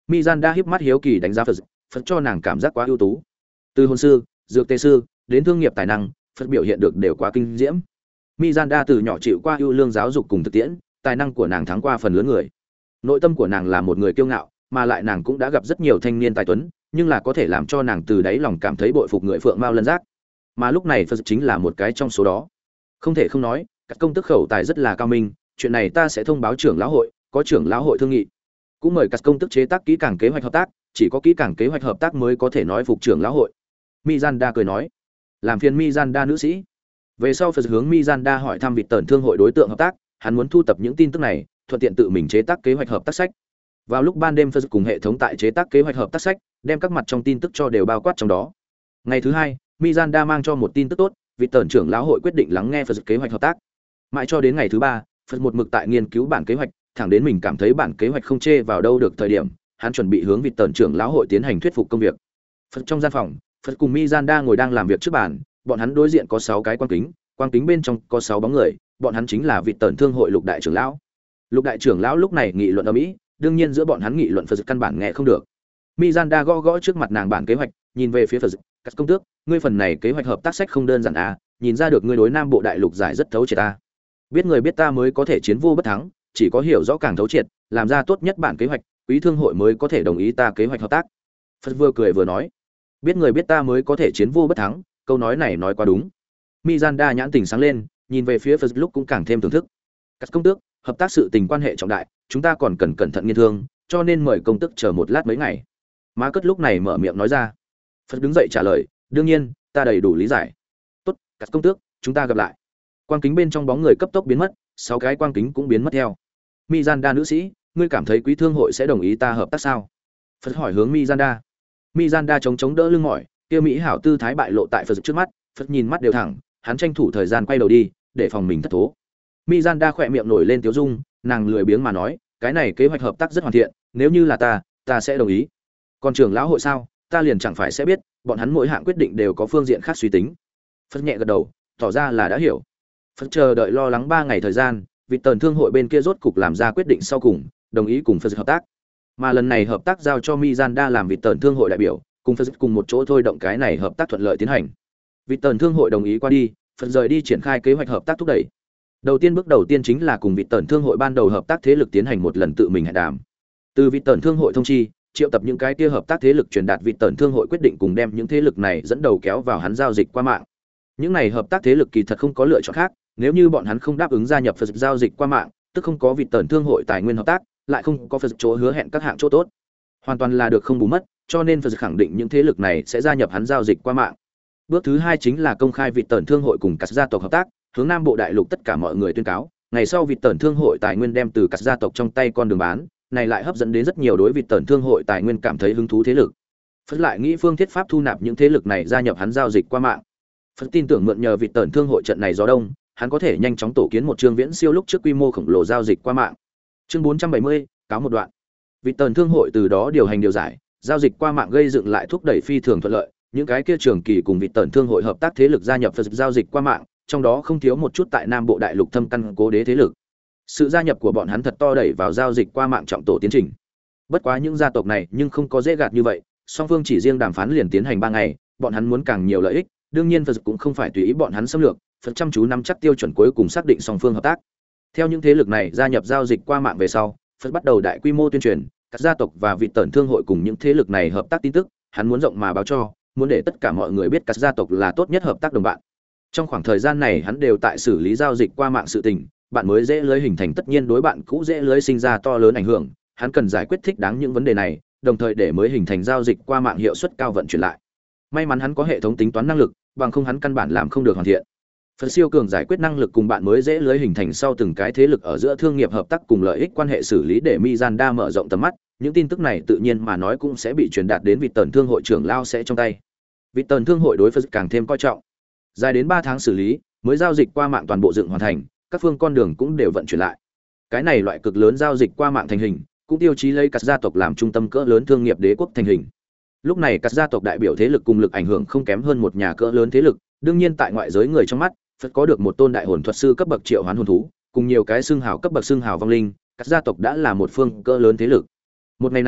Mizanda híp mắt hiếu kỳ đánh giá Phật, Phật cho nàng cảm giác quá ưu tú. Từ hồn sư, dược tề sư, đến thương nghiệp tài năng, Phật biểu hiện được đều quá kinh diễm. Mizanda từ nhỏ chịu qua ưu lương giáo dục cùng thực tiễn, tài năng của nàng thắng qua phần lớn người. Nội tâm của nàng là một người kiêu ngạo, mà lại nàng cũng đã gặp rất nhiều thanh niên tài tuấn, nhưng là có thể làm cho nàng từ đáy lòng cảm thấy bội phục người Phượng Mao Lân Giác. Mà lúc này Phật chính là một cái trong số đó. Không thể không nói, các công tức khẩu tài rất là cao minh, chuyện này ta sẽ thông báo trưởng lão hội, có trưởng lão hội thương nghị. Cũng mời các công tức chế tác kỹ càng kế hoạch hợp tác, chỉ có kỹ càng kế hoạch hợp tác mới có thể nói phục trưởng lão hội. Mizanda cười nói, làm phiền Mizanda nữ sĩ. Về sau Phật hướng Mizanda hỏi thăm vị tần thương hội đối tượng hợp tác, hắn muốn thu tập những tin tức này, thuận tiện tự mình chế tác kế hoạch hợp tác sách. Vào lúc ban đêm Phật cùng hệ thống tại chế tác kế hoạch hợp tác sách, đem các mặt trong tin tức cho đều bao quát trong đó. Ngày thứ hai, Mizanda mang cho một tin tức tốt, vị tần trưởng lão hội quyết định lắng nghe Phật kế hoạch hợp tác. Mãi cho đến ngày thứ ba, Phật một mực tại nghiên cứu bản kế hoạch, thẳng đến mình cảm thấy bản kế hoạch không chê vào đâu được thời điểm, hắn chuẩn bị hướng vị tần trưởng lão hội tiến hành thuyết phục công việc. Phật trong gian phòng, Phật cùng Mizanda ngồi đang làm việc trước bàn, bọn hắn đối diện có sáu cái quang kính, quang kính bên trong có sáu bóng người, bọn hắn chính là vị tần thương hội lục đại trưởng lão. Lục đại trưởng lão lúc này nghị luận ầm ĩ, đương nhiên giữa bọn hắn nghị luận Phật căn bản nghe không được. Mizanda gõ gõ trước mặt nàng bản kế hoạch, nhìn về phía Phật, "Các công tước, ngươi phần này kế hoạch hợp tác sách không đơn giản à, nhìn ra được ngươi đối Nam Bộ đại lục giải rất thấu triệt ta. Biết người biết ta mới có thể chiến vô bất thắng, chỉ có hiểu rõ càng thấu triệt, làm ra tốt nhất bản kế hoạch, quý thương hội mới có thể đồng ý ta kế hoạch hợp tác." Phật vừa cười vừa nói, "Biết người biết ta mới có thể chiến vô bất thắng, câu nói này nói quá đúng." Mizanda nhãn tình sáng lên, nhìn về phía Phật lúc cũng càng thêm thưởng thức. "Các công tước, hợp tác sự tình quan hệ trọng đại, chúng ta còn cần cẩn thận nghiên thương, cho nên mời công tước chờ một lát mấy ngày." Má Cất lúc này mở miệng nói ra. Phật đứng dậy trả lời, "Đương nhiên, ta đầy đủ lý giải." "Tốt, các công tước, chúng ta gặp lại." Quang kính bên trong bóng người cấp tốc biến mất, sáu cái quang kính cũng biến mất theo. "Mizanda nữ sĩ, ngươi cảm thấy quý thương hội sẽ đồng ý ta hợp tác sao?" Phật hỏi hướng Mizanda. Mizanda chống chống đỡ lưng mỏi, kia mỹ hảo tư thái bại lộ tại Phật trước mắt, Phật nhìn mắt đều thẳng, hắn tranh thủ thời gian quay đầu đi, để phòng mình thất thố. Mizanda khỏe miệng nổi lên tiếu dung, nàng lười biếng mà nói, "Cái này kế hoạch hợp tác rất hoàn thiện, nếu như là ta, ta sẽ đồng ý. Còn trưởng lão hội sao, ta liền chẳng phải sẽ biết, bọn hắn mỗi hạng quyết định đều có phương diện khác suy tính." Phật nhẹ gật đầu, tỏ ra là đã hiểu. Phật chờ đợi lo lắng ba ngày thời gian, vị tần thương hội bên kia rốt cục làm ra quyết định sau cùng, đồng ý cùng Phật hợp tác. Mà lần này hợp tác giao cho Mizanda làm vị tần thương hội đại biểu, cùng Phật cùng một chỗ thôi động cái này hợp tác thuận lợi tiến hành. Vị tần thương hội đồng ý qua đi, Phật rời đi triển khai kế hoạch hợp tác thúc đẩy. Đầu tiên bước đầu tiên chính là cùng vị tần thương hội ban đầu hợp tác thế lực tiến hành một lần tự mình hẹn đàm. Từ vị tần thương hội thông chi, triệu tập những cái kia hợp tác thế lực truyền đạt vị tần thương hội quyết định cùng đem những thế lực này dẫn đầu kéo vào hắn giao dịch qua mạng. Những này hợp tác thế lực kỳ thật không có lựa chọn khác, nếu như bọn hắn không đáp ứng gia nhập Phật giao dịch qua mạng, tức không có vị tần thương hội tài nguyên hợp tác, lại không có Phật chỗ hứa hẹn các hạng chỗ tốt, hoàn toàn là được không bù mất, cho nên Phật khẳng định những thế lực này sẽ gia nhập hắn giao dịch qua mạng. Bước thứ hai chính là công khai vị tần thương hội cùng các gia tộc hợp tác, hướng Nam Bộ đại lục tất cả mọi người tuyên cáo, ngày sau vị tần thương hội tài nguyên đem từ các gia tộc trong tay con đường bán, này lại hấp dẫn đến rất nhiều đối vị tần thương hội tài nguyên cảm thấy hứng thú thế lực. Phật lại nghĩ phương thiết pháp thu nạp những thế lực này gia nhập hắn giao dịch qua mạng. Phật tin tưởng mượn nhờ vị tần thương hội trận này gió đông, hắn có thể nhanh chóng tổ kiến một chương viễn siêu lúc trước quy mô khổng lồ giao dịch qua mạng. Chương bốn trăm bảy mươi, cáo một đoạn. Vị tần thương hội từ đó điều hành điều giải, giao dịch qua mạng gây dựng lại thúc đẩy phi thường thuận lợi, những cái kia trường kỳ cùng vị tần thương hội hợp tác thế lực gia nhập Phật giao dịch qua mạng, trong đó không thiếu một chút tại Nam Bộ đại lục thâm căn cố đế thế lực. Sự gia nhập của bọn hắn thật to đẩy vào giao dịch qua mạng trọng tổ tiến trình. Bất quá những gia tộc này nhưng không có dễ gạt như vậy, song phương chỉ riêng đàm phán liền tiến hành ba ngày, bọn hắn muốn càng nhiều lợi ích, đương nhiên Phật cũng không phải tùy ý bọn hắn xâm lược, Phật chăm chú nắm chắc tiêu chuẩn cuối cùng xác định song phương hợp tác. Theo những thế lực này gia nhập giao dịch qua mạng về sau, Phật bắt đầu đại quy mô tuyên truyền, các gia tộc và vị tần thương hội cùng những thế lực này hợp tác tin tức, hắn muốn rộng mà báo cho, muốn để tất cả mọi người biết các gia tộc là tốt nhất hợp tác đồng bạn. Trong khoảng thời gian này hắn đều tại xử lý giao dịch qua mạng sự tình, bạn mới dễ lưới hình thành tất nhiên đối bạn cũ dễ lưới sinh ra to lớn ảnh hưởng, hắn cần giải quyết thích đáng những vấn đề này, đồng thời để mới hình thành giao dịch qua mạng hiệu suất cao vận chuyển lại. May mắn hắn có hệ thống tính toán năng lực, bằng không hắn căn bản làm không được hoàn thiện. Phật siêu cường giải quyết năng lực cùng bạn mới dễ lưới hình thành sau từng cái thế lực ở giữa thương nghiệp hợp tác cùng lợi ích quan hệ xử lý để Mizanda mở rộng tầm mắt, những tin tức này tự nhiên mà nói cũng sẽ bị truyền đạt đến vị tần thương hội trưởng lao sẽ trong tay. Vị tần thương hội đối Phật càng thêm coi trọng. Dài đến ba tháng xử lý, mới giao dịch qua mạng toàn bộ dựng hoàn thành, các phương con đường cũng đều vận chuyển lại. Cái này loại cực lớn giao dịch qua mạng thành hình, cũng tiêu chí lấy các gia tộc làm trung tâm cỡ lớn thương nghiệp đế quốc thành hình. Lúc này các gia tộc đại biểu thế lực cùng lực ảnh hưởng không kém hơn một nhà cỡ lớn thế lực, đương nhiên tại ngoại giới người trong mắt, Phật có được một tôn đại hồn thuật sư cấp bậc triệu hoán hồn thú, cùng nhiều cái xương hào cấp bậc xương hào vong linh, các gia tộc đã là một phương cỡ lớn thế lực. Một ngày này,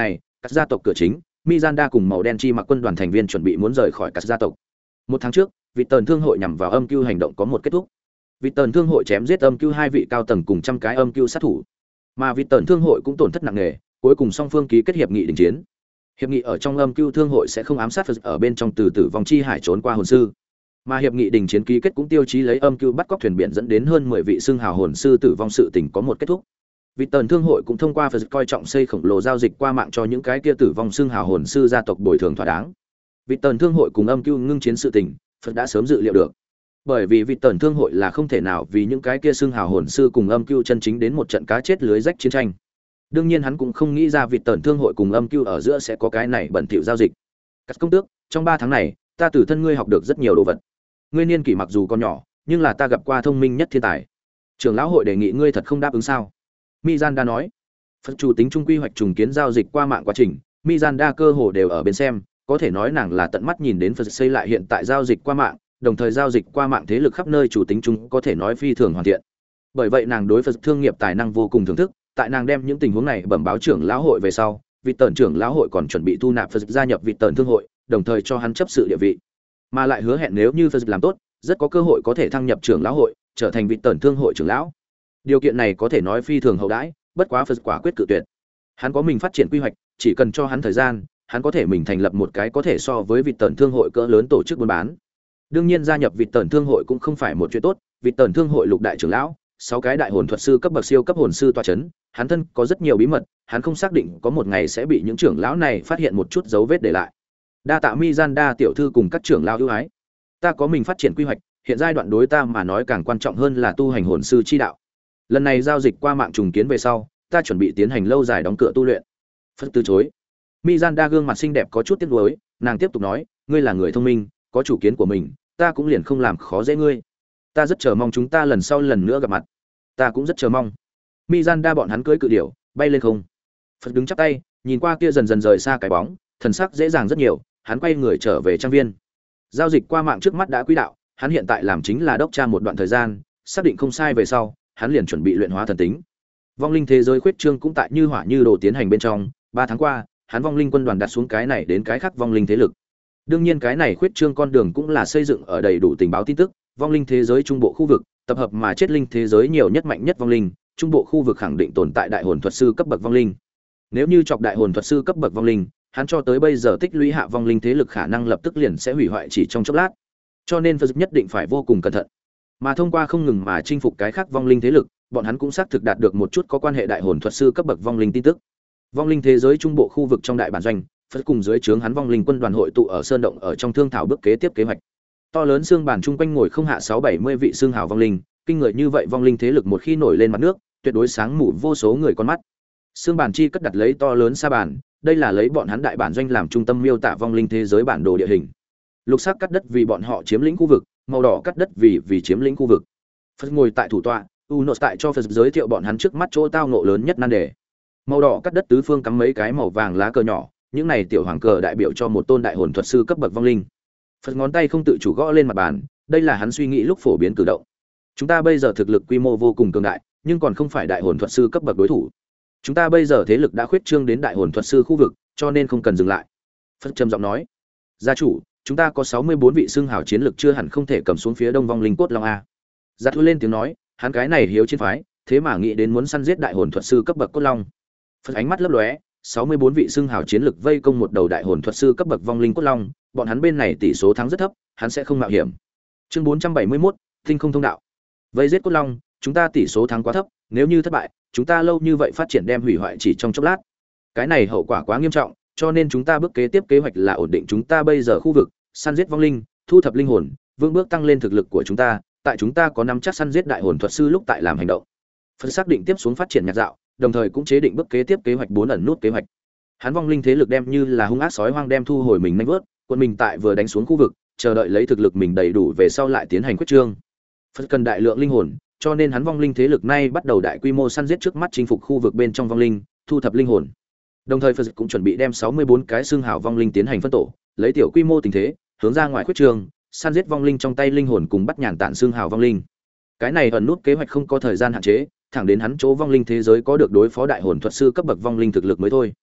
Các gia tộc cửa chính, Mizanda cùng màu đen chi mặc quân đoàn thành viên chuẩn bị muốn rời khỏi các gia tộc. Một tháng trước, vị tần thương hội nhằm vào âm cưu hành động có một kết thúc. Vị tần thương hội chém giết âm cưu hai vị cao tầng cùng trăm cái âm cưu sát thủ, mà vị tần thương hội cũng tổn thất nặng nề, cuối cùng song phương ký kết hiệp nghị đình chiến. Hiệp nghị ở trong âm cưu thương hội sẽ không ám sát Phật ở bên trong từ tử vong chi hải trốn qua hồn sư, mà hiệp nghị đình chiến ký kết cũng tiêu chí lấy âm cưu bắt cóc thuyền biển dẫn đến hơn mười vị xương hào hồn sư tử vong sự tình có một kết thúc. Vị tần thương hội cũng thông qua Phật coi trọng xây khổng lồ giao dịch qua mạng cho những cái kia tử vong xương hào hồn sư gia tộc bồi thường thỏa đáng. Vị tần thương hội cùng âm cưu ngưng chiến sự tình, Phật đã sớm dự liệu được. Bởi vì vị tần thương hội là không thể nào vì những cái kia xương hào hồn sư cùng âm cưu chân chính đến một trận cá chết lưới rách chiến tranh. Đương nhiên hắn cũng không nghĩ ra vị tần thương hội cùng âm cưu ở giữa sẽ có cái này bẩn thỉu giao dịch. Các công tước, trong ba tháng này, ta từ thân ngươi học được rất nhiều đồ vật. Ngươi niên kỷ mặc dù còn nhỏ, nhưng là ta gặp qua thông minh nhất thiên tài. Trưởng lão hội đề nghị ngươi thật không đáp ứng sao? Mizanda nói. Phật chủ tính trung quy hoạch trùng kiến giao dịch qua mạng quá trình, Mizanda cơ hồ đều ở bên xem, có thể nói nàng là tận mắt nhìn đến Phật xây lại hiện tại giao dịch qua mạng, đồng thời giao dịch qua mạng thế lực khắp nơi chủ tính trung có thể nói phi thường hoàn thiện. Bởi vậy nàng đối Phật thương nghiệp tài năng vô cùng thưởng thức, tại nàng đem những tình huống này bẩm báo trưởng lão hội về sau, vị tần trưởng lão hội còn chuẩn bị thu nạp Phật gia nhập vị tần thương hội, đồng thời cho hắn chấp sự địa vị, mà lại hứa hẹn nếu như Phật làm tốt, rất có cơ hội có thể thăng nhập trưởng lão hội, trở thành vị tần thương hội trưởng lão. Điều kiện này có thể nói phi thường hậu đãi, bất quá Phật quả quyết cự tuyệt. Hắn có mình phát triển quy hoạch, chỉ cần cho hắn thời gian, hắn có thể mình thành lập một cái có thể so với vị tần thương hội cỡ lớn tổ chức buôn bán. Đương nhiên gia nhập vị tần thương hội cũng không phải một chuyện tốt, vị tần thương hội lục đại trưởng lão, sáu cái đại hồn thuật sư cấp bậc siêu cấp hồn sư tọa chấn, hắn thân có rất nhiều bí mật, hắn không xác định có một ngày sẽ bị những trưởng lão này phát hiện một chút dấu vết để lại. Đa tạ Mizanda tiểu thư cùng các trưởng lão ưu ái. Ta có mình phát triển quy hoạch, hiện giai đoạn đối ta mà nói càng quan trọng hơn là tu hành hồn sư chi đạo. Lần này giao dịch qua mạng trùng kiến về sau, ta chuẩn bị tiến hành lâu dài đóng cửa tu luyện. Phật từ chối. Mizanda gương mặt xinh đẹp có chút tiếc nuối, nàng tiếp tục nói, ngươi là người thông minh, có chủ kiến của mình, ta cũng liền không làm khó dễ ngươi. Ta rất chờ mong chúng ta lần sau lần nữa gặp mặt. Ta cũng rất chờ mong. Mizanda bọn hắn cưỡi cự điểu, bay lên không. Phật đứng chắp tay, nhìn qua kia dần dần rời xa cái bóng, thần sắc dễ dàng rất nhiều, hắn quay người trở về trang viên. Giao dịch qua mạng trước mắt đã quỹ đạo, hắn hiện tại làm chính là đốc tra một đoạn thời gian, xác định không sai về sau, hắn liền chuẩn bị luyện hóa thần tính. Vong linh thế giới khuyết trương cũng tại như hỏa như đồ tiến hành bên trong, ba tháng qua, hắn vong linh quân đoàn đặt xuống cái này đến cái khác vong linh thế lực. Đương nhiên cái này khuyết trương con đường cũng là xây dựng ở đầy đủ tình báo tin tức, vong linh thế giới trung bộ khu vực, tập hợp mà chết linh thế giới nhiều nhất mạnh nhất vong linh, trung bộ khu vực khẳng định tồn tại đại hồn thuật sư cấp bậc vong linh. Nếu như chọc đại hồn thuật sư cấp bậc vong linh, hắn cho tới bây giờ tích lũy hạ vong linh thế lực khả năng lập tức liền sẽ hủy hoại chỉ trong chốc lát. Cho nên Phật nhất định phải vô cùng cẩn thận. Mà thông qua không ngừng mà chinh phục cái khác vong linh thế lực, bọn hắn cũng xác thực đạt được một chút có quan hệ đại hồn thuật sư cấp bậc vong linh tin tức. Vong linh thế giới trung bộ khu vực trong đại bản doanh, Phật cùng dưới trướng hắn vong linh quân đoàn hội tụ ở sơn động ở trong thương thảo bước kế tiếp kế hoạch. To lớn xương bản chung quanh ngồi không hạ sáu bảy mươi vị xương hào vong linh, kinh người như vậy vong linh thế lực một khi nổi lên mặt nước, tuyệt đối sáng mù vô số người con mắt. Xương bản chi cất đặt lấy to lớn sa bàn, đây là lấy bọn hắn đại bản doanh làm trung tâm miêu tả vong linh thế giới bản đồ địa hình. Lục sắc cắt đất vì bọn họ chiếm lĩnh khu vực, màu đỏ cắt đất vì vì chiếm lĩnh khu vực. Phật ngồi tại thủ tọa, Unos tại cho Phật giới thiệu bọn hắn trước mắt chỗ tao ngộ lớn nhất nan đề. Màu đỏ cắt đất tứ phương cắm mấy cái màu vàng lá cờ nhỏ, những này tiểu hoàng cờ đại biểu cho một tôn đại hồn thuật sư cấp bậc vong linh. Phật ngón tay không tự chủ gõ lên mặt bàn, đây là hắn suy nghĩ lúc phổ biến cử động. Chúng ta bây giờ thực lực quy mô vô cùng cường đại, nhưng còn không phải đại hồn thuật sư cấp bậc đối thủ. Chúng ta bây giờ thế lực đã khuyết trương đến đại hồn thuật sư khu vực, cho nên không cần dừng lại. Phật trầm giọng nói, gia chủ, chúng ta có sáu mươi bốn vị xương hào chiến lực chưa hẳn không thể cầm xuống phía đông vong linh cốt long a. Gia thu lên tiếng nói, hắn cái này hiếu chiến phái, thế mà nghĩ đến muốn săn giết đại hồn thuật sư cấp bậc cốt long. Phật ánh mắt lấp lóe, sáu mươi bốn vị xương hào chiến lực vây công một đầu đại hồn thuật sư cấp bậc vong linh cốt long, bọn hắn bên này tỷ số thắng rất thấp, hắn sẽ không mạo hiểm. Chương bốn trăm bảy mươi mốt, tinh không thông đạo. Vây giết cốt long, chúng ta tỷ số thắng quá thấp, nếu như thất bại, chúng ta lâu như vậy phát triển đem hủy hoại chỉ trong chốc lát. Cái này hậu quả quá nghiêm trọng, cho nên chúng ta bước kế tiếp kế hoạch là ổn định chúng ta bây giờ khu vực, săn giết vong linh, thu thập linh hồn, vững bước tăng lên thực lực của chúng ta, tại chúng ta có nắm chắc săn giết đại hồn thuật sư lúc tại làm hành động. Phần xác định tiếp xuống phát triển nhạc dạo, đồng thời cũng chế định bước kế tiếp kế hoạch bốn ẩn nút kế hoạch. Hắn vong linh thế lực đem như là hung ác sói hoang đem thu hồi mình nhanh vớt, quân mình tại vừa đánh xuống khu vực, chờ đợi lấy thực lực mình đầy đủ về sau lại tiến hành quyết trương. Phật cần đại lượng linh hồn, cho nên hắn vong linh thế lực nay bắt đầu đại quy mô săn giết trước mắt chinh phục khu vực bên trong vong linh, thu thập linh hồn. Đồng thời Phật cũng chuẩn bị đem sáu mươi bốn cái xương hào vong linh tiến hành phân tổ, lấy tiểu quy mô tình thế, hướng ra ngoài quyết trương, săn giết vong linh trong tay linh hồn cùng bắt nhàn tản xương hào vong linh. Cái này ẩn nút kế hoạch không có thời gian hạn chế, thẳng đến hắn chỗ vong linh thế giới có được đối phó đại hồn thuật sư cấp bậc vong linh thực lực mới thôi.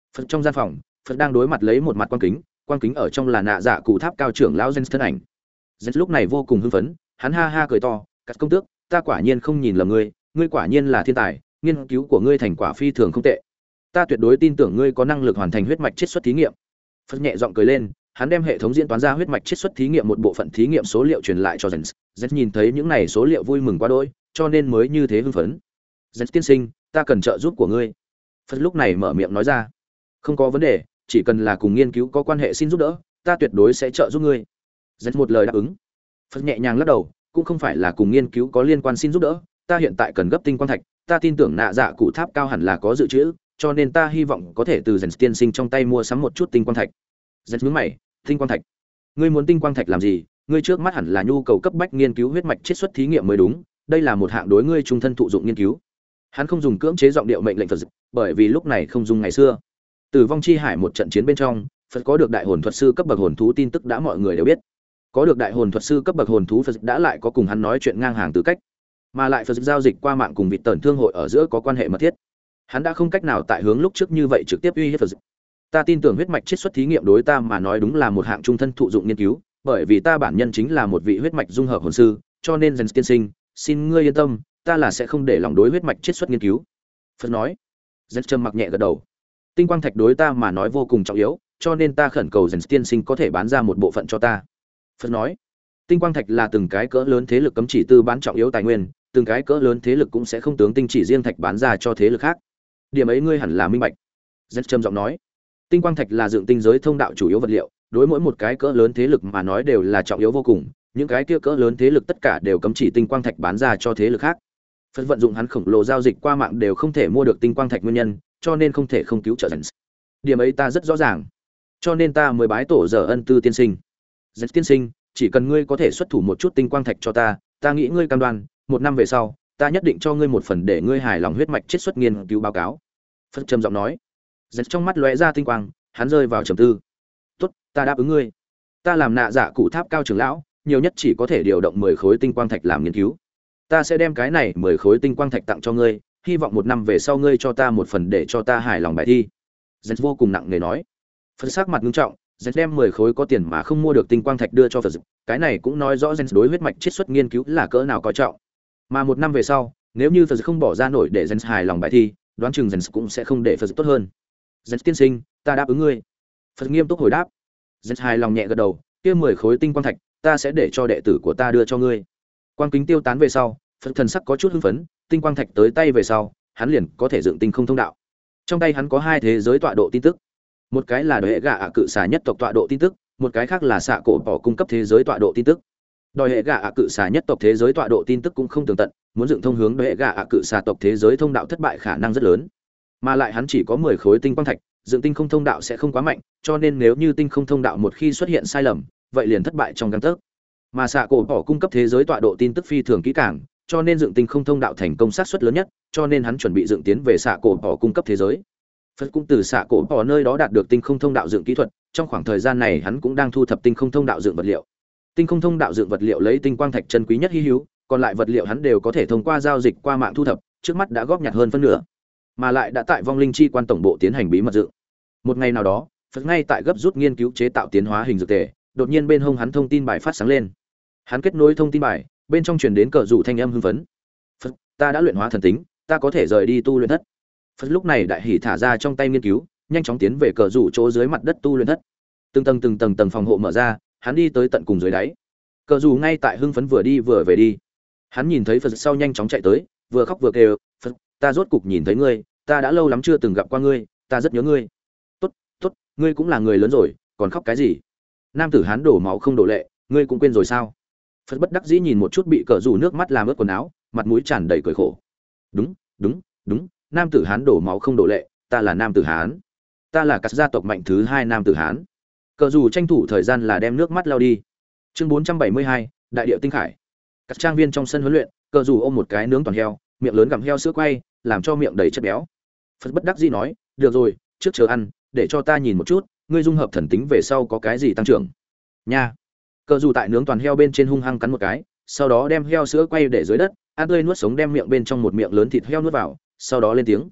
Phật trong gian phòng, Phật đang đối mặt lấy một mặt quan kính, quan kính ở trong là nạ dạ cụ tháp cao trưởng lão Jens thân ảnh. Jens lúc này vô cùng hưng phấn, hắn ha ha cười to, "Cắt công tước, ta quả nhiên không nhìn lầm ngươi, ngươi quả nhiên là thiên tài, nghiên cứu của ngươi thành quả phi thường không tệ. Ta tuyệt đối tin tưởng ngươi có năng lực hoàn thành huyết mạch chiết xuất thí nghiệm." Phật nhẹ giọng cười lên, hắn đem hệ thống diễn toán ra huyết mạch chiết xuất thí nghiệm một bộ phận thí nghiệm số liệu truyền lại cho Jens. Jens nhìn thấy những này số liệu vui mừng quá đỗi, cho nên mới như thế hưng phấn. "Jens tiên sinh, ta cần trợ giúp của ngươi." Phật lúc này mở miệng nói ra. "Không có vấn đề, chỉ cần là cùng nghiên cứu có quan hệ xin giúp đỡ, ta tuyệt đối sẽ trợ giúp ngươi." Jens một lời đáp ứng. Phật nhẹ nhàng lắc đầu, "Cũng không phải là cùng nghiên cứu có liên quan xin giúp đỡ, ta hiện tại cần gấp tinh quang thạch, ta tin tưởng nạ dạ cụ tháp cao hẳn là có dự trữ, cho nên ta hy vọng có thể từ Jens tiên sinh trong tay mua sắm một chút tinh quang thạch." Jens nhướng mày, "Tinh quang thạch? Ngươi muốn tinh quang thạch làm gì? Ngươi trước mắt hẳn là nhu cầu cấp bách nghiên cứu huyết mạch chiết xuất thí nghiệm mới đúng, đây là một hạng đối ngươi trung thân thụ dụng nghiên cứu." Hắn không dùng cưỡng chế giọng điệu mệnh lệnh Phật, bởi vì lúc này không dùng ngày xưa. Tử vong chi hải một trận chiến bên trong, Phật có được đại hồn thuật sư cấp bậc hồn thú tin tức đã mọi người đều biết. Có được đại hồn thuật sư cấp bậc hồn thú, Phật đã lại có cùng hắn nói chuyện ngang hàng tư cách, mà lại Phật giao dịch qua mạng cùng vị tần thương hội ở giữa có quan hệ mật thiết. Hắn đã không cách nào tại hướng lúc trước như vậy trực tiếp uy hiếp Phật. "Ta tin tưởng huyết mạch chiết xuất thí nghiệm đối ta mà nói đúng là một hạng trung thân thụ dụng nghiên cứu, bởi vì ta bản nhân chính là một vị huyết mạch dung hợp hồn sư, cho nên Jens tiên sinh, xin ngươi yên tâm, ta là sẽ không để lòng đối huyết mạch chiết xuất nghiên cứu." Phật nói. Jens trầm mặc nhẹ gật đầu. "Tinh quang thạch đối ta mà nói vô cùng trọng yếu, cho nên ta khẩn cầu Jens tiên sinh có thể bán ra một bộ phận cho ta." Phật nói. Tinh quang thạch là từng cái cỡ lớn thế lực cấm chỉ tư bán trọng yếu tài nguyên, từng cái cỡ lớn thế lực cũng sẽ không tướng tinh chỉ riêng thạch bán ra cho thế lực khác. Điểm ấy ngươi hẳn là minh bạch. Jens trầm giọng nói. Tinh quang thạch là dựng tinh giới thông đạo chủ yếu vật liệu, đối mỗi một cái cỡ lớn thế lực mà nói đều là trọng yếu vô cùng, những cái kia cỡ lớn thế lực tất cả đều cấm chỉ tinh quang thạch bán ra cho thế lực khác. Phật vận dụng hắn khổng lồ giao dịch qua mạng đều không thể mua được tinh quang thạch nguyên nhân, cho nên không thể không cứu trợ Jens. Điểm ấy ta rất rõ ràng, cho nên ta mới bái tổ giờ ân tư tiên sinh. Jens tiên sinh, chỉ cần ngươi có thể xuất thủ một chút tinh quang thạch cho ta, ta nghĩ ngươi cam đoan, một năm về sau, ta nhất định cho ngươi một phần để ngươi hài lòng huyết mạch chiết xuất nghiên cứu báo cáo." Phật trầm giọng nói. Jens trong mắt lóe ra tinh quang, hắn rơi vào trầm tư. "Tốt, ta đáp ứng ngươi. Ta làm nạ dạ cụ tháp cao trưởng lão, nhiều nhất chỉ có thể điều động mười khối tinh quang thạch làm nghiên cứu. Ta sẽ đem cái này mười khối tinh quang thạch tặng cho ngươi, hy vọng một năm về sau ngươi cho ta một phần để cho ta hài lòng bài thi." Jens vô cùng nặng nề nói. Phật sắc mặt nghiêm trọng, Jens đem mười khối có tiền mà không mua được tinh quang thạch đưa cho Phật, cái này cũng nói rõ Jens đối huyết mạch chiết xuất nghiên cứu là cỡ nào coi trọng. Mà một năm về sau, nếu như Phật không bỏ ra nổi để Jens hài lòng bài thi, đoán chừng Jens cũng sẽ không để Phật tốt hơn. "Jens tiên sinh, ta đáp ứng ngươi." Phật nghiêm túc hồi đáp. Jens hài lòng nhẹ gật đầu, "Kia mười khối tinh quang thạch, ta sẽ để cho đệ tử của ta đưa cho ngươi." Quang kính tiêu tán về sau, Phật thần sắc có chút hưng phấn, tinh quang thạch tới tay về sau, hắn liền có thể dựng tinh không thông đạo. Trong tay hắn có hai thế giới tọa độ tin tức, một cái là đòi hệ gạ ạ cự xà nhất tộc tọa độ tin tức, một cái khác là xạ cổ bỏ cung cấp thế giới tọa độ tin tức. Đòi hệ gạ ạ cự xà nhất tộc thế giới tọa độ tin tức cũng không tường tận, muốn dựng thông hướng đòi hệ gạ ạ cự xà tộc thế giới thông đạo thất bại khả năng rất lớn, mà lại hắn chỉ có mười khối tinh quang thạch, dựng tinh không thông đạo sẽ không quá mạnh, cho nên nếu như tinh không thông đạo một khi xuất hiện sai lầm, vậy liền thất bại trong gang tấc. Mà xạ cổ bỏ cung cấp thế giới tọa độ tin tức phi thường kỹ càng, cho nên dựng tinh không thông đạo thành công xác suất lớn nhất, cho nên hắn chuẩn bị dựng tiến về xạ cổ bỏ cung cấp thế giới. Phật cũng từ xạ cổ bỏ nơi đó đạt được tinh không thông đạo dựng kỹ thuật, trong khoảng thời gian này hắn cũng đang thu thập tinh không thông đạo dựng vật liệu. Tinh không thông đạo dựng vật liệu lấy tinh quang thạch chân quý nhất hi hữu, còn lại vật liệu hắn đều có thể thông qua giao dịch qua mạng thu thập, trước mắt đã góp nhặt hơn phân nửa, mà lại đã tại vong linh chi quan tổng bộ tiến hành bí mật dựng. Một ngày nào đó, Phật ngay tại gấp rút nghiên cứu chế tạo tiến hóa hình dược tề, đột nhiên bên hông hắn thông tin bài phát sáng lên. Hắn kết nối thông tin bài, bên trong truyền đến cờ rủ thanh âm hưng phấn. "Phật, ta đã luyện hóa thần tính, ta có thể rời đi tu luyện thất." Phật lúc này đại hỉ thả ra trong tay nghiên cứu, nhanh chóng tiến về cờ rủ chỗ dưới mặt đất tu luyện thất. Từng tầng từng tầng tầng phòng hộ mở ra, hắn đi tới tận cùng dưới đáy. Cờ rủ ngay tại hưng phấn vừa đi vừa về đi. Hắn nhìn thấy Phật sau nhanh chóng chạy tới, vừa khóc vừa kêu, "Phật, ta rốt cục nhìn thấy ngươi, ta đã lâu lắm chưa từng gặp qua ngươi, ta rất nhớ ngươi." "Tốt, tốt, ngươi cũng là người lớn rồi, còn khóc cái gì?" Nam tử Hán đổ máu không đổ lệ, "Ngươi cũng quên rồi sao?" Phật bất đắc dĩ nhìn một chút bị cờ rủ nước mắt làm ướt quần áo, mặt mũi tràn đầy cười khổ. "Đúng, đúng, đúng, Nam tử Hán đổ máu không đổ lệ, ta là Nam tử Hán, ta là các gia tộc mạnh thứ hai Nam tử Hán." Cờ rủ tranh thủ thời gian là đem nước mắt lau đi. Chương bốn trăm bảy mươi hai, Đại điệu tinh khải. Các trang viên trong sân huấn luyện, cờ rủ ôm một cái nướng toàn heo, miệng lớn gặm heo sữa quay, làm cho miệng đầy chất béo. Phật bất đắc dĩ nói, "Được rồi, trước chờ ăn, để cho ta nhìn một chút, ngươi dung hợp thần tính về sau có cái gì tăng trưởng." Nha. Cờ rủ tại nướng toàn heo bên trên hung hăng cắn một cái, sau đó đem heo sữa quay để dưới đất, ăn tươi nuốt sống đem miệng bên trong một miệng lớn thịt heo nuốt vào, sau đó lên tiếng,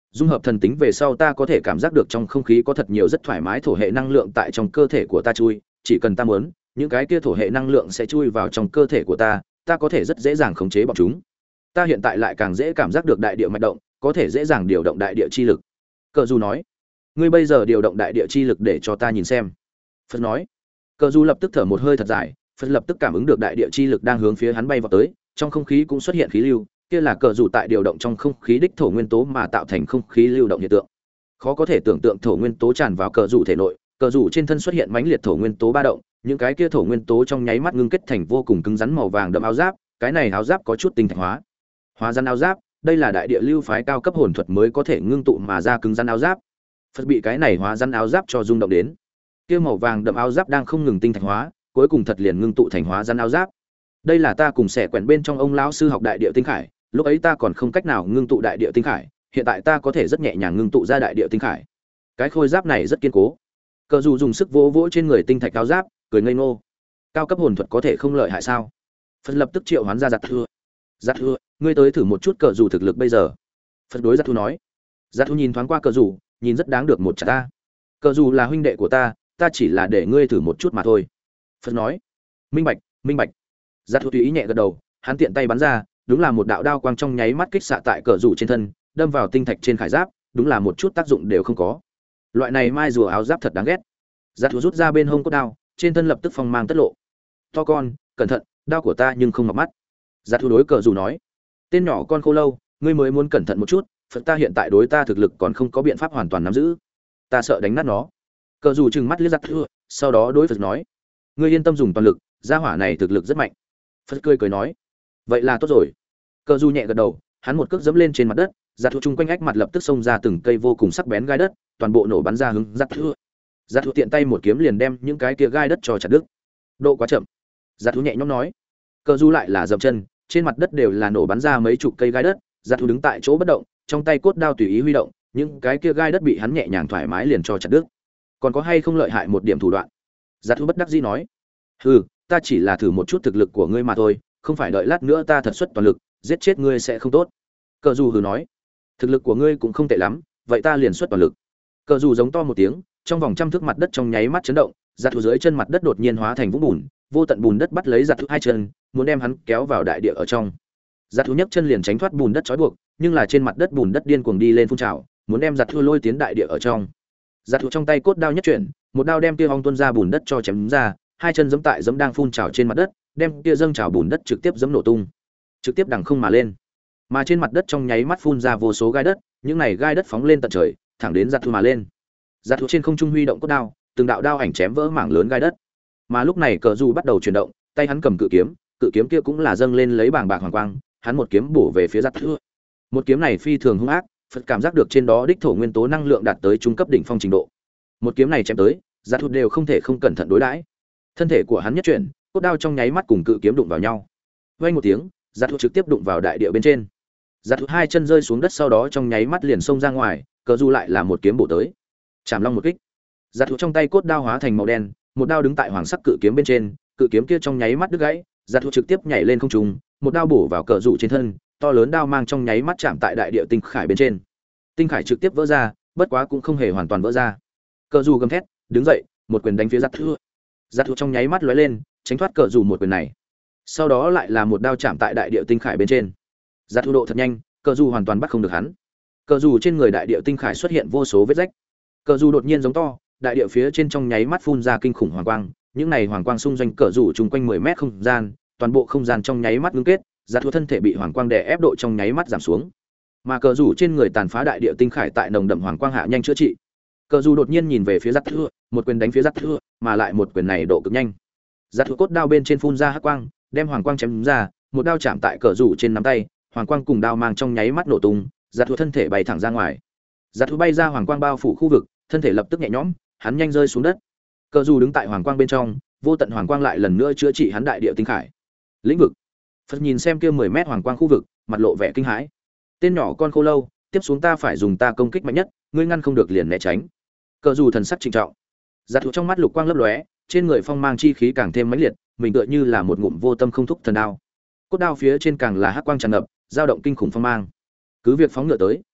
dung hợp thần tính về sau ta có thể cảm giác được trong không khí có thật nhiều rất thoải mái thổ hệ năng lượng tại trong cơ thể của ta chui, chỉ cần ta muốn, những cái kia thổ hệ năng lượng sẽ chui vào trong cơ thể của ta, ta có thể rất dễ dàng khống chế bọn chúng. Ta hiện tại lại càng dễ cảm giác được đại địa mạch động, có thể dễ dàng điều động đại địa chi lực. Cờ dù nói, ngươi bây giờ điều động đại địa chi lực để cho ta nhìn xem. Phật nói. Cờ dù lập tức thở một hơi thật dài, Phật lập tức cảm ứng được đại địa chi lực đang hướng phía hắn bay vào tới, trong không khí cũng xuất hiện khí lưu, kia là cờ dù tại điều động trong không khí đích thổ nguyên tố mà tạo thành không khí lưu động hiện tượng. Khó có thể tưởng tượng thổ nguyên tố tràn vào cờ dù thể nội, cờ dù trên thân xuất hiện mãnh liệt thổ nguyên tố ba động, những cái kia thổ nguyên tố trong nháy mắt ngưng kết thành vô cùng cứng rắn màu vàng đậm áo giáp, cái này áo giáp có chút tinh thạch hóa. Hóa rắn áo giáp, đây là đại địa lưu phái cao cấp hồn thuật mới có thể ngưng tụ mà ra cứng rắn áo giáp. Phật bị cái này hóa rắn áo giáp cho rung động đến. Kia màu vàng đậm áo giáp đang không ngừng tinh thạch hóa, cuối cùng thật liền ngưng tụ thành hóa rắn áo giáp. Đây là ta cùng xẻ quẹn bên trong ông lão sư học đại địa tinh khải, lúc ấy ta còn không cách nào ngưng tụ đại địa tinh khải, hiện tại ta có thể rất nhẹ nhàng ngưng tụ ra đại địa tinh khải. Cái khôi giáp này rất kiên cố. Cờ dù dùng sức vỗ vỗ trên người tinh thạch áo giáp, cười ngây ngô. Cao cấp hồn thuật có thể không lợi hại sao? Phật lập tức triệu hoán ra giặt thưa. Giặt thưa, ngươi tới thử một chút cờ dù thực lực bây giờ. Phật đối giặt thưa nói. Giặt thưa nhìn thoáng qua cờ dù, nhìn rất đáng được một trả ta. Cờ dù là huynh đệ của ta, ta chỉ là để ngươi thử một chút mà thôi. Phật nói. Minh bạch, minh bạch. Giặt thưa tùy ý nhẹ gật đầu, hắn tiện tay bắn ra, đúng là một đạo đao quang trong nháy mắt kích xạ tại cờ dù trên thân, đâm vào tinh thạch trên khải giáp, đúng là một chút tác dụng đều không có. Loại này mai rùa áo giáp thật đáng ghét. Giặt thú rút ra bên hông cốt đao, trên thân lập tức phong mang tất lộ. To con, cẩn thận, đao của ta nhưng không ngọc mắt. Giặt thú đối cờ dù nói, tên nhỏ con khô lâu, ngươi mới muốn cẩn thận một chút, Phật ta hiện tại đối ta thực lực còn không có biện pháp hoàn toàn nắm giữ, ta sợ đánh nát nó. Cờ dù trừng mắt liếc giặt thú, sau đó đối Phật nói, ngươi yên tâm dùng toàn lực, gia hỏa này thực lực rất mạnh. Phật cười cười nói, vậy là tốt rồi. Cờ dù nhẹ gật đầu, hắn một cước dẫm lên trên mặt đất, giặt thú chung quanh ách mặt lập tức xông ra từng cây vô cùng sắc bén gai đất, toàn bộ nổ bắn ra hướng giặt thú. Giặt thú tiện tay một kiếm liền đem những cái kia gai đất cho chặt đứt. Độ quá chậm. Giặt thú nhẹ nhõm nói. Cờ du lại là dậm chân, trên mặt đất đều là nổ bắn ra mấy chục cây gai đất, giặt thú đứng tại chỗ bất động, trong tay cốt đao tùy ý huy động, những cái kia gai đất bị hắn nhẹ nhàng thoải mái liền cho chặt đứt. Còn có hay không lợi hại một điểm thủ đoạn? Giặt thú bất đắc dĩ nói. Hừ, ta chỉ là thử một chút thực lực của ngươi mà thôi, không phải đợi lát nữa ta thật xuất toàn lực, giết chết ngươi sẽ không tốt. Cờ du hừ nói. Thực lực của ngươi cũng không tệ lắm, vậy ta liền xuất toàn lực. Cờ du giống to một tiếng, trong vòng trăm thước mặt đất trong nháy mắt chấn động, giặt thú dưới chân mặt đất đột nhiên hóa thành vũng bùn, vô tận bùn đất bắt lấy giặt thú hai chân, muốn đem hắn kéo vào đại địa ở trong. Giặt thú nhấc chân liền tránh thoát bùn đất trói buộc, nhưng là trên mặt đất bùn đất điên cuồng đi lên phun trào, muốn đem giặt thú lôi tiến đại địa ở trong. Giặt thú trong tay cốt đao nhất chuyển, một đao đem kia ong tuôn ra bùn đất cho chém ra, hai chân giẫm tại giẫm đang phun trào trên mặt đất, đem kia dâng trào bùn đất trực tiếp giẫm nổ tung, trực tiếp đằng không mà lên. Mà trên mặt đất trong nháy mắt phun ra vô số gai đất, những này gai đất phóng lên tận trời, thẳng đến giặt thú mà lên. Giặt thú trên không trung huy động cốt đao, từng đạo đao ảnh chém vỡ mảng lớn gai đất. Mà lúc này cờ du bắt đầu chuyển động, tay hắn cầm cự kiếm, cự kiếm kia cũng là dâng lên lấy bảng bạc hoàng quang, hắn một kiếm bổ về phía giặt thú. Một kiếm này phi thường hung ác, Phật cảm giác được trên đó đích thổ nguyên tố năng lượng đạt tới trung cấp đỉnh phong trình độ. Một kiếm này chém tới, giặt thú đều không thể không cẩn thận đối đãi. Thân thể của hắn nhất chuyển, cốt đao trong nháy mắt cùng cự kiếm đụng vào nhau. Vang một tiếng, giặt thú trực tiếp đụng vào đại địa bên trên. Giặt thú hai chân rơi xuống đất sau đó trong nháy mắt liền xông ra ngoài, cờ du lại là một kiếm bổ tới. Chạm long một kích. Giặt thú trong tay cốt đao hóa thành màu đen, một đao đứng tại hoàng sắc cự kiếm bên trên, cự kiếm kia trong nháy mắt đứt gãy, giặt thú trực tiếp nhảy lên không trung, một đao bổ vào cờ rủ trên thân, to lớn đao mang trong nháy mắt chạm tại đại địa tinh khải bên trên. Tinh khải trực tiếp vỡ ra, bất quá cũng không hề hoàn toàn vỡ ra. Cờ rủ gầm thét, đứng dậy, một quyền đánh phía giặt thú. Giặt thú trong nháy mắt lóe lên, tránh thoát cờ rủ một quyền này. Sau đó lại là một đao chạm tại đại địa tinh khải bên trên. Giặt thú độ thật nhanh, cờ rủ hoàn toàn bắt không được hắn. Cờ rủ trên người đại địa tinh khải xuất hiện vô số vết rách. Cờ rủ đột nhiên giống to, đại địa phía trên trong nháy mắt phun ra kinh khủng hoàng quang, những này hoàng quang xung doanh cờ rủ chung quanh mười mét không gian, toàn bộ không gian trong nháy mắt ngưng kết, giặt thú thân thể bị hoàng quang đè ép độ trong nháy mắt giảm xuống. Mà cờ rủ trên người tàn phá đại địa tinh khải tại nồng đậm hoàng quang hạ nhanh chữa trị. Cờ rủ đột nhiên nhìn về phía giặt thú, một quyền đánh phía giặt thú, mà lại một quyền này độ cực nhanh. Giặt thú cốt đao bên trên phun ra hắc quang, đem hoàng quang chém ra, một đao chạm tại cờ rủ trên nắm tay, hoàng quang cùng đao mang trong nháy mắt nổ tung, giặt thú thân thể bay thẳng ra ngoài. Giặt thú bay ra hoàng quang bao phủ khu vực, thân thể lập tức nhẹ nhõm, hắn nhanh rơi xuống đất. Cờ dù đứng tại hoàng quang bên trong, vô tận hoàng quang lại lần nữa chữa trị hắn đại địa tinh khải. Lĩnh vực. Phật nhìn xem kia mười mét hoàng quang khu vực, mặt lộ vẻ kinh hãi. Tên nhỏ con khô lâu, tiếp xuống ta phải dùng ta công kích mạnh nhất, ngươi ngăn không được liền né tránh. Cờ dù thần sắc trịnh trọng. Giặt thú trong mắt lục quang lấp lóe, trên người phong mang chi khí càng thêm mãnh liệt, mình tựa như là một ngụm vô tâm không thúc thần đao. Cốt đao phía trên càng là hắc quang tràn ngập, dao động kinh khủng phong mang. Cứ việc phóng ngựa tới.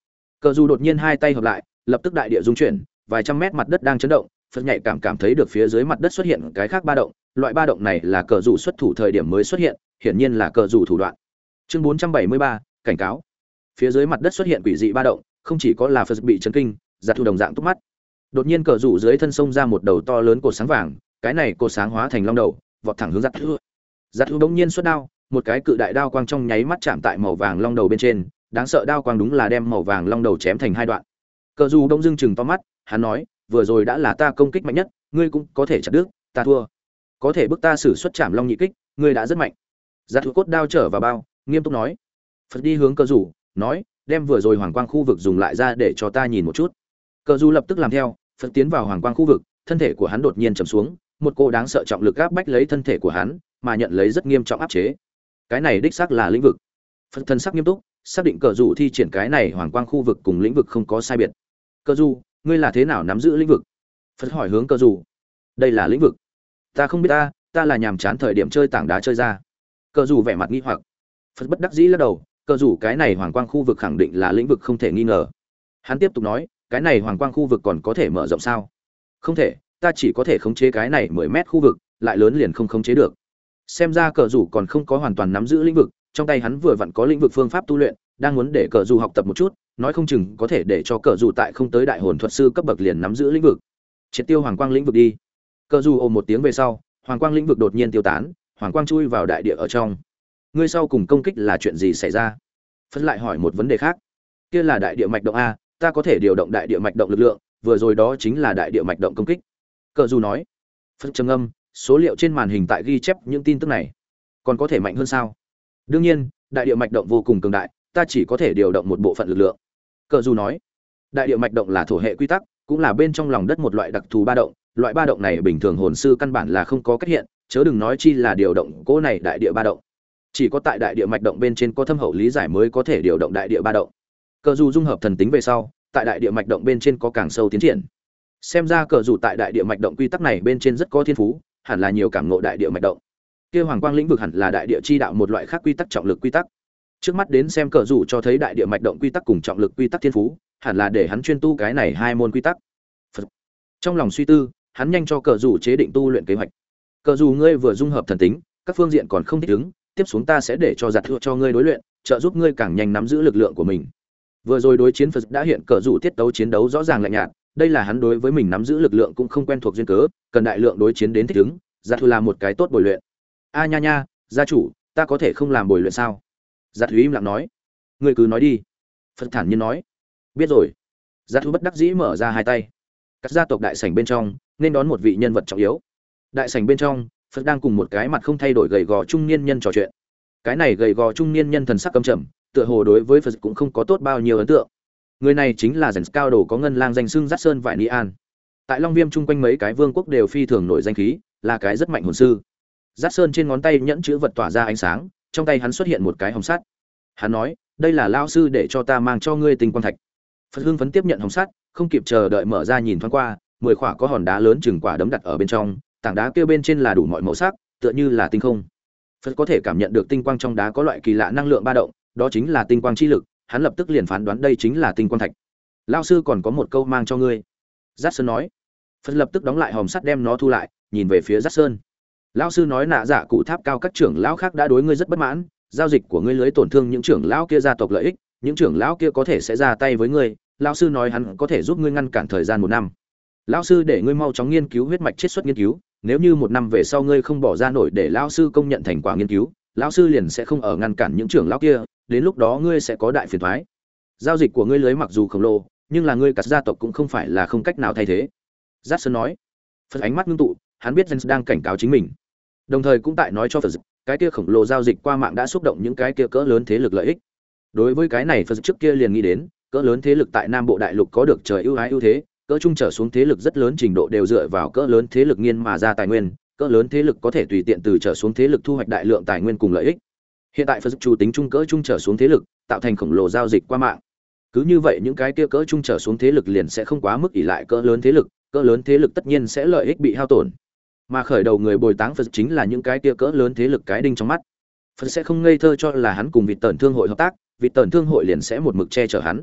Cờ dù đột nhiên hai tay hợp lại, lập tức đại địa rung chuyển, vài trăm mét mặt đất đang chấn động, Phật nhạy cảm cảm thấy được phía dưới mặt đất xuất hiện cái khác ba động, loại ba động này là cờ dù xuất thủ thời điểm mới xuất hiện, hiển nhiên là cờ dù thủ đoạn. Chương bốn trăm bảy mươi ba, cảnh cáo. Phía dưới mặt đất xuất hiện quỷ dị ba động, không chỉ có là Phật bị chấn kinh, giật thu đồng dạng túc mắt. Đột nhiên cờ rủ dưới thân sông ra một đầu to lớn cột sáng vàng, cái này cột sáng hóa thành long đầu, vọt thẳng hướng giật thu. Giật thu bỗng nhiên xuất đao, một cái cự đại đao quang trong nháy mắt chạm tại màu vàng long đầu bên trên, đáng sợ đao quang đúng là đem màu vàng long đầu chém thành hai đoạn. Cờ rủ đông dưng chừng to mắt, hắn nói, vừa rồi đã là ta công kích mạnh nhất, ngươi cũng có thể chặt đứt, ta thua. Có thể bức ta sử xuất chạm long nhị kích, ngươi đã rất mạnh. Giật thu cốt đao trở vào bao, nghiêm túc nói. Phật đi hướng cờ rủ, nói, đem vừa rồi hoàng quang khu vực dùng lại ra để cho ta nhìn một chút. Cờ rủ lập tức làm theo. Phật tiến vào hoàng quang khu vực, thân thể của hắn đột nhiên trầm xuống, một cô đáng sợ trọng lực áp bách lấy thân thể của hắn, mà nhận lấy rất nghiêm trọng áp chế. Cái này đích xác là lĩnh vực. Phật thân sắc nghiêm túc, xác định cờ rủ thi triển cái này hoàng quang khu vực cùng lĩnh vực không có sai biệt. Cờ rủ, ngươi là thế nào nắm giữ lĩnh vực? Phật hỏi hướng cờ rủ. Đây là lĩnh vực. Ta không biết ta, ta là nhàm chán thời điểm chơi tảng đá chơi ra. Cờ rủ vẻ mặt nghi hoặc. Phật bất đắc dĩ lắc đầu, cờ rủ cái này hoàng quang khu vực khẳng định là lĩnh vực không thể nghi ngờ. Hắn tiếp tục nói, cái này hoàng quang khu vực còn có thể mở rộng sao? Không thể, ta chỉ có thể khống chế cái này mười mét khu vực, lại lớn liền không khống chế được. Xem ra cờ rủ còn không có hoàn toàn nắm giữ lĩnh vực, trong tay hắn vừa vặn có lĩnh vực phương pháp tu luyện, đang muốn để cờ rủ học tập một chút, nói không chừng có thể để cho cờ rủ tại không tới đại hồn thuật sư cấp bậc liền nắm giữ lĩnh vực. Triệt tiêu hoàng quang lĩnh vực đi. Cờ rủ ồ một tiếng về sau, hoàng quang lĩnh vực đột nhiên tiêu tán, hoàng quang chui vào đại địa ở trong. Ngươi sau cùng công kích là chuyện gì xảy ra? Phân lại hỏi một vấn đề khác. Kia là đại địa mạch động a, ta có thể điều động đại địa mạch động lực lượng, vừa rồi đó chính là đại địa mạch động công kích. Cờ dù nói. Phật trầm âm, số liệu trên màn hình tại ghi chép những tin tức này. Còn có thể mạnh hơn sao? Đương nhiên, đại địa mạch động vô cùng cường đại, ta chỉ có thể điều động một bộ phận lực lượng. Cờ dù nói. Đại địa mạch động là thổ hệ quy tắc, cũng là bên trong lòng đất một loại đặc thù ba động, loại ba động này bình thường hồn sư căn bản là không có cách hiện, chớ đừng nói chi là điều động cỗ này đại địa ba động. Chỉ có tại đại địa mạch động bên trên có thâm hậu lý giải mới có thể điều động đại địa ba động. Cờ dù dung hợp thần tính về sau, tại đại địa mạch động bên trên có càng sâu tiến triển. Xem ra cờ dù tại đại địa mạch động quy tắc này bên trên rất có thiên phú, hẳn là nhiều cảm ngộ đại địa mạch động. Kia hoàng quang lĩnh vực hẳn là đại địa chi đạo một loại khác quy tắc trọng lực quy tắc. Trước mắt đến xem cờ dù cho thấy đại địa mạch động quy tắc cùng trọng lực quy tắc thiên phú, hẳn là để hắn chuyên tu cái này hai môn quy tắc. Phật. Trong lòng suy tư, hắn nhanh cho cờ dù chế định tu luyện kế hoạch. Cờ dù ngươi vừa dung hợp thần tính, các phương diện còn không thích ứng, tiếp xuống ta sẽ để cho giặt thua cho ngươi đối luyện, trợ giúp ngươi càng nhanh nắm giữ lực lượng của mình. Vừa rồi đối chiến Phật đã hiện cờ rủ tiết tấu chiến đấu rõ ràng lạnh nhạt, đây là hắn đối với mình nắm giữ lực lượng cũng không quen thuộc duyên cớ, cần đại lượng đối chiến đến thích ứng, giặt thua là một cái tốt bồi luyện. A nha nha, gia chủ, ta có thể không làm bồi luyện sao? Giặt thua im lặng nói. Ngươi cứ nói đi. Phật thản nhiên nói. Biết rồi. Giặt thua bất đắc dĩ mở ra hai tay. Các gia tộc đại sảnh bên trong, nên đón một vị nhân vật trọng yếu. Đại sảnh bên trong, Phật đang cùng một cái mặt không thay đổi gầy gò trung niên nhân trò chuyện. Cái này gầy gò trung niên nhân thần sắc căm trầm, tựa hồ đối với Phật cũng không có tốt bao nhiêu ấn tượng. Người này chính là rèn cao đồ có ngân lang danh xưng Dát Sơn Vải Ni An. Tại Long Viêm chung quanh mấy cái vương quốc đều phi thường nổi danh khí, là cái rất mạnh hồn sư. Dát Sơn trên ngón tay nhẫn chữ vật tỏa ra ánh sáng, trong tay hắn xuất hiện một cái hồng sắt. Hắn nói, đây là lao sư để cho ta mang cho ngươi tinh quang thạch. Phật hưng phấn tiếp nhận hồng sắt, không kịp chờ đợi mở ra nhìn thoáng qua, mười khỏa có hòn đá lớn chừng quả đấm đặt ở bên trong, tảng đá kia bên trên là đủ mọi màu sắc, tựa như là tinh không. Phật có thể cảm nhận được tinh quang trong đá có loại kỳ lạ năng lượng ba động, đó chính là tinh quang chi lực, hắn lập tức liền phán đoán đây chính là tinh quang thạch. Lão sư còn có một câu mang cho ngươi. Dát Sơn nói. Phật lập tức đóng lại hòm sắt đem nó thu lại, nhìn về phía Dát Sơn. Lão sư nói nạ dạ cụ tháp cao các trưởng lão khác đã đối ngươi rất bất mãn, giao dịch của ngươi lưới tổn thương những trưởng lão kia gia tộc lợi ích, những trưởng lão kia có thể sẽ ra tay với ngươi, lão sư nói hắn có thể giúp ngươi ngăn cản thời gian một năm. Lão sư để ngươi mau chóng nghiên cứu huyết mạch chiết xuất nghiên cứu, nếu như một năm về sau ngươi không bỏ ra nổi để lão sư công nhận thành quả nghiên cứu, lão sư liền sẽ không ở ngăn cản những trưởng lão kia, đến lúc đó ngươi sẽ có đại phiền toái. Giao dịch của ngươi lưới mặc dù khổng lồ, nhưng là ngươi cả gia tộc cũng không phải là không cách nào thay thế. Dát Sơn nói. Phật ánh mắt ngưng tụ, hắn biết Jens đang cảnh cáo chính mình, đồng thời cũng tại nói cho Phật cái kia khổng lồ giao dịch qua mạng đã xúc động những cái kia cỡ lớn thế lực lợi ích. Đối với cái này Phật trước kia liền nghĩ đến, cỡ lớn thế lực tại Nam Bộ Đại Lục có được trời ưu ái ưu thế, cỡ trung trở xuống thế lực rất lớn trình độ đều dựa vào cỡ lớn thế lực nghiên mà ra tài nguyên, cỡ lớn thế lực có thể tùy tiện từ trở xuống thế lực thu hoạch đại lượng tài nguyên cùng lợi ích. Hiện tại Phật chủ tính trung cỡ trung trở xuống thế lực, tạo thành khổng lồ giao dịch qua mạng. Cứ như vậy những cái kia cỡ trung trở xuống thế lực liền sẽ không quá mức ỷ lại cỡ lớn thế lực, cỡ lớn thế lực tất nhiên sẽ lợi ích bị hao tổn. Mà khởi đầu người bồi táng Phật chính là những cái kia cỡ lớn thế lực cái đinh trong mắt. Phật sẽ không ngây thơ cho là hắn cùng Vịt Tẩn Thương hội hợp tác, Vịt Tẩn Thương hội liền sẽ một mực che chở hắn.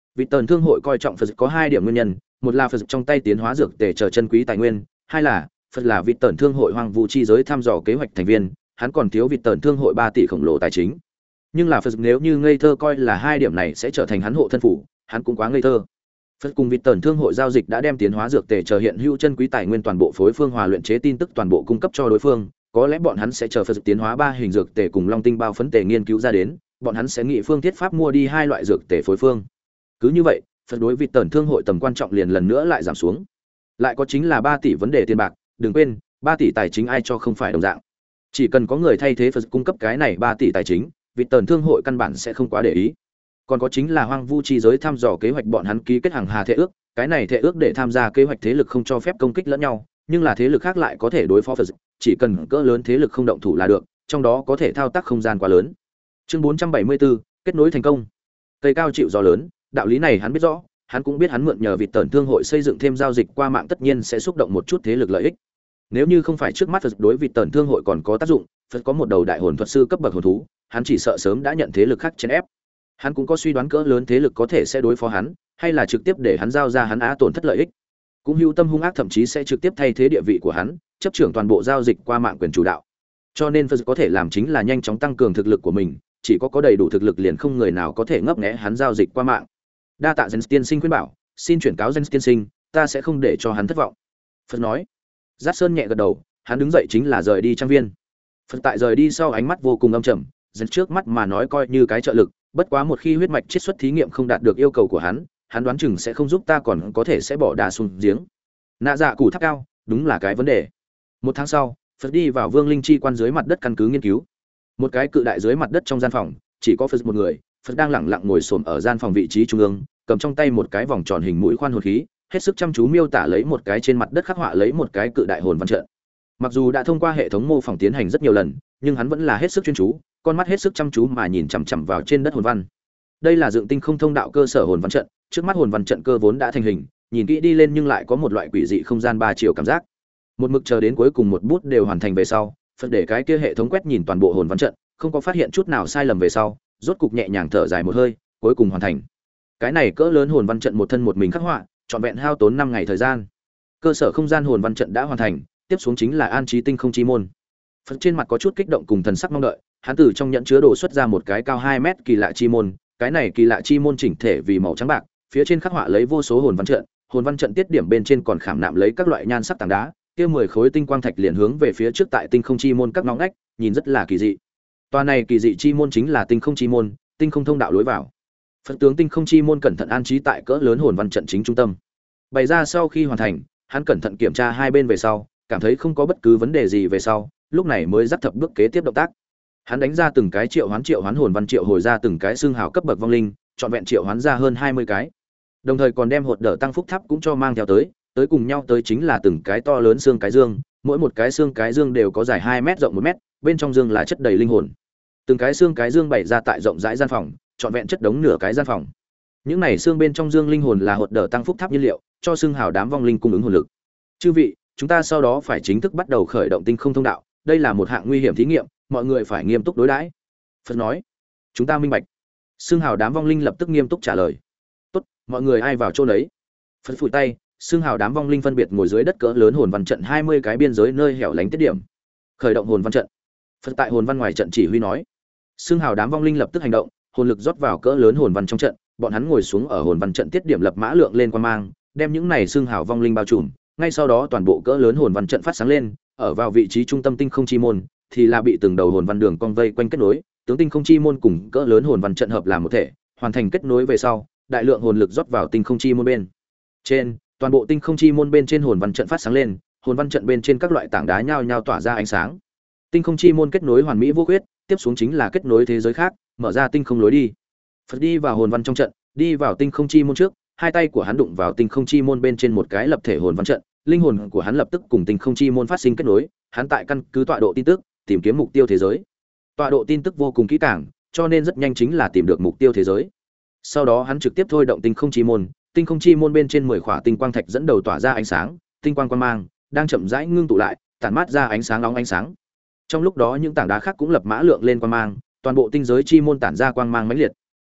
Vị tần thương hội coi trọng Phật có hai điểm nguyên nhân, một là Phật trong tay tiến hóa dược tề chờ chân quý tài nguyên, hai là Phật là vị tần thương hội hoang vu chi giới thăm dò kế hoạch thành viên, hắn còn thiếu vị tần thương hội ba tỷ khổng lồ tài chính. Nhưng là Phật nếu như ngây thơ coi là hai điểm này sẽ trở thành hắn hộ thân phủ, hắn cũng quá ngây thơ. Phật cùng vị tần thương hội giao dịch đã đem tiến hóa dược tề chờ hiện hữu chân quý tài nguyên toàn bộ phối phương hòa luyện chế tin tức toàn bộ cung cấp cho đối phương, có lẽ bọn hắn sẽ chờ Phật tiến hóa ba hình dược tề cùng long tinh bao phấn tề nghiên cứu ra đến, bọn hắn sẽ nghị phương thiết pháp mua đi hai loại dược tề phối phương. Cứ như vậy, Phật đối vị tần thương hội tầm quan trọng liền lần nữa lại giảm xuống. Lại có chính là ba tỷ vấn đề tiền bạc, đừng quên, ba tỷ tài chính ai cho không phải đồng dạng. Chỉ cần có người thay thế Phật cung cấp cái này ba tỷ tài chính, vị tần thương hội căn bản sẽ không quá để ý. Còn có chính là hoang vu chi giới thăm dò kế hoạch bọn hắn ký kết hàng hà thệ ước, cái này thệ ước để tham gia kế hoạch thế lực không cho phép công kích lẫn nhau, nhưng là thế lực khác lại có thể đối phó Phật, chỉ cần cỡ lớn thế lực không động thủ là được, trong đó có thể thao tác không gian quá lớn. Chương bốn trăm bảy mươi bốn, kết nối thành công. Cây cao chịu gió lớn, đạo lý này hắn biết rõ, hắn cũng biết hắn mượn nhờ vị tần thương hội xây dựng thêm giao dịch qua mạng tất nhiên sẽ xúc động một chút thế lực lợi ích. Nếu như không phải trước mắt Phật đối vị tần thương hội còn có tác dụng, Phật có một đầu đại hồn thuật sư cấp bậc hồn thú, hắn chỉ sợ sớm đã nhận thế lực khác chèn ép. Hắn cũng có suy đoán cỡ lớn thế lực có thể sẽ đối phó hắn, hay là trực tiếp để hắn giao ra hắn á tổn thất lợi ích. Cũng hữu tâm hung ác thậm chí sẽ trực tiếp thay thế địa vị của hắn, chấp trưởng toàn bộ giao dịch qua mạng quyền chủ đạo. Cho nên Phật có thể làm chính là nhanh chóng tăng cường thực lực của mình, chỉ có có đầy đủ thực lực liền không người nào có thể ngấp nghé hắn giao dịch qua mạng. Đa tạ Jens tiên sinh khuyên bảo, xin chuyển cáo Jens tiên sinh, ta sẽ không để cho hắn thất vọng. Phật nói. Giác Sơn nhẹ gật đầu, hắn đứng dậy chính là rời đi trang viên. Phật tại rời đi sau ánh mắt vô cùng âm trầm, Jens trước mắt mà nói coi như cái trợ lực, bất quá một khi huyết mạch chiết xuất thí nghiệm không đạt được yêu cầu của hắn, hắn đoán chừng sẽ không giúp ta còn có thể sẽ bỏ đá xuống giếng. Nạ dạ củ tháp cao, đúng là cái vấn đề. Một tháng sau, Phật đi vào Vương Linh Chi quan dưới mặt đất căn cứ nghiên cứu. Một cái cự đại dưới mặt đất trong gian phòng, chỉ có Phật một người, Phật đang lẳng lặng ngồi xổm ở gian phòng vị trí trung ương, cầm trong tay một cái vòng tròn hình mũi khoan hồn khí, hết sức chăm chú miêu tả lấy một cái trên mặt đất khắc họa lấy một cái cự đại hồn văn trận. Mặc dù đã thông qua hệ thống mô phỏng tiến hành rất nhiều lần, nhưng hắn vẫn là hết sức chuyên chú, con mắt hết sức chăm chú mà nhìn chằm chằm vào trên đất hồn văn. Đây là dựng tinh không thông đạo cơ sở hồn văn trận, trước mắt hồn văn trận cơ vốn đã thành hình, nhìn kỹ đi lên nhưng lại có một loại quỷ dị không gian ba chiều cảm giác. Một mực chờ đến cuối cùng một bút đều hoàn thành về sau, Phật để cái kia hệ thống quét nhìn toàn bộ hồn văn trận, không có phát hiện chút nào sai lầm về sau, rốt cục nhẹ nhàng thở dài một hơi, cuối cùng hoàn thành. Cái này cỡ lớn hồn văn trận một thân một mình khắc họa, trọn vẹn hao tốn năm ngày thời gian. Cơ sở không gian hồn văn trận đã hoàn thành, tiếp xuống chính là an trí tinh không chi môn. Phật trên mặt có chút kích động cùng thần sắc mong đợi, hắn từ trong nhẫn chứa đồ xuất ra một cái cao hai mét kỳ lạ chi môn, cái này kỳ lạ chi môn chỉnh thể vì màu trắng bạc, phía trên khắc họa lấy vô số hồn văn trận, hồn văn trận tiết điểm bên trên còn khảm nạm lấy các loại nhan sắc tảng đá, kia mười khối tinh quang thạch liền hướng về phía trước tại tinh không chi môn các ngõ ngách, nhìn rất là kỳ dị. Toa này kỳ dị chi môn chính là tinh không chi môn, tinh không thông đạo lối vào. Phật tướng tinh không chi môn cẩn thận an trí tại cỡ lớn hồn văn trận chính trung tâm. Bày ra sau khi hoàn thành, hắn cẩn thận kiểm tra hai bên về sau, cảm thấy không có bất cứ vấn đề gì về sau, lúc này mới dắt thập bước kế tiếp động tác. Hắn đánh ra từng cái triệu hoán triệu hoán hồn văn triệu hồi ra từng cái xương hào cấp bậc vong linh, chọn vẹn triệu hoán ra hơn hai mươi cái. Đồng thời còn đem hột đỡ tăng phúc tháp cũng cho mang theo tới, tới cùng nhau tới chính là từng cái to lớn xương cái dương, mỗi một cái xương cái dương đều có dài hai mét rộng một mét, bên trong dương là chất đầy linh hồn. Từng cái xương cái dương bày ra tại rộng rãi gian phòng, chọn vẹn chất đống nửa cái gian phòng. Những này xương bên trong dương linh hồn là hột đỡ tăng phúc tháp nhiên liệu, cho xương hào đám vong linh cung ứng hồn lực. Chư vị, chúng ta sau đó phải chính thức bắt đầu khởi động tinh không thông đạo, đây là một hạng nguy hiểm thí nghiệm, mọi người phải nghiêm túc đối đãi. Phật nói, chúng ta minh bạch. Xương hào đám vong linh lập tức nghiêm túc trả lời. Tốt, mọi người ai vào chỗ đấy. Phật phủi tay, xương hào đám vong linh phân biệt ngồi dưới đất cỡ lớn hồn văn trận hai mươi cái biên giới nơi hẻo lánh tiết điểm. Khởi động hồn văn trận. Phật tại hồn văn ngoài trận chỉ huy nói. Xương hào đám vong linh lập tức hành động, hồn lực rót vào cỡ lớn hồn văn trong trận, bọn hắn ngồi xuống ở hồn văn trận tiết điểm lập mã lượng lên quan mang, đem những này xương hào vong linh bao trùm, ngay sau đó toàn bộ cỡ lớn hồn văn trận phát sáng lên, ở vào vị trí trung tâm tinh không chi môn thì là bị từng đầu hồn văn đường cong vây quanh kết nối, tướng tinh không chi môn cùng cỡ lớn hồn văn trận hợp làm một thể, hoàn thành kết nối về sau, đại lượng hồn lực rót vào tinh không chi môn bên trên, toàn bộ tinh không chi môn bên trên hồn văn trận phát sáng lên, hồn văn trận bên trên các loại tảng đá nhao nhao tỏa ra ánh sáng. Tinh không chi môn kết nối hoàn mỹ vô khuyết, tiếp xuống chính là kết nối thế giới khác, mở ra tinh không lối đi. Phật đi vào hồn văn trong trận, đi vào tinh không chi môn trước, hai tay của hắn đụng vào tinh không chi môn bên trên một cái lập thể hồn văn trận, linh hồn của hắn lập tức cùng tinh không chi môn phát sinh kết nối, hắn tại căn cứ tọa độ tin tức, tìm kiếm mục tiêu thế giới. Tọa độ tin tức vô cùng kỹ càng, cho nên rất nhanh chính là tìm được mục tiêu thế giới. Sau đó hắn trực tiếp thôi động tinh không chi môn, tinh không chi môn bên trên mười khỏa tinh quang thạch dẫn đầu tỏa ra ánh sáng, tinh quang quang mang đang chậm rãi ngưng tụ lại, tản mát ra ánh sáng nóng ánh sáng. Trong lúc đó những tảng đá khác cũng lập mã lượng lên quang mang, toàn bộ tinh giới chi môn tản ra quang mang mãnh liệt.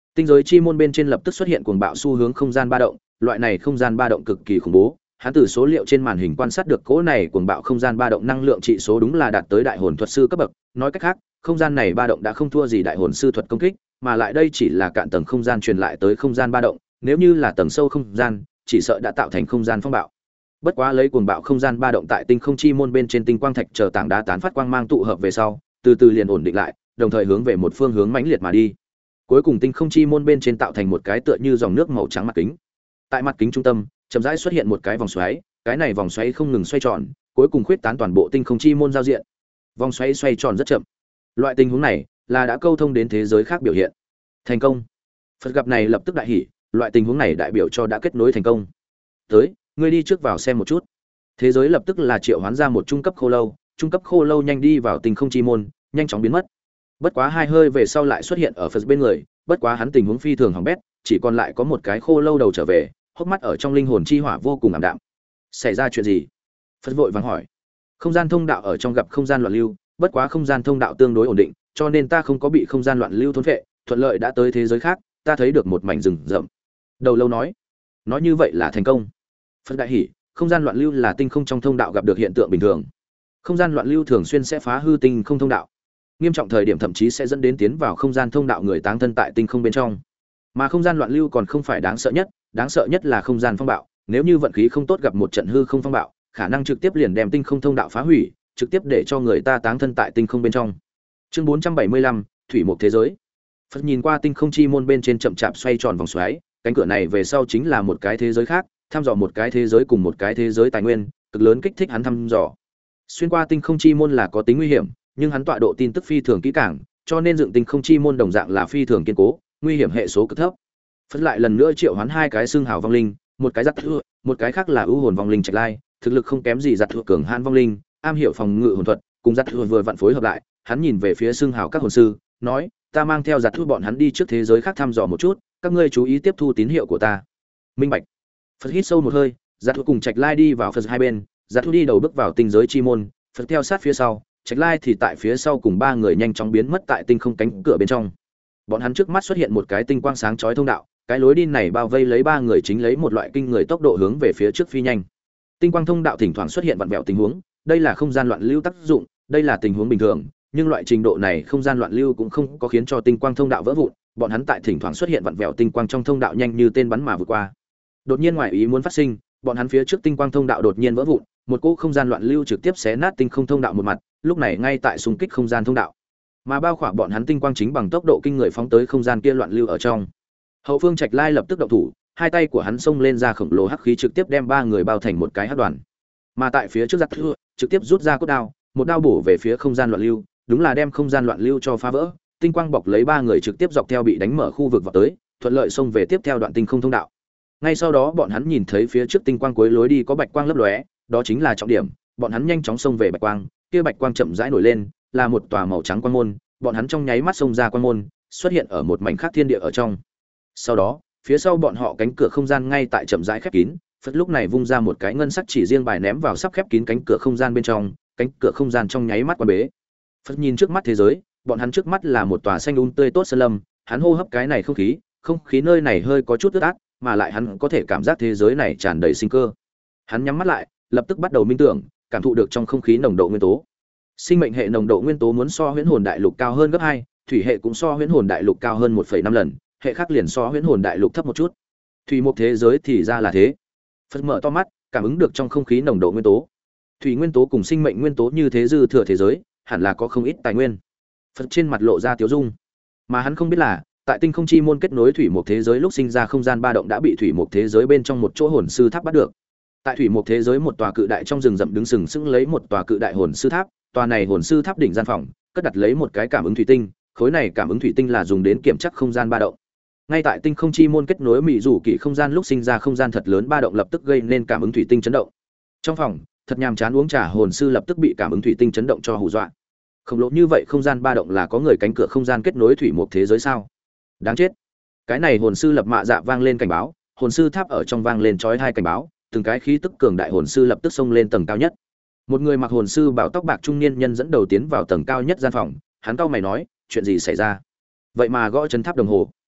Tinh giới chi môn bên trên lập tức xuất hiện cuồng bạo xu hướng không gian ba động, loại này không gian ba động cực kỳ khủng bố. Hắn từ số liệu trên màn hình quan sát được cỗ này cuồng bạo không gian ba động năng lượng trị số đúng là đạt tới đại hồn thuật sư cấp bậc, nói cách khác, không gian này ba động đã không thua gì đại hồn sư thuật công kích, mà lại đây chỉ là cạn tầng không gian truyền lại tới không gian ba động, nếu như là tầng sâu không gian, chỉ sợ đã tạo thành không gian phong bạo. Bất quá lấy cuồng bạo không gian ba động tại tinh không chi môn bên trên tinh quang thạch chờ tảng đá tán phát quang mang tụ hợp về sau, từ từ liền ổn định lại, đồng thời hướng về một phương hướng mãnh liệt mà đi. Cuối cùng tinh không chi môn bên trên tạo thành một cái tựa như dòng nước màu trắng mặt kính. Tại mặt kính trung tâm, chậm rãi xuất hiện một cái vòng xoáy, cái này vòng xoáy không ngừng xoay tròn, cuối cùng khuyết tán toàn bộ tinh không chi môn giao diện. Vòng xoáy xoay tròn rất chậm. Loại tình huống này là đã câu thông đến thế giới khác biểu hiện. Thành công. Phật gặp này lập tức đại hỉ, loại tình huống này đại biểu cho đã kết nối thành công. Tới, ngươi đi trước vào xem một chút. Thế giới lập tức là triệu hoán ra một trung cấp khô lâu, trung cấp khô lâu nhanh đi vào tinh không chi môn, nhanh chóng biến mất. Bất quá hai hơi về sau lại xuất hiện ở Phật bên người, bất quá hắn tình huống phi thường hỏng bét, chỉ còn lại có một cái khô lâu đầu trở về, hốc mắt ở trong linh hồn chi hỏa vô cùng ảm đạm. Xảy ra chuyện gì? Phật vội vàng hỏi. Không gian thông đạo ở trong gặp không gian loạn lưu, bất quá không gian thông đạo tương đối ổn định, cho nên ta không có bị không gian loạn lưu thôn phệ, thuận lợi đã tới thế giới khác, ta thấy được một mảnh rừng rậm. Đầu lâu nói. Nói như vậy là thành công. Phật đại hỉ, không gian loạn lưu là tinh không trong thông đạo gặp được hiện tượng bình thường. Không gian loạn lưu thường xuyên sẽ phá hư tinh không thông đạo. Nghiêm trọng thời điểm thậm chí sẽ dẫn đến tiến vào không gian thông đạo người táng thân tại tinh không bên trong. Mà không gian loạn lưu còn không phải đáng sợ nhất, đáng sợ nhất là không gian phong bạo, nếu như vận khí không tốt gặp một trận hư không phong bạo, khả năng trực tiếp liền đem tinh không thông đạo phá hủy, trực tiếp để cho người ta táng thân tại tinh không bên trong. Chương bốn trăm bảy mươi lăm, thủy mục thế giới. Phật nhìn qua tinh không chi môn bên trên chậm chạp xoay tròn vòng xoáy, cánh cửa này về sau chính là một cái thế giới khác, thăm dò một cái thế giới cùng một cái thế giới tài nguyên, cực lớn kích thích hắn thăm dò. Xuyên qua tinh không chi môn là có tính nguy hiểm, nhưng hắn tọa độ tin tức phi thường kỹ càng, cho nên dựng tinh không chi môn đồng dạng là phi thường kiên cố, nguy hiểm hệ số cực thấp. Phật lại lần nữa triệu hoán hai cái xương hào vong linh, một cái giật thưa, một cái khác là ưu hồn vong linh trạch lai, thực lực không kém gì giật thưa cường hãn vong linh, am hiểu phòng ngự hồn thuật, cùng giật thưa vừa vặn phối hợp lại. Hắn nhìn về phía xương hào các hồn sư, nói: ta mang theo giật thưa bọn hắn đi trước thế giới khác thăm dò một chút, các ngươi chú ý tiếp thu tín hiệu của ta. Minh bạch. Phật hít sâu một hơi, giật thưa cùng trạch lai đi vào Phật hai bên, giật thưa đi đầu bước vào tinh giới chi môn, Phật theo sát phía sau, trạch lai thì tại phía sau cùng ba người nhanh chóng biến mất tại tinh không cánh cửa bên trong. Bọn hắn trước mắt xuất hiện một cái tinh quang sáng chói thông đạo, cái lối đi này bao vây lấy ba người chính lấy một loại kinh người tốc độ hướng về phía trước phi nhanh. Tinh quang thông đạo thỉnh thoảng xuất hiện vặn vẹo tình huống, đây là không gian loạn lưu tác dụng, đây là tình huống bình thường, nhưng loại trình độ này không gian loạn lưu cũng không có khiến cho tinh quang thông đạo vỡ vụn, bọn hắn tại thỉnh thoảng xuất hiện vặn vẹo tinh quang trong thông đạo nhanh như tên bắn mà vượt qua. Đột nhiên ngoài ý muốn phát sinh, bọn hắn phía trước tinh quang thông đạo đột nhiên vỡ vụn, một cỗ không gian loạn lưu trực tiếp xé nát tinh không thông đạo một mặt, lúc này ngay tại xung kích không gian thông đạo. Mà bao khỏa bọn hắn tinh quang chính bằng tốc độ kinh người phóng tới không gian kia loạn lưu ở trong. Hậu phương Trạch Lai lập tức động thủ, hai tay của hắn xông lên ra khổng lồ hắc khí trực tiếp đem ba người bao thành một cái hắc đoàn. Mà tại phía trước giặc thưa, trực tiếp rút ra cốt đao, một đao bổ về phía không gian loạn lưu, đúng là đem không gian loạn lưu cho phá vỡ, tinh quang bọc lấy ba người trực tiếp dọc theo bị đánh mở khu vực vào tới, thuận lợi xông về tiếp theo đoạn tinh không thông đạo. Ngay sau đó bọn hắn nhìn thấy phía trước tinh quang cuối lối đi có bạch quang lấp lóe, đó chính là trọng điểm, bọn hắn nhanh chóng xông về bạch quang, kia bạch quang chậm rãi nổi lên, là một tòa màu trắng quang môn, bọn hắn trong nháy mắt xông ra quang môn, xuất hiện ở một mảnh khác thiên địa ở trong. Sau đó, phía sau bọn họ cánh cửa không gian ngay tại chậm rãi khép kín, Phật lúc này vung ra một cái ngân sắc chỉ riêng bài ném vào sắp khép kín cánh cửa không gian bên trong, cánh cửa không gian trong nháy mắt quan bế. Phật nhìn trước mắt thế giới, bọn hắn trước mắt là một tòa xanh um tươi tốt sơn lâm, hắn hô hấp cái này không khí, không khí nơi này hơi có chút ướt át, mà lại hắn có thể cảm giác thế giới này tràn đầy sinh cơ. Hắn nhắm mắt lại, lập tức bắt đầu minh tưởng, cảm thụ được trong không khí nồng độ nguyên tố. Sinh mệnh hệ nồng độ nguyên tố muốn so huyễn hồn đại lục cao hơn gấp hai, thủy hệ cũng so huyễn hồn đại lục cao hơn một phẩy năm lần, hệ khác liền so huyễn hồn đại lục thấp một chút. Thủy một thế giới thì ra là thế. Phật mở to mắt, cảm ứng được trong không khí nồng độ nguyên tố. Thủy nguyên tố cùng sinh mệnh nguyên tố như thế dư thừa thế giới, hẳn là có không ít tài nguyên. Phật trên mặt lộ ra tiếu dung, mà hắn không biết là, tại tinh không chi môn kết nối thủy một thế giới lúc sinh ra không gian ba động đã bị thủy một thế giới bên trong một chỗ hồn sư tháp bắt được. Tại thủy một thế giới một tòa cự đại trong rừng rậm đứng sừng sững lấy một tòa cự đại hồn sư tháp, tòa này hồn sư tháp đỉnh gian phòng, cất đặt lấy một cái cảm ứng thủy tinh, khối này cảm ứng thủy tinh là dùng đến kiểm tra không gian ba động. Ngay tại tinh không chi môn kết nối mỹ rủ kỳ không gian lúc sinh ra không gian thật lớn ba động lập tức gây nên cảm ứng thủy tinh chấn động. Trong phòng, thật nhàm chán uống trà hồn sư lập tức bị cảm ứng thủy tinh chấn động cho hù dọa. Khổng lồ như vậy không gian ba động là có người cánh cửa không gian kết nối thủy một thế giới sao? Đáng chết. Cái này hồn sư lập mạ dạ vang lên cảnh báo, hồn sư tháp ở trong vang lên chói tai cảnh báo, từng cái khí tức cường đại hồn sư lập tức xông lên tầng cao nhất. Một người mặc hồn sư bảo tóc bạc trung niên nhân dẫn đầu tiến vào tầng cao nhất gian phòng, hắn cau mày nói, chuyện gì xảy ra? Vậy mà gõ chấn tháp đồng hồ.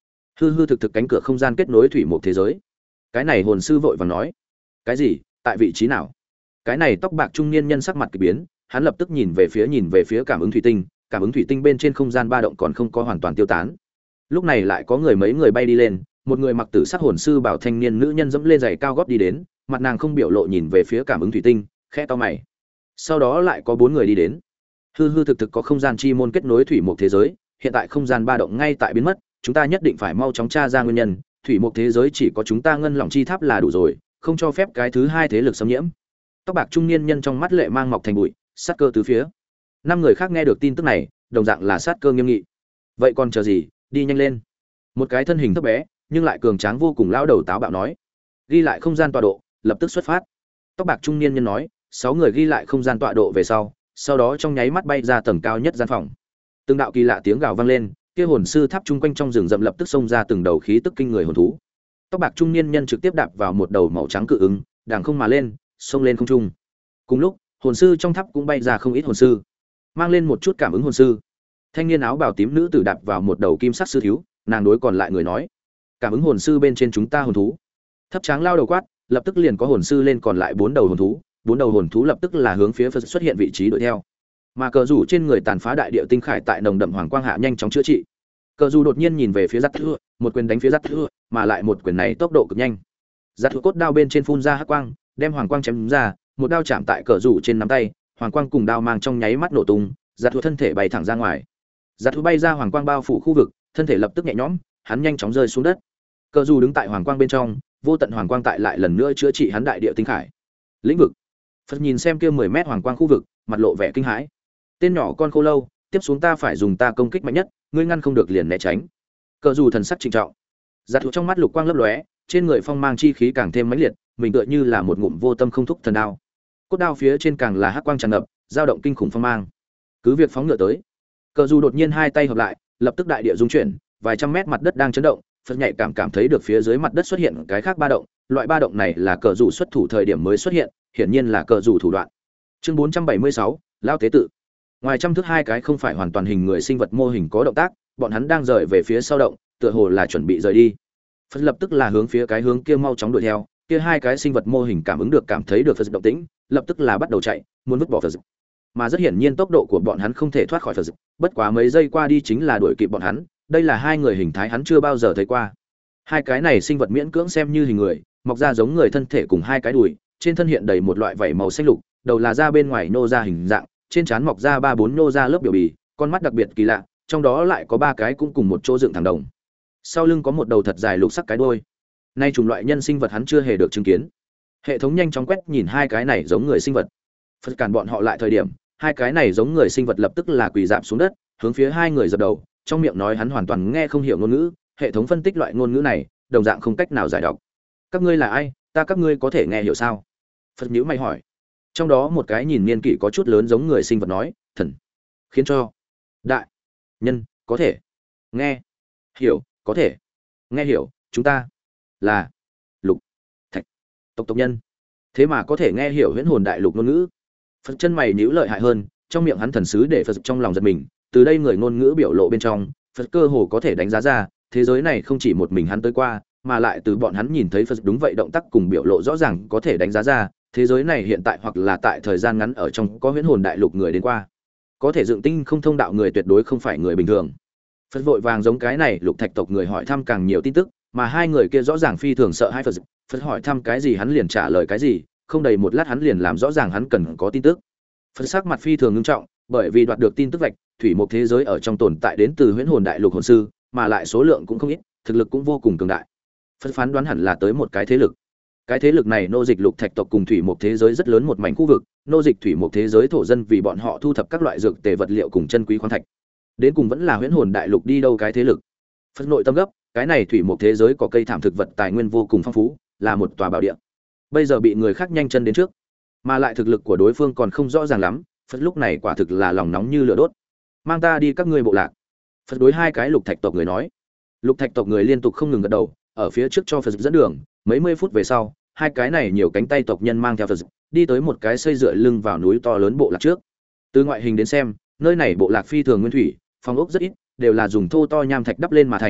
hư hư thực thực cánh cửa không gian kết nối thủy một thế giới. Cái này hồn sư vội vàng nói, cái gì? Tại vị trí nào? Cái này tóc bạc trung niên nhân sắc mặt kỳ biến, hắn lập tức nhìn về phía nhìn về phía cảm ứng thủy tinh, cảm ứng thủy tinh bên trên không gian ba động còn không có hoàn toàn tiêu tán. Lúc này lại có người mấy người bay đi lên, một người mặc tử sắc hồn sư bảo thanh niên nữ nhân dẫm lên giày cao gót đi đến, mặt nàng không biểu lộ nhìn về phía cảm ứng thủy tinh, khẽ to mày. Sau đó lại có bốn người đi đến. Hư hư thực thực có không gian chi môn kết nối thủy một thế giới, hiện tại không gian ba động ngay tại biến mất, chúng ta nhất định phải mau chóng tra ra nguyên nhân, thủy một thế giới chỉ có chúng ta ngân lòng chi tháp là đủ rồi, không cho phép cái thứ hai thế lực xâm nhiễm. Tóc bạc trung niên nhân trong mắt lệ mang mọc thành bụi, sát cơ tứ phía. Năm người khác nghe được tin tức này, đồng dạng là sát cơ nghiêm nghị. Vậy còn chờ gì, đi nhanh lên. Một cái thân hình thấp bé, nhưng lại cường tráng vô cùng lão đầu táo bạo nói. Ghi lại không gian tọa độ, lập tức xuất phát. Tóc bạc trung niên nhân nói, sáu người ghi lại không gian tọa độ về sau, sau đó trong nháy mắt bay ra tầng cao nhất gian phòng. Từng đạo kỳ lạ tiếng gào vang lên, kia hồn sư tháp chung quanh trong rừng rậm lập tức xông ra từng đầu khí tức kinh người hồn thú. Tóc bạc trung niên nhân trực tiếp đạp vào một đầu màu trắng cự ứng, đàng không mà lên, xông lên không trung. Cùng lúc, hồn sư trong tháp cũng bay ra không ít hồn sư, mang lên một chút cảm ứng hồn sư. Thanh niên áo bào tím nữ tử đạp vào một đầu kim sắc sư thiếu, nàng đối còn lại người nói: "Cảm ứng hồn sư bên trên chúng ta hồn thú." Thấp tráng lao đầu quát, lập tức liền có hồn sư lên còn lại bốn đầu hồn thú, bốn đầu hồn thú lập tức là hướng phía Phật xuất hiện vị trí đuổi theo. Mà cờ rủ trên người tàn phá đại địa tinh khải tại nồng đậm hoàng quang hạ nhanh chóng chữa trị. Cờ rủ đột nhiên nhìn về phía giắt thưa, một quyền đánh phía giắt thưa, mà lại một quyền này tốc độ cực nhanh. Giắt thưa cốt đao bên trên phun ra hắc quang, đem hoàng quang chém ra, một đao chạm tại cờ rủ trên nắm tay, hoàng quang cùng đao mang trong nháy mắt nổ tung, giắt thưa thân thể bay thẳng ra ngoài. Giắt thưa bay ra hoàng quang bao phủ khu vực, thân thể lập tức nhẹ nhõm, hắn nhanh chóng rơi xuống đất. Cờ rủ đứng tại hoàng quang bên trong, vô tận hoàng quang tại lại lần nữa chữa trị hắn đại địa tinh khải. Lĩnh vực. Phật nhìn xem kia mười mét hoàng quang khu vực, mặt lộ vẻ kinh hãi. Tên nhỏ con khô lâu, tiếp xuống ta phải dùng ta công kích mạnh nhất, ngươi ngăn không được liền né tránh. Cờ dù thần sắc trịnh trọng. Giạt thuộc trong mắt lục quang lấp lóe, trên người phong mang chi khí càng thêm mãnh liệt, mình tựa như là một ngụm vô tâm không thúc thần đao. Cốt đao phía trên càng là hắc quang tràn ngập, dao động kinh khủng phong mang. Cứ việc phóng ngựa tới. Cờ dù đột nhiên hai tay hợp lại, lập tức đại địa rung chuyển, vài trăm mét mặt đất đang chấn động, Phật nhạy cảm cảm thấy được phía dưới mặt đất xuất hiện cái khác ba động, loại ba động này là cờ dù xuất thủ thời điểm mới xuất hiện, hiển nhiên là cờ dù thủ đoạn. Chương bốn trăm bảy mươi sáu, lao tế tự. Ngoài trăm thước hai cái không phải hoàn toàn hình người sinh vật mô hình có động tác, bọn hắn đang rời về phía sau động, tựa hồ là chuẩn bị rời đi. Phật lập tức là hướng phía cái hướng kia mau chóng đuổi theo, kia hai cái sinh vật mô hình cảm ứng được cảm thấy được Phật động tĩnh, lập tức là bắt đầu chạy, muốn vứt bỏ Phật. Mà rất hiển nhiên tốc độ của bọn hắn không thể thoát khỏi Phật, bất quá mấy giây qua đi chính là đuổi kịp bọn hắn, đây là hai người hình thái hắn chưa bao giờ thấy qua. Hai cái này sinh vật miễn cưỡng xem như hình người, mọc ra giống người thân thể cùng hai cái đùi, trên thân hiện đầy một loại vảy màu xanh lục, đầu là da bên ngoài nô ra hình dạng, trên trán mọc ra ba bốn nô ra lớp biểu bì, con mắt đặc biệt kỳ lạ, trong đó lại có ba cái cũng cùng một chỗ dựng thẳng đồng. Sau lưng có một đầu thật dài lục sắc cái đuôi. Nay chủng loại nhân sinh vật hắn chưa hề được chứng kiến. Hệ thống nhanh chóng quét nhìn hai cái này giống người sinh vật. Phật cản bọn họ lại thời điểm, hai cái này giống người sinh vật lập tức là quỳ rạp xuống đất, hướng phía hai người dập đầu, trong miệng nói hắn hoàn toàn nghe không hiểu ngôn ngữ, hệ thống phân tích loại ngôn ngữ này, đồng dạng không cách nào giải đọc. Các ngươi là ai, ta các ngươi có thể nghe hiểu sao? Phật nhíu mày hỏi. Trong đó một cái nhìn niên kỷ có chút lớn giống người sinh vật nói, thần khiến cho đại nhân có thể nghe hiểu, có thể nghe hiểu, chúng ta là lục thạch tộc tộc nhân, thế mà có thể nghe hiểu huyễn hồn đại lục ngôn ngữ. Phật chân mày nhíu lợi hại hơn, trong miệng hắn thần sứ để Phật trong lòng giật mình, từ đây người ngôn ngữ biểu lộ bên trong, Phật cơ hồ có thể đánh giá ra, thế giới này không chỉ một mình hắn tới qua, mà lại từ bọn hắn nhìn thấy Phật đúng vậy động tác cùng biểu lộ rõ ràng có thể đánh giá ra, thế giới này hiện tại hoặc là tại thời gian ngắn ở trong có huyễn hồn đại lục người đến qua. Có thể dựng tinh không thông đạo người tuyệt đối không phải người bình thường. Phật vội vàng giống cái này lục thạch tộc người hỏi thăm càng nhiều tin tức, mà hai người kia rõ ràng phi thường sợ hai Phật. Phật hỏi thăm cái gì hắn liền trả lời cái gì, không đầy một lát hắn liền làm rõ ràng hắn cần có tin tức. Phật sắc mặt phi thường nghiêm trọng, bởi vì đoạt được tin tức vạch, thủy một thế giới ở trong tồn tại đến từ huyễn hồn đại lục hồn sư, mà lại số lượng cũng không ít, thực lực cũng vô cùng cường đại. Phật phán đoán hẳn là tới một cái thế lực. Cái thế lực này nô dịch lục thạch tộc cùng thủy một thế giới rất lớn một mảnh khu vực, nô dịch thủy một thế giới thổ dân vì bọn họ thu thập các loại dược tề vật liệu cùng chân quý khoáng thạch. Đến cùng vẫn là huyễn hồn đại lục đi đâu cái thế lực. Phật nội tâm gấp, cái này thủy một thế giới có cây thảm thực vật tài nguyên vô cùng phong phú, là một tòa bảo địa. Bây giờ bị người khác nhanh chân đến trước, mà lại thực lực của đối phương còn không rõ ràng lắm, Phật lúc này quả thực là lòng nóng như lửa đốt. Mang ta đi các ngươi bộ lạc. Phật đối hai cái lục thạch tộc người nói. Lục thạch tộc người liên tục không ngừng gật đầu, ở phía trước cho Phật dẫn đường. Mấy mươi phút về sau, hai cái này nhiều cánh tay tộc nhân mang theo Phật đi tới một cái xây dựa lưng vào núi to lớn bộ lạc trước. Từ ngoại hình đến xem, nơi này bộ lạc phi thường nguyên thủy, phòng ốc rất ít, đều là dùng thô to nham thạch đắp lên mà thành,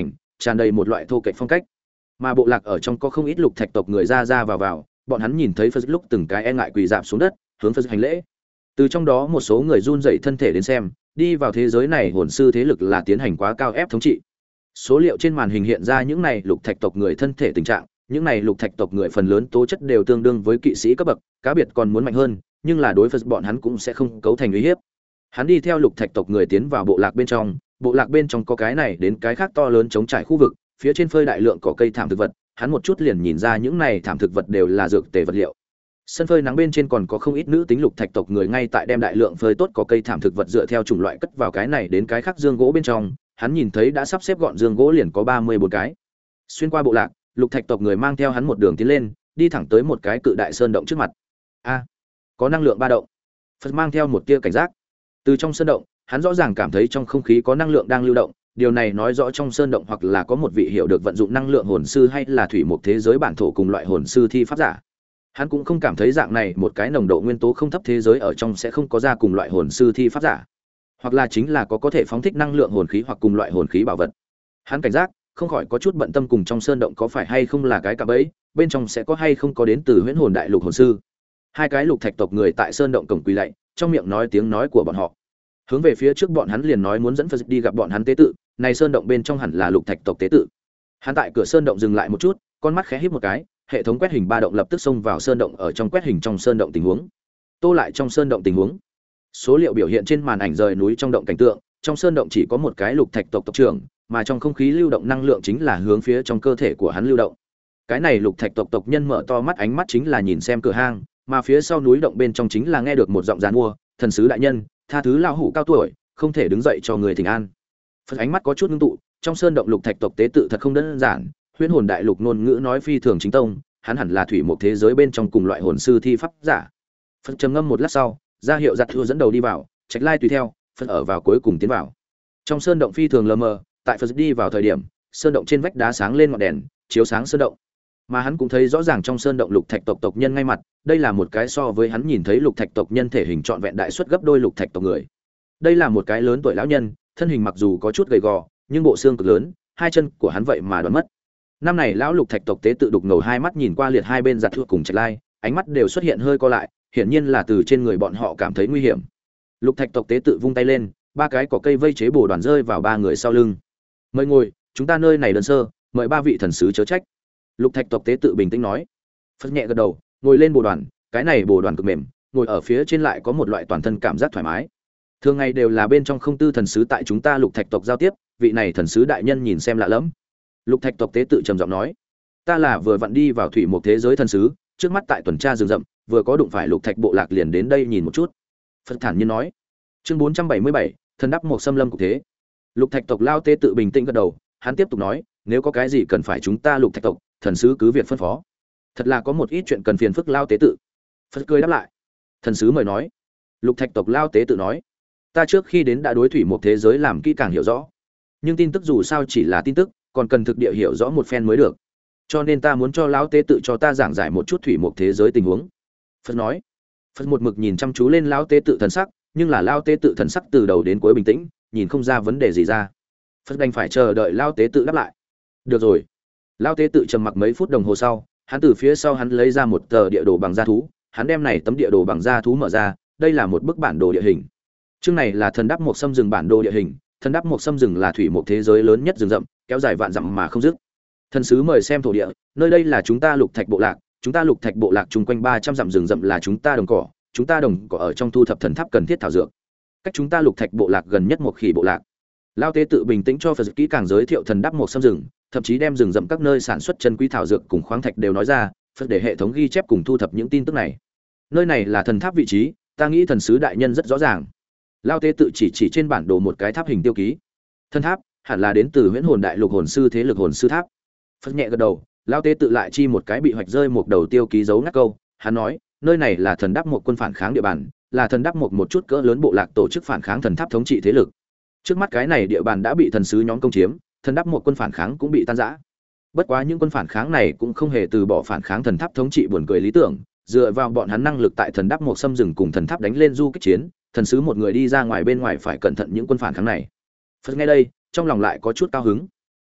tràn đầy một loại thô kệch phong cách. Mà bộ lạc ở trong có không ít lục thạch tộc người ra ra vào vào, bọn hắn nhìn thấy Phật lúc từng cái e ngại quỳ rạp xuống đất, hướng Phật hành lễ. Từ trong đó một số người run rẩy thân thể đến xem, đi vào thế giới này hồn sư thế lực là tiến hành quá cao ép thống trị. Số liệu trên màn hình hiện ra những này lục thạch tộc người thân thể tình trạng, những này lục thạch tộc người phần lớn tố chất đều tương đương với kỵ sĩ cấp bậc, cá biệt còn muốn mạnh hơn, nhưng là đối với bọn hắn cũng sẽ không cấu thành uy hiếp. Hắn đi theo lục thạch tộc người tiến vào bộ lạc bên trong, bộ lạc bên trong có cái này đến cái khác to lớn chống trải khu vực, phía trên phơi đại lượng cỏ cây thảm thực vật, hắn một chút liền nhìn ra những này thảm thực vật đều là dược tề vật liệu. Sân phơi nắng bên trên còn có không ít nữ tính lục thạch tộc người ngay tại đem đại lượng phơi tốt có cây thảm thực vật dựa theo chủng loại cất vào cái này đến cái khác dương gỗ bên trong, hắn nhìn thấy đã sắp xếp gọn dương gỗ liền có ba mươi bốn cái. Xuyên qua bộ lạc, lục thạch tộc người mang theo hắn một đường tiến lên, đi thẳng tới một cái cự đại sơn động trước mặt. A, có năng lượng ba động. Phật mang theo một tia cảnh giác. Từ trong sơn động, hắn rõ ràng cảm thấy trong không khí có năng lượng đang lưu động, điều này nói rõ trong sơn động hoặc là có một vị hiểu được vận dụng năng lượng hồn sư hay là thủy một thế giới bản thổ cùng loại hồn sư thi pháp giả. Hắn cũng không cảm thấy dạng này một cái nồng độ nguyên tố không thấp thế giới ở trong sẽ không có ra cùng loại hồn sư thi pháp giả, hoặc là chính là có có thể phóng thích năng lượng hồn khí hoặc cùng loại hồn khí bảo vật. Hắn cảnh giác, không khỏi có chút bận tâm cùng trong sơn động có phải hay không là cái cạm bẫy, bên trong sẽ có hay không có đến từ huyễn hồn đại lục hồn sư. Hai cái lục thạch tộc người tại sơn động cổng quỳ lạy, trong miệng nói tiếng nói của bọn họ. Hướng về phía trước bọn hắn liền nói muốn dẫn Phật đi gặp bọn hắn tế tự, này sơn động bên trong hẳn là lục thạch tộc tế tự. Hắn tại cửa sơn động dừng lại một chút, con mắt khẽ híp một cái, hệ thống quét hình ba động lập tức xông vào sơn động ở trong quét hình trong sơn động tình huống. Tô lại trong sơn động tình huống. Số liệu biểu hiện trên màn ảnh rời núi trong động cảnh tượng, trong sơn động chỉ có một cái lục thạch tộc tộc trưởng, mà trong không khí lưu động năng lượng chính là hướng phía trong cơ thể của hắn lưu động. Cái này lục thạch tộc tộc nhân mở to mắt ánh mắt chính là nhìn xem cửa hang, mà phía sau núi động bên trong chính là nghe được một giọng giàn mua, thần sứ đại nhân, tha thứ lão hủ cao tuổi, không thể đứng dậy cho người thỉnh an. Phật ánh mắt có chút ngưng tụ, trong sơn động lục thạch tộc tế tự thật không đơn giản, huyễn hồn đại lục ngôn ngữ nói phi thường chính tông, hắn hẳn là thủy một thế giới bên trong cùng loại hồn sư thi pháp giả. Phật trầm ngâm một lát sau, ra hiệu giặt thua dẫn đầu đi vào, Trạch Lai tùy theo, Phật ở vào cuối cùng tiến vào. Trong sơn động phi thường lờ mờ, tại Phật đi vào thời điểm, sơn động trên vách đá sáng lên ngọn đèn, chiếu sáng sơn động. Mà hắn cũng thấy rõ ràng trong sơn động lục thạch tộc tộc nhân ngay mặt, đây là một cái so với hắn nhìn thấy lục thạch tộc nhân thể hình trọn vẹn đại suất gấp đôi lục thạch tộc người. Đây là một cái lớn tuổi lão nhân, thân hình mặc dù có chút gầy gò, nhưng bộ xương cực lớn, hai chân của hắn vậy mà đoán mất. Năm này lão lục thạch tộc tế tự đục ngầu hai mắt nhìn qua liệt hai bên giặt thua cùng Trạch Lai, ánh mắt đều xuất hiện hơi co lại, hiển nhiên là từ trên người bọn họ cảm thấy nguy hiểm. Lục thạch tộc tế tự vung tay lên, ba cái cỏ cây vây chế bồ đoàn rơi vào ba người sau lưng. Mời ngồi, chúng ta nơi này đơn sơ, mời ba vị thần sứ chớ trách. Lục thạch tộc tế tự bình tĩnh nói. Phật nhẹ gật đầu, ngồi lên bồ đoàn, cái này bồ đoàn cực mềm, ngồi ở phía trên lại có một loại toàn thân cảm giác thoải mái. Thường ngày đều là bên trong không tư thần sứ tại chúng ta lục thạch tộc giao tiếp, vị này thần sứ đại nhân nhìn xem lạ lẫm. Lục thạch tộc tế tự trầm giọng nói, ta là vừa vặn đi vào thủy một thế giới thần sứ, trước mắt tại tuần tra rừng rậm, vừa có đụng phải lục thạch bộ lạc liền đến đây nhìn một chút. Phật thản nhiên nói. Chương bốn trăm bảy mươi bảy, thần đắp một xâm lâm cục thế. Lục thạch tộc lao tế tự bình tĩnh gật đầu, hắn tiếp tục nói, nếu có cái gì cần phải chúng ta lục thạch tộc, thần sứ cứ việc phân phó. Thật là có một ít chuyện cần phiền phức lao tế tự. Phật cười đáp lại. Thần sứ mời nói. Lục thạch tộc lao tế tự nói, ta trước khi đến đã đối thủy một thế giới làm kỹ càng hiểu rõ, nhưng tin tức dù sao chỉ là tin tức, còn cần thực địa hiểu rõ một phen mới được, cho nên ta muốn cho lão tế tự cho ta giảng giải một chút thủy một thế giới tình huống. Phật nói. Phật một mực nhìn chăm chú lên lão tế tự thần sắc, nhưng là lão tế tự thần sắc từ đầu đến cuối bình tĩnh, nhìn không ra vấn đề gì ra. Phật đành phải chờ đợi lão tế tự đáp lại. Được rồi. Lão tế tự trầm mặc mấy phút đồng hồ sau, hắn từ phía sau hắn lấy ra một tờ địa đồ bằng da thú, hắn đem này tấm địa đồ bằng da thú mở ra, đây là một bức bản đồ địa hình. Chương này là thần đắp một xâm rừng bản đồ địa hình, thần đắp một xâm rừng là thủy một thế giới lớn nhất rừng rậm, kéo dài vạn dặm mà không dứt. Thần sứ mời xem thổ địa, nơi đây là chúng ta lục thạch bộ lạc, chúng ta lục thạch bộ lạc chung quanh ba trăm dặm rừng rậm là chúng ta đồng cỏ, chúng ta đồng cỏ ở trong thu thập thần tháp cần thiết thảo dược. Cách chúng ta lục thạch bộ lạc gần nhất một khỉ bộ lạc. Lao tế tự bình tĩnh cho Phật kỹ càng giới thiệu thần đắp một xâm rừng, thậm chí đem rừng rậm các nơi sản xuất chân quý thảo dược cùng khoáng thạch đều nói ra, Phật để hệ thống ghi chép cùng thu thập những tin tức này. Nơi này là thần tháp vị trí, ta nghĩ thần sứ đại nhân rất rõ ràng. Lao tế tự chỉ chỉ trên bản đồ một cái tháp hình tiêu ký. Thần tháp hẳn là đến từ huyễn hồn đại lục hồn sư thế lực hồn sư tháp. Phật nhẹ gật đầu, Lao tế tự lại chi một cái bị hoạch rơi một đầu tiêu ký dấu ngắt câu, hắn nói, nơi này là thần đắp một quân phản kháng địa bàn, là thần đắp một một chút cỡ lớn bộ lạc tổ chức phản kháng thần tháp thống trị thế lực. Trước mắt cái này địa bàn đã bị thần sứ nhóm công chiếm, thần đắp một quân phản kháng cũng bị tan rã. Bất quá những quân phản kháng này cũng không hề từ bỏ phản kháng thần tháp thống trị buồn cười lý tưởng, dựa vào bọn hắn năng lực tại thần đắp một xâm rừng cùng thần tháp đánh lên du kích chiến, thần sứ một người đi ra ngoài bên ngoài phải cẩn thận những quân phản kháng này. Phật nghe đây, trong lòng lại có chút cao hứng.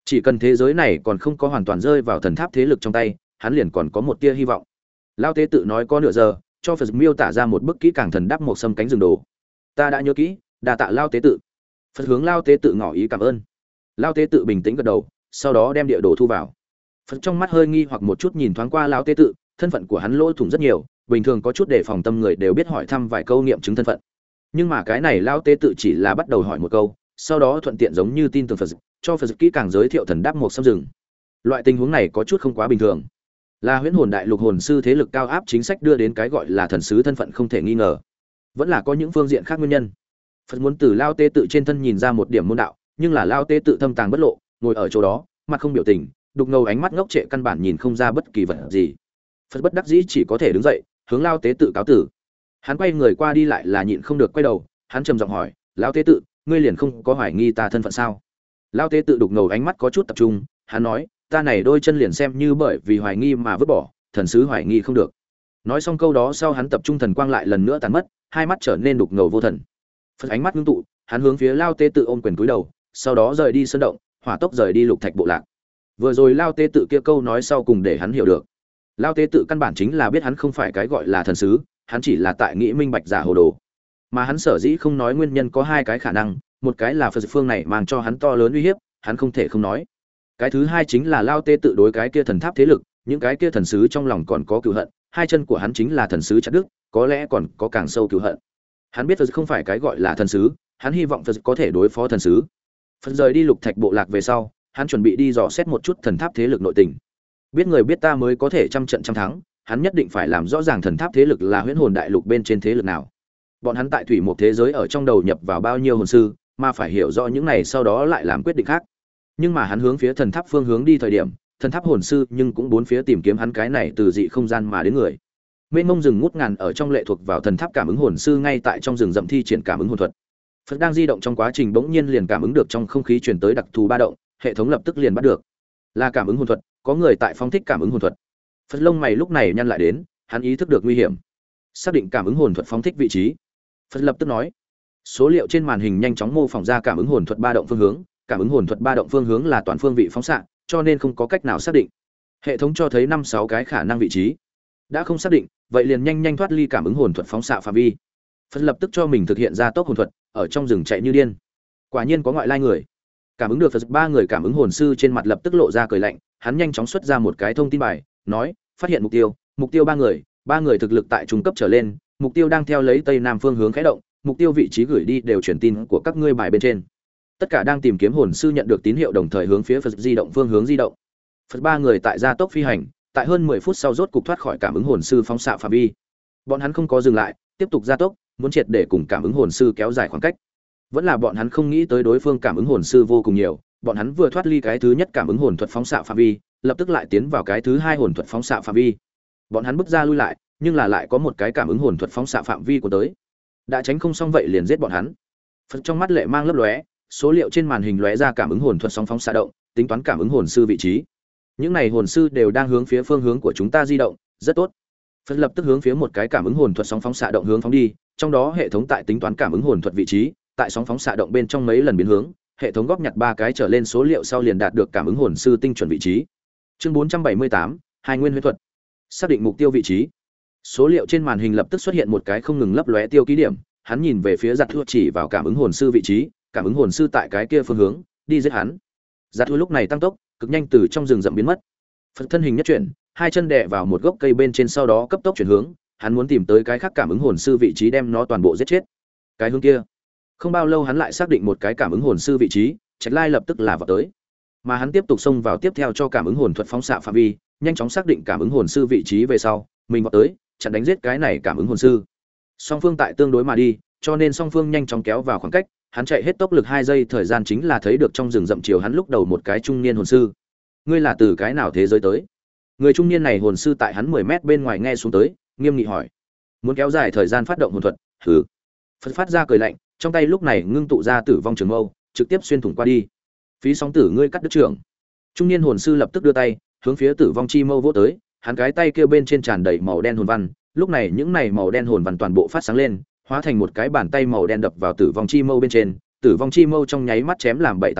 Chỉ cần thế giới này còn không có hoàn toàn rơi vào thần tháp thế lực trong tay, hắn liền còn có một tia hy vọng. Lao tế tự nói có nửa giờ, cho Phật miêu tả ra một bức kỹ càng thần đắp một sâm cánh rừng đồ. Ta đã nhớ kỹ, đa tạ Lao tế tự. Phật hướng Lao tế tự ngỏ ý cảm ơn. Lao tế tự bình tĩnh gật đầu, sau đó đem địa đồ thu vào. Phật trong mắt hơi nghi hoặc một chút nhìn thoáng qua Lao tế tự, thân phận của hắn lỗ thủng rất nhiều, bình thường có chút để phòng tâm người đều biết hỏi thăm vài câu nghiệm chứng thân phận. Nhưng mà cái này Lao tế tự chỉ là bắt đầu hỏi một câu, sau đó thuận tiện giống như tin tưởng Phật, cho Phật kỹ càng giới thiệu thần đáp một sâm rừng. Loại tình huống này có chút không quá bình thường, là huyễn hồn đại lục hồn sư thế lực cao áp chính sách đưa đến cái gọi là thần sứ thân phận không thể nghi ngờ, vẫn là có những phương diện khác nguyên nhân. Phật muốn từ Lao tế tự trên thân nhìn ra một điểm môn đạo, nhưng là Lao tế tự thâm tàng bất lộ, ngồi ở chỗ đó mặt không biểu tình, đục ngầu ánh mắt ngốc trệ căn bản nhìn không ra bất kỳ vật gì. Phật bất đắc dĩ chỉ có thể đứng dậy hướng Lao tế tự cáo tử. Hắn quay người qua đi lại là nhịn không được quay đầu, hắn trầm giọng hỏi, Lao tế tự, ngươi liền không có hoài nghi ta thân phận sao? Lao tế tự đục ngầu ánh mắt có chút tập trung, hắn nói, ta này đôi chân liền xem như bởi vì hoài nghi mà vứt bỏ, thần sứ hoài nghi không được. Nói xong câu đó sau hắn tập trung thần quang lại lần nữa tàn mất, hai mắt trở nên đục ngầu vô thần. Phật ánh mắt ngưng tụ, hắn hướng phía Lao tế tự ôm quyền cúi đầu, sau đó rời đi sơn động, hỏa tốc rời đi lục thạch bộ lạc. Vừa rồi Lao tế tự kia câu nói sau cùng để hắn hiểu được, Lao tế tự căn bản chính là biết hắn không phải cái gọi là thần sứ, hắn chỉ là tại nghĩ minh bạch giả hồ đồ. Mà hắn sở dĩ không nói nguyên nhân có hai cái khả năng, một cái là Phật phương này mang cho hắn to lớn uy hiếp, hắn không thể không nói. Cái thứ hai chính là Lao tế tự đối cái kia thần tháp thế lực, những cái kia thần sứ trong lòng còn có cừu hận, hai chân của hắn chính là thần sứ chặt đức, có lẽ còn có càng sâu cừu hận. Hắn biết Phật không phải cái gọi là thần sứ, hắn hy vọng Phật có thể đối phó thần sứ. Phật rời đi lục thạch bộ lạc về sau, hắn chuẩn bị đi dò xét một chút thần tháp thế lực nội tình. Biết người biết ta mới có thể trăm trận trăm thắng, hắn nhất định phải làm rõ ràng thần tháp thế lực là huyễn hồn đại lục bên trên thế lực nào. Bọn hắn tại thủy một thế giới ở trong đầu nhập vào bao nhiêu hồn sư, mà phải hiểu rõ những này sau đó lại làm quyết định khác. Nhưng mà hắn hướng phía thần tháp phương hướng đi thời điểm, thần tháp hồn sư nhưng cũng bốn phía tìm kiếm hắn cái này từ dị không gian mà đến người. Mênh mông rừng ngút ngàn ở trong lệ thuộc vào thần tháp cảm ứng hồn sư ngay tại trong rừng rậm thi triển cảm ứng hồn thuật. Phật đang di động trong quá trình bỗng nhiên liền cảm ứng được trong không khí truyền tới đặc thù ba động, hệ thống lập tức liền bắt được. Là cảm ứng hồn thuật, có người tại phóng thích cảm ứng hồn thuật. Phật lông mày lúc này nhăn lại đến, hắn ý thức được nguy hiểm. Xác định cảm ứng hồn thuật phóng thích vị trí. Phật lập tức nói, số liệu trên màn hình nhanh chóng mô phỏng ra cảm ứng hồn thuật ba động phương hướng, cảm ứng hồn thuật ba động phương hướng là toàn phương vị phóng xạ, cho nên không có cách nào xác định. Hệ thống cho thấy năm sáu cái khả năng vị trí. Đã không xác định, vậy liền nhanh nhanh thoát ly cảm ứng hồn thuật phóng xạ phạm vi. Phật lập tức cho mình thực hiện ra tốc hồn thuật, ở trong rừng chạy như điên. Quả nhiên có ngoại lai người. Cảm ứng được Phật ba người cảm ứng hồn sư trên mặt lập tức lộ ra cười lạnh, hắn nhanh chóng xuất ra một cái thông tin bài, nói, phát hiện mục tiêu, mục tiêu ba người, ba người thực lực tại trung cấp trở lên, mục tiêu đang theo lấy tây nam phương hướng khẽ động, mục tiêu vị trí gửi đi đều truyền tin của các ngươi bài bên trên. Tất cả đang tìm kiếm hồn sư nhận được tín hiệu đồng thời hướng phía Phật di động phương hướng di động. Phật ba người tại gia tốc phi hành, tại hơn mười phút sau rốt cục thoát khỏi cảm ứng hồn sư phóng xạ phạm vi. Bọn hắn không có dừng lại, tiếp tục gia tốc, muốn triệt để cùng cảm ứng hồn sư kéo dài khoảng cách. Vẫn là bọn hắn không nghĩ tới đối phương cảm ứng hồn sư vô cùng nhiều, bọn hắn vừa thoát ly cái thứ nhất cảm ứng hồn thuật phóng xạ phạm vi, lập tức lại tiến vào cái thứ hai hồn thuật phóng xạ phạm vi. Bọn hắn bước ra lui lại, nhưng là lại có một cái cảm ứng hồn thuật phóng xạ phạm vi của tới. Đã tránh không xong vậy liền giết bọn hắn. Phật trong mắt lệ mang lấp lóe, số liệu trên màn hình lóe ra cảm ứng hồn thuật sóng phóng xạ động, tính toán cảm ứng hồn sư vị trí. Những này hồn sư đều đang hướng phía phương hướng của chúng ta di động, rất tốt. Phật lập tức hướng phía một cái cảm ứng hồn thuật sóng phóng xạ động hướng phóng đi, trong đó hệ thống tại tính toán cảm ứng hồn thuật vị trí, tại sóng phóng xạ động bên trong mấy lần biến hướng, hệ thống góp nhặt ba cái trở lên số liệu sau liền đạt được cảm ứng hồn sư tinh chuẩn vị trí. Chương bốn trăm bảy mươi tám, hai nguyên huyễn thuật. Xác định mục tiêu vị trí. Số liệu trên màn hình lập tức xuất hiện một cái không ngừng lấp lóe tiêu ký điểm, hắn nhìn về phía Giặt Thua chỉ vào cảm ứng hồn sư vị trí, cảm ứng hồn sư tại cái kia phương hướng, đi giết hắn. Giặt Thua lúc này tăng tốc, cực nhanh từ trong rừng rậm biến mất. Phật thân hình nhất chuyển, hai chân đè vào một gốc cây bên trên sau đó cấp tốc chuyển hướng, hắn muốn tìm tới cái khác cảm ứng hồn sư vị trí đem nó toàn bộ giết chết. Cái hướng kia. Không bao lâu hắn lại xác định một cái cảm ứng hồn sư vị trí, Trạch Lai lập tức là vào tới. Mà hắn tiếp tục xông vào tiếp theo cho cảm ứng hồn thuật phóng xạ phạm vi, nhanh chóng xác định cảm ứng hồn sư vị trí về sau, mình vào tới, chặn đánh giết cái này cảm ứng hồn sư. Song phương tại tương đối mà đi, cho nên song phương nhanh chóng kéo vào khoảng cách, hắn chạy hết tốc lực hai giây thời gian chính là thấy được trong rừng rậm chiều hắn lúc đầu một cái trung niên hồn sư. Ngươi là từ cái nào thế giới tới? Người trung niên này hồn sư tại hắn mười mét bên ngoài nghe xuống tới, nghiêm nghị hỏi. Muốn kéo dài thời gian phát động hồn thuật? Hừ. Phật phát ra cười lạnh, trong tay lúc này ngưng tụ ra tử vong trường mâu, trực tiếp xuyên thủng qua đi. Phí sóng tử ngươi cắt đứt trưởng. Trung niên hồn sư lập tức đưa tay, hướng phía tử vong chi mâu vỗ tới, hắn cái tay kia bên trên tràn đầy màu đen hồn văn, lúc này những này màu đen hồn văn toàn bộ phát sáng lên, hóa thành một cái bàn tay màu đen đập vào tử vong chi mâu bên trên, tử vong chi mâu trong nháy mắt chém làm bảy tám tiết,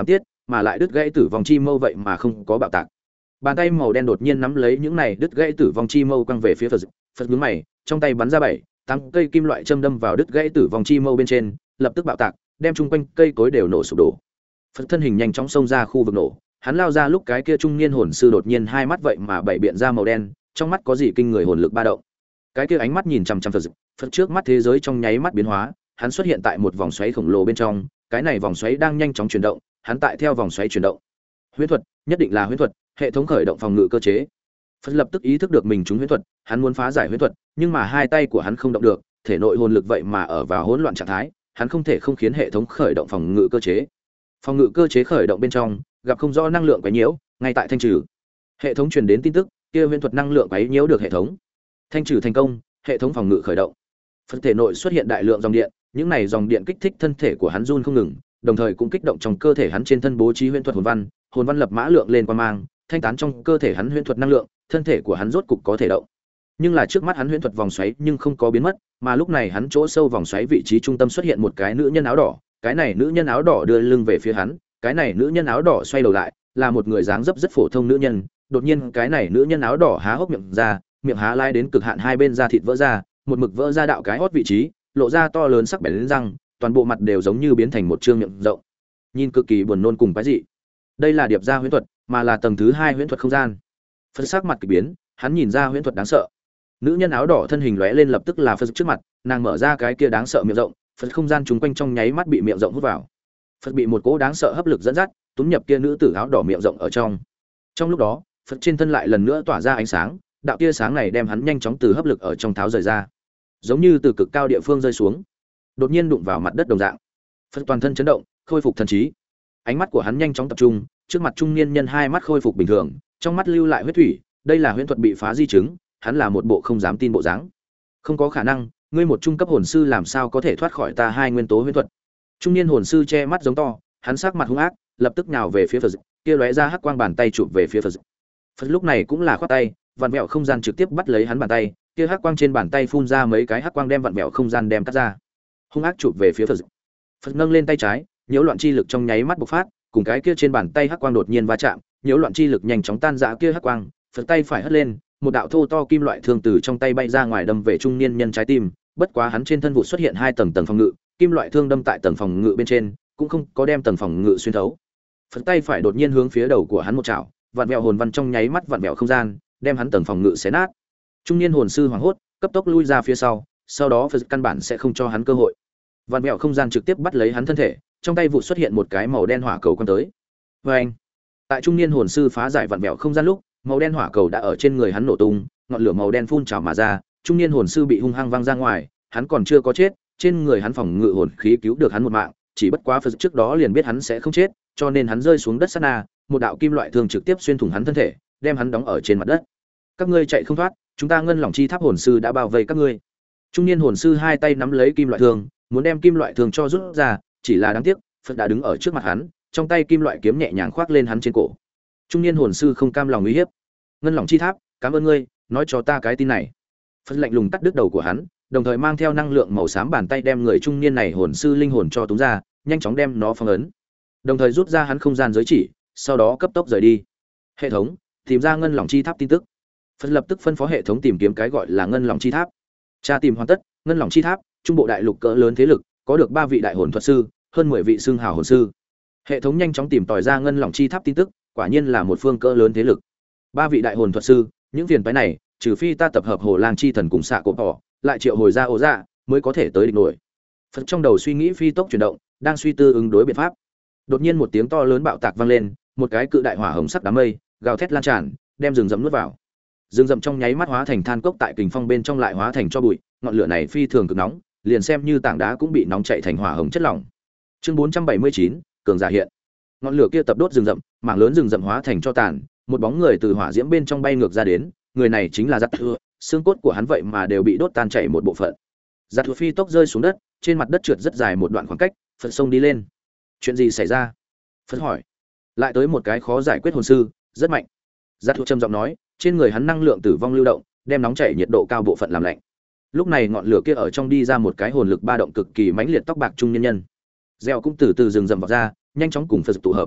mà lại đứt gãy tử vong chi mâu vậy mà không có bạo tạc. Bàn tay màu đen đột nhiên nắm lấy những này đứt gãy tử vong chi mâu quăng về phía Phật. Phật nhướng mày, trong tay bắn ra bảy, tám cây kim loại châm đâm vào đứt gãy tử vong chi mâu bên trên, lập tức bạo tạc, đem chung quanh cây cối đều nổ sụp đổ. Phật thân hình nhanh chóng xông ra khu vực nổ, hắn lao ra lúc cái kia trung niên hồn sư đột nhiên hai mắt vậy mà bảy biện ra màu đen, trong mắt có gì kinh người hồn lực ba động. Cái kia ánh mắt nhìn chằm chằm Phật, Phật trước mắt thế giới trong nháy mắt biến hóa, hắn xuất hiện tại một vòng xoáy khổng lồ bên trong, cái này vòng xoáy đang nhanh chóng chuyển động, hắn tại theo vòng xoáy chuyển động. Huyễn thuật, nhất định là huyễn thuật, hệ thống khởi động phòng ngự cơ chế. Phật lập tức ý thức được mình trúng huyễn thuật, hắn muốn phá giải huyễn thuật, nhưng mà hai tay của hắn không động được, thể nội hồn lực vậy mà ở vào hỗn loạn trạng thái, hắn không thể không khiến hệ thống khởi động phòng ngự cơ chế. Phòng ngự cơ chế khởi động bên trong, gặp không rõ năng lượng quấy nhiễu, ngay tại thanh trừ. Hệ thống truyền đến tin tức, kia huyễn thuật năng lượng quấy nhiễu được hệ thống. Thanh trừ thành công, hệ thống phòng ngự khởi động. Phật thể nội xuất hiện đại lượng dòng điện, những này dòng điện kích thích thân thể của hắn run không ngừng, đồng thời cũng kích động trong cơ thể hắn trên thân bố trí huyễn thuật hồn văn, hồn văn lập mã lượng lên quang mang, thanh tán trong cơ thể hắn huyễn thuật năng lượng, thân thể của hắn rốt cục có thể động. Nhưng là trước mắt hắn huyễn thuật vòng xoáy nhưng không có biến mất, mà lúc này hắn chỗ sâu vòng xoáy vị trí trung tâm xuất hiện một cái nữ nhân áo đỏ, cái này nữ nhân áo đỏ đưa lưng về phía hắn, cái này nữ nhân áo đỏ xoay đầu lại, là một người dáng dấp rất phổ thông nữ nhân, đột nhiên cái này nữ nhân áo đỏ há hốc miệng ra, miệng há lai đến cực hạn, hai bên da thịt vỡ ra, một mực vỡ ra đạo cái hót vị trí, lộ ra to lớn sắc bén đến răng, toàn bộ mặt đều giống như biến thành một trương miệng rộng, nhìn cực kỳ buồn nôn cùng quái dị. Đây là điệp gia huyễn thuật, mà là tầng thứ hai huyễn thuật không gian. Phật sắc mặt kỳ biến, hắn nhìn ra huyễn thuật đáng sợ. Nữ nhân áo đỏ thân hình lóe lên lập tức là Phật trước mặt, nàng mở ra cái kia đáng sợ miệng rộng, Phật không gian chúng quanh trong nháy mắt bị miệng rộng hút vào. Phật bị một cỗ đáng sợ hấp lực dẫn dắt, túm nhập kia nữ tử áo đỏ miệng rộng ở trong. Trong lúc đó, Phật trên thân lại lần nữa tỏa ra ánh sáng, đạo tia sáng này đem hắn nhanh chóng từ hấp lực ở trong tháo rời ra, giống như từ cực cao địa phương rơi xuống, đột nhiên đụng vào mặt đất đồng dạng. Phật toàn thân chấn động, khôi phục thần trí. Ánh mắt của hắn nhanh chóng tập trung, trước mặt trung niên nhân hai mắt khôi phục bình thường, trong mắt lưu lại huyết thủy, đây là huyễn thuật bị phá di chứng, hắn là một bộ không dám tin bộ dáng. Không có khả năng, ngươi một trung cấp hồn sư làm sao có thể thoát khỏi ta hai nguyên tố huyễn thuật? Trung niên hồn sư che mắt giống to, hắn sắc mặt hung ác, lập tức nhào về phía Phật, kia lóe ra hắc quang bàn tay chụp về phía Phật. Phật lúc này cũng là khoát tay, vặn vẹo không gian trực tiếp bắt lấy hắn bàn tay, kia hắc quang trên bàn tay phun ra mấy cái hắc quang đem vặn vẹo không gian đem cắt ra. Hung ác chụp về phía Phật. Phật nâng lên tay trái, nhiễu loạn chi lực trong nháy mắt bộc phát, cùng cái kia trên bàn tay hắc quang đột nhiên va chạm, nhiễu loạn chi lực nhanh chóng tan rã kia hắc quang, Phật tay phải hất lên, một đạo thô to kim loại thương từ trong tay bay ra ngoài đâm về trung niên nhân trái tim, bất quá hắn trên thân vụ xuất hiện hai tầng tầng phòng ngự, kim loại thương đâm tại tầng phòng ngự bên trên, cũng không có đem tầng phòng ngự xuyên thấu. Phật tay phải đột nhiên hướng phía đầu của hắn một chảo, vặn vẹo hồn văn trong nháy mắt vặn vẹo không gian, đem hắn tầng phòng ngự xé nát. Trung niên hồn sư hoảng hốt, cấp tốc lui ra phía sau, sau đó Phật căn bản sẽ không cho hắn cơ hội. Vặn vẹo không gian trực tiếp bắt lấy hắn thân thể, trong tay vụ xuất hiện một cái màu đen hỏa cầu quăng tới. Oeng! Tại trung niên hồn sư phá giải vặn vẹo không gian lúc, màu đen hỏa cầu đã ở trên người hắn nổ tung, ngọn lửa màu đen phun trào mà ra, trung niên hồn sư bị hung hăng văng ra ngoài, hắn còn chưa có chết, trên người hắn phòng ngự hồn khí cứu được hắn một mạng, chỉ bất quá Phật trước đó liền biết hắn sẽ không chết, cho nên hắn rơi xuống đất sát na, một đạo kim loại thương trực tiếp xuyên thủng hắn thân thể, đem hắn đóng ở trên mặt đất. Các ngươi chạy không thoát, chúng ta ngân lòng chi tháp hồn sư đã bao vây các ngươi. Trung niên hồn sư hai tay nắm lấy kim loại thương, muốn đem kim loại thương cho rút ra, chỉ là đáng tiếc, Phật đã đứng ở trước mặt hắn, trong tay kim loại kiếm nhẹ nhàng khoác lên hắn trên cổ. Trung niên hồn sư không cam lòng uy hiếp. Ngân lòng chi tháp, cảm ơn ngươi, nói cho ta cái tin này. Phật lạnh lùng cắt đứt đầu của hắn, đồng thời mang theo năng lượng màu xám bàn tay đem người trung niên này hồn sư linh hồn cho túm ra, nhanh chóng đem nó phong ấn. Đồng thời rút ra hắn không gian giới chỉ, sau đó cấp tốc rời đi. Hệ thống, tìm ra ngân lòng chi tháp tin tức. Phật lập tức phân phó hệ thống tìm kiếm cái gọi là ngân lòng chi tháp. Tra tìm hoàn tất, ngân lòng chi tháp, trung bộ đại lục cỡ lớn thế lực, có được ba vị đại hồn thuật sư, hơn mười vị xương hào hồn sư. Hệ thống nhanh chóng tìm tòi ra ngân lòng chi tháp tin tức, quả nhiên là một phương cỡ lớn thế lực. Ba vị đại hồn thuật sư, những phiền toái này, trừ phi ta tập hợp Hồ Lang chi thần cùng xạ cổ tỏ, lại triệu hồi ra ổ dạ, mới có thể tới địch nổi. Phật trong đầu suy nghĩ phi tốc chuyển động, đang suy tư ứng đối biện pháp. Đột nhiên một tiếng to lớn bạo tạc vang lên, một cái cự đại hỏa hồng sắc đám mây, gào thét lan tràn, đem rừng rậm nuốt vào. Rừng rậm trong nháy mắt hóa thành than cốc, tại kình phong bên trong lại hóa thành cho bụi, ngọn lửa này phi thường cực nóng, liền xem như tảng đá cũng bị nóng chảy thành hỏa hồng chất lỏng. Chương bốn trăm bảy mươi chín, cường giả hiện. Ngọn lửa kia tập đốt rừng rậm, mảng lớn rừng rậm hóa thành cho tàn, một bóng người từ hỏa diễm bên trong bay ngược ra đến, người này chính là Giặt Thưa, xương cốt của hắn vậy mà đều bị đốt tan chảy một bộ phận. Giặt Thưa phi tốc rơi xuống đất, trên mặt đất trượt rất dài một đoạn khoảng cách, Phật sông đi lên. Chuyện gì xảy ra? Phật hỏi. Lại tới một cái khó giải quyết hồn sư, rất mạnh. Giặt Thưa trầm giọng nói, trên người hắn năng lượng tử vong lưu động, đem nóng chảy nhiệt độ cao bộ phận làm lạnh. Lúc này ngọn lửa kia ở trong đi ra một cái hồn lực ba động cực kỳ mãnh liệt tóc bạc trung nhân nhân. Gieo cũng từ từ rừng rậm vào ra, nhanh chóng cùng Phật tụ hợp.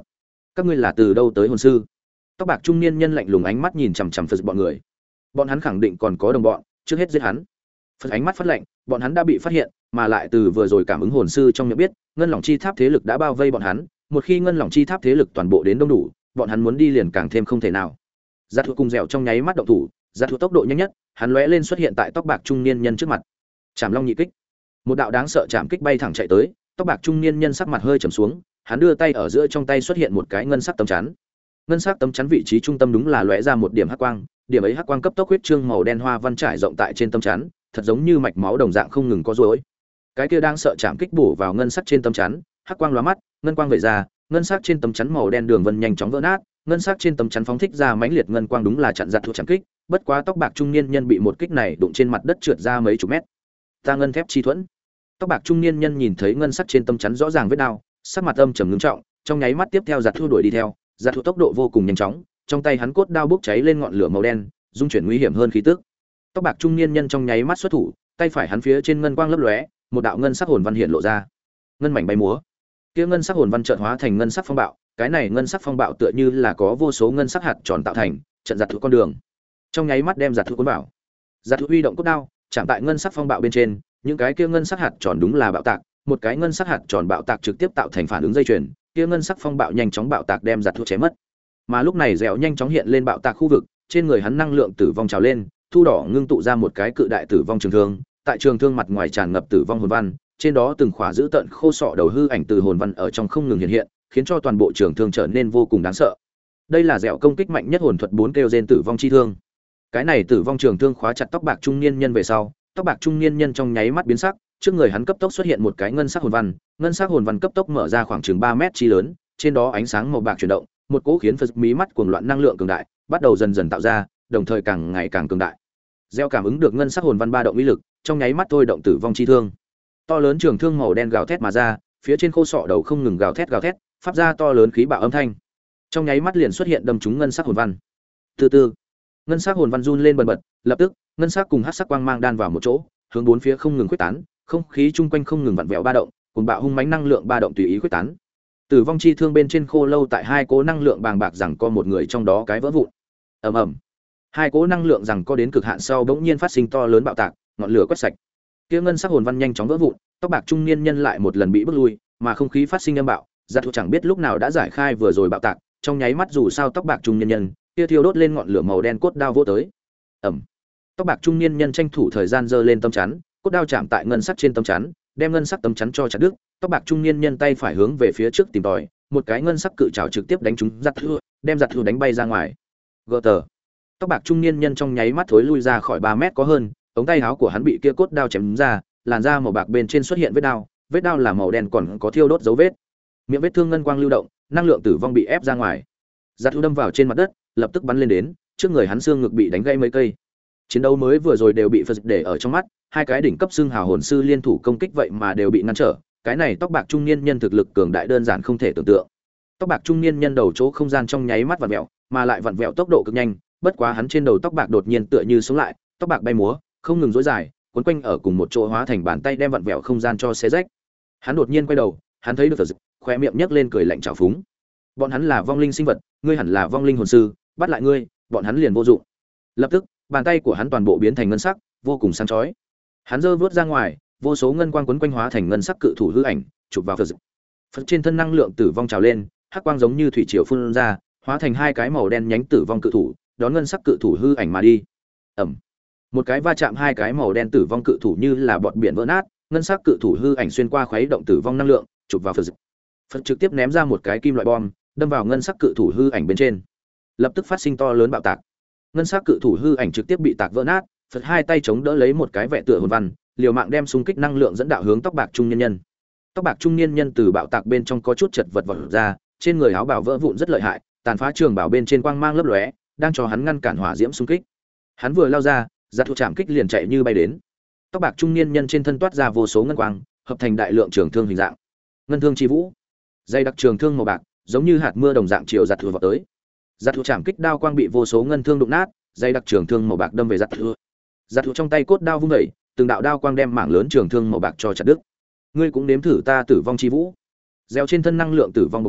Các ngươi là từ đâu tới hồn sư? Tóc bạc trung niên nhân lạnh lùng ánh mắt nhìn chằm chằm Phật bọn người. Bọn hắn khẳng định còn có đồng bọn, trước hết giết hắn. Phật ánh mắt phát lạnh, bọn hắn đã bị phát hiện, mà lại từ vừa rồi cảm ứng hồn sư trong miệng biết, ngân lòng chi tháp thế lực đã bao vây bọn hắn, một khi ngân lòng chi tháp thế lực toàn bộ đến đông đủ, bọn hắn muốn đi liền càng thêm không thể nào. Giạt Thụ cùng dẻo trong nháy mắt động thủ, Giạt Thụ tốc độ nhanh nhất, hắn lóe lên xuất hiện tại tóc bạc trung niên nhân trước mặt. Trảm Long nhị kích. Một đạo đáng sợ chạm kích bay thẳng chạy tới, tóc bạc trung niên nhân sắc mặt hơi trầm xuống, hắn đưa tay ở giữa trong tay xuất hiện một cái ngân sắc tấm chắn. Ngân sắc tấm chắn vị trí trung tâm đúng là lóe ra một điểm hắc quang, điểm ấy hắc quang cấp tốc huyết trương màu đen hoa văn trải rộng tại trên tấm chắn, thật giống như mạch máu đồng dạng không ngừng có rối. Cái kia đang sợ chạm kích bổ vào ngân sắc trên tấm chắn, hắc quang lóa mắt, ngân quang vẩy ra, ngân sắc trên tấm chắn màu đen đường vân nhanh chóng vỡ nát, ngân sắc trên tấm chắn phóng thích ra mãnh liệt ngân quang đúng là chặn Giạt Thụ chạm kích, bất quá tóc bạc trung niên nhân bị một kích này đụng trên mặt đất trượt ra mấy chục mét. Ta ngân thép chi thuẫn. Tóc bạc trung niên nhân nhìn thấy ngân sắc trên tấm chắn rõ ràng vết đao, sắc mặt âm trầm ngưng trọng, trong nháy mắt tiếp theo Giạt Thụ đuổi đi theo, Giạt Thụ tốc độ vô cùng nhanh chóng, trong tay hắn cốt đao bốc cháy lên ngọn lửa màu đen, dung chuyển nguy hiểm hơn khí tức. Tóc bạc trung niên nhân trong nháy mắt xuất thủ, tay phải hắn phía trên ngân quang lấp lóe, một đạo ngân sắc hồn văn hiện lộ ra. Ngân mảnh bay múa. Kia ngân sắc hồn văn chợt hóa thành ngân sắc phong bạo, cái này ngân sắc phong bạo tựa như là có vô số ngân sắc hạt tròn tạo thành, trận Giạt Thụ con đường. Trong nháy mắt đem Giạt Thụ cuốn vào. Giạt Thụ huy động cốt đao, chạm tại ngân sắc phong bạo bên trên, những cái kia ngân sắc hạt tròn đúng là bạo tạc, một cái ngân sắc hạt tròn bạo tạc trực tiếp tạo thành phản ứng dây chuyền, kia ngân sắc phong bạo nhanh chóng bạo tạc đem Giạt Thụ chém mất. Mà lúc này dẻo nhanh chóng hiện lên bạo tạc khu vực, trên người hắn năng lượng tử vong trào lên, thu đỏ ngưng tụ ra một cái cự đại tử vong trường thương, tại trường thương mặt ngoài tràn ngập tử vong hồn văn, trên đó từng khỏa giữ tận khô sọ đầu hư ảnh từ hồn văn ở trong không ngừng hiện hiện, khiến cho toàn bộ trường thương trở nên vô cùng đáng sợ. Đây là dẻo công kích mạnh nhất hồn thuật bốn kêu gen tử vong chi thương. Cái này tử vong trường thương khóa chặt tóc bạc trung niên nhân về sau, tóc bạc trung niên nhân trong nháy mắt biến sắc, trước người hắn cấp tốc xuất hiện một cái ngân sắc hồn văn, ngân sắc hồn văn cấp tốc mở ra khoảng chừng ba mét chi lớn, trên đó ánh sáng màu bạc chuyển động, một cỗ khiến Phật mí mắt cuồng loạn năng lượng cường đại, bắt đầu dần dần tạo ra, đồng thời càng ngày càng cường đại. Gieo cảm ứng được ngân sắc hồn văn ba động uy lực, trong nháy mắt thôi động tử vong chi thương. To lớn trường thương màu đen gào thét mà ra, phía trên khô sọ đầu không ngừng gào thét gào thét, phát ra to lớn khí bạo âm thanh. Trong nháy mắt liền xuất hiện đâm trúng ngân sắc hồn văn. Từ từ, ngân sắc hồn văn run lên bần bật, lập tức, ngân sắc cùng hắc sắc quang mang đan vào một chỗ, hướng bốn phía không ngừng khuếch tán, không khí chung quanh không ngừng vặn vẹo ba động, cùng bạo hung mãnh năng lượng ba động tùy ý khuếch tán. Tử vong chi thương bên trên khô lâu tại hai cố năng lượng bàng bạc rằng có một người trong đó cái vỡ vụn. Ầm ầm. Hai cố năng lượng rằng có đến cực hạn sau bỗng nhiên phát sinh to lớn bạo tạc, ngọn lửa quét sạch. Kia ngân sắc hồn văn nhanh chóng vỡ vụn, tóc bạc trung niên nhân lại một lần bị bức lui, mà không khí phát sinh âm bạo, Giạt Thụ chẳng biết lúc nào đã giải khai vừa rồi bạo tạc, trong nháy mắt dù sao tóc bạc trung niên nhân, kia thiêu đốt lên ngọn lửa màu đen cốt đao vỗ tới. Ầm. Tóc bạc trung niên nhân tranh thủ thời gian giơ lên tấm chắn, cốt đao chạm tại ngân sắc trên tấm chắn, đem ngân sắc tấm chắn cho chặt đứt, tóc bạc trung niên nhân tay phải hướng về phía trước tìm tòi, một cái ngân sắc cự trảo trực tiếp đánh trúng Giạt Thụ, đem Giạt Thụ đánh bay ra ngoài. Gờ tờ. Tóc bạc trung niên nhân trong nháy mắt thối lui ra khỏi ba mét có hơn, ống tay áo của hắn bị kia cốt đao chém ra, làn da màu bạc bên trên xuất hiện vết đao, vết đao là màu đen còn có thiêu đốt dấu vết. Miệng vết thương ngân quang lưu động, năng lượng tử vong bị ép ra ngoài. Giạt Thụ đâm vào trên mặt đất, lập tức bắn lên đến, trước người hắn xương ngực bị đánh gãy mấy cây. Chiến đấu mới vừa rồi đều bị Phật để ở trong mắt, hai cái đỉnh cấp xương hào hồn sư liên thủ công kích vậy mà đều bị ngăn trở, cái này tóc bạc trung niên nhân thực lực cường đại đơn giản không thể tưởng tượng. Tóc bạc trung niên nhân đầu chỗ không gian trong nháy mắt vặn vẹo, mà lại vặn vẹo tốc độ cực nhanh, bất quá hắn trên đầu tóc bạc đột nhiên tựa như sống lại, tóc bạc bay múa, không ngừng rối dài, cuốn quanh ở cùng một chỗ hóa thành bàn tay đem vặn vẹo không gian cho xé rách. Hắn đột nhiên quay đầu, hắn thấy được Phật, khóe miệng nhếch lên cười lạnh trào phúng. Bọn hắn là vong linh sinh vật, ngươi hẳn là vong linh hồn sư, bắt lại ngươi, bọn hắn liền vô dụng. Lập tức, bàn tay của hắn toàn bộ biến thành ngân sắc, vô cùng sáng chói. Hắn giơ vớt ra ngoài, vô số ngân quang quấn quanh hóa thành ngân sắc cự thủ hư ảnh, chụp vào Phật. Phật trên thân năng lượng tử vong trào lên, hắc quang giống như thủy triều phun ra, hóa thành hai cái màu đen nhánh tử vong cự thủ, đón ngân sắc cự thủ hư ảnh mà đi. Ầm. Một cái va chạm hai cái màu đen tử vong cự thủ như là bọt biển vỡ nát, ngân sắc cự thủ hư ảnh xuyên qua khuấy động tử vong năng lượng, chụp vào Phật. Phật trực tiếp ném ra một cái kim loại bom, đâm vào ngân sắc cự thủ hư ảnh bên trên. Lập tức phát sinh to lớn bạo tạc. Ngân sắc cự thủ hư ảnh trực tiếp bị tạc vỡ nát, Phật hai tay chống đỡ lấy một cái vẹn tựa hồn văn, liều mạng đem xung kích năng lượng dẫn đạo hướng tóc bạc trung niên nhân. Tóc bạc trung niên nhân từ bạo tạc bên trong có chút chật vật vọt ra, trên người áo bào vỡ vụn rất lợi hại, tàn phá trường bảo bên trên quang mang lấp lóe, đang cho hắn ngăn cản hỏa diễm xung kích. Hắn vừa lao ra, Giạt Thụ chạm kích liền chạy như bay đến. Tóc bạc trung niên nhân trên thân toát ra vô số ngân quang, hợp thành đại lượng trường thương hình dạng. Ngân thương chi vũ. Dây đặc trường thương màu bạc, giống như hạt mưa đồng dạng chiều Giạt Thụ vọt tới. Giạt Thụ chạm kích đao quang bị vô số ngân thương đụng nát, dây đặc trường thương màu bạc đâm về Giạt Thụ. Giạt Thụ trong tay cốt đao vung dậy, từng đạo đao quang đem mảng lớn trường thương màu bạc cho chặt đứt. Ngươi cũng nếm thử ta tử vong chi vũ. Gieo trên thân năng lượng tử vong bộc phát,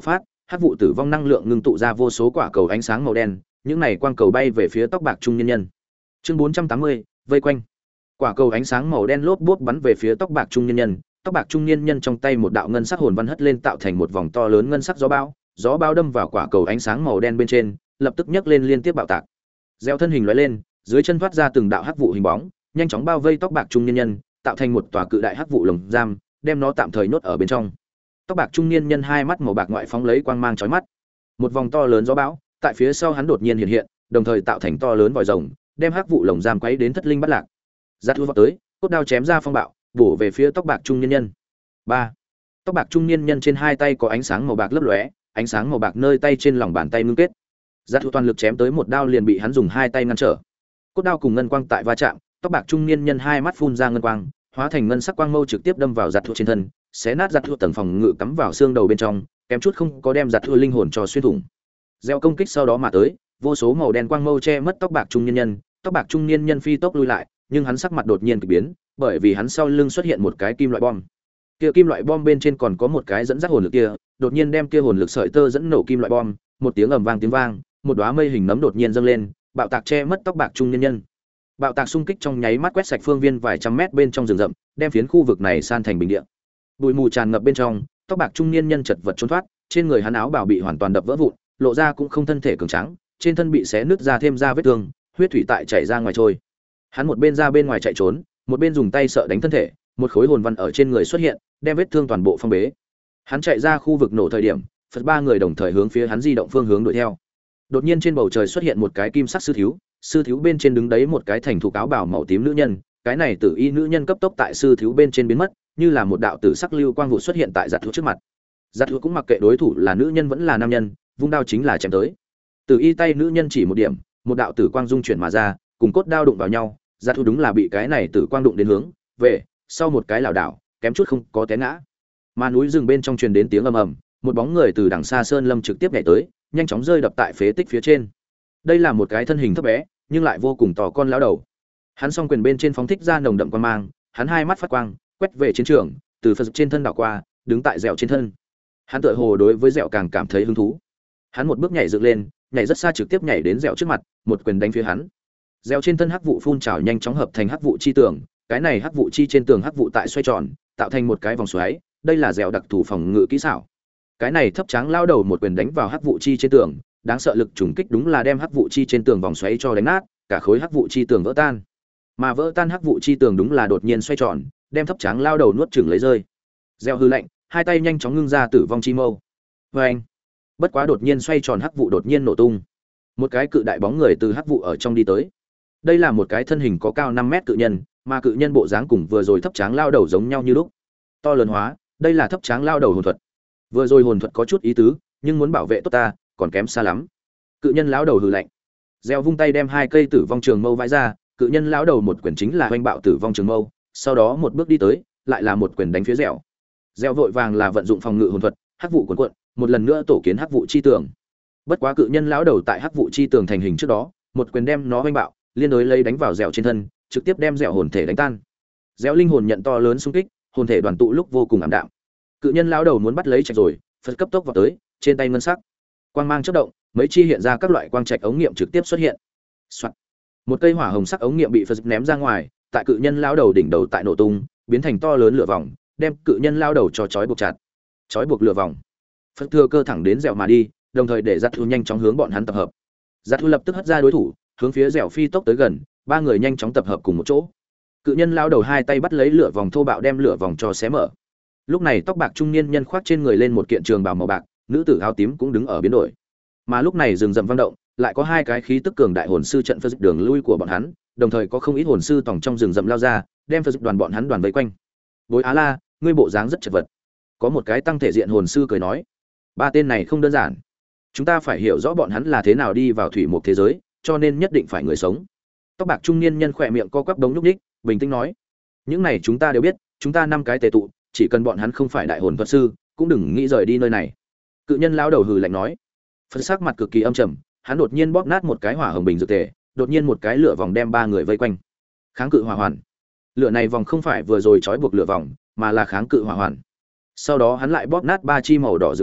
hắc vụ tử vong năng lượng ngưng tụ ra vô số quả cầu ánh sáng màu đen, những này quang cầu bay về phía tóc bạc trung niên nhân. Chương bốn trăm tám mươi, vây quanh. Quả cầu ánh sáng màu đen lốp bốp bắn về phía tóc bạc trung niên nhân, tóc bạc trung niên nhân trong tay một đạo ngân sắc hồn văn hất lên tạo thành một vòng to lớn ngân sắc gió bão, gió bão đâm vào quả cầu ánh sáng màu đen bên trên, lập tức nhấc lên liên tiếp bạo tạc. Gieo thân hình lóe lên, dưới chân thoát ra từng đạo hắc vụ hình bóng, nhanh chóng bao vây tóc bạc trung niên nhân, tạo thành một tòa cự đại hắc vụ lồng giam, đem nó tạm thời nhốt ở bên trong. Tóc bạc trung niên nhân hai mắt màu bạc ngoại phóng lấy quang mang chói mắt. Một vòng to lớn gió bão, tại phía sau hắn đột nhiên hiện hiện, đồng thời tạo thành to lớn vòi rồng, đem hắc vụ lồng giam quấy đến thất linh bắt lạc. Giắt thu vọt tới, cốt đao chém ra phong bạo, bổ về phía tóc bạc trung niên nhân. Ba. Tóc bạc trung niên nhân trên hai tay có ánh sáng màu bạc lấp lóe, ánh sáng màu bạc nơi tay trên lòng bàn tay ngưng kết. Giắt thu toàn lực chém tới một đao liền bị hắn dùng hai tay ngăn trở. Cốt đao cùng ngân quang tại va chạm, tóc bạc trung niên nhân hai mắt phun ra ngân quang, hóa thành ngân sắc quang mâu trực tiếp đâm vào giặt thu trên thân, xé nát giặt thu tầng phòng ngự cắm vào xương đầu bên trong, kém chút không có đem giặt thu linh hồn cho xuyên thủng. Gieo công kích sau đó mà tới, vô số màu đen quang mâu che mất tóc bạc trung niên nhân, tóc bạc trung niên nhân phi tốc lui lại, nhưng hắn sắc mặt đột nhiên kỳ biến, bởi vì hắn sau lưng xuất hiện một cái kim loại bom. Kia kim loại bom bên trên còn có một cái dẫn dắt hồn lực kia, đột nhiên đem kia hồn lực sợi tơ dẫn nổ kim loại bom, một tiếng ầm vang tiếng vang, một đóa mây hình nấm đột nhiên dâng lên, bạo tạc che mất tóc bạc trung niên nhân. Bạo tạc xung kích trong nháy mắt quét sạch phương viên vài trăm mét bên trong rừng rậm, đem phiến khu vực này san thành bình địa. Bụi mù tràn ngập bên trong, tóc bạc trung niên nhân chật vật trốn thoát, trên người hắn áo bào bị hoàn toàn đập vỡ vụn, lộ ra cũng không thân thể cường tráng, trên thân bị xé nứt ra thêm ra vết thương, huyết thủy tại chảy ra ngoài trôi. Hắn một bên ra bên ngoài chạy trốn, một bên dùng tay sợ đánh thân thể, một khối hồn văn ở trên người xuất hiện, đem vết thương toàn bộ phong bế. Hắn chạy ra khu vực nổ thời điểm, Phật ba người đồng thời hướng phía hắn di động phương hướng đuổi theo. Đột nhiên trên bầu trời xuất hiện một cái kim sắc sư thiếu, sư thiếu bên trên đứng đấy một cái thành thủ áo bào màu tím nữ nhân, cái này tử y nữ nhân cấp tốc tại sư thiếu bên trên biến mất, như là một đạo tử sắc lưu quang vụ xuất hiện tại giặt thú trước mặt. Giặt thú cũng mặc kệ đối thủ là nữ nhân vẫn là nam nhân, vung đao chính là chém tới. Tử y tay nữ nhân chỉ một điểm, một đạo tử quang dung chuyển mà ra, cùng cốt đao đụng vào nhau, giặt thú đúng là bị cái này tử quang đụng đến hướng về sau một cái lảo đảo, kém chút không có té ngã. Mà núi rừng bên trong truyền đến tiếng ầm ầm, một bóng người từ đằng xa sơn lâm trực tiếp nhảy tới, nhanh chóng rơi đập tại phế tích phía trên. Đây là một cái thân hình thấp bé, nhưng lại vô cùng to con lão đầu. Hắn song quyền bên trên phóng thích ra nồng đậm quang mang, hắn hai mắt phát quang, quét về chiến trường, từ Phật trên thân đảo qua, đứng tại dẻo trên thân. Hắn tựa hồ đối với dẻo càng cảm thấy hứng thú. Hắn một bước nhảy dựng lên, nhảy rất xa trực tiếp nhảy đến dẻo trước mặt, một quyền đánh phía hắn. Dẻo trên thân hắc vụ phun trào nhanh chóng hợp thành hắc vụ chi tường, cái này hắc vụ chi trên tường hắc vụ tại xoay tròn, tạo thành một cái vòng xoáy, đây là dẻo đặc thù phòng ngự kỹ xảo. Cái này thấp tráng lao đầu một quyền đánh vào hắc vụ chi trên tường, đáng sợ lực trùng kích đúng là đem hắc vụ chi trên tường vòng xoáy cho đánh nát, cả khối hắc vụ chi tường vỡ tan. Mà vỡ tan hắc vụ chi tường đúng là đột nhiên xoay tròn, đem thấp tráng lao đầu nuốt chửng lấy rơi. Gieo hư lạnh, hai tay nhanh chóng ngưng ra tử vong chi mâu. Oeng! Bất quá đột nhiên xoay tròn hắc vụ đột nhiên nổ tung. Một cái cự đại bóng người từ hắc vụ ở trong đi tới. Đây là một cái thân hình có cao năm mét cự nhân, mà cự nhân bộ dáng cùng vừa rồi thấp tráng lao đầu giống nhau như lúc. To lớn hóa, đây là thấp tráng lao đầu hồn thuật. Vừa rồi hồn thuật có chút ý tứ, nhưng muốn bảo vệ tốt ta, còn kém xa lắm. Cự nhân lão đầu hừ lạnh. Gieo vung tay đem hai cây tử vong trường mâu vãi ra, cự nhân lão đầu một quyền chính là hoành bạo tử vong trường mâu, sau đó một bước đi tới, lại là một quyền đánh phía dẻo. Dẻo vội vàng là vận dụng phòng ngự hồn thuật, hắc vụ cuộn cuộn, một lần nữa tổ kiến hắc vụ chi tường. Bất quá cự nhân lão đầu tại hắc vụ chi tường thành hình trước đó, một quyền đem nó hoành bạo, liên đối lấy đánh vào dẻo trên thân, trực tiếp đem dẻo hồn thể đánh tan. Dẻo linh hồn nhận to lớn xung kích, hồn thể đoàn tụ lúc vô cùng ảm đạm. Cự nhân lão đầu muốn bắt lấy trạch rồi, Phật cấp tốc vào tới, trên tay ngân sắc quang mang chớp động, mấy chi hiện ra các loại quang trạch ống nghiệm trực tiếp xuất hiện. Soạt. Một cây hỏa hồng sắc ống nghiệm bị Phật ném ra ngoài, tại cự nhân lão đầu đỉnh đầu tại nổ tung, biến thành to lớn lửa vòng, đem cự nhân lão đầu cho trói buộc chặt. Trói buộc lửa vòng. Phật thừa cơ thẳng đến dẻo mà đi, đồng thời để Giặt Thu nhanh chóng hướng bọn hắn tập hợp. Giặt Thu lập tức hất ra đối thủ, hướng phía dẻo phi tốc tới gần, ba người nhanh chóng tập hợp cùng một chỗ. Cự nhân lão đầu hai tay bắt lấy lửa vòng thô bạo đem lửa vòng cho xé mở. Lúc này tóc bạc trung niên nhân khoác trên người lên một kiện trường bào màu bạc, nữ tử áo tím cũng đứng ở biến đổi. Mà lúc này rừng rậm vang động, lại có hai cái khí tức cường đại hồn sư trận phật đường lui của bọn hắn, đồng thời có không ít hồn sư tòng trong rừng rậm lao ra, đem phật đoàn bọn hắn đoàn vây quanh. Bối Á La, ngươi bộ dáng rất chật vật. Có một cái tăng thể diện hồn sư cười nói, ba tên này không đơn giản, chúng ta phải hiểu rõ bọn hắn là thế nào đi vào thủy một thế giới, cho nên nhất định phải người sống. Tóc bạc trung niên nhân khỏe miệng co quắp đống nhúc nhích, bình tĩnh nói, những này chúng ta đều biết, chúng ta năm cái tề tụ, chỉ cần bọn hắn không phải đại hồn thuật sư, cũng đừng nghĩ rời đi nơi này. Cự nhân lão đầu hừ lạnh nói. Phật sắc mặt cực kỳ âm trầm, hắn đột nhiên bóp nát một cái hỏa hồng bình dược tề, đột nhiên một cái lửa vòng đem ba người vây quanh. Kháng cự hỏa hoàn. Lửa này vòng không phải vừa rồi trói buộc lửa vòng, mà là kháng cự hỏa hoàn. Sau đó hắn lại bóp nát ba chi màu đỏ dược tề,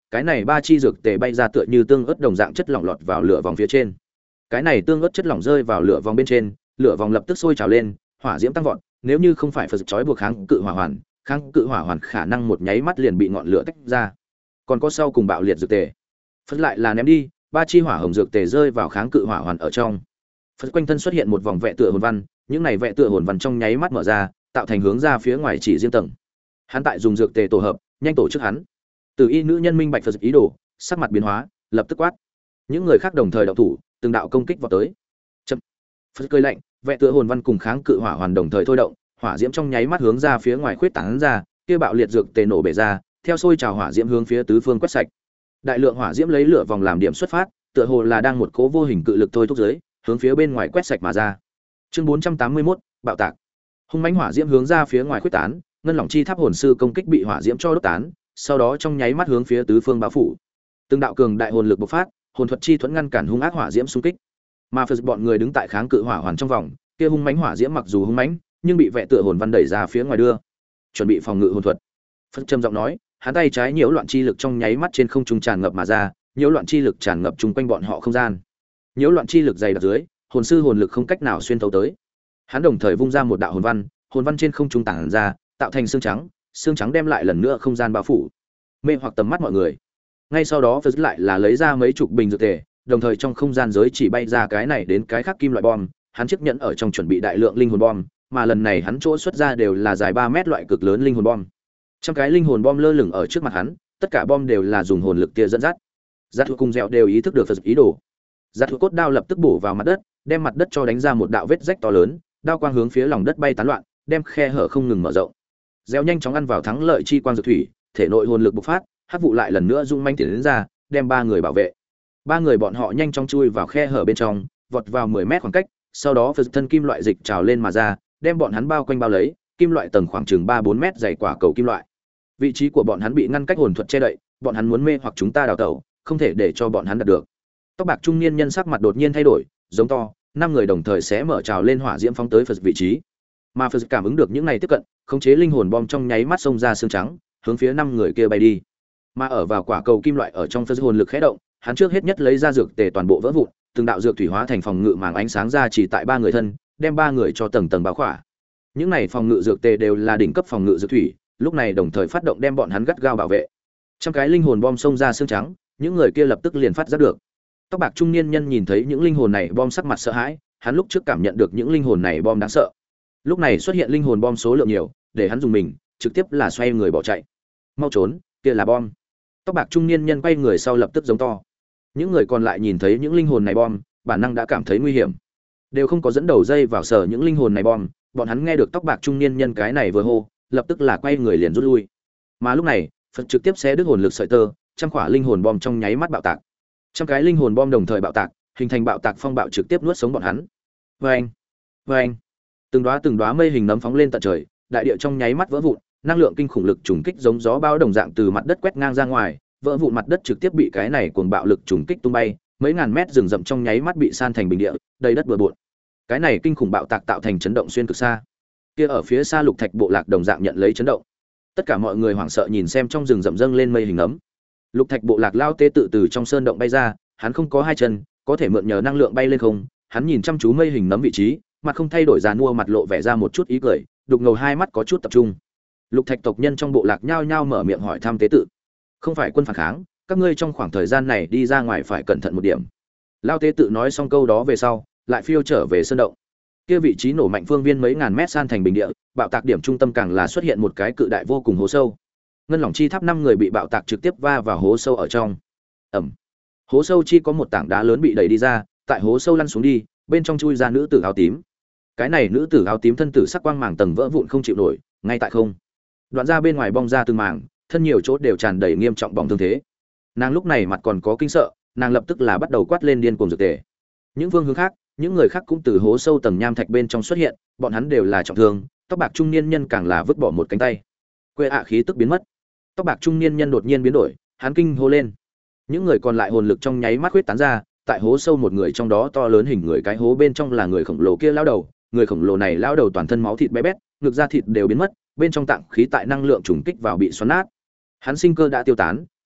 cái này ba chi dược tề bay ra tựa như tương ớt đồng dạng chất lỏng lọt vào lửa vòng phía trên. Cái này tương ớt chất lỏng rơi vào lửa vòng bên trên, lửa vòng lập tức sôi trào lên, hỏa diễm tăng vọt, nếu như không phải Phật trói buộc kháng cự hỏa hoàn, kháng cự hỏa hoàn khả năng một nháy mắt liền bị ngọn lửa tách ra. Còn có sau cùng bạo liệt dược tề. Phật lại là ném đi, ba chi hỏa hồng dược tề rơi vào kháng cự hỏa hoàn ở trong. Phật quanh thân xuất hiện một vòng vẽ tựa hồn văn, những này vẽ tựa hồn văn trong nháy mắt mở ra, tạo thành hướng ra phía ngoài chỉ riêng tầng. Hắn tại dùng dược tề tổ hợp, nhanh tổ chức hắn. Từ y nữ nhân minh bạch Phật ý đồ, sắc mặt biến hóa, lập tức quát. Những người khác đồng thời động thủ, từng đạo công kích vào tới. Chậm. Phật cười lạnh, vẽ tựa hồn văn cùng kháng cự hỏa hoàn đồng thời thôi động, hỏa diễm trong nháy mắt hướng ra phía ngoài khuyết tán ra, kia bạo liệt dược tề nổ bể ra, theo sôi trào hỏa diễm hướng phía tứ phương quét sạch. Đại lượng hỏa diễm lấy lửa vòng làm điểm xuất phát, tựa hồ là đang một cố vô hình cự lực thôi thúc dưới, hướng phía bên ngoài quét sạch mà ra. Chương bốn trăm tám mươi mốt, bạo tạc. Hung mãnh hỏa diễm hướng ra phía ngoài khuyết tán, ngân lỏng chi tháp hồn sư công kích bị hỏa diễm cho đốt tán, sau đó trong nháy mắt hướng phía tứ phương bao phủ. Từng đạo cường đại hồn lực bộc phát, hồn thuật chi thuẫn ngăn cản hung ác hỏa diễm xung kích. Mà Phật bọn người đứng tại kháng cự hỏa hoàn trong vòng, kia hung mãnh hỏa diễm mặc dù hung mãnh, nhưng bị vẽ tựa hồn văn đẩy ra phía ngoài đưa, chuẩn bị phòng ngự hồn thuật. Phật trầm giọng nói, hắn tay trái nhiễu loạn chi lực trong nháy mắt trên không trung tràn ngập mà ra, nhiễu loạn chi lực tràn ngập chung quanh bọn họ không gian. Nhiễu loạn chi lực dày đặc dưới, hồn sư hồn lực không cách nào xuyên thấu tới. Hắn đồng thời vung ra một đạo hồn văn, hồn văn trên không trung tản ra, tạo thành xương trắng, xương trắng đem lại lần nữa không gian bao phủ, mê hoặc tầm mắt mọi người. Ngay sau đó Phật lại là lấy ra mấy chục bình dược tề, đồng thời trong không gian giới chỉ bay ra cái này đến cái khác kim loại bom, hắn chiếc nhẫn ở trong chuẩn bị đại lượng linh hồn bom, mà lần này hắn chỗ xuất ra đều là dài ba mét loại cực lớn linh hồn bom. Trăm cái linh hồn bom lơ lửng ở trước mặt hắn, tất cả bom đều là dùng hồn lực tia dẫn dắt. Giác thuộc cùng dẻo đều ý thức được Phật ý đồ. Giác thuộc cốt đao lập tức bổ vào mặt đất, đem mặt đất cho đánh ra một đạo vết rách to lớn, đao quang hướng phía lòng đất bay tán loạn, đem khe hở không ngừng mở rộng. Dẻo nhanh chóng ăn vào thắng lợi chi quang dược thủy, thể nội hồn lực bộc phát, hắc vụ lại lần nữa rung manh tiến đến ra, đem ba người bảo vệ. Ba người bọn họ nhanh chóng chui vào khe hở bên trong, vọt vào mười mét khoảng cách, sau đó Phật thân kim loại dịch trào lên mà ra, đem bọn hắn bao quanh bao lấy, kim loại tầng khoảng chừng ba bốn mét dày quả cầu kim loại. Vị trí của bọn hắn bị ngăn cách hồn thuật che đậy, bọn hắn muốn mê hoặc chúng ta đào tẩu, không thể để cho bọn hắn đạt được. Tóc bạc trung niên nhân sắc mặt đột nhiên thay đổi, giống to, năm người đồng thời sẽ mở trào lên hỏa diễm phóng tới Phật vị trí. Mà Phật cảm ứng được những này tiếp cận, khống chế linh hồn bom trong nháy mắt xông ra xương trắng, hướng phía năm người kia bay đi. Mà ở vào quả cầu kim loại ở trong Phật hồn lực khẽ động, hắn trước hết nhất lấy ra dược tề toàn bộ vỡ vụn, từng đạo dược thủy hóa thành phòng ngự màng ánh sáng ra chỉ tại ba người thân, đem ba người cho tầng tầng bao khỏa. Những này phòng ngự dược tề đều là đỉnh cấp phòng ngự dược thủy, lúc này đồng thời phát động đem bọn hắn gắt gao bảo vệ. Trăm cái linh hồn bom xông ra xương trắng, những người kia lập tức liền phát giác được. Tóc bạc trung niên nhân nhìn thấy những linh hồn này bom sắc mặt sợ hãi, hắn lúc trước cảm nhận được những linh hồn này bom đáng sợ. Lúc này xuất hiện linh hồn bom số lượng nhiều, để hắn dùng mình, trực tiếp là xoay người bỏ chạy. Mau trốn, kia là bom. Tóc bạc trung niên nhân quay người sau lập tức giống to. Những người còn lại nhìn thấy những linh hồn này bom, bản năng đã cảm thấy nguy hiểm, đều không có dẫn đầu dây vào sở những linh hồn này bom. Bọn hắn nghe được tóc bạc trung niên nhân cái này vừa hô, lập tức là quay người liền rút lui. Mà lúc này, Phật trực tiếp xé đứt hồn lực sợi tơ, trăm quả linh hồn bom trong nháy mắt bạo tạc. Trăm cái linh hồn bom đồng thời bạo tạc, hình thành bạo tạc phong bạo trực tiếp nuốt sống bọn hắn. Oeng, oeng. Từng đóa từng đóa mây hình nấm phóng lên tận trời, đại địa trong nháy mắt vỡ vụn, năng lượng kinh khủng lực trùng kích giống gió bão đồng dạng từ mặt đất quét ngang ra ngoài, vỡ vụn mặt đất trực tiếp bị cái này cuồng bạo lực trùng kích tung bay, mấy ngàn mét rừng rậm trong nháy mắt bị san thành bình địa, đầy đất bừa bộn. Cái này kinh khủng bạo tạc tạo thành chấn động xuyên cực xa. Kia ở phía xa lục thạch bộ lạc đồng dạng nhận lấy chấn động. Tất cả mọi người hoảng sợ nhìn xem trong rừng rậm dâng lên mây hình ấm. Lục thạch bộ lạc lao tê tự từ trong sơn động bay ra, hắn không có hai chân, có thể mượn nhờ năng lượng bay lên không. Hắn nhìn chăm chú mây hình nấm vị trí, mặt không thay đổi dàn mua mặt lộ vẻ ra một chút ý cười, đục ngầu hai mắt có chút tập trung. Lục thạch tộc nhân trong bộ lạc nhao nhao mở miệng hỏi thăm tế tự. Không phải quân phản kháng, các ngươi trong khoảng thời gian này đi ra ngoài phải cẩn thận một điểm. Lao tế tự nói xong câu đó về sau, lại phiêu trở về sơn động. Kia vị trí nổ mạnh phương viên mấy ngàn mét san thành bình địa, bạo tạc điểm trung tâm càng là xuất hiện một cái cự đại vô cùng hố sâu. Ngân lỏng chi tháp năm người bị bạo tạc trực tiếp va vào hố sâu ở trong. Ẩm. Hố sâu chi có một tảng đá lớn bị đẩy đi ra, tại hố sâu lăn xuống đi, bên trong chui ra nữ tử áo tím. Cái này nữ tử áo tím thân tử sắc quang màng tầng vỡ vụn không chịu nổi, ngay tại không. Đoạn ra bên ngoài bong ra từng màng, thân nhiều chỗ đều tràn đầy nghiêm trọng bỏng thương thế. Nàng lúc này mặt còn có kinh sợ, nàng lập tức là bắt đầu quát lên điên cuồng dược tề. Những phương hướng khác, những người khác cũng từ hố sâu tầng nham thạch bên trong xuất hiện, bọn hắn đều là trọng thương, tóc bạc trung niên nhân càng là vứt bỏ một cánh tay. Quê ạ khí tức biến mất. Tóc bạc trung niên nhân đột nhiên biến đổi, hắn kinh hô lên. Những người còn lại hồn lực trong nháy mắt huyết tán ra, tại hố sâu một người trong đó to lớn hình người cái hố bên trong là người khổng lồ kia lão đầu, người khổng lồ này lão đầu toàn thân máu thịt bé bét, ngực da thịt đều biến mất, bên trong tạng khí tại năng lượng trùng kích vào bị xoắn nát. Hắn sinh cơ đã tiêu tán,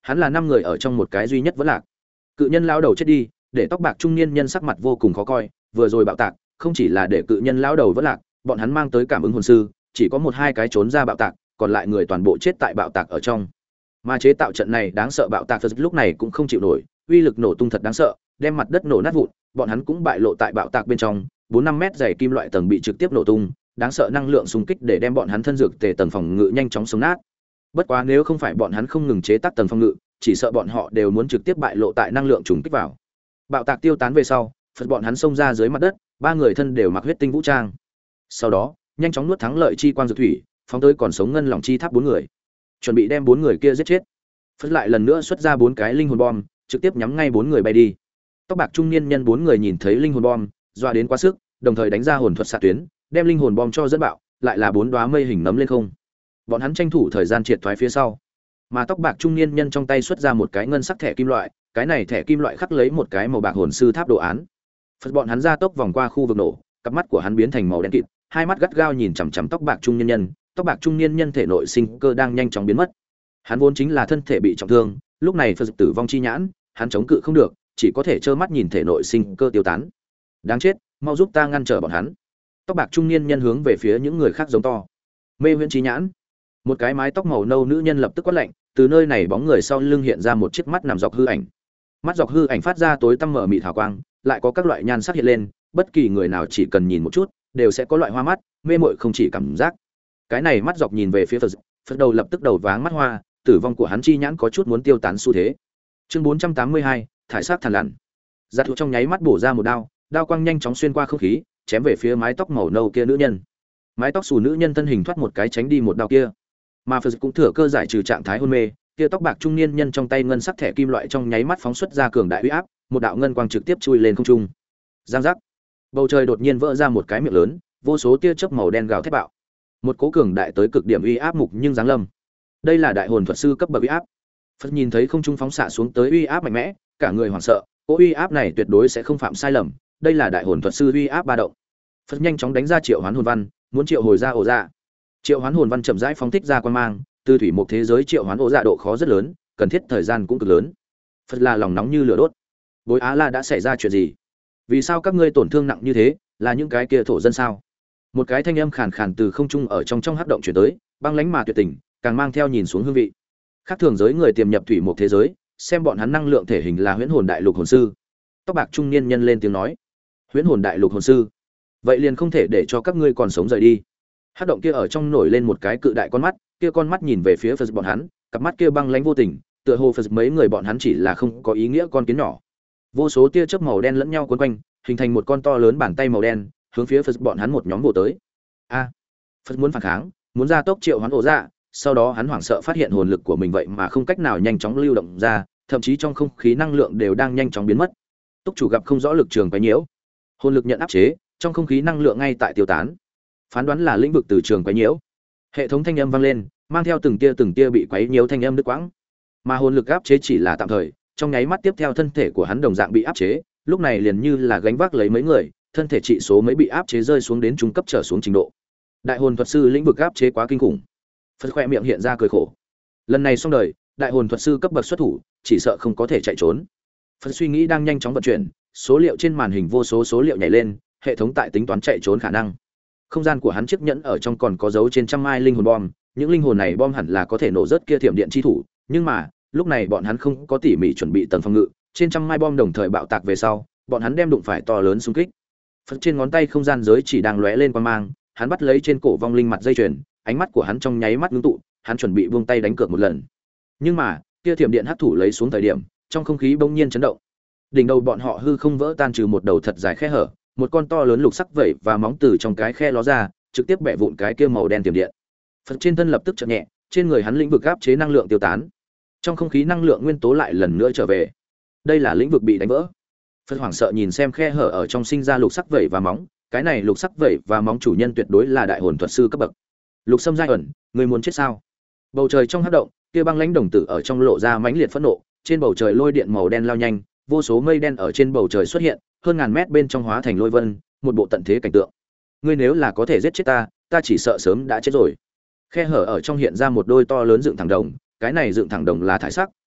hắn là năm người ở trong một cái duy nhất vẫn lạc. Cự nhân lão đầu chết đi, để tóc bạc trung niên nhân sắc mặt vô cùng khó coi, vừa rồi bạo tạc, không chỉ là để cự nhân lão đầu vẫn lạc, bọn hắn mang tới cảm ứng hồn sư, chỉ có một hai cái trốn ra bạo tạc, còn lại người toàn bộ chết tại bạo tạc ở trong. Mà chế tạo trận này đáng sợ bạo tạc lúc này cũng không chịu nổi, uy lực nổ tung thật đáng sợ, đem mặt đất nổ nát vụn, bọn hắn cũng bại lộ tại bạo tạc bên trong, bốn năm mét dày kim loại tầng bị trực tiếp nổ tung, đáng sợ năng lượng xung kích để đem bọn hắn thân dược tề tầng phòng ngự nhanh chóng sống nát. Bất quá nếu không phải bọn hắn không ngừng chế tác tầng phòng ngự, chỉ sợ bọn họ đều muốn trực tiếp bại lộ tại năng lượng trùng kích vào. Bạo tạc tiêu tán về sau, phật bọn hắn xông ra dưới mặt đất, ba người thân đều mặc huyết tinh vũ trang. Sau đó, nhanh chóng nuốt thắng lợi chi quang dược thủy, phóng tới còn sống ngân lòng chi tháp bốn người, chuẩn bị đem bốn người kia giết chết. Phật lại lần nữa xuất ra bốn cái linh hồn bom, trực tiếp nhắm ngay bốn người bay đi. Tóc bạc trung niên nhân bốn người nhìn thấy linh hồn bom, dọa đến quá sức, đồng thời đánh ra hồn thuật xạ tuyến, đem linh hồn bom cho dẫn bạo, lại là bốn đóa mây hình nấm lên không. Bọn hắn tranh thủ thời gian triệt thoái phía sau. Mà tóc bạc trung niên nhân trong tay xuất ra một cái ngân sắc thẻ kim loại, cái này thẻ kim loại khắc lấy một cái màu bạc hồn sư tháp đồ án. Phật bọn hắn ra tốc vòng qua khu vực nổ, cặp mắt của hắn biến thành màu đen kịt, hai mắt gắt gao nhìn chằm chằm tóc bạc trung niên nhân, tóc bạc trung niên nhân thể nội sinh cơ đang nhanh chóng biến mất. Hắn vốn chính là thân thể bị trọng thương, lúc này Phật tử vong chi nhãn, hắn chống cự không được, chỉ có thể trơ mắt nhìn thể nội sinh cơ tiêu tán. Đáng chết, mau giúp ta ngăn trở bọn hắn. Tóc bạc trung niên nhân hướng về phía những người khác giống to. Mê huyễn chi nhãn. Một cái mái tóc màu nâu nữ nhân lập tức quát lạnh, từ nơi này bóng người sau lưng hiện ra một chiếc mắt nằm dọc hư ảnh. Mắt dọc hư ảnh phát ra tối tăm mở mịt hào quang, lại có các loại nhan sắc hiện lên, bất kỳ người nào chỉ cần nhìn một chút, đều sẽ có loại hoa mắt, mê muội không chỉ cảm giác. Cái này mắt dọc nhìn về phía Phật, Phật đầu lập tức đầu váng mắt hoa, tử vong của hắn chi nhãn có chút muốn tiêu tán xu thế. Chương bốn trăm tám mươi hai, thải sắc thần lằn. Giật thủ trong nháy mắt bổ ra một đao, đao quang nhanh chóng xuyên qua không khí, chém về phía mái tóc màu nâu kia nữ nhân. Mái tóc xù nữ nhân thân hình thoát một cái tránh đi một đao kia. Mà Phật cũng thừa cơ giải trừ trạng thái hôn mê, kia tóc bạc trung niên nhân trong tay ngân sắc thẻ kim loại trong nháy mắt phóng xuất ra cường đại uy áp, một đạo ngân quang trực tiếp chui lên không trung. Giang giác. Bầu trời đột nhiên vỡ ra một cái miệng lớn, vô số tia chớp màu đen gào thét bạo. Một cỗ cường đại tới cực điểm uy áp mục nhưng giáng lâm. Đây là đại hồn thuật sư cấp bậc uy áp. Phật nhìn thấy không trung phóng xạ xuống tới uy áp mạnh mẽ, cả người hoảng sợ, cỗ uy áp này tuyệt đối sẽ không phạm sai lầm, đây là đại hồn thuật sư uy áp ba động. Phật nhanh chóng đánh ra triệu hoán hồn văn, muốn triệu hồi ra ổ dạ. Triệu hoán hồn văn chậm rãi phóng thích ra quan mang, từ thủy một thế giới triệu hoán ổ dạ độ khó rất lớn, cần thiết thời gian cũng cực lớn. Phật là lòng nóng như lửa đốt. Bối Á La đã xảy ra chuyện gì? Vì sao các ngươi tổn thương nặng như thế, là những cái kia thổ dân sao? Một cái thanh âm khàn khàn từ không trung ở trong trong hắc động truyền tới, băng lãnh mà tuyệt tình, càng mang theo nhìn xuống hương vị. Khác thường giới người tiềm nhập thủy một thế giới, xem bọn hắn năng lượng thể hình là huyễn hồn đại lục hồn sư. Tóc bạc trung niên nhân lên tiếng nói, huyễn hồn đại lục hồn sư, vậy liền không thể để cho các ngươi còn sống rời đi. Hắc động kia ở trong nổi lên một cái cự đại con mắt, kia con mắt nhìn về phía Phật bọn hắn, cặp mắt kia băng lãnh vô tình, tựa hồ Phật mấy người bọn hắn chỉ là không có ý nghĩa con kiến nhỏ. Vô số tia chớp màu đen lẫn nhau quấn quanh, hình thành một con to lớn bàn tay màu đen, hướng phía Phật bọn hắn một nhóm vồ tới. A, Phật muốn phản kháng, muốn ra tốc triệu hoán ổ dạ, sau đó hắn hoảng sợ phát hiện hồn lực của mình vậy mà không cách nào nhanh chóng lưu động ra, thậm chí trong không khí năng lượng đều đang nhanh chóng biến mất. Túc chủ gặp không rõ lực trường quấy nhiễu, hồn lực nhận áp chế, trong không khí năng lượng ngay tại tiêu tán. Phán đoán là lĩnh vực từ trường quấy nhiễu. Hệ thống thanh âm vang lên, mang theo từng tia từng tia bị quấy nhiễu thanh âm đứt quãng. Mà hồn lực áp chế chỉ là tạm thời, trong nháy mắt tiếp theo thân thể của hắn đồng dạng bị áp chế, lúc này liền như là gánh vác lấy mấy người, thân thể trị số mấy bị áp chế rơi xuống đến trung cấp trở xuống trình độ. Đại hồn thuật sư lĩnh vực áp chế quá kinh khủng. Phật khoe miệng hiện ra cười khổ. Lần này xong đời, đại hồn thuật sư cấp bậc xuất thủ, chỉ sợ không có thể chạy trốn. Phật suy nghĩ đang nhanh chóng vận chuyển, số liệu trên màn hình vô số số liệu nhảy lên, hệ thống tại tính toán chạy trốn khả năng. Không gian của hắn chiếc nhẫn ở trong còn có dấu trên trăm mai linh hồn bom, những linh hồn này bom hẳn là có thể nổ rớt kia thiểm điện chi thủ, nhưng mà, lúc này bọn hắn không có tỉ mỉ chuẩn bị tầng phòng ngự, trên trăm mai bom đồng thời bạo tạc về sau, bọn hắn đem đụng phải to lớn xung kích. Phật trên ngón tay không gian giới chỉ đang lóe lên quang mang, hắn bắt lấy trên cổ vong linh mặt dây chuyền, ánh mắt của hắn trong nháy mắt ngưng tụ, hắn chuẩn bị buông tay đánh cược một lần. Nhưng mà, kia thiểm điện hắc thủ lấy xuống thời điểm, trong không khí bỗng nhiên chấn động. Đỉnh đầu bọn họ hư không vỡ tan trừ một đầu thật dài khe hở, một con to lớn lục sắc vẩy và móng từ trong cái khe ló ra, trực tiếp bẻ vụn cái kia màu đen tiềm điện. Phật trên thân lập tức chợt nhẹ, trên người hắn lĩnh vực áp chế năng lượng tiêu tán. Trong không khí năng lượng nguyên tố lại lần nữa trở về. Đây là lĩnh vực bị đánh vỡ. Phật hoảng sợ nhìn xem khe hở ở trong sinh ra lục sắc vẩy và móng, cái này lục sắc vẩy và móng chủ nhân tuyệt đối là đại hồn thuật sư cấp bậc. Lục Sâm giai ẩn, người muốn chết sao? Bầu trời trong hắc động, kia băng lãnh đồng tử ở trong lộ ra mãnh liệt phẫn nộ, trên bầu trời lôi điện màu đen lao nhanh, vô số mây đen ở trên bầu trời xuất hiện, hơn ngàn mét bên trong hóa thành lôi vân, một bộ tận thế cảnh tượng. Ngươi nếu là có thể giết chết ta, ta chỉ sợ sớm đã chết rồi. Khe hở ở trong hiện ra một đôi to lớn dựng thẳng đồng, cái này dựng thẳng đồng là thải sắc,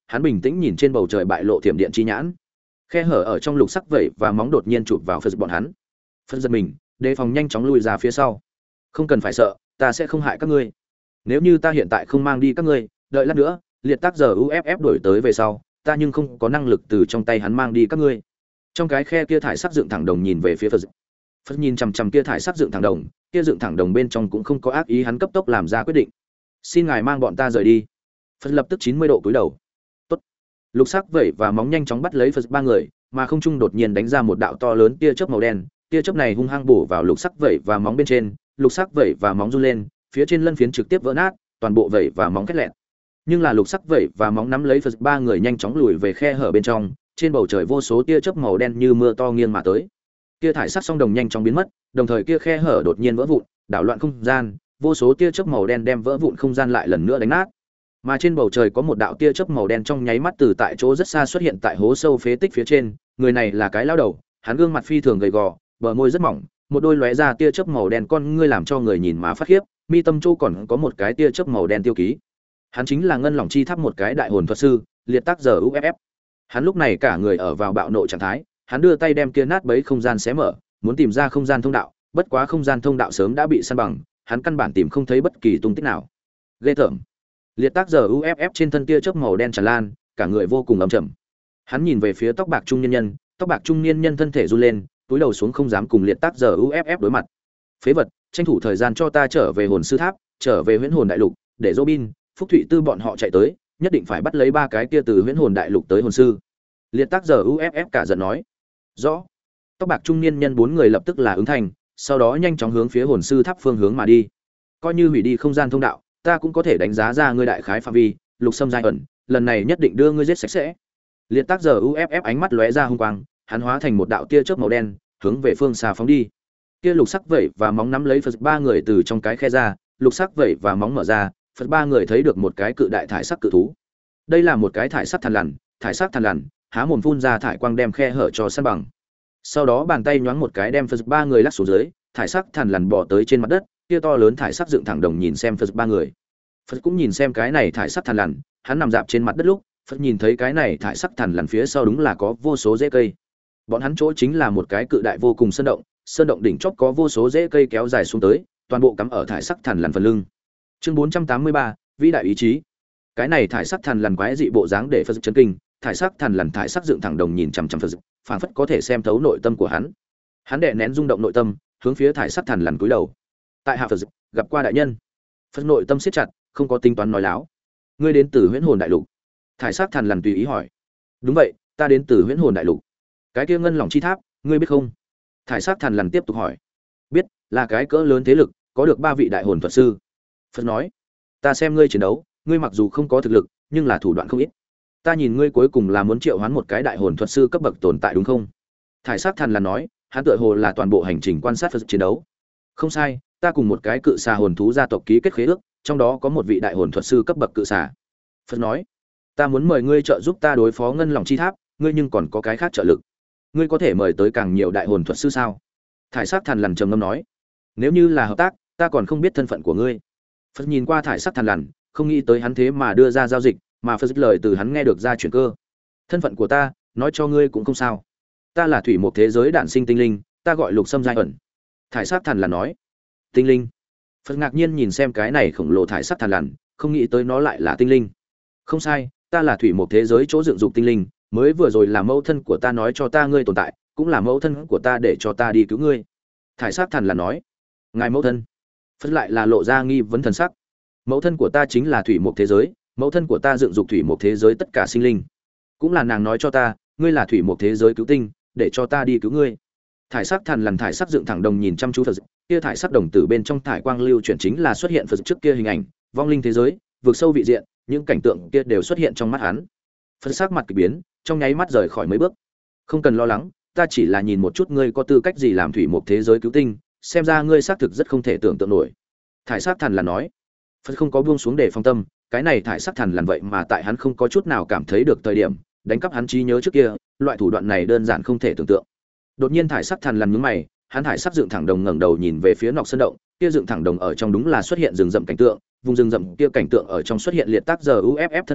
hắn bình tĩnh nhìn trên bầu trời bại lộ thiểm điện chi nhãn. Khe hở ở trong lục sắc vẩy và móng đột nhiên chụp vào Phật bọn hắn. Phật giật mình, đề phòng nhanh chóng lùi ra phía sau. Không cần phải sợ, ta sẽ không hại các ngươi. Nếu như ta hiện tại không mang đi các ngươi, đợi lát nữa, liệt tác giờ u ép ép đổi tới về sau, ta nhưng không có năng lực từ trong tay hắn mang đi các ngươi. Trong cái khe kia thải sắc dựng thẳng đồng nhìn về phía Phật. Phật nhìn chằm chằm kia thải sắc dựng thẳng đồng, kia dựng thẳng đồng bên trong cũng không có ác ý, hắn cấp tốc làm ra quyết định. Xin ngài mang bọn ta rời đi. Phật lập tức chín mươi độ cúi đầu. Tốt. Lục sắc vẩy và móng nhanh chóng bắt lấy Phật ba người, mà không trung đột nhiên đánh ra một đạo to lớn tia chớp màu đen, tia chớp này hung hăng bổ vào lục sắc vẩy và móng bên trên, lục sắc vẩy và móng run lên, phía trên lân phiến trực tiếp vỡ nát, toàn bộ vẩy và móng két lẹn. Nhưng là lục sắc vẩy và móng nắm lấy Phật ba người nhanh chóng lùi về khe hở bên trong, trên bầu trời vô số tia chớp màu đen như mưa to nghiêng mà tới. Kia thải sắc song đồng nhanh chóng biến mất, đồng thời kia khe hở đột nhiên vỡ vụn, đảo loạn không gian, vô số tia chớp màu đen đem vỡ vụn không gian lại lần nữa đánh nát. Mà trên bầu trời có một đạo tia chớp màu đen trong nháy mắt từ tại chỗ rất xa xuất hiện tại hố sâu phế tích phía trên, người này là cái lão đầu, hắn gương mặt phi thường gầy gò, bờ môi rất mỏng, một đôi lóe ra tia chớp màu đen con ngươi làm cho người nhìn má phát khiếp, mi tâm chỗ còn có một cái tia chớp màu đen tiêu ký. Hắn chính là ngân lòng chi tháp một cái đại hồn thuật sư, liệt tác giờ u ép ép. Hắn lúc này cả người ở vào bạo nộ trạng thái, hắn đưa tay đem kia nát bấy không gian xé mở, muốn tìm ra không gian thông đạo, bất quá không gian thông đạo sớm đã bị san bằng, hắn căn bản tìm không thấy bất kỳ tung tích nào. Ghê tởm. Liệt tác giờ u ép ép trên thân tia chớp màu đen tràn lan, cả người vô cùng ấm trầm. Hắn nhìn về phía tóc bạc trung niên nhân, tóc bạc trung niên nhân thân thể run lên, túi đầu xuống không dám cùng liệt tác giờ u ép ép đối mặt. Phế vật, tranh thủ thời gian cho ta trở về hồn sư tháp, trở về huyễn hồn đại lục, để Robin, Phúc Thụy Tư bọn họ chạy tới, nhất định phải bắt lấy ba cái kia từ huyễn hồn đại lục tới hồn sư. Liệt tác giờ u ép ép cả giận nói. Rõ. Tóc bạc trung niên nhân bốn người lập tức là ứng thành, sau đó nhanh chóng hướng phía hồn sư tháp phương hướng mà đi. Coi như hủy đi không gian thông đạo, ta cũng có thể đánh giá ra ngươi đại khái phạm vi, lục xâm giai ẩn, lần này nhất định đưa ngươi giết sạch sẽ. Liệt tác giờ u ép ép ánh mắt lóe ra hung quang, hắn hóa thành một đạo tia chớp màu đen, hướng về phương xa phóng đi. Kia lục sắc vẩy và móng nắm lấy Phật ba người từ trong cái khe ra, lục sắc vẩy và móng mở ra, Phật ba người thấy được một cái cự đại thải sắc cự thú. Đây là một cái thải sắc thằn lằn, thải sắc thằn lằn, há mồm phun ra thải quang đem khe hở cho san bằng. Sau đó bàn tay nhoáng một cái đem Phật ba người lắc xuống dưới, thải sắc thằn lằn bò tới trên mặt đất, kia to lớn thải sắc dựng thẳng đồng nhìn xem Phật ba người. Phật cũng nhìn xem cái này thải sắc thằn lằn, hắn nằm dạp trên mặt đất lúc, Phật nhìn thấy cái này thải sắc thằn lằn phía sau đúng là có vô số rễ cây. Bọn hắn chỗ chính là một cái cự đại vô cùng sơn động, sơn động đỉnh chóp có vô số rễ cây kéo dài xuống tới, toàn bộ cắm ở thải sắc thằn lằn phần lưng. Chương bốn trăm tám mươi ba, vĩ đại ý chí. Cái này thải sắc thằn lằn quái dị bộ dáng để Phật chấn kinh, thải sắc thằn lằn thải sắc dựng thẳng đồng nhìn chằm chằm Phật, phảng phất có thể xem thấu nội tâm của hắn. Hắn đè nén rung động nội tâm, hướng phía thải sắc thằn lằn cúi đầu. Tại hạ Phật gặp qua đại nhân. Phật nội tâm siết chặt, không có tính toán nói láo. Ngươi đến từ huyễn hồn đại lục? Thải sắc thằn lằn tùy ý hỏi. Đúng vậy, ta đến từ huyễn hồn đại lục. Cái kia ngân lòng chi tháp, ngươi biết không? Thải sắc thằn lằn tiếp tục hỏi. Biết, là cái cỡ lớn thế lực, có được ba vị đại hồn thuật sư. Phật nói. Ta xem ngươi chiến đấu, ngươi mặc dù không có thực lực, nhưng là thủ đoạn không ít. Ta nhìn ngươi cuối cùng là muốn triệu hoán một cái đại hồn thuật sư cấp bậc tồn tại đúng không? Thải sắc thằn lằn nói, hắn tựa hồ là toàn bộ hành trình quan sát Phật chiến đấu. Không sai, ta cùng một cái cự xà hồn thú gia tộc ký kết khế ước, trong đó có một vị đại hồn thuật sư cấp bậc cự xà. Phật nói, ta muốn mời ngươi trợ giúp ta đối phó ngân lòng chi tháp, ngươi nhưng còn có cái khác trợ lực. Ngươi có thể mời tới càng nhiều đại hồn thuật sư sao? Thải sắc thằn lằn trầm ngâm nói, nếu như là hợp tác, ta còn không biết thân phận của ngươi. Phật nhìn qua thải sắc thằn lằn, không nghĩ tới hắn thế mà đưa ra giao dịch, mà Phật lời từ hắn nghe được ra chuyển cơ. Thân phận của ta, nói cho ngươi cũng không sao. Ta là thủy một thế giới đản sinh tinh linh, ta gọi lục sâm giai ẩn. Thải sắc thằn lằn nói, tinh linh. Phật ngạc nhiên nhìn xem cái này khổng lồ thải sắc thằn lằn, không nghĩ tới nó lại là tinh linh. Không sai, ta là thủy một thế giới chỗ dựng dục tinh linh, mới vừa rồi là mẫu thân của ta nói cho ta ngươi tồn tại, cũng là mẫu thân của ta để cho ta đi cứu ngươi. Thải sắc thằn lằn nói, ngài mẫu thân? Phật lại là lộ ra nghi vấn thần sắc. Mẫu thân của ta chính là thủy một thế giới, mẫu thân của ta dựng dục thủy một thế giới tất cả sinh linh, cũng là nàng nói cho ta ngươi là thủy một thế giới cứu tinh, để cho ta đi cứu ngươi. Thải sắc thằn lằn thải sắc dựng thẳng đồng nhìn chăm chú Phật, kia thải sắc đồng tử bên trong thải quang lưu chuyển chính là xuất hiện Phật trước kia hình ảnh, vong linh thế giới, vượt sâu vị diện, những cảnh tượng kia đều xuất hiện trong mắt hắn. Phật sắc mặt kỳ biến, trong nháy mắt rời khỏi mấy bước. Không cần lo lắng, ta chỉ là nhìn một chút ngươi có tư cách gì làm thủy một thế giới cứu tinh, xem ra ngươi xác thực rất không thể tưởng tượng nổi. Thải sắc thằn lằn nói. Phật không có buông xuống để phong tâm, cái này thải sắc thằn lằn vậy mà tại hắn không có chút nào cảm thấy được thời điểm, đánh cắp hắn trí nhớ trước kia, loại thủ đoạn này đơn giản không thể tưởng tượng. Đột nhiên thải sắc thằn lằn nhướng mày, hắn thải sắc dựng thẳng đồng ngẩng đầu nhìn về phía nọc sơn động, kia dựng thẳng đồng ở trong đúng là xuất hiện rừng rậm cảnh tượng, vùng rừng rậm kia cảnh tượng ở trong xuất hiện liệt tác giờ u ép ép thân ảnh,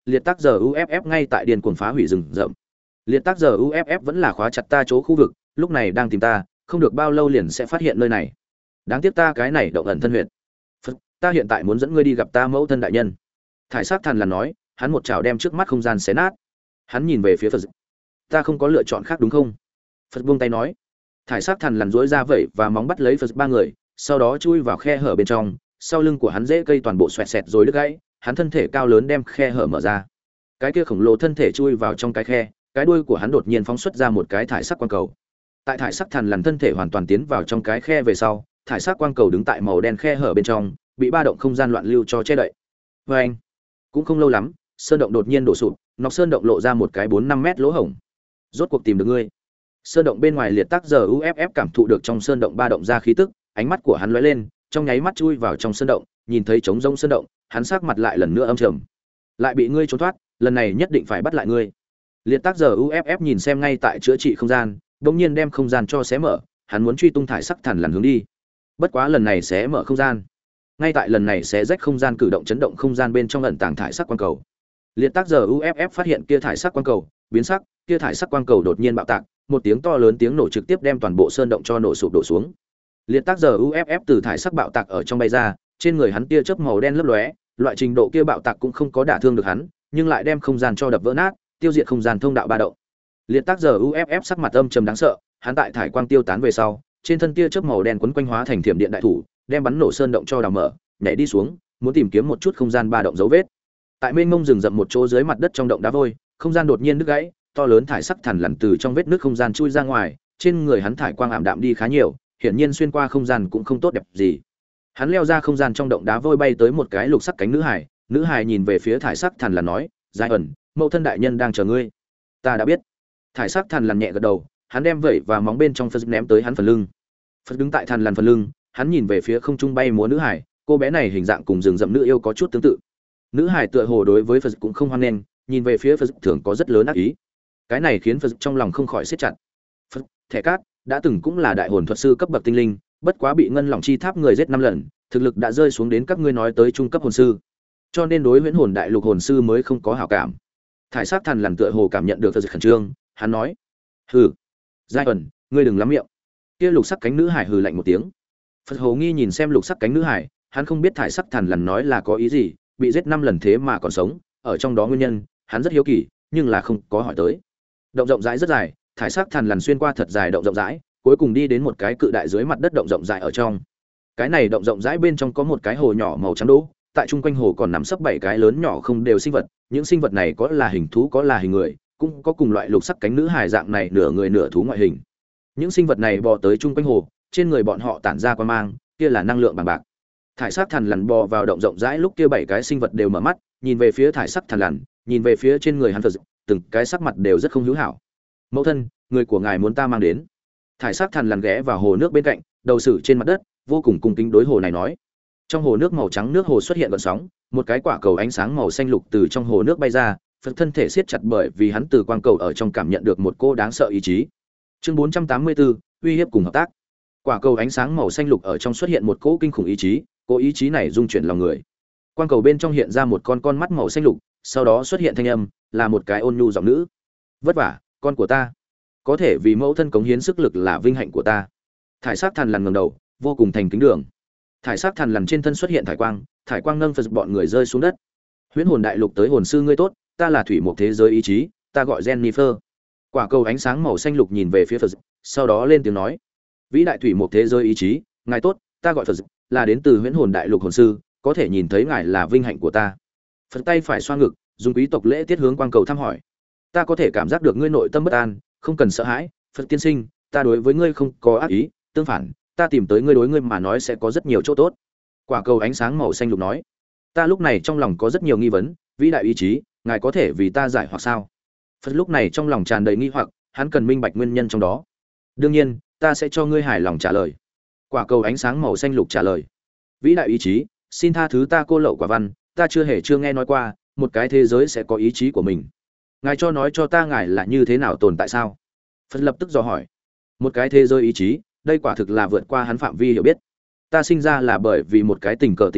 liệt tác giờ u ép ép ngay tại điền cuồng phá hủy rừng rậm. Liệt tác giờ u ép ép vẫn là khóa chặt ta chỗ khu vực, lúc này đang tìm ta, không được bao lâu liền sẽ phát hiện nơi này. Đáng tiếc ta cái này động ẩn thân huyệt. Phật, ta hiện tại muốn dẫn ngươi đi gặp ta mẫu thân đại nhân. Thải Sắc Thần là nói, hắn một chảo đem trước mắt không gian xé nát. Hắn nhìn về phía Phật. Ta không có lựa chọn khác đúng không? Phật buông tay nói. Thải Sắc Thần lằn rối ra vẩy và móng bắt lấy Phật ba người, sau đó chui vào khe hở bên trong, sau lưng của hắn rễ cây toàn bộ xoẹt xẹt rồi đứt gãy, hắn thân thể cao lớn đem khe hở mở ra. Cái kia khổng lồ thân thể chui vào trong cái khe, cái đuôi của hắn đột nhiên phóng xuất ra một cái thải sắc quang cầu. Tại thải sắc thần lằn thân thể hoàn toàn tiến vào trong cái khe về sau, thải sắc quang cầu đứng tại màu đen khe hở bên trong, bị ba động không gian loạn lưu cho che đậy. Và anh, cũng không lâu lắm, sơn động đột nhiên đổ sụp, nóc sơn động lộ ra một cái bốn năm mét lỗ hổng. Rốt cuộc tìm được ngươi. Sơn động bên ngoài liệt tác giờ u ép ép cảm thụ được trong sơn động ba động ra khí tức, ánh mắt của hắn lóe lên, trong nháy mắt chui vào trong sơn động, nhìn thấy trống rỗng sơn động, hắn sắc mặt lại lần nữa âm trầm. Lại bị ngươi trốn thoát, lần này nhất định phải bắt lại ngươi. Liệt tác giờ u ép ép nhìn xem ngay tại chữa trị không gian, đống nhiên đem không gian cho xé mở, hắn muốn truy tung thải sắc thần lằn hướng đi. Bất quá lần này xé mở không gian. Ngay tại lần này xé rách không gian cử động chấn động không gian bên trong ẩn tàng thải sắc quang cầu. Liệt tác giờ u ép ép phát hiện kia thải sắc quang cầu, biến sắc, kia thải sắc quang cầu đột nhiên bạo tạc, một tiếng to lớn tiếng nổ trực tiếp đem toàn bộ sơn động cho nổ sụp đổ xuống. Liệt tác giờ u ép ép từ thải sắc bạo tạc ở trong bay ra, trên người hắn tia chớp màu đen lấp lóe, loại trình độ kia bạo tạc cũng không có đả thương được hắn, nhưng lại đem không gian cho đập vỡ nát, tiêu diệt không gian thông đạo ba động. Liệt tác giờ u ép ép sắc mặt âm trầm đáng sợ, hắn tại thải quang tiêu tán về sau, trên thân tia chớp màu đen quấn quanh hóa thành thiểm điện đại thủ, đem bắn nổ sơn động cho đào mở, nhảy đi xuống, muốn tìm kiếm một chút không gian ba động dấu vết. Tại mênh mông rừng rậm một chỗ dưới mặt đất trong động đá vôi, không gian đột nhiên đứt gãy, to lớn thải sắc thần lằn từ trong vết nứt không gian chui ra ngoài, trên người hắn thải quang ảm đạm đi khá nhiều, hiển nhiên xuyên qua không gian cũng không tốt đẹp gì. Hắn leo ra không gian trong động đá vôi bay tới một cái lục sắc cánh nữ hải, nữ hải nhìn về phía thải sắc thần lằn nói, "Giai ẩn, mẫu thân đại nhân đang chờ ngươi." "Ta đã biết." Thải sắc thần lằn nhẹ gật đầu, hắn đem vẩy và móng bên trong Phật ném tới hắn phần lưng. Phật đứng tại thần lằn phần lưng, hắn nhìn về phía không trung bay múa nữ hải, cô bé này hình dạng cùng rừng rậm nữ yêu có chút tương tự. Nữ hải tựa hồ đối với Phật cũng không hoan nghênh, nhìn về phía Phật thường có rất lớn ác ý. Cái này khiến Phật trong lòng không khỏi siết chặt. Phật, thẻ cát, đã từng cũng là đại hồn thuật sư cấp bậc tinh linh, bất quá bị ngân lòng chi tháp người giết năm lần, thực lực đã rơi xuống đến các ngươi nói tới trung cấp hồn sư, cho nên đối huyễn hồn đại lục hồn sư mới không có hảo cảm. Thải sắc thần lằn tựa hồ cảm nhận được Phật khẩn trương, hắn nói: "Hừ, Giai ẩn, ngươi đừng lắm miệng." Kia lục sắc cánh nữ hải hừ lạnh một tiếng. Phật hồ nghi nhìn xem lục sắc cánh nữ hải, hắn không biết thải sắc thần lằn nói là có ý gì, bị giết năm lần thế mà còn sống, ở trong đó nguyên nhân, hắn rất hiếu kỳ, nhưng là không có hỏi tới. Động rộng rãi rất dài, thải sắc thần lằn xuyên qua thật dài động rộng rãi, cuối cùng đi đến một cái cự đại dưới mặt đất động rộng rãi ở trong. Cái này động rộng rãi bên trong có một cái hồ nhỏ màu trắng đỗ, tại trung quanh hồ còn nằm sấp bảy cái lớn nhỏ không đều sinh vật, những sinh vật này có là hình thú có là hình người, cũng có cùng loại lục sắc cánh nữ hài dạng này nửa người nửa thú ngoại hình. Những sinh vật này bò tới trung quanh hồ, trên người bọn họ tản ra quang mang, kia là năng lượng bằng bạc. Thải sắc thần lằn bò vào động rộng rãi lúc kia bảy cái sinh vật đều mở mắt, nhìn về phía thải sắc thần lằn, nhìn về phía trên người hắn Phật, từng cái sắc mặt đều rất không hữu hảo. "Mẫu thân, người của ngài muốn ta mang đến." Thải sắc thần lằn ghé vào hồ nước bên cạnh, đầu sử trên mặt đất, vô cùng cung kính đối hồ này nói. Trong hồ nước màu trắng nước hồ xuất hiện gợn sóng, một cái quả cầu ánh sáng màu xanh lục từ trong hồ nước bay ra, Phật thân thể siết chặt bởi vì hắn từ quang cầu ở trong cảm nhận được một cô đáng sợ ý chí. Chương bốn trăm tám mươi tư, uy hiếp cùng hợp tác. Quả cầu ánh sáng màu xanh lục ở trong xuất hiện một cỗ kinh khủng ý chí, cỗ ý chí này rung chuyển lòng người. Quang cầu bên trong hiện ra một con con mắt màu xanh lục, sau đó xuất hiện thanh âm, là một cái ôn nhu giọng nữ. "Vất vả, con của ta. Có thể vì mẫu thân cống hiến sức lực là vinh hạnh của ta." Thải sắc thần lằn ngẩng đầu, vô cùng thành kính đường. Thải sắc thần lằn trên thân xuất hiện thải quang, thải quang nâng Phật bọn người rơi xuống đất. "Huyễn hồn đại lục tới hồn sư ngươi tốt, ta là thủy một thế giới ý chí, ta gọi Jennifer." Quả cầu ánh sáng màu xanh lục nhìn về phía Phật, sau đó lên tiếng nói: "Vĩ đại thủy một thế giới ý chí, ngài tốt, ta gọi Phật, là đến từ huyễn hồn đại lục hồn sư, có thể nhìn thấy ngài là vinh hạnh của ta." Phật tay phải xoa ngực, dùng quý tộc lễ tiết hướng quang cầu thăm hỏi: "Ta có thể cảm giác được ngươi nội tâm bất an, không cần sợ hãi, Phật tiên sinh, ta đối với ngươi không có ác ý, tương phản, ta tìm tới ngươi đối ngươi mà nói sẽ có rất nhiều chỗ tốt." Quả cầu ánh sáng màu xanh lục nói: "Ta lúc này trong lòng có rất nhiều nghi vấn, vĩ đại ý chí, ngài có thể vì ta giải hoặc sao?" Phật lúc này trong lòng tràn đầy nghi hoặc, hắn cần minh bạch nguyên nhân trong đó. "Đương nhiên, ta sẽ cho ngươi hài lòng trả lời." Quả cầu ánh sáng màu xanh lục trả lời: "Vĩ đại ý chí, xin tha thứ ta cô lậu quả văn, ta chưa hề chưa nghe nói qua một cái thế giới sẽ có ý chí của mình. Ngài cho nói cho ta ngài là như thế nào tồn tại sao?" Phật lập tức dò hỏi. "Một cái thế giới ý chí, đây quả thực là vượt qua hắn phạm vi hiểu biết. Ta sinh ra là bởi vì một cái tình cờ tình huống,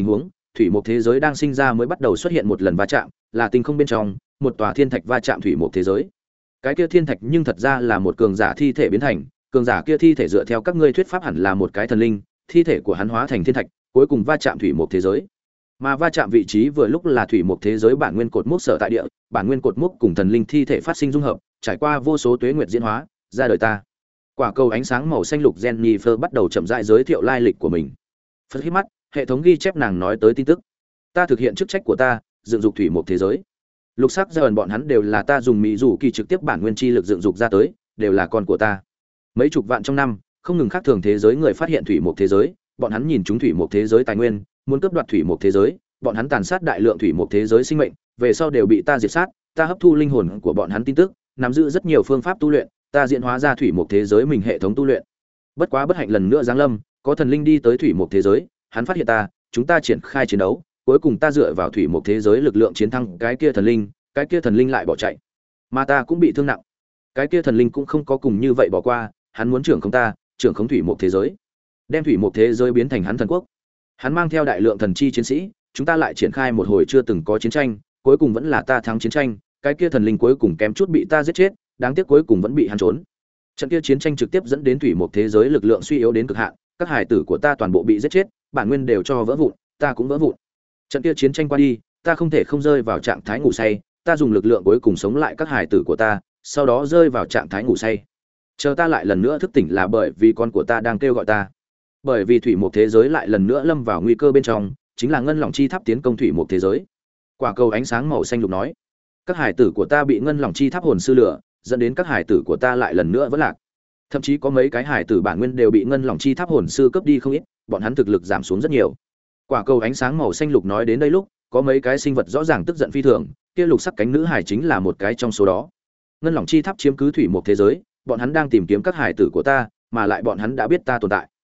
thủy mục thế giới đang sinh ra mới bắt đầu xuất hiện một lần va chạm, là tinh không bên trong, một tòa thiên thạch va chạm thủy mục thế giới. Cái kia thiên thạch nhưng thật ra là một cường giả thi thể biến thành, cường giả kia thi thể dựa theo các ngươi thuyết pháp hẳn là một cái thần linh, thi thể của hắn hóa thành thiên thạch, cuối cùng va chạm thủy mục thế giới. Mà va chạm vị trí vừa lúc là thủy mục thế giới bản nguyên cột mốc sở tại địa, bản nguyên cột mốc cùng thần linh thi thể phát sinh dung hợp, trải qua vô số tuế nguyệt diễn hóa, ra đời ta. Quả cầu ánh sáng màu xanh lục Jennifer bắt đầu chậm rãi giới thiệu lai lịch của mình. Phật hít mắt, hệ thống ghi chép nàng nói tới tin tức. Ta thực hiện chức trách của ta, dựng dục thủy mục thế giới. Lục sắc dần bọn hắn đều là ta dùng mỹ rủ kỳ trực tiếp bản nguyên chi lực dựng dục ra tới, đều là con của ta. Mấy chục vạn trong năm, không ngừng khác thường thế giới người phát hiện thủy mục thế giới, bọn hắn nhìn chúng thủy mục thế giới tài nguyên, muốn cướp đoạt thủy mục thế giới, bọn hắn tàn sát đại lượng thủy mục thế giới sinh mệnh, về sau đều bị ta diệt sát, ta hấp thu linh hồn của bọn hắn tin tức, nắm giữ rất nhiều phương pháp tu luyện, ta diễn hóa ra thủy mục thế giới mình hệ thống tu luyện. Bất quá bất hạnh lần nữa giáng lâm, có thần linh đi tới thủy mục thế giới, hắn phát hiện ta, chúng ta triển khai chiến đấu, cuối cùng ta dựa vào thủy mục thế giới lực lượng chiến thắng cái kia thần linh, cái kia thần linh lại bỏ chạy, mà ta cũng bị thương nặng. Cái kia thần linh cũng không có cùng như vậy bỏ qua, hắn muốn trưởng không ta, trưởng không thủy mục thế giới, đem thủy mục thế giới biến thành hắn thần quốc. Hắn mang theo đại lượng thần chi chiến sĩ, chúng ta lại triển khai một hồi chưa từng có chiến tranh, cuối cùng vẫn là ta thắng chiến tranh, cái kia thần linh cuối cùng kém chút bị ta giết chết, đáng tiếc cuối cùng vẫn bị hắn trốn. Trận kia chiến tranh trực tiếp dẫn đến thủy mục thế giới lực lượng suy yếu đến cực hạn, các hải tử của ta toàn bộ bị giết chết, bản nguyên đều cho vỡ vụn, ta cũng vỡ vụn. Trận kia chiến tranh qua đi, ta không thể không rơi vào trạng thái ngủ say, ta dùng lực lượng cuối cùng sống lại các hải tử của ta, sau đó rơi vào trạng thái ngủ say. Chờ ta lại lần nữa thức tỉnh là bởi vì con của ta đang kêu gọi ta. Bởi vì thủy mục thế giới lại lần nữa lâm vào nguy cơ bên trong, chính là ngân long chi tháp tiến công thủy mục thế giới. Quả cầu ánh sáng màu xanh lục nói, các hải tử của ta bị ngân long chi tháp hồn sư lửa, dẫn đến các hải tử của ta lại lần nữa vẫn lạc. Thậm chí có mấy cái hải tử bản nguyên đều bị ngân long chi tháp hồn sư cướp đi không ít, bọn hắn thực lực giảm xuống rất nhiều. Quả cầu ánh sáng màu xanh lục nói đến đây lúc, có mấy cái sinh vật rõ ràng tức giận phi thường, kia lục sắc cánh nữ hải chính là một cái trong số đó. Ngân long chi tháp chiếm cứ thủy mục thế giới, bọn hắn đang tìm kiếm các hải tử của ta, mà lại bọn hắn đã biết ta tồn tại.